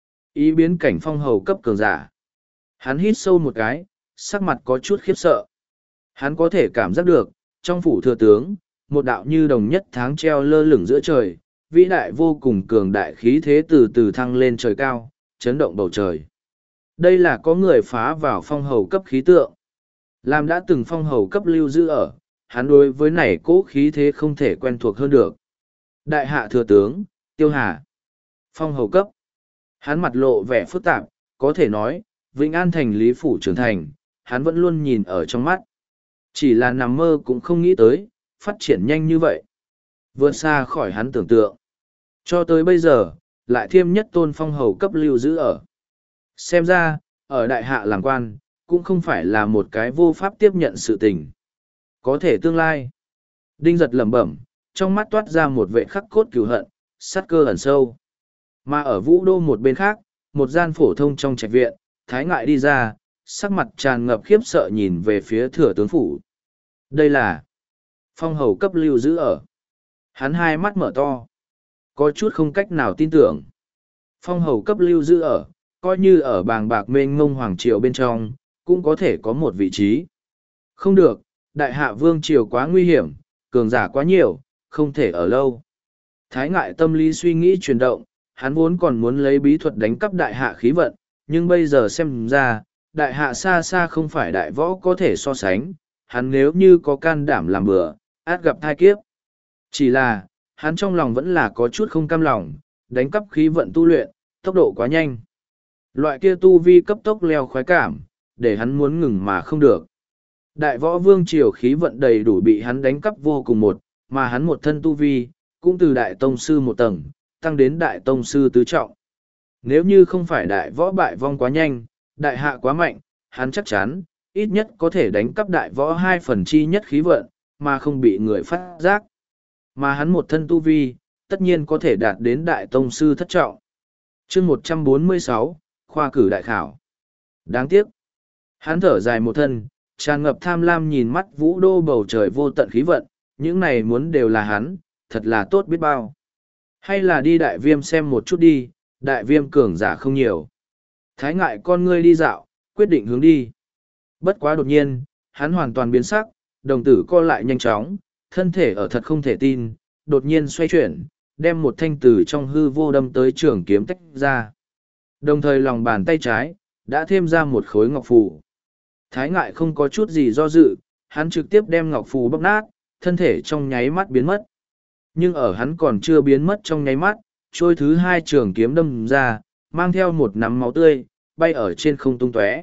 Speaker 1: Ý biến cảnh phong hầu cấp cường giả. Hắn hít sâu một cái, sắc mặt có chút khiếp sợ. Hắn có thể cảm giác được, trong phủ thừa tướng, một đạo như đồng nhất tháng treo lơ lửng giữa trời, vĩ đại vô cùng cường đại khí thế từ từ thăng lên trời cao, chấn động bầu trời. Đây là có người phá vào phong hầu cấp khí tượng. Làm đã từng phong hầu cấp lưu giữ ở, hắn đối với này cố khí thế không thể quen thuộc hơn được. Đại hạ thừa tướng, Tiêu Hà. Phong hầu cấp. Hắn mặt lộ vẻ phức tạp, có thể nói, Vĩnh An thành lý phủ trưởng thành, hắn vẫn luôn nhìn ở trong mắt. Chỉ là nằm mơ cũng không nghĩ tới, phát triển nhanh như vậy. Vượt xa khỏi hắn tưởng tượng. Cho tới bây giờ, lại thêm nhất tôn phong hầu cấp lưu giữ ở. Xem ra, ở đại hạ làm quan, cũng không phải là một cái vô pháp tiếp nhận sự tình. Có thể tương lai. Đinh giật lẩm bẩm, trong mắt toát ra một vệ khắc cốt cừu hận, sát cơ ẩn sâu. Mà ở vũ đô một bên khác, một gian phổ thông trong trạch viện, Thái Ngại đi ra, sắc mặt tràn ngập khiếp sợ nhìn về phía thừa tướng phủ. Đây là phong hầu cấp lưu giữ ở. Hắn hai mắt mở to. Có chút không cách nào tin tưởng. Phong hầu cấp lưu giữ ở, coi như ở bàng bạc mênh mông hoàng triều bên trong, cũng có thể có một vị trí. Không được, đại hạ vương triều quá nguy hiểm, cường giả quá nhiều, không thể ở lâu. Thái Ngại tâm lý suy nghĩ chuyển động, hắn vốn còn muốn lấy bí thuật đánh cắp đại hạ khí vận, nhưng bây giờ xem ra, đại hạ xa xa không phải đại võ có thể so sánh, hắn nếu như có can đảm làm bừa, át gặp thai kiếp. Chỉ là, hắn trong lòng vẫn là có chút không cam lòng, đánh cắp khí vận tu luyện, tốc độ quá nhanh. Loại kia tu vi cấp tốc leo khoái cảm, để hắn muốn ngừng mà không được. Đại võ vương triều khí vận đầy đủ bị hắn đánh cắp vô cùng một, mà hắn một thân tu vi, cũng từ đại tông sư một tầng, tăng đến đại tông sư tứ trọng. Nếu như không phải đại võ bại vong quá nhanh, đại hạ quá mạnh, hắn chắc chắn, ít nhất có thể đánh cắp đại võ hai phần chi nhất khí vận, mà không bị người phát giác. Mà hắn một thân tu vi, tất nhiên có thể đạt đến đại tông sư thất trọng. chương một trăm bốn mươi sáu, khoa cử đại khảo. Đáng tiếc. Hắn thở dài một thân, tràn ngập tham lam nhìn mắt vũ đô bầu trời vô tận khí vận, những này muốn đều là hắn, thật là tốt biết bao. Hay là đi đại viêm xem một chút đi, đại viêm cường giả không nhiều. Thái ngại con ngươi đi dạo, quyết định hướng đi. Bất quá đột nhiên, hắn hoàn toàn biến sắc, đồng tử co lại nhanh chóng, thân thể ở thật không thể tin, đột nhiên xoay chuyển, đem một thanh tử trong hư vô đâm tới trường kiếm tách ra. Đồng thời lòng bàn tay trái, đã thêm ra một khối ngọc phù. Thái ngại không có chút gì do dự, hắn trực tiếp đem ngọc phù bóc nát, thân thể trong nháy mắt biến mất. Nhưng ở hắn còn chưa biến mất trong nháy mắt, trôi thứ hai trường kiếm đâm ra, mang theo một nắm máu tươi, bay ở trên không tung tóe.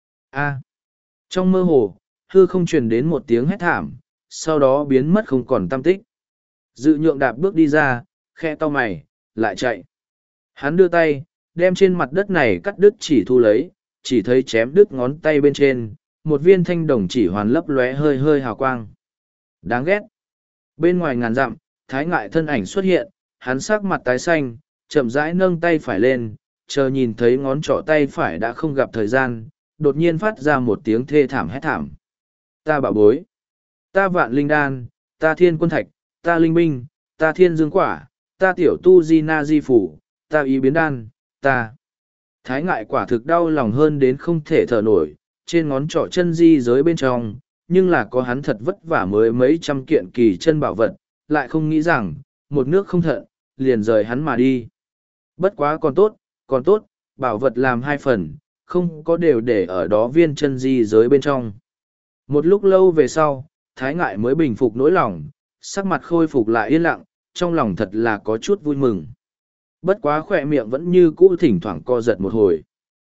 Speaker 1: A. Trong mơ hồ, hư không truyền đến một tiếng hét thảm, sau đó biến mất không còn tăm tích. Dự nhượng đạp bước đi ra, khe to mày, lại chạy. Hắn đưa tay, đem trên mặt đất này cắt đứt chỉ thu lấy, chỉ thấy chém đứt ngón tay bên trên, một viên thanh đồng chỉ hoàn lấp lóe hơi hơi hào quang. Đáng ghét. Bên ngoài ngàn dặm, thái ngại thân ảnh xuất hiện, hắn sắc mặt tái xanh, chậm rãi nâng tay phải lên, chờ nhìn thấy ngón trỏ tay phải đã không gặp thời gian, đột nhiên phát ra một tiếng thê thảm hét thảm. Ta bảo bối, ta vạn linh đan, ta thiên quân thạch, ta linh binh, ta thiên dương quả, ta tiểu tu di na di phủ, ta ý biến đan, ta. Thái ngại quả thực đau lòng hơn đến không thể thở nổi, trên ngón trỏ chân di giới bên trong, nhưng là có hắn thật vất vả mới mấy trăm kiện kỳ chân bảo vật, lại không nghĩ rằng, một nước không thận, liền rời hắn mà đi. Bất quá còn tốt, còn tốt, bảo vật làm hai phần, không có đều để ở đó viên chân di giới bên trong. Một lúc lâu về sau, thái ngại mới bình phục nỗi lòng, sắc mặt khôi phục lại yên lặng, trong lòng thật là có chút vui mừng. Bất quá khỏe miệng vẫn như cũ thỉnh thoảng co giật một hồi.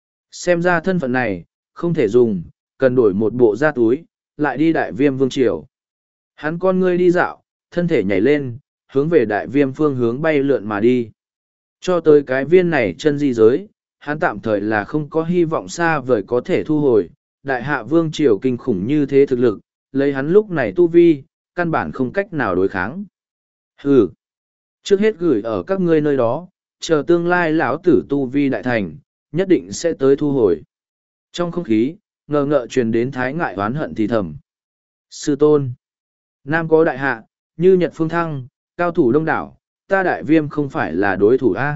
Speaker 1: Xem ra thân phận này, không thể dùng, cần đổi một bộ da túi, lại đi đại viêm vương triều. Hắn con ngươi đi dạo, thân thể nhảy lên, hướng về đại viêm phương hướng bay lượn mà đi. Cho tới cái viên này chân di giới, hắn tạm thời là không có hy vọng xa vời có thể thu hồi. Đại hạ vương triều kinh khủng như thế thực lực, lấy hắn lúc này tu vi, căn bản không cách nào đối kháng. Hừ, trước hết gửi ở các ngươi nơi đó, chờ tương lai lão tử tu vi đại thành, nhất định sẽ tới thu hồi. Trong không khí, ngờ ngợ truyền đến thái ngại oán hận thì thầm. Sư tôn, nam có đại hạ, như nhật phương thăng, cao thủ đông đảo, ta đại viêm không phải là đối thủ a.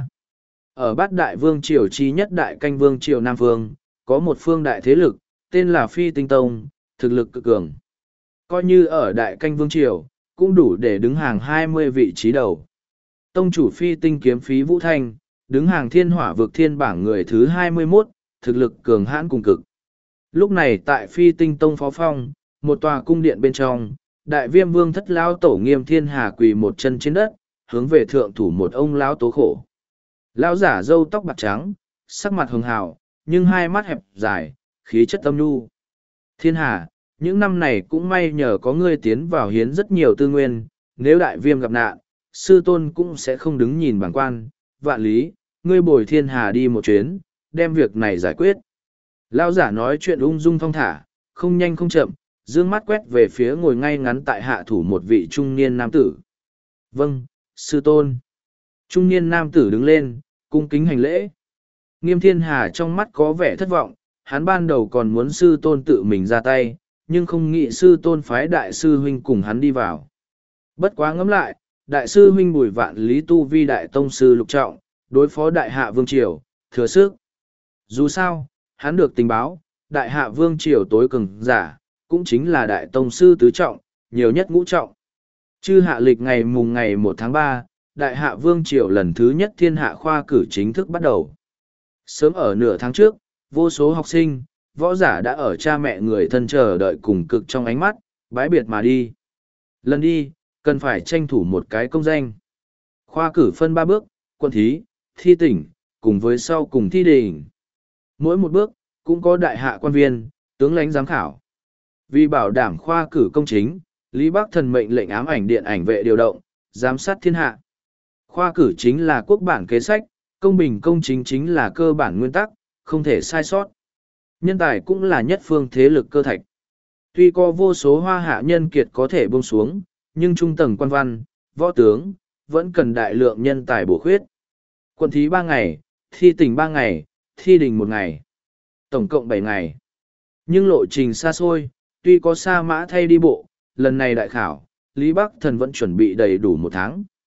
Speaker 1: Ở bát đại vương triều chi nhất đại canh vương triều Nam Phương, có một phương đại thế lực, tên là Phi Tinh Tông, thực lực cực cường. Coi như ở đại canh vương triều, cũng đủ để đứng hàng hai mươi vị trí đầu. Tông chủ Phi Tinh kiếm phí Vũ Thanh, đứng hàng thiên hỏa vực thiên bảng người thứ hai mươi mốt, thực lực cường hãn cùng cực. Lúc này tại Phi Tinh Tông phó phong, một tòa cung điện bên trong, đại viêm vương thất lao tổ Nghiêm Thiên Hà quỳ một chân trên đất, hướng về thượng thủ một ông lão tố khổ. Lão giả râu tóc bạc trắng, sắc mặt hường hào, nhưng hai mắt hẹp dài, khí chất tâm nhu. Thiên Hà, những năm này cũng may nhờ có ngươi tiến vào hiến rất nhiều tư nguyên, nếu đại viêm gặp nạn, sư tôn cũng sẽ không đứng nhìn bảng quan, vạn lý, ngươi bồi Thiên Hà đi một chuyến, đem việc này giải quyết. Lão giả nói chuyện ung dung thong thả, không nhanh không chậm, dương mắt quét về phía ngồi ngay ngắn tại hạ thủ một vị trung niên nam tử. Vâng, sư tôn. Trung niên nam tử đứng lên, cung kính hành lễ. Nghiêm Thiên Hà trong mắt có vẻ thất vọng, hắn ban đầu còn muốn sư tôn tự mình ra tay, nhưng không nghĩ sư tôn phái đại sư huynh cùng hắn đi vào. Bất quá ngẫm lại, đại sư huynh Bùi Vạn Lý tu vi đại tông sư lục trọng, đối phó đại hạ vương triều, thừa sức. Dù sao, hắn được tình báo, đại hạ vương triều tối cường giả, cũng chính là đại tông sư tứ trọng, nhiều nhất ngũ trọng. Chư hạ lịch ngày mùng ngày một tháng ba, đại hạ vương triều lần thứ nhất thiên hạ khoa cử chính thức bắt đầu. Sớm ở nửa tháng trước, vô số học sinh, võ giả đã ở cha mẹ người thân chờ đợi cùng cực trong ánh mắt, bái biệt mà đi. Lần đi, cần phải tranh thủ một cái công danh. Khoa cử phân ba bước, quân thí, thi tỉnh, cùng với sau cùng thi đỉnh. Mỗi một bước, cũng có đại hạ quan viên, tướng lãnh giám khảo. Vì bảo đảm khoa cử công chính, Lý Bắc Thần mệnh lệnh ám ảnh điện ảnh vệ điều động, giám sát thiên hạ. Khoa cử chính là quốc bản kế sách, công bình công chính chính là cơ bản nguyên tắc, không thể sai sót. Nhân tài cũng là nhất phương thế lực cơ thạch. Tuy có vô số hoa hạ nhân kiệt có thể buông xuống, nhưng trung tầng quan văn, võ tướng, vẫn cần đại lượng nhân tài bổ khuyết. Quân thí ba ngày, thi tỉnh ba ngày, thi đình một ngày. Tổng cộng bảy ngày. Nhưng lộ trình xa xôi, tuy có sa mã thay đi bộ, lần này đại khảo, Lý Bắc Thần vẫn chuẩn bị đầy đủ một tháng.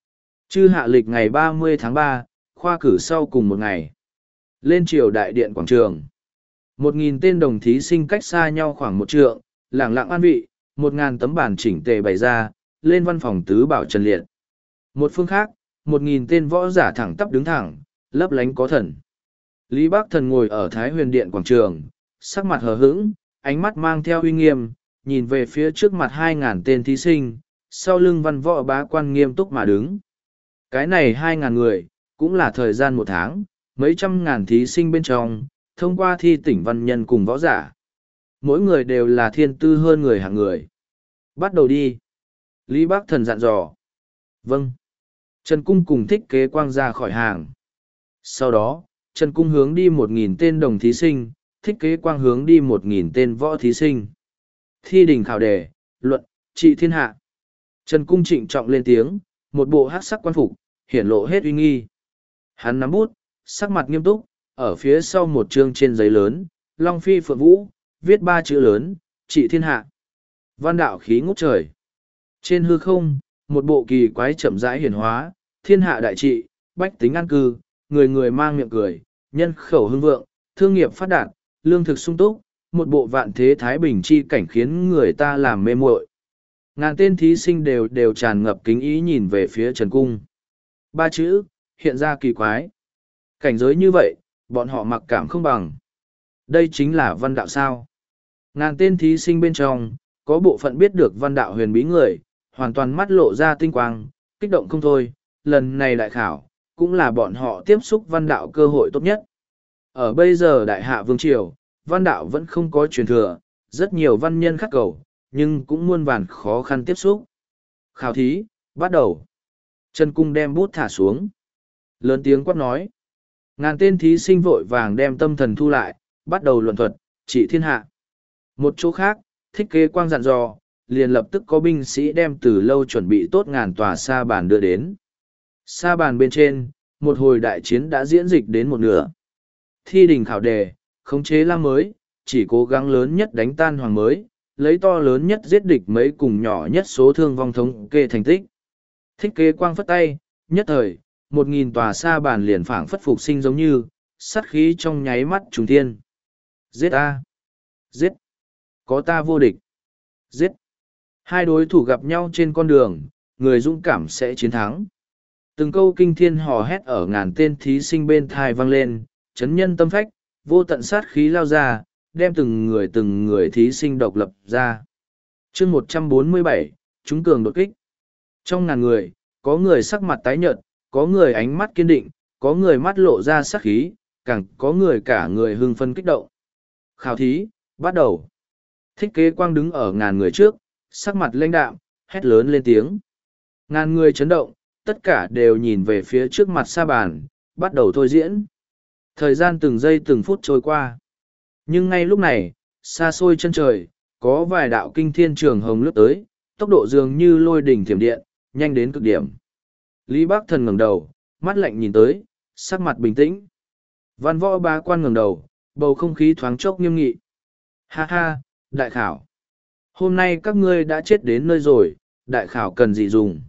Speaker 1: Chư hạ lịch ngày ba mươi tháng ba, khoa cử sau cùng một ngày. Lên triều đại điện quảng trường. Một nghìn tên đồng thí sinh cách xa nhau khoảng một trượng, lẳng lặng an vị, một ngàn tấm bản chỉnh tề bày ra, lên văn phòng tứ bảo trần liệt. Một phương khác, một nghìn tên võ giả thẳng tắp đứng thẳng, lấp lánh có thần. Lý Bác Thần ngồi ở Thái Huyền Điện quảng trường, sắc mặt hờ hững, ánh mắt mang theo uy nghiêm, nhìn về phía trước mặt hai ngàn tên thí sinh, sau lưng văn võ bá quan nghiêm túc mà đứng. Cái này hai ngàn người, cũng là thời gian một tháng, mấy trăm ngàn thí sinh bên trong, thông qua thi tỉnh văn nhân cùng võ giả. Mỗi người đều là thiên tư hơn người hạng người. Bắt đầu đi. Lý Bác Thần dặn dò. Vâng. Trần Cung cùng Thích Kế Quang ra khỏi hàng. Sau đó, Trần Cung hướng đi một nghìn tên đồng thí sinh, Thích Kế Quang hướng đi một nghìn tên võ thí sinh. Thi đình khảo đề, luận, trị thiên hạ. Trần Cung trịnh trọng lên tiếng, một bộ hắc sắc quan phục, hiển lộ hết uy nghi. Hắn nắm bút, sắc mặt nghiêm túc, ở phía sau một chương trên giấy lớn, Long Phi Phượng Vũ, viết ba chữ lớn, trị thiên hạ. Văn đạo khí ngút trời. Trên hư không, một bộ kỳ quái chậm rãi hiển hóa, thiên hạ đại trị, bách tính an cư, người người mang miệng cười, nhân khẩu hưng vượng, thương nghiệp phát đạt, lương thực sung túc, một bộ vạn thế thái bình chi cảnh khiến người ta làm mê muội. Ngàn tên thí sinh đều đều tràn ngập kính ý nhìn về phía Trần Cung. Ba chữ, hiện ra kỳ quái. Cảnh giới như vậy, bọn họ mặc cảm không bằng. Đây chính là văn đạo sao. Ngàn tên thí sinh bên trong, có bộ phận biết được văn đạo huyền bí người, hoàn toàn mắt lộ ra tinh quang, kích động không thôi. Lần này đại khảo, cũng là bọn họ tiếp xúc văn đạo cơ hội tốt nhất. Ở bây giờ đại hạ vương triều, văn đạo vẫn không có truyền thừa, rất nhiều văn nhân khắc cầu, nhưng cũng muôn vàn khó khăn tiếp xúc. Khảo thí, bắt đầu. Trần Cung đem bút thả xuống. Lớn tiếng quát nói. Ngàn tên thí sinh vội vàng đem tâm thần thu lại, bắt đầu luận thuật, trị thiên hạ. Một chỗ khác, Thích Kế Quang dặn dò, liền lập tức có binh sĩ đem từ lâu chuẩn bị tốt ngàn tòa sa bàn đưa đến. Sa bàn bên trên, một hồi đại chiến đã diễn dịch đến một nửa. Thi đình khảo đề, khống chế lam mới, chỉ cố gắng lớn nhất đánh tan hoàng mới, lấy to lớn nhất giết địch mấy cùng nhỏ nhất số thương vong thống kê thành tích. Thích Kế Quang phất tay, nhất thời, một nghìn tòa sa bàn liền phảng phất phục sinh giống như, sát khí trong nháy mắt trùng thiên. Giết ta! Giết! Có ta vô địch! Giết! Hai đối thủ gặp nhau trên con đường, người dũng cảm sẽ chiến thắng. Từng câu kinh thiên hò hét ở ngàn tên thí sinh bên thai vang lên, chấn nhân tâm phách, vô tận sát khí lao ra, đem từng người từng người thí sinh độc lập ra. chương một trăm bốn mươi bảy, chúng cường đột kích. Trong ngàn người, có người sắc mặt tái nhợt, có người ánh mắt kiên định, có người mắt lộ ra sát khí, càng có người cả người hưng phân kích động. Khảo thí, bắt đầu. Thích Kế Quang đứng ở ngàn người trước, sắc mặt lãnh đạm, hét lớn lên tiếng. Ngàn người chấn động, tất cả đều nhìn về phía trước mặt sa bàn, bắt đầu thôi diễn. Thời gian từng giây từng phút trôi qua. Nhưng ngay lúc này, xa xôi chân trời, có vài đạo kinh thiên trường hồng lướt tới, tốc độ dường như lôi đỉnh thiểm điện, nhanh đến cực điểm. Lý Bác Thần ngẩng đầu, mắt lạnh nhìn tới, sắc mặt bình tĩnh. Văn võ bá quan ngẩng đầu, bầu không khí thoáng chốc nghiêm nghị. Ha ha, đại khảo. Hôm nay các ngươi đã chết đến nơi rồi, đại khảo cần gì dùng.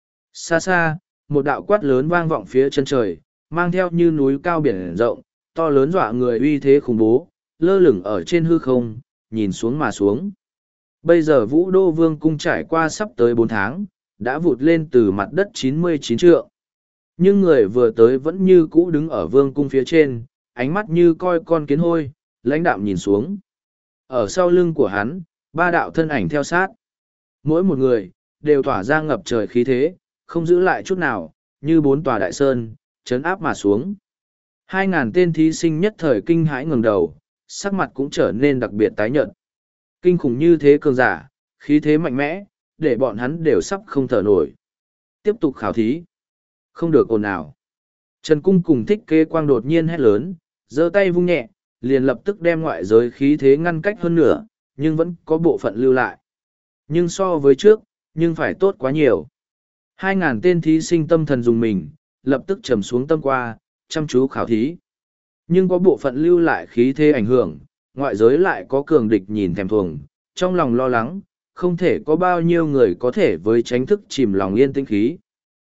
Speaker 1: Xa xa, một đạo quát lớn vang vọng phía chân trời, mang theo như núi cao biển rộng, to lớn dọa người uy thế khủng bố, lơ lửng ở trên hư không, nhìn xuống mà xuống. Bây giờ Vũ Đô Vương cung trải qua sắp tới bốn tháng, đã vụt lên từ mặt đất chín mươi chín trượng. Nhưng người vừa tới vẫn như cũ đứng ở vương cung phía trên, ánh mắt như coi con kiến hôi, lãnh đạm nhìn xuống. Ở sau lưng của hắn, ba đạo thân ảnh theo sát. Mỗi một người, đều tỏa ra ngập trời khí thế, không giữ lại chút nào, như bốn tòa đại sơn, chấn áp mà xuống. Hai ngàn tên thí sinh nhất thời kinh hãi ngẩng đầu, sắc mặt cũng trở nên đặc biệt tái nhợt. Kinh khủng như thế cường giả, khí thế mạnh mẽ, để bọn hắn đều sắp không thở nổi. Tiếp tục khảo thí. Không được ồn ào. Trần Cung cùng Thích Kế Quang đột nhiên hét lớn, giơ tay vung nhẹ, liền lập tức đem ngoại giới khí thế ngăn cách hơn nữa, nhưng vẫn có bộ phận lưu lại. Nhưng so với trước, nhưng phải tốt quá nhiều. Hai ngàn tên thí sinh tâm thần dùng mình, lập tức trầm xuống tâm qua, chăm chú khảo thí. Nhưng có bộ phận lưu lại khí thế ảnh hưởng, ngoại giới lại có cường địch nhìn thèm thuồng, trong lòng lo lắng, không thể có bao nhiêu người có thể với tránh thức chìm lòng yên tĩnh khí.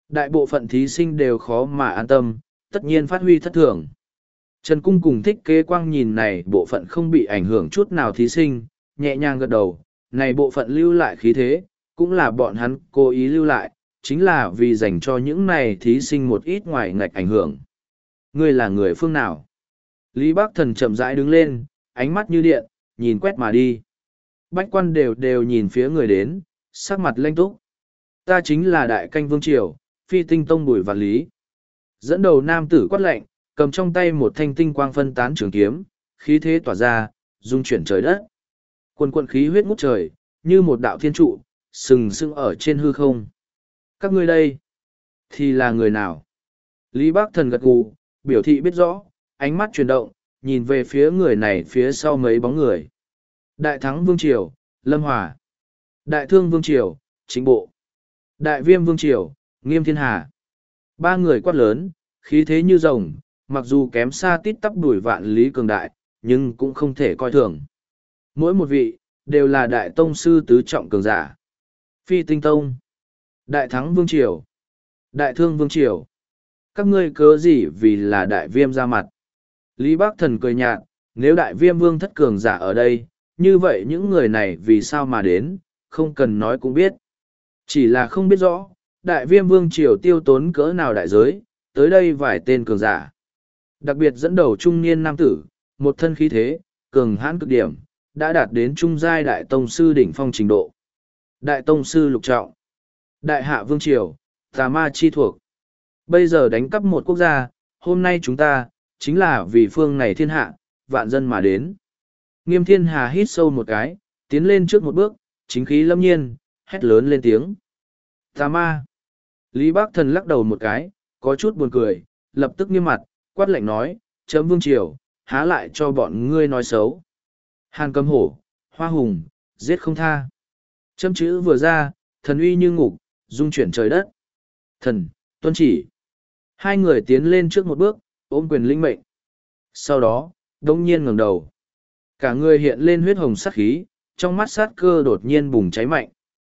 Speaker 1: Đại bộ phận thí sinh đều khó mà an tâm, tất nhiên phát huy thất thường. Trần Cung cùng Thích Kế Quang nhìn này bộ phận không bị ảnh hưởng chút nào thí sinh, nhẹ nhàng gật đầu, này bộ phận lưu lại khí thế, cũng là bọn hắn cố ý lưu lại, chính là vì dành cho những này thí sinh một ít ngoài ngạch ảnh hưởng. Ngươi là người phương nào? Lý Bác Thần chậm rãi đứng lên, ánh mắt như điện, nhìn quét mà đi. Bách quan đều đều nhìn phía người đến, sắc mặt lanh túc. Ta chính là đại canh vương triều, phi tinh tông Bùi Vạn Lý. Dẫn đầu nam tử quát lạnh, cầm trong tay một thanh tinh quang phân tán trường kiếm, khí thế tỏa ra, dung chuyển trời đất. Quần quần khí huyết ngút trời, như một đạo thiên trụ, sừng sững ở trên hư không. Các ngươi đây, thì là người nào? Lý Bác Thần gật gù, biểu thị biết rõ, ánh mắt chuyển động, nhìn về phía người này phía sau mấy bóng người. Đại Thắng Vương Triều, Lâm Hòa. Đại Thương Vương Triều, Chính Bộ. Đại Viêm Vương Triều, Nghiêm Thiên Hà. Ba người quát lớn, khí thế như rồng, mặc dù kém xa tít tắp Bùi Vạn Lý cường đại, nhưng cũng không thể coi thường. Mỗi một vị, đều là đại tông sư tứ trọng cường giả. Phi Tinh Tông. Đại Thắng Vương Triều. Đại Thương Vương Triều. Các ngươi cớ gì vì là đại viêm ra mặt. Lý Bác Thần cười nhạt, nếu đại viêm vương thất cường giả ở đây, như vậy những người này vì sao mà đến, không cần nói cũng biết. Chỉ là không biết rõ, đại viêm vương triều tiêu tốn cỡ nào đại giới, tới đây vài tên cường giả. Đặc biệt dẫn đầu trung niên nam tử, một thân khí thế, cường hãn cực điểm, đã đạt đến trung giai đại tông sư đỉnh phong trình độ. Đại tông sư lục trọng. Đại hạ vương triều, tà ma chi thuộc. Bây giờ đánh cắp một quốc gia, hôm nay chúng ta, chính là vì phương này thiên hạ, vạn dân mà đến. Nghiêm Thiên Hà hít sâu một cái, tiến lên trước một bước, chính khí lâm nhiên, hét lớn lên tiếng. Tà ma. Lý Bác Thần lắc đầu một cái, có chút buồn cười, lập tức nghiêm mặt, quát lạnh nói, chấm vương triều, há lại cho bọn ngươi nói xấu. Hàn Cầm Hổ, Hoa Hùng, giết không tha. Chấm chữ vừa ra, thần uy như ngục, dung chuyển trời đất. Thần, tuân chỉ. Hai người tiến lên trước một bước, ôm quyền linh mệnh. Sau đó, đông nhiên ngẩng đầu. Cả người hiện lên huyết hồng sát khí, trong mắt sát cơ đột nhiên bùng cháy mạnh.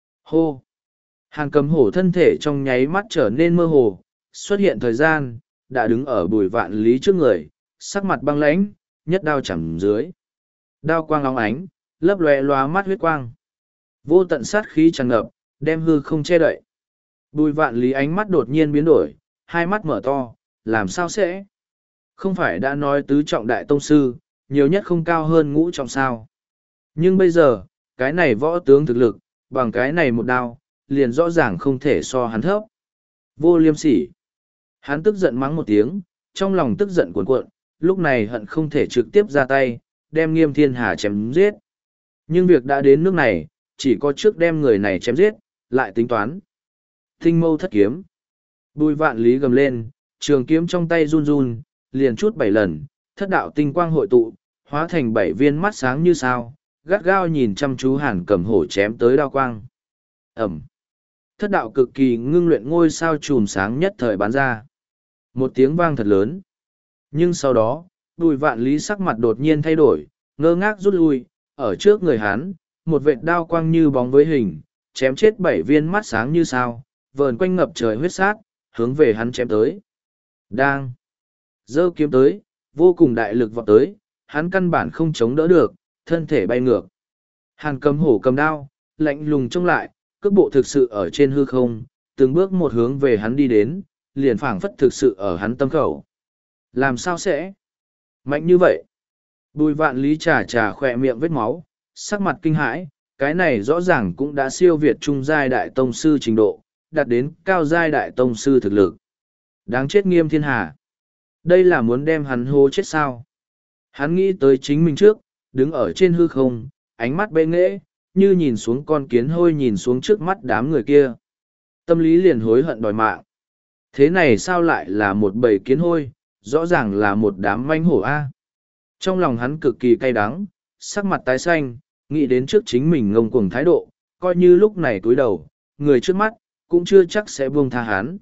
Speaker 1: Hô! Hàn Cầm Hổ thân thể trong nháy mắt trở nên mơ hồ, xuất hiện thời gian, đã đứng ở Bùi Vạn Lý trước người, sắc mặt băng lãnh, nhất đao chằm dưới. Đao quang óng ánh, lấp lóe lóa mắt huyết quang. Vô tận sát khí tràn ngập, đem hư không che đậy. Bùi Vạn Lý ánh mắt đột nhiên biến đổi, hai mắt mở to, làm sao sẽ? Không phải đã nói tứ trọng đại tông sư, nhiều nhất không cao hơn ngũ trọng sao. Nhưng bây giờ, cái này võ tướng thực lực, bằng cái này một đao, liền rõ ràng không thể so hắn thấp. Vô liêm sỉ. Hắn tức giận mắng một tiếng, trong lòng tức giận cuồn cuộn, lúc này hận không thể trực tiếp ra tay, đem Nghiêm Thiên Hà chém giết. Nhưng việc đã đến nước này, chỉ có trước đem người này chém giết, lại tính toán. Tinh mâu thất kiếm. Bùi Vạn Lý gầm lên, trường kiếm trong tay run run, liền chút bảy lần, thất đạo tinh quang hội tụ, hóa thành bảy viên mắt sáng như sao, gắt gao nhìn chăm chú Hàn Cầm Hổ chém tới đao quang. Ẩm. Thất đạo cực kỳ ngưng luyện ngôi sao chùm sáng nhất thời bán ra. Một tiếng vang thật lớn. Nhưng sau đó, Bùi Vạn Lý sắc mặt đột nhiên thay đổi, ngơ ngác rút lui, ở trước người hắn, một vệt đao quang như bóng với hình, chém chết bảy viên mắt sáng như sao, vờn quanh ngập trời huyết sát, hướng về hắn chém tới. Đang giơ kiếm tới, vô cùng đại lực vọt tới, hắn căn bản không chống đỡ được, thân thể bay ngược. Hàn Cầm Hổ cầm đao, lạnh lùng trông lại, cước bộ thực sự ở trên hư không, từng bước một hướng về hắn đi đến, liền phảng phất thực sự ở hắn tâm khẩu. Làm sao sẽ mạnh như vậy? Bùi Vạn Lý trà trà khỏe miệng vết máu, sắc mặt kinh hãi, cái này rõ ràng cũng đã siêu việt trung giai đại tông sư trình độ, đạt đến cao giai đại tông sư thực lực. Đáng chết Nghiêm Thiên Hà. Đây là muốn đem hắn hô chết sao? Hắn nghĩ tới chính mình trước, đứng ở trên hư không, ánh mắt bệ nghễ, như nhìn xuống con kiến hôi nhìn xuống trước mắt đám người kia. Tâm lý liền hối hận đòi mạng. Thế này sao lại là một bầy kiến hôi, rõ ràng là một đám manh hổ a. Trong lòng hắn cực kỳ cay đắng, sắc mặt tái xanh, nghĩ đến trước chính mình ngông cuồng thái độ, coi như lúc này cúi đầu, người trước mắt, cũng chưa chắc sẽ buông tha hắn.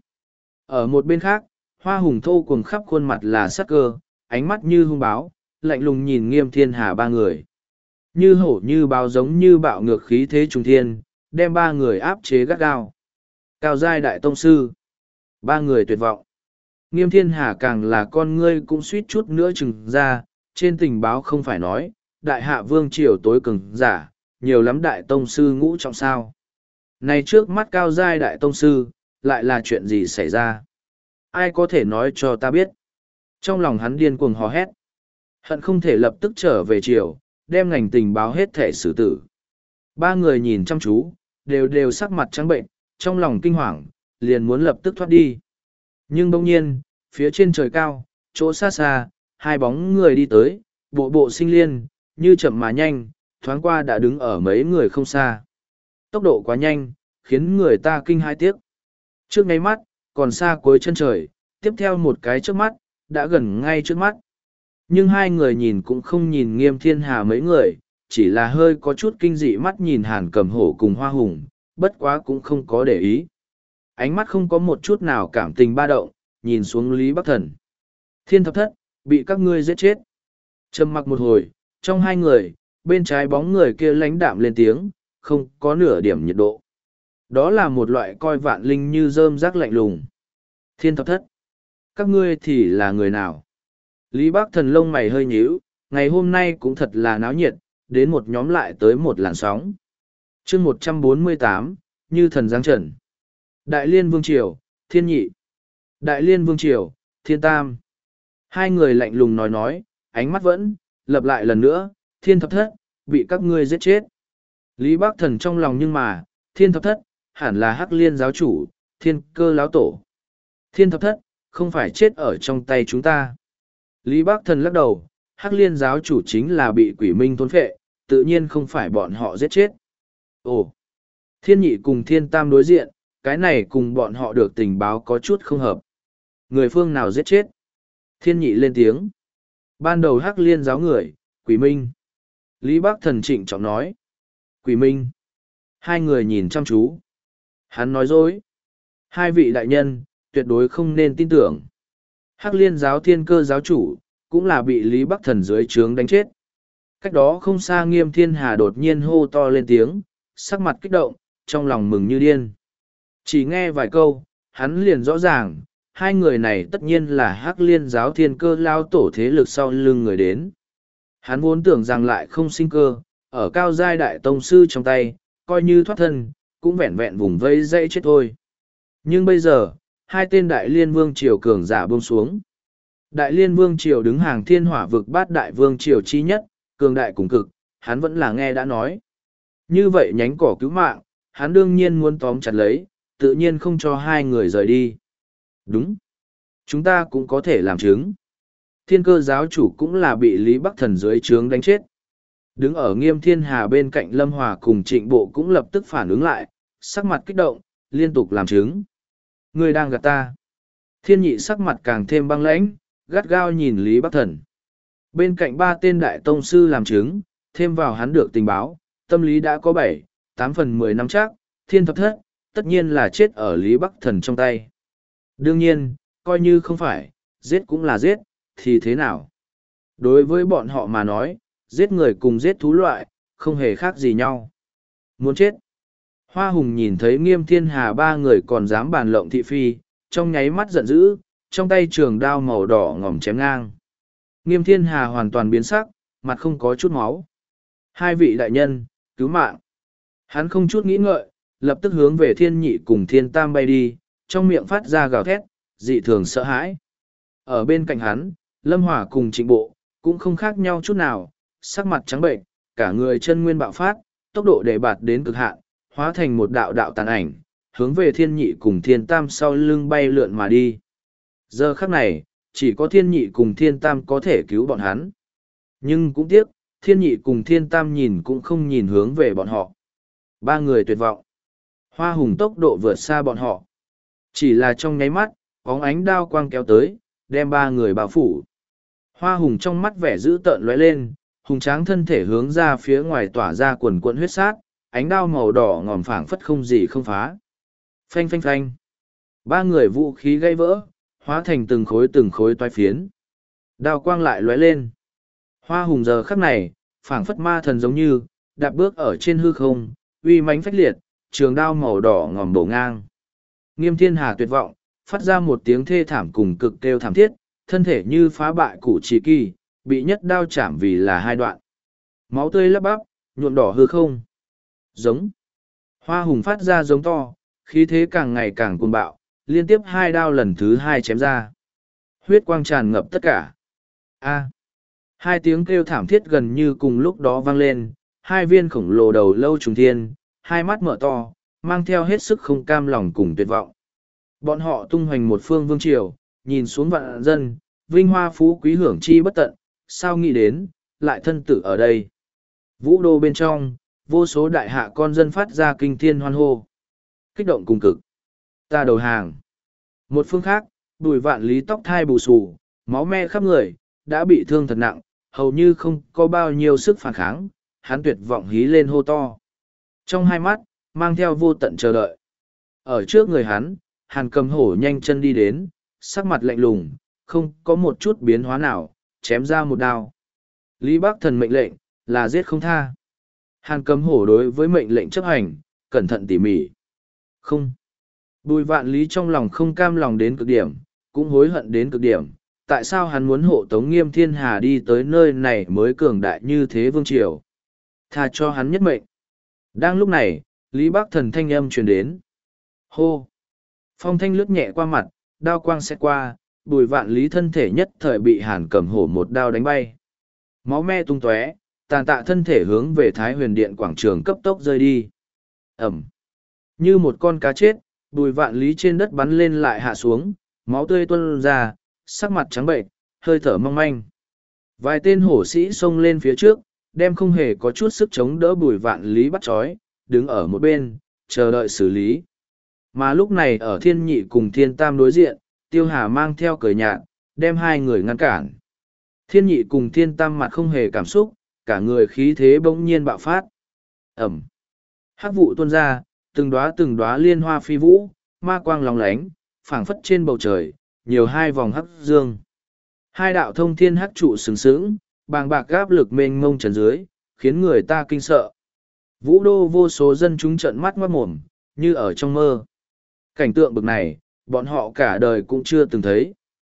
Speaker 1: Ở một bên khác, Hoa Hùng thô cuồng khắp khuôn mặt là sắc cơ, ánh mắt như hung báo, lạnh lùng nhìn Nghiêm Thiên Hà ba người. Như hổ như báo giống như bạo ngược khí thế trùng thiên, đem ba người áp chế gắt gao. Cao giai đại tông sư. Ba người tuyệt vọng. Nghiêm Thiên Hà càng là con ngươi cũng suýt chút nữa chừng ra, trên tình báo không phải nói, đại hạ vương triều tối cường giả, nhiều lắm đại tông sư ngũ trọng sao. Này trước mắt cao giai đại tông sư, lại là chuyện gì xảy ra? Ai có thể nói cho ta biết? Trong lòng hắn điên cuồng hò hét. Hận không thể lập tức trở về triều, đem ngành tình báo hết thể xử tử. Ba người nhìn chăm chú, đều đều sắc mặt trắng bệnh, trong lòng kinh hoàng, liền muốn lập tức thoát đi. Nhưng bỗng nhiên, phía trên trời cao, chỗ xa xa, hai bóng người đi tới, bộ bộ sinh liên, như chậm mà nhanh, thoáng qua đã đứng ở mấy người không xa. Tốc độ quá nhanh, khiến người ta kinh hai tiếc. Trước ngay mắt, còn xa cuối chân trời, tiếp theo một cái trước mắt, đã gần ngay trước mắt. Nhưng hai người nhìn cũng không nhìn Nghiêm Thiên Hà mấy người, chỉ là hơi có chút kinh dị mắt nhìn Hàn Cầm Hổ cùng Hoa Hùng, bất quá cũng không có để ý. Ánh mắt không có một chút nào cảm tình ba động, nhìn xuống Lý Bắc Thần. Thiên thập thất, bị các ngươi giết chết. Trầm mặc một hồi, trong hai người, bên trái bóng người kia lãnh đạm lên tiếng, không có nửa điểm nhiệt độ. Đó là một loại coi vạn linh như rơm rác lạnh lùng. Thiên thập thất, các ngươi thì là người nào? Lý Bắc Thần lông mày hơi nhíu, ngày hôm nay cũng thật là náo nhiệt, đến một nhóm lại tới một làn sóng. chương một trăm bốn mươi tám, như thần giáng trần. Đại Liên Vương Triều, Thiên Nhị. Đại Liên Vương Triều, Thiên Tam. Hai người lạnh lùng nói nói, ánh mắt vẫn, lặp lại lần nữa, Thiên Thập Thất, bị các ngươi giết chết. Lý Bắc Thần trong lòng nhưng mà, Thiên Thập Thất, hẳn là Hắc Liên giáo chủ, Thiên Cơ lão tổ. Thiên Thập Thất, không phải chết ở trong tay chúng ta. Lý Bắc Thần lắc đầu, Hắc Liên giáo chủ chính là bị quỷ minh thôn phệ, tự nhiên không phải bọn họ giết chết. Ồ, Thiên Nhị cùng Thiên Tam đối diện, cái này cùng bọn họ được tình báo có chút không hợp. Người phương nào giết chết? Thiên Nhị lên tiếng. Ban đầu Hắc Liên giáo người, Quỷ Minh. Lý Bắc Thần trịnh trọng nói. Quỷ Minh. Hai người nhìn chăm chú. Hắn nói dối. Hai vị đại nhân, tuyệt đối không nên tin tưởng. Hắc Liên giáo Thiên Cơ giáo chủ, cũng là bị Lý Bắc Thần dưới trướng đánh chết. Cách đó không xa Nghiêm Thiên Hà đột nhiên hô to lên tiếng, sắc mặt kích động, trong lòng mừng như điên. Chỉ nghe vài câu, hắn liền rõ ràng, hai người này tất nhiên là Hắc Liên giáo Thiên Cơ lao tổ thế lực sau lưng người đến. Hắn vốn tưởng rằng lại không sinh cơ, ở cao giai đại tông sư trong tay, coi như thoát thân, cũng vẹn vẹn vùng vây dây chết thôi. Nhưng bây giờ, hai tên Đại Liên Vương Triều cường giả buông xuống. Đại Liên Vương Triều đứng hàng thiên hỏa vực bát đại vương triều chi nhất, cường đại cùng cực, hắn vẫn là nghe đã nói. Như vậy nhánh cỏ cứu mạng, hắn đương nhiên muốn tóm chặt lấy, tự nhiên không cho hai người rời đi. Đúng. Chúng ta cũng có thể làm chứng. Thiên Cơ giáo chủ cũng là bị Lý Bắc Thần dưới trướng đánh chết. Đứng ở Nghiêm Thiên Hà bên cạnh Lâm Hòa cùng Trịnh Bộ cũng lập tức phản ứng lại, sắc mặt kích động, liên tục làm chứng. Người đang gạt ta. Thiên Nhị sắc mặt càng thêm băng lãnh, gắt gao nhìn Lý Bắc Thần. Bên cạnh ba tên đại tông sư làm chứng, thêm vào hắn được tình báo, tâm lý đã có bảy, tám phần mười năm chắc, Thiên Thập Thất, tất nhiên là chết ở Lý Bắc Thần trong tay. Đương nhiên, coi như không phải, giết cũng là giết, thì thế nào? Đối với bọn họ mà nói, giết người cùng giết thú loại, không hề khác gì nhau. Muốn chết. Hoa Hùng nhìn thấy Nghiêm Thiên Hà ba người còn dám bàn lộng thị phi, trong nháy mắt giận dữ, trong tay trường đao màu đỏ ngòm chém ngang. Nghiêm Thiên Hà hoàn toàn biến sắc, mặt không có chút máu. Hai vị đại nhân, cứu mạng. Hắn không chút nghĩ ngợi, lập tức hướng về Thiên Nhị cùng Thiên Tam bay đi, trong miệng phát ra gào thét, dị thường sợ hãi. Ở bên cạnh hắn, Lâm Hỏa cùng Trịnh Bộ, cũng không khác nhau chút nào, sắc mặt trắng bệnh, cả người chân nguyên bạo phát, tốc độ đề bạt đến cực hạn, hóa thành một đạo đạo tàn ảnh, hướng về Thiên Nhị cùng Thiên Tam sau lưng bay lượn mà đi. Giờ khắc này, chỉ có Thiên Nhị cùng Thiên Tam có thể cứu bọn hắn. Nhưng cũng tiếc, Thiên Nhị cùng Thiên Tam nhìn cũng không nhìn hướng về bọn họ. Ba người tuyệt vọng. Hoa Hùng tốc độ vượt xa bọn họ. Chỉ là trong nháy mắt, bóng ánh đao quang kéo tới, đem ba người bao phủ. Hoa Hùng trong mắt vẻ dữ tợn lóe lên, hùng tráng thân thể hướng ra phía ngoài tỏa ra quần quận huyết sát, ánh đao màu đỏ ngòm phảng phất không gì không phá. Phanh phanh phanh. Ba người vũ khí gây vỡ, hóa thành từng khối từng khối toái phiến. Đao quang lại lóe lên. Hoa Hùng giờ khắc này, phảng phất ma thần giống như, đạp bước ở trên hư không, uy mãnh phách liệt, trường đao màu đỏ ngòm bổ ngang. Nghiêm Thiên Hà tuyệt vọng, phát ra một tiếng thê thảm cùng cực kêu thảm thiết, thân thể như phá bại củ chỉ kỳ, bị nhất đao chạm vì là hai đoạn. Máu tươi lấp bắp, nhuộm đỏ hư không. Giống. Hoa hùng phát ra giống to, khí thế càng ngày càng cuồng bạo, liên tiếp hai đao lần thứ hai chém ra. Huyết quang tràn ngập tất cả. A. Hai tiếng kêu thảm thiết gần như cùng lúc đó vang lên, hai viên khổng lồ đầu lâu trùng thiên, hai mắt mở to, mang theo hết sức không cam lòng cùng tuyệt vọng. Bọn họ tung hoành một phương vương triều, nhìn xuống vạn dân, vinh hoa phú quý hưởng chi bất tận, sao nghĩ đến, lại thân tử ở đây. Vũ đô bên trong, vô số đại hạ con dân phát ra kinh thiên hoan hô. Kích động cùng cực. Ta đầu hàng. Một phương khác, Bùi Vạn Lý tóc thai bù xù, máu me khắp người, đã bị thương thật nặng, hầu như không có bao nhiêu sức phản kháng, hắn tuyệt vọng hí lên hô to. Trong hai mắt, mang theo vô tận chờ đợi. Ở trước người hắn, Hàn Cầm Hổ nhanh chân đi đến, sắc mặt lạnh lùng, không có một chút biến hóa nào, chém ra một đao. Lý Bắc Thần mệnh lệnh, là giết không tha. Hàn Cầm Hổ đối với mệnh lệnh chấp hành, cẩn thận tỉ mỉ. Không. Bùi Vạn Lý trong lòng không cam lòng đến cực điểm, cũng hối hận đến cực điểm. Tại sao hắn muốn hộ tống Nghiêm Thiên Hà đi tới nơi này mới cường đại như thế vương triều? Tha cho hắn nhất mệnh. Đang lúc này, Lý Bắc Thần thanh âm truyền đến. Hô! Phong thanh lướt nhẹ qua mặt, đao quang sẽ qua, Bùi Vạn Lý thân thể nhất thời bị Hàn Cầm Hổ một đao đánh bay. Máu me tung tóe, tàn tạ thân thể hướng về Thái Huyền Điện quảng trường cấp tốc rơi đi. Ẩm! Như một con cá chết, Bùi Vạn Lý trên đất bắn lên lại hạ xuống, máu tươi tuôn ra, sắc mặt trắng bệnh, hơi thở mong manh. Vài tên hổ sĩ xông lên phía trước, đem không hề có chút sức chống đỡ Bùi Vạn Lý bắt trói, đứng ở một bên, chờ đợi xử lý. Mà lúc này ở Thiên Nhị cùng Thiên Tam đối diện, Tiêu Hà mang theo cười nhạt, đem hai người ngăn cản. Thiên Nhị cùng Thiên Tam mặt không hề cảm xúc, cả người khí thế bỗng nhiên bạo phát. Ẩm. Hắc vụ tuôn ra, từng đóa từng đóa liên hoa phi vũ, ma quang lóng lánh, phảng phất trên bầu trời, nhiều hai vòng hắc dương. Hai đạo thông thiên hắc trụ sừng sững, bàng bạc áp lực mênh mông trần dưới, khiến người ta kinh sợ. Vũ đô vô số dân chúng trợn mắt ngoát mồm, như ở trong mơ. Cảnh tượng bực này, bọn họ cả đời cũng chưa từng thấy.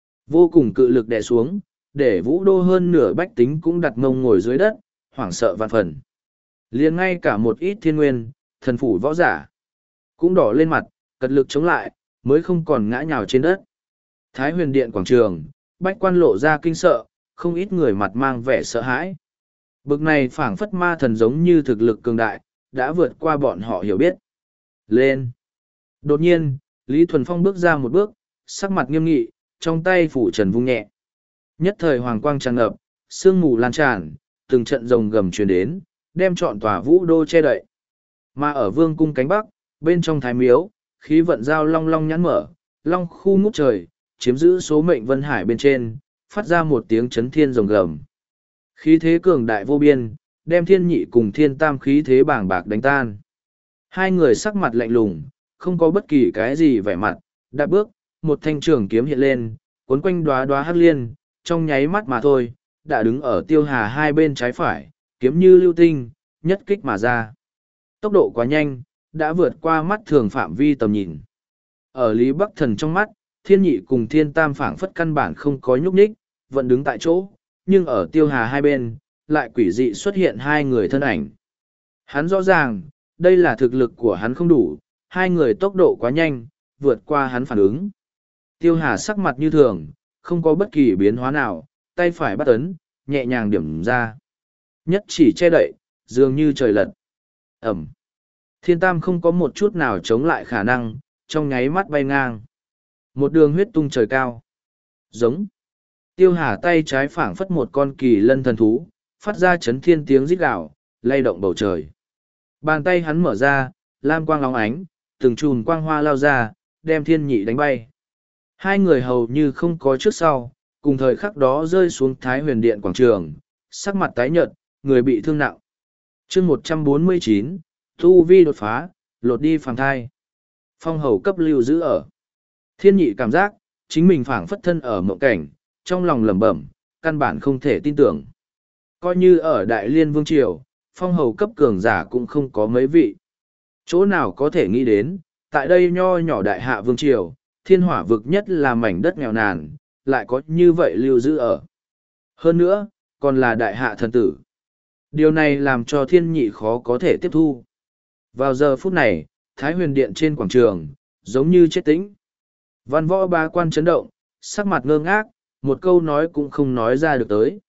Speaker 1: Vô cùng cự lực đè xuống, để vũ đô hơn nửa bách tính cũng đặt mông ngồi dưới đất, hoảng sợ vạn phần. Liền ngay cả một ít thiên nguyên, thần phủ võ giả, cũng đỏ lên mặt, cật lực chống lại, mới không còn ngã nhào trên đất. Thái Huyền Điện quảng trường, bách quan lộ ra kinh sợ, không ít người mặt mang vẻ sợ hãi. Bực này phảng phất ma thần giống như thực lực cường đại, đã vượt qua bọn họ hiểu biết. Lên! Đột nhiên, Lý Thuần Phong bước ra một bước, sắc mặt nghiêm nghị, trong tay phủ trần vung nhẹ. Nhất thời hoàng quang tràn ngập, sương mù lan tràn, từng trận rồng gầm truyền đến, đem trọn tòa vũ đô che đậy. Mà ở vương cung cánh bắc, bên trong thái miếu, khí vận giao long long nhãn mở, long khu ngút trời, chiếm giữ số mệnh vân hải bên trên, phát ra một tiếng chấn thiên rồng gầm. Khí thế cường đại vô biên, đem Thiên Nhị cùng Thiên Tam khí thế bàng bạc đánh tan. Hai người sắc mặt lạnh lùng, không có bất kỳ cái gì vẻ mặt, đạp bước, một thanh trường kiếm hiện lên, cuốn quanh đóa đóa hắc liên, trong nháy mắt mà thôi, đã đứng ở Tiêu Hà hai bên trái phải, kiếm như lưu tinh, nhất kích mà ra. Tốc độ quá nhanh, đã vượt qua mắt thường phạm vi tầm nhìn. Ở Lý Bắc Thần trong mắt, Thiên Nhị cùng Thiên Tam phảng phất căn bản không có nhúc nhích, vẫn đứng tại chỗ, nhưng ở Tiêu Hà hai bên, lại quỷ dị xuất hiện hai người thân ảnh. Hắn rõ ràng, đây là thực lực của hắn không đủ, hai người tốc độ quá nhanh, vượt qua hắn phản ứng. Tiêu Hà sắc mặt như thường, không có bất kỳ biến hóa nào, tay phải bắt ấn, nhẹ nhàng điểm ra. Nhất chỉ che đậy, dường như trời lật. Ẩm. Thiên Tam không có một chút nào chống lại khả năng, trong nháy mắt bay ngang. Một đường huyết tung trời cao. Giống. Tiêu Hà tay trái phảng phất một con kỳ lân thần thú, phát ra chấn thiên tiếng rít gào, lay động bầu trời. Bàn tay hắn mở ra, lam quang lóng ánh, từng chùm quang hoa lao ra, đem Thiên Nhị đánh bay. Hai người hầu như không có trước sau, cùng thời khắc đó rơi xuống Thái Huyền Điện quảng trường, sắc mặt tái nhợt, người bị thương nặng. Chương một trăm bốn mươi chín, tu vi đột phá, lột đi phàm thai. Phong hầu cấp lưu giữ ở. Thiên Nhị cảm giác, chính mình phảng phất thân ở mộng cảnh, trong lòng lẩm bẩm, căn bản không thể tin tưởng. Coi như ở Đại Liên Vương Triều, phong hầu cấp cường giả cũng không có mấy vị. Chỗ nào có thể nghĩ đến, tại đây nho nhỏ Đại Hạ Vương Triều, thiên hỏa vực nhất là mảnh đất nghèo nàn, lại có như vậy lưu giữ ở. Hơn nữa, còn là đại hạ thần tử. Điều này làm cho thiên nhị khó có thể tiếp thu. Vào giờ phút này, Thái Huyền Điện trên quảng trường, giống như chết tĩnh. Văn võ ba quan chấn động, sắc mặt ngơ ngác, một câu nói cũng không nói ra được tới.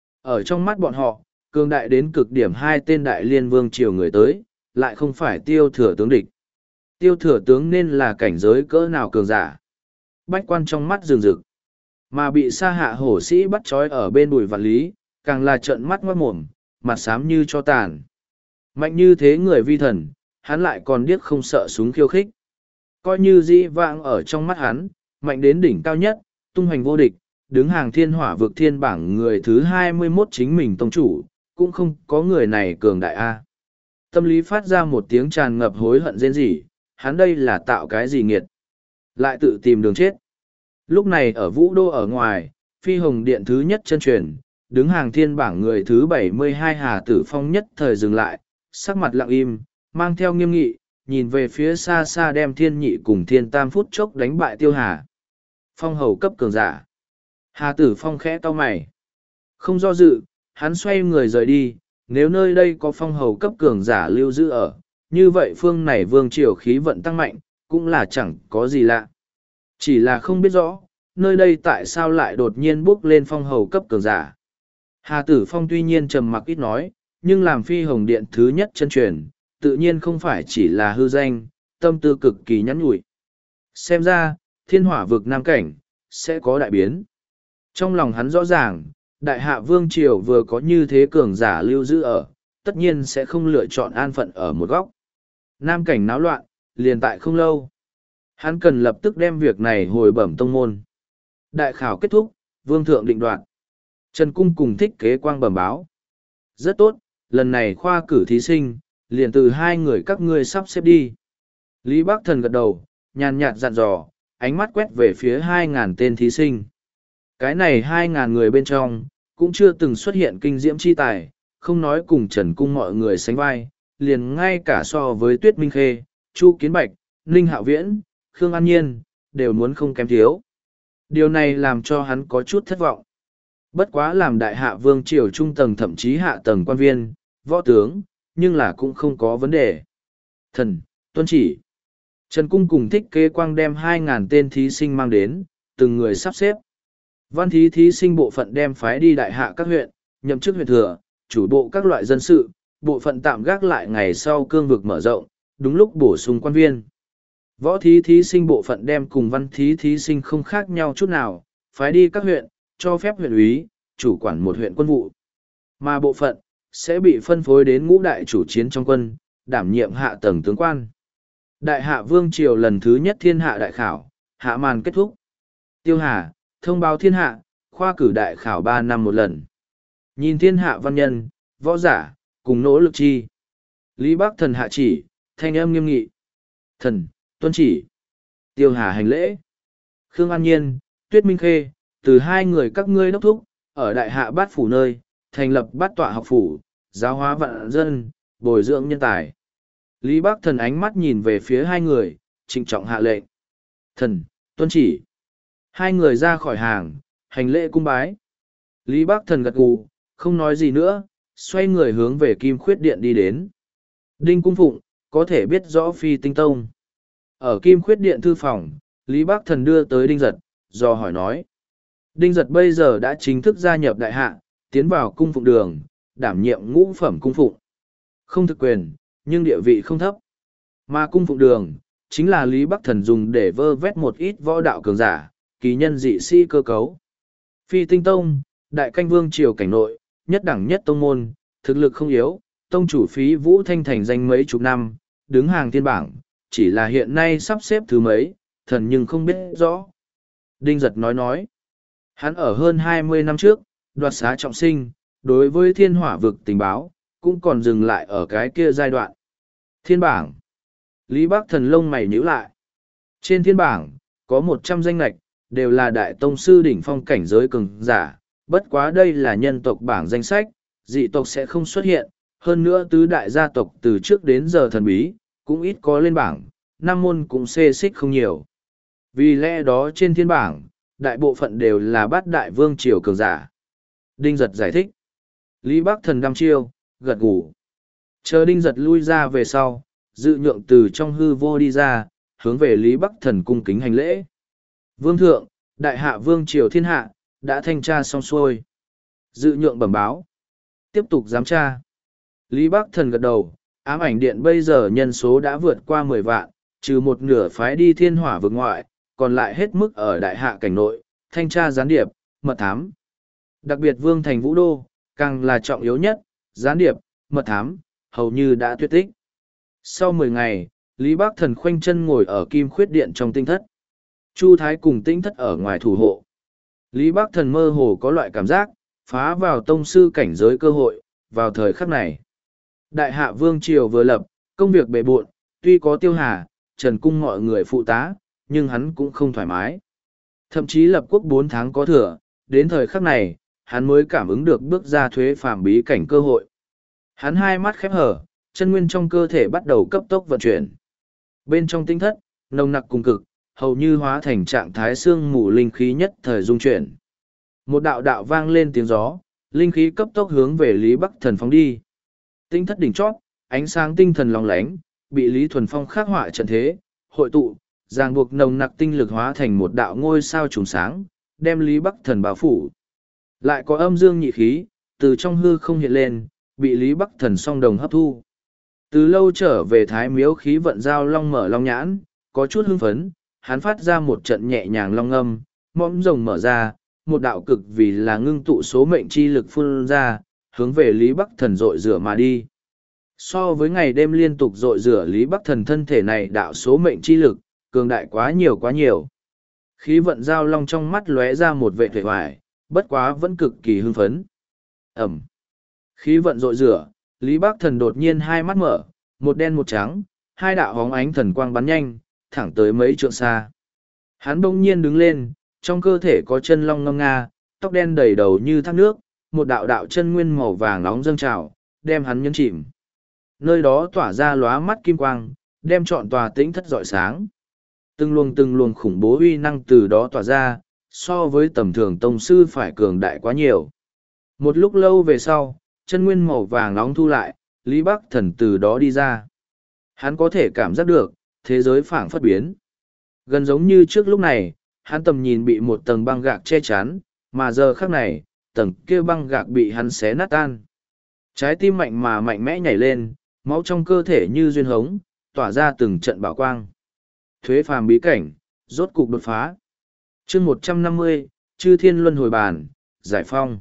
Speaker 1: Ở trong mắt bọn họ, cường đại đến cực điểm hai tên đại liên vương triều người tới, lại không phải tiêu thừa tướng địch. Tiêu thừa tướng nên là cảnh giới cỡ nào cường giả. Bách quan trong mắt rừng rực. Mà bị sa hạ hổ sĩ bắt trói ở bên bùi vạn lý, càng là trợn mắt ngoát mồm, mặt xám như cho tàn. Mạnh như thế người vi thần, hắn lại còn điếc không sợ súng khiêu khích. Coi như dĩ vãng ở trong mắt hắn, mạnh đến đỉnh cao nhất, tung hoành vô địch, đứng hàng thiên hỏa vực thiên bảng người thứ hai mươi mốt chính mình tông chủ, cũng không có người này cường đại A. Tâm lý phát ra một tiếng tràn ngập hối hận rên rỉ, hắn đây là tạo cái gì nghiệt. Lại tự tìm đường chết. Lúc này ở Vũ Đô ở ngoài, Phi Hồng Điện thứ nhất chân truyền, đứng hàng thiên bảng người thứ bảy mươi hai Hà Tử Phong nhất thời dừng lại, sắc mặt lặng im, mang theo nghiêm nghị, nhìn về phía xa xa đem thiên nhị cùng thiên tam phút chốc đánh bại Tiêu Hà. Phong hầu cấp cường giả. Hà Tử Phong khẽ cau mày. Không do dự, hắn xoay người rời đi, nếu nơi đây có phong hầu cấp cường giả lưu giữ ở, như vậy phương này vương triều khí vận tăng mạnh, cũng là chẳng có gì lạ. Chỉ là không biết rõ, nơi đây tại sao lại đột nhiên bước lên phong hầu cấp cường giả. Hà Tử Phong tuy nhiên trầm mặc ít nói, nhưng làm Phi Hồng Điện thứ nhất chân truyền, tự nhiên không phải chỉ là hư danh, tâm tư cực kỳ nhắn nhủi. Xem ra, thiên hỏa vực nam cảnh, sẽ có đại biến. Trong lòng hắn rõ ràng, đại hạ vương triều vừa có như thế cường giả lưu giữ ở, tất nhiên sẽ không lựa chọn an phận ở một góc. Nam cảnh náo loạn, liền tại không lâu. Hắn cần lập tức đem việc này hồi bẩm tông môn. Đại khảo kết thúc, vương thượng định đoạt. Trần Cung cùng Thích Kế Quang bẩm báo. Rất tốt, lần này khoa cử thí sinh, liền từ hai người các ngươi sắp xếp đi. Lý Bắc Thần gật đầu, nhàn nhạt dặn dò, ánh mắt quét về phía hai ngàn tên thí sinh. Cái này hai ngàn người bên trong, cũng chưa từng xuất hiện kinh diễm chi tài, không nói cùng Trần Cung mọi người sánh vai, liền ngay cả so với Tuyết Minh Khê, Chu Kiến Bạch, Ninh Hạo Viễn, Khương An Nhiên, đều muốn không kém thiếu. Điều này làm cho hắn có chút thất vọng. Bất quá làm đại hạ vương triều trung tầng thậm chí hạ tầng quan viên, võ tướng, nhưng là cũng không có vấn đề. Thần, tuân chỉ. Trần Cung cùng Thích Kế Quang đem hai ngàn tên thí sinh mang đến, từng người sắp xếp. Văn thí thí sinh bộ phận đem phái đi đại hạ các huyện, nhậm chức huyện thừa, chủ bộ các loại dân sự, bộ phận tạm gác lại ngày sau cương vực mở rộng, đúng lúc bổ sung quan viên. Võ thí thí sinh bộ phận đem cùng văn thí thí sinh không khác nhau chút nào, phái đi các huyện, cho phép huyện úy, chủ quản một huyện quân vụ. Mà bộ phận, sẽ bị phân phối đến ngũ đại chủ chiến trong quân, đảm nhiệm hạ tầng tướng quan. Đại hạ vương triều lần thứ nhất thiên hạ đại khảo, hạ màn kết thúc. Tiêu Hà, thông báo thiên hạ, khoa cử đại khảo ba năm một lần. Nhìn thiên hạ văn nhân, võ giả, cùng nỗ lực chi. Lý Bắc Thần hạ chỉ, thanh âm nghiêm nghị. Thần, tuân chỉ. Tiêu Hà hành lễ. Khương An Nhiên, Tuyết Minh Khê, từ hai người các ngươi đốc thúc, ở đại hạ bát phủ nơi, thành lập bát tọa học phủ, giáo hóa vạn dân, bồi dưỡng nhân tài. Lý Bắc Thần ánh mắt nhìn về phía hai người, trịnh trọng hạ lệnh. Thần, tuân chỉ. Hai người ra khỏi hàng, hành lễ cung bái. Lý Bắc Thần gật gù, không nói gì nữa, xoay người hướng về Kim Khuyết Điện đi đến. Đinh Cung Phụng, có thể biết rõ Phi Tinh Tông. Ở Kim Khuyết Điện thư phòng, Lý Bắc Thần đưa tới Đinh Giật, do hỏi nói. Đinh Giật bây giờ đã chính thức gia nhập đại hạ, tiến vào cung phụng đường, đảm nhiệm ngũ phẩm cung phụng. Không thực quyền, nhưng địa vị không thấp. Mà cung phụng đường, chính là Lý Bắc Thần dùng để vơ vét một ít võ đạo cường giả, kỳ nhân dị sĩ cơ cấu. Phi Tinh Tông, đại canh vương triều cảnh nội, nhất đẳng nhất tông môn, thực lực không yếu, tông chủ phí Vũ Thanh thành danh mấy chục năm, đứng hàng thiên bảng, chỉ là hiện nay sắp xếp thứ mấy, thần nhưng không biết rõ. Đinh Giật nói nói, hắn ở hơn hai mươi năm trước, đoạt xá trọng sinh, đối với thiên hỏa vực tình báo, cũng còn dừng lại ở cái kia giai đoạn. Thiên bảng. Lý Bắc Thần lông mày nhíu lại. Trên thiên bảng, có một trăm danh lạch, đều là đại tông sư đỉnh phong cảnh giới cường giả, bất quá đây là nhân tộc bảng danh sách, dị tộc sẽ không xuất hiện, hơn nữa tứ đại gia tộc từ trước đến giờ thần bí, cũng ít có lên bảng, năm môn cũng xê xích không nhiều. Vì lẽ đó trên thiên bảng, đại bộ phận đều là bát đại vương triều cường giả. Đinh Giật giải thích. Lý Bắc Thần đăm chiêu, gật gù. Chờ Đinh Giật lui ra về sau, dự nhượng từ trong hư vô đi ra, hướng về Lý Bắc Thần cung kính hành lễ. Vương thượng, đại hạ vương triều thiên hạ, đã thanh tra xong xuôi. Dự nhượng bẩm báo. Tiếp tục giám tra. Lý Bắc Thần gật đầu, ám ảnh điện bây giờ nhân số đã vượt qua mười vạn, trừ một nửa phái đi thiên hỏa vực ngoại, còn lại hết mức ở đại hạ cảnh nội, thanh tra gián điệp, mật thám. Đặc biệt vương thành vũ đô, càng là trọng yếu nhất, gián điệp, mật thám, hầu như đã tuyệt tích. Sau mười ngày, Lý Bắc Thần khoanh chân ngồi ở kim khuyết điện trong tinh thất. Chu Thái cùng tinh thất ở ngoài thủ hộ. Lý Bắc Thần mơ hồ có loại cảm giác, phá vào tông sư cảnh giới cơ hội, vào thời khắc này. Đại hạ vương triều vừa lập, công việc bề bộn, tuy có Tiêu Hà, Trần Cung mọi người phụ tá, nhưng hắn cũng không thoải mái. Thậm chí lập quốc bốn tháng có thừa, đến thời khắc này, hắn mới cảm ứng được bước ra thuế phàm bí cảnh cơ hội. Hắn hai mắt khép hở, chân nguyên trong cơ thể bắt đầu cấp tốc vận chuyển. Bên trong tinh thất, nồng nặc cùng cực, hầu như hóa thành trạng thái xương mù linh khí nhất thời dung chuyển. Một đạo đạo vang lên tiếng gió, linh khí cấp tốc hướng về Lý Bắc Thần phóng đi. Tinh thất đỉnh chót, ánh sáng tinh thần lóng lánh, bị Lý Thuần Phong khắc họa trận thế, hội tụ, ràng buộc nồng nặc tinh lực hóa thành một đạo ngôi sao trùng sáng, đem Lý Bắc Thần bao phủ. Lại có âm dương nhị khí, từ trong hư không hiện lên, bị Lý Bắc Thần song đồng hấp thu. Từ lâu trở về thái miếu khí vận giao long mở long nhãn, có chút hưng phấn, hắn phát ra một trận nhẹ nhàng long âm, mõm rồng mở ra, một đạo cực vì là ngưng tụ số mệnh chi lực phun ra, hướng về Lý Bắc Thần rội rửa mà đi. So với ngày đêm liên tục rội rửa Lý Bắc Thần thân thể này đạo số mệnh chi lực, cường đại quá nhiều quá nhiều. Khí vận giao long trong mắt lóe ra một vệ vẻ hoài, bất quá vẫn cực kỳ hưng phấn. Ẩm. Khí vận rội rửa, Lý Bắc Thần đột nhiên hai mắt mở, một đen một trắng, hai đạo hóng ánh thần quang bắn nhanh, thẳng tới mấy trượng xa. Hắn bỗng nhiên đứng lên, trong cơ thể có chân long ngâm nga, tóc đen đầy đầu như thác nước, một đạo đạo chân nguyên màu vàng nóng dâng trào, đem hắn nhấn chìm. Nơi đó tỏa ra lóa mắt kim quang, đem trọn tòa tĩnh thất rọi sáng. Từng luồng từng luồng khủng bố uy năng từ đó tỏa ra, so với tầm thường tông sư phải cường đại quá nhiều. Một lúc lâu về sau, chân nguyên màu vàng nóng thu lại, Lý Bắc Thần từ đó đi ra. Hắn có thể cảm giác được, thế giới phảng phất biến. Gần giống như trước lúc này, hắn tầm nhìn bị một tầng băng gạc che chắn, mà giờ khắc này, tầng kia băng gạc bị hắn xé nát tan. Trái tim mạnh mà mạnh mẽ nhảy lên, máu trong cơ thể như duyên hống, tỏa ra từng trận bảo quang. Thuế phàm bí cảnh, rốt cục đột phá. chương một trăm năm mươi, Chư Thiên Luân Hồi Bàn, giải phong.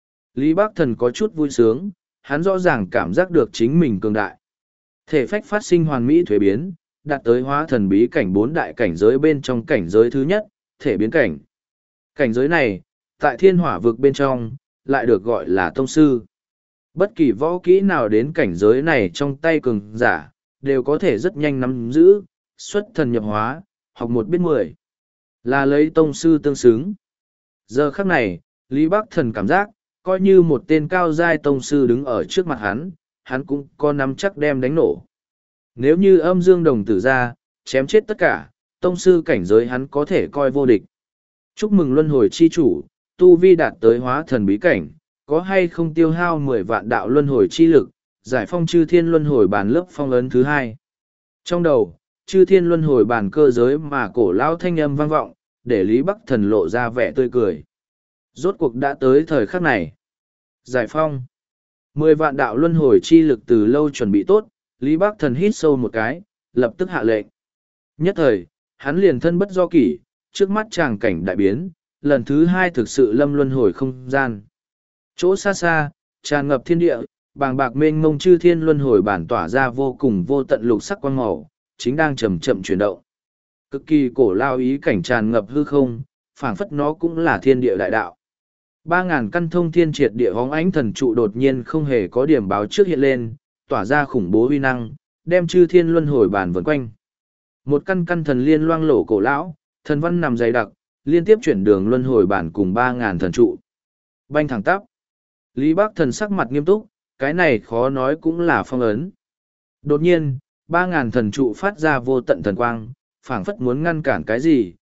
Speaker 1: Lý Bắc Thần có chút vui sướng, hắn rõ ràng cảm giác được chính mình cường đại. Thể phách phát sinh hoàn mỹ thuế biến, đạt tới hóa thần bí cảnh bốn đại cảnh giới bên trong cảnh giới thứ nhất, thể biến cảnh. Cảnh giới này, tại thiên hỏa vực bên trong, lại được gọi là tông sư. Bất kỳ võ kỹ nào đến cảnh giới này trong tay cường giả, đều có thể rất nhanh nắm giữ, xuất thần nhập hóa, học một biết mười. Là lấy tông sư tương xứng. Giờ khắc này, Lý Bắc Thần cảm giác, coi như một tên cao giai tông sư đứng ở trước mặt hắn, hắn cũng có nắm chắc đem đánh nổ. Nếu như âm dương đồng tử ra, chém chết tất cả, tông sư cảnh giới hắn có thể coi vô địch. Chúc mừng luân hồi chi chủ, tu vi đạt tới hóa thần bí cảnh, có hay không tiêu hao mười vạn đạo luân hồi chi lực, giải phong chư thiên luân hồi bàn lớp phong ấn thứ hai. Trong đầu, chư thiên luân hồi bàn cơ giới mà cổ lao thanh âm vang vọng, để Lý Bắc Thần lộ ra vẻ tươi cười. Rốt cuộc đã tới thời khắc này. Giải phong. Mười vạn đạo luân hồi chi lực từ lâu chuẩn bị tốt, Lý Bắc Thần hít sâu một cái, lập tức hạ lệnh. Nhất thời, hắn liền thân bất do kỷ, trước mắt tràng cảnh đại biến, lần thứ hai thực sự lâm luân hồi không gian. Chỗ xa xa, tràn ngập thiên địa, bàng bạc mênh mông chư thiên luân hồi bản tỏa ra vô cùng vô tận lục sắc quang màu, chính đang chậm chậm chuyển động. Cực kỳ cổ lao ý cảnh tràn ngập hư không, phảng phất nó cũng là thiên địa đại đạo. Ba ngàn căn thông thiên triệt địa hóng ánh thần trụ đột nhiên không hề có điểm báo trước hiện lên, tỏa ra khủng bố uy năng, đem chư thiên luân hồi bản vần quanh. Một căn căn thần liên loang lổ cổ lão, thần văn nằm dày đặc, liên tiếp chuyển đường luân hồi bản cùng ba ngàn thần trụ. Banh thẳng tắp. Lý Bắc Thần sắc mặt nghiêm túc, cái này khó nói cũng là phong ấn. Đột nhiên, ba ngàn thần trụ phát ra vô tận thần quang, phảng phất muốn ngăn cản cái gì,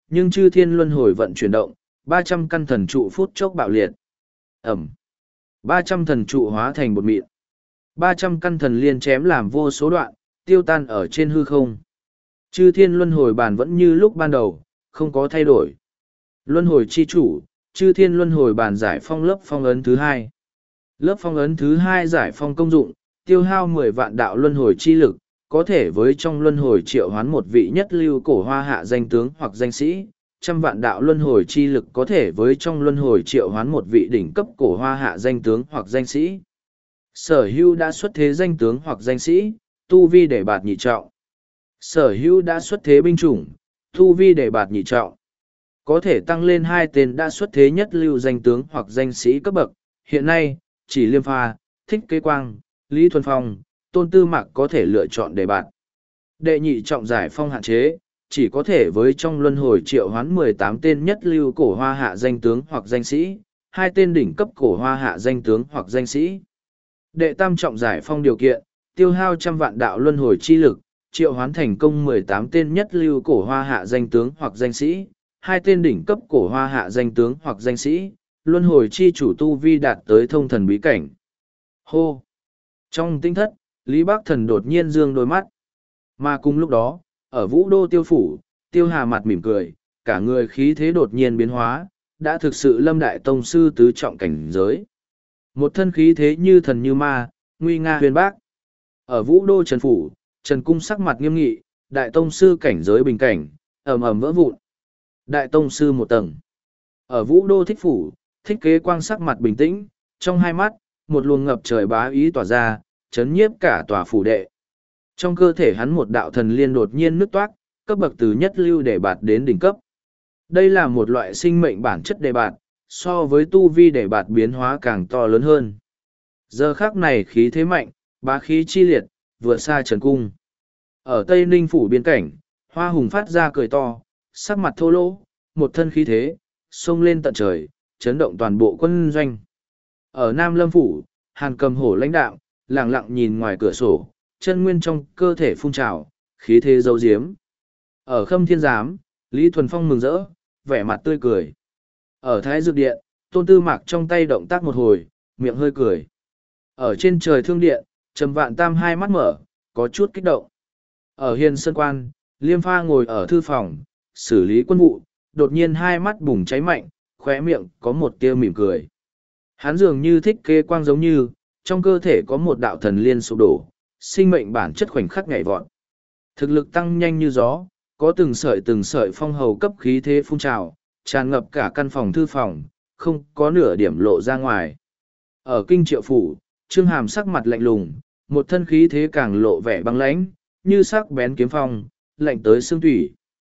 Speaker 1: nhưng chư thiên luân hồi vận chuyển động, ba trăm căn thần trụ phút chốc bạo liệt. Ẩm. ba trăm thần trụ hóa thành bột mịn. ba trăm căn thần liên chém làm vô số đoạn, tiêu tan ở trên hư không. Chư thiên luân hồi bàn vẫn như lúc ban đầu, không có thay đổi. Luân hồi chi chủ, chư thiên luân hồi bàn giải phong lớp phong ấn thứ hai. Lớp phong ấn thứ hai giải phong công dụng, tiêu hao mười vạn đạo luân hồi chi lực, có thể với trong luân hồi triệu hoán một vị nhất lưu cổ hoa hạ danh tướng hoặc danh sĩ, trăm vạn đạo luân hồi chi lực có thể với trong luân hồi triệu hoán một vị đỉnh cấp cổ hoa hạ danh tướng hoặc danh sĩ. Sở hữu đã xuất thế danh tướng hoặc danh sĩ, tu vi để bạt nhị trọng. Sở hữu đã xuất thế binh chủng, tu vi để bạt nhị trọng. Có thể tăng lên hai tên đã xuất thế nhất lưu danh tướng hoặc danh sĩ cấp bậc. Hiện nay, chỉ Liêm Pha, Thích Kế Quang, Lý Thuần Phong, Tôn Tư Mạc có thể lựa chọn để bạt. Đệ nhị trọng giải phong hạn chế, chỉ có thể với trong luân hồi triệu hoán mười tám tên nhất lưu cổ hoa hạ danh tướng hoặc danh sĩ, hai tên đỉnh cấp cổ hoa hạ danh tướng hoặc danh sĩ. Đệ tam trọng giải phong điều kiện, tiêu hao trăm vạn đạo luân hồi chi lực, triệu hoán thành công mười tám tên nhất lưu cổ hoa hạ danh tướng hoặc danh sĩ, hai tên đỉnh cấp cổ hoa hạ danh tướng hoặc danh sĩ, luân hồi chi chủ tu vi đạt tới thông thần bí cảnh. Hô! Trong tinh thất, Lý Bắc Thần đột nhiên dương đôi mắt. Mà cùng lúc đó, ở vũ đô tiêu phủ, tiêu hà mặt mỉm cười, cả người khí thế đột nhiên biến hóa, đã thực sự lâm đại tông sư tứ trọng cảnh giới. Một thân khí thế như thần như ma, nguy nga huyền bác. Ở vũ đô Trần Phủ, Trần Cung sắc mặt nghiêm nghị, đại tông sư cảnh giới bình cảnh, ầm ầm vỡ vụn. Đại tông sư một tầng. Ở vũ đô Thích Phủ, Thích Kế Quang sắc mặt bình tĩnh, trong hai mắt, một luồng ngập trời bá ý tỏa ra, chấn nhiếp cả tòa phủ đệ. Trong cơ thể hắn một đạo thần liên đột nhiên nứt toát, cấp bậc từ nhất lưu để bạt đến đỉnh cấp. Đây là một loại sinh mệnh bản chất đề bạt, so với tu vi đề bạt biến hóa càng to lớn hơn. Giờ khắc này khí thế mạnh, bá khí chi liệt, vượt xa Trần Cung. Ở Tây Ninh phủ biên cảnh, Hoa Hùng phát ra cười to, sắc mặt thô lỗ, một thân khí thế, xông lên tận trời, chấn động toàn bộ quân doanh. Ở Nam Lâm phủ, Hàn Cầm Hổ lãnh đạo, lặng lặng nhìn ngoài cửa sổ, chân nguyên trong cơ thể phun trào, khí thế giấu giếm. Ở Khâm Thiên Giám, Lý Thuần Phong mừng rỡ, vẻ mặt tươi cười. Ở Thái Dược Điện, Tôn Tư Mạc trong tay động tác một hồi, miệng hơi cười. Ở trên trời Thương Điện, Trầm Vạn Tam hai mắt mở, có chút kích động. Ở Hiền Sơn Quan, Liêm Pha ngồi ở thư phòng, xử lý quân vụ, đột nhiên hai mắt bùng cháy mạnh, khóe miệng có một tia mỉm cười. Hắn dường như Thích Kế Quang giống như, trong cơ thể có một đạo thần liên sụp đổ, sinh mệnh bản chất khoảnh khắc nhảy vọt. Thực lực tăng nhanh như gió, có từng sợi từng sợi phong hầu cấp khí thế phun trào, tràn ngập cả căn phòng thư phòng, không có nửa điểm lộ ra ngoài. Ở Kinh Triệu Phủ, Trương Hàm sắc mặt lạnh lùng, một thân khí thế càng lộ vẻ băng lãnh, như sắc bén kiếm phong, lạnh tới xương thủy.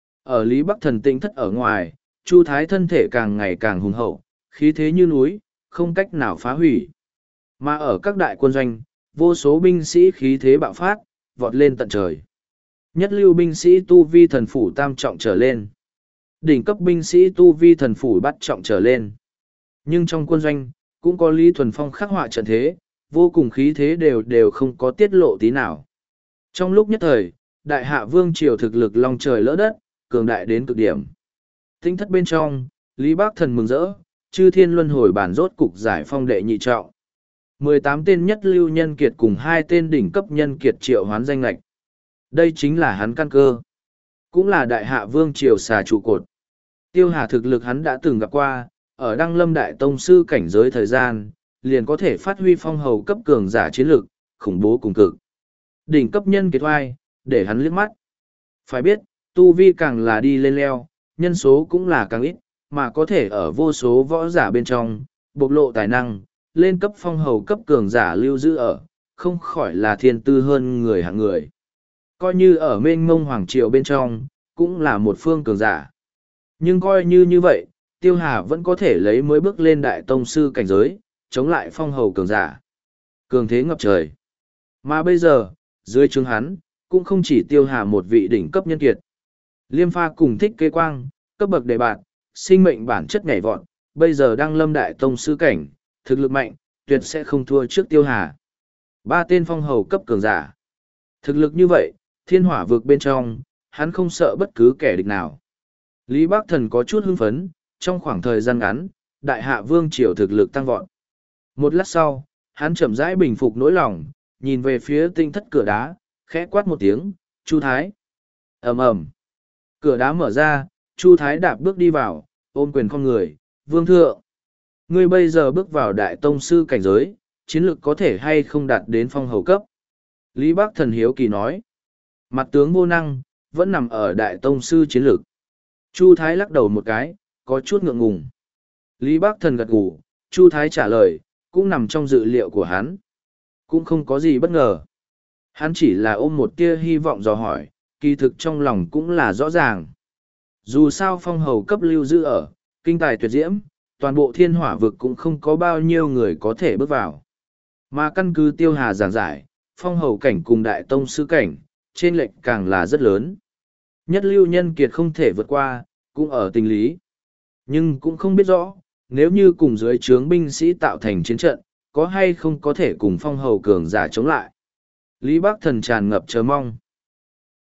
Speaker 1: Ở Lý Bắc Thần tinh thất ở ngoài, Chu Thái thân thể càng ngày càng hùng hậu, khí thế như núi, không cách nào phá hủy. Mà ở các đại quân doanh, vô số binh sĩ khí thế bạo phát, vọt lên tận trời. Nhất lưu binh sĩ tu vi thần phủ tam trọng trở lên. Đỉnh cấp binh sĩ tu vi thần phủ bắt trọng trở lên. Nhưng trong quân doanh, cũng có Lý Thuần Phong khắc họa trận thế, vô cùng khí thế đều đều không có tiết lộ tí nào. Trong lúc nhất thời, đại hạ vương triều thực lực long trời lỡ đất, cường đại đến cực điểm. Tinh thất bên trong, Lý Bác Thần mừng rỡ, chư thiên luân hồi bản rốt cục giải phong đệ nhị trọng. mười tám tên nhất lưu nhân kiệt cùng hai tên đỉnh cấp nhân kiệt triệu hoán danh lạch. Đây chính là hắn căn cơ. Cũng là đại hạ vương triều xà trụ cột. Tiêu Hà thực lực hắn đã từng gặp qua, ở Đăng Lâm Đại Tông Sư cảnh giới thời gian, liền có thể phát huy phong hầu cấp cường giả chiến lực, khủng bố cùng cực. Đỉnh cấp nhân kiệt oai, để hắn liếc mắt. Phải biết, tu vi càng là đi lên leo, nhân số cũng là càng ít, mà có thể ở vô số võ giả bên trong, bộc lộ tài năng, lên cấp phong hầu cấp cường giả lưu giữ ở, không khỏi là thiên tư hơn người hạng người. Coi như ở mênh mông hoàng triều bên trong, cũng là một phương cường giả. Nhưng coi như như vậy, Tiêu Hà vẫn có thể lấy mới bước lên đại tông sư cảnh giới, chống lại phong hầu cường giả. Cường thế ngập trời. Mà bây giờ, dưới trướng hắn, cũng không chỉ Tiêu Hà một vị đỉnh cấp nhân kiệt. Liêm Pha cùng Thích Kế Quang, cấp bậc đề bạt, sinh mệnh bản chất nhảy vọt, bây giờ đang lâm đại tông sư cảnh, thực lực mạnh, tuyệt sẽ không thua trước Tiêu Hà. Ba tên phong hầu cấp cường giả. Thực lực như vậy, thiên hỏa vực bên trong, hắn không sợ bất cứ kẻ địch nào. Lý Bắc Thần có chút hưng phấn, trong khoảng thời gian ngắn, đại hạ vương triều thực lực tăng vọt. Một lát sau, hắn chậm rãi bình phục nỗi lòng, nhìn về phía tinh thất cửa đá, khẽ quát một tiếng, Chu Thái. ầm ầm, cửa đá mở ra, Chu Thái đạp bước đi vào, ôm quyền không người, vương thượng. Ngươi bây giờ bước vào đại tông sư cảnh giới, chiến lược có thể hay không đạt đến phong hầu cấp. Lý Bắc Thần hiếu kỳ nói, mặt tướng vô năng, vẫn nằm ở đại tông sư chiến lược. Chu Thái lắc đầu một cái, có chút ngượng ngùng. Lý Bắc Thần gật gù, Chu Thái trả lời, cũng nằm trong dự liệu của hắn. Cũng không có gì bất ngờ. Hắn chỉ là ôm một tia hy vọng dò hỏi, kỳ thực trong lòng cũng là rõ ràng. Dù sao phong hầu cấp lưu giữ ở, kinh tài tuyệt diễm, toàn bộ thiên hỏa vực cũng không có bao nhiêu người có thể bước vào. Mà căn cứ tiêu hà giảng giải, phong hầu cảnh cùng đại tông sư cảnh, trên lệnh càng là rất lớn. Nhất lưu nhân kiệt không thể vượt qua, cũng ở tình lý. Nhưng cũng không biết rõ, nếu như cùng dưới trướng binh sĩ tạo thành chiến trận, có hay không có thể cùng phong hầu cường giả chống lại. Lý Bắc Thần tràn ngập chờ mong.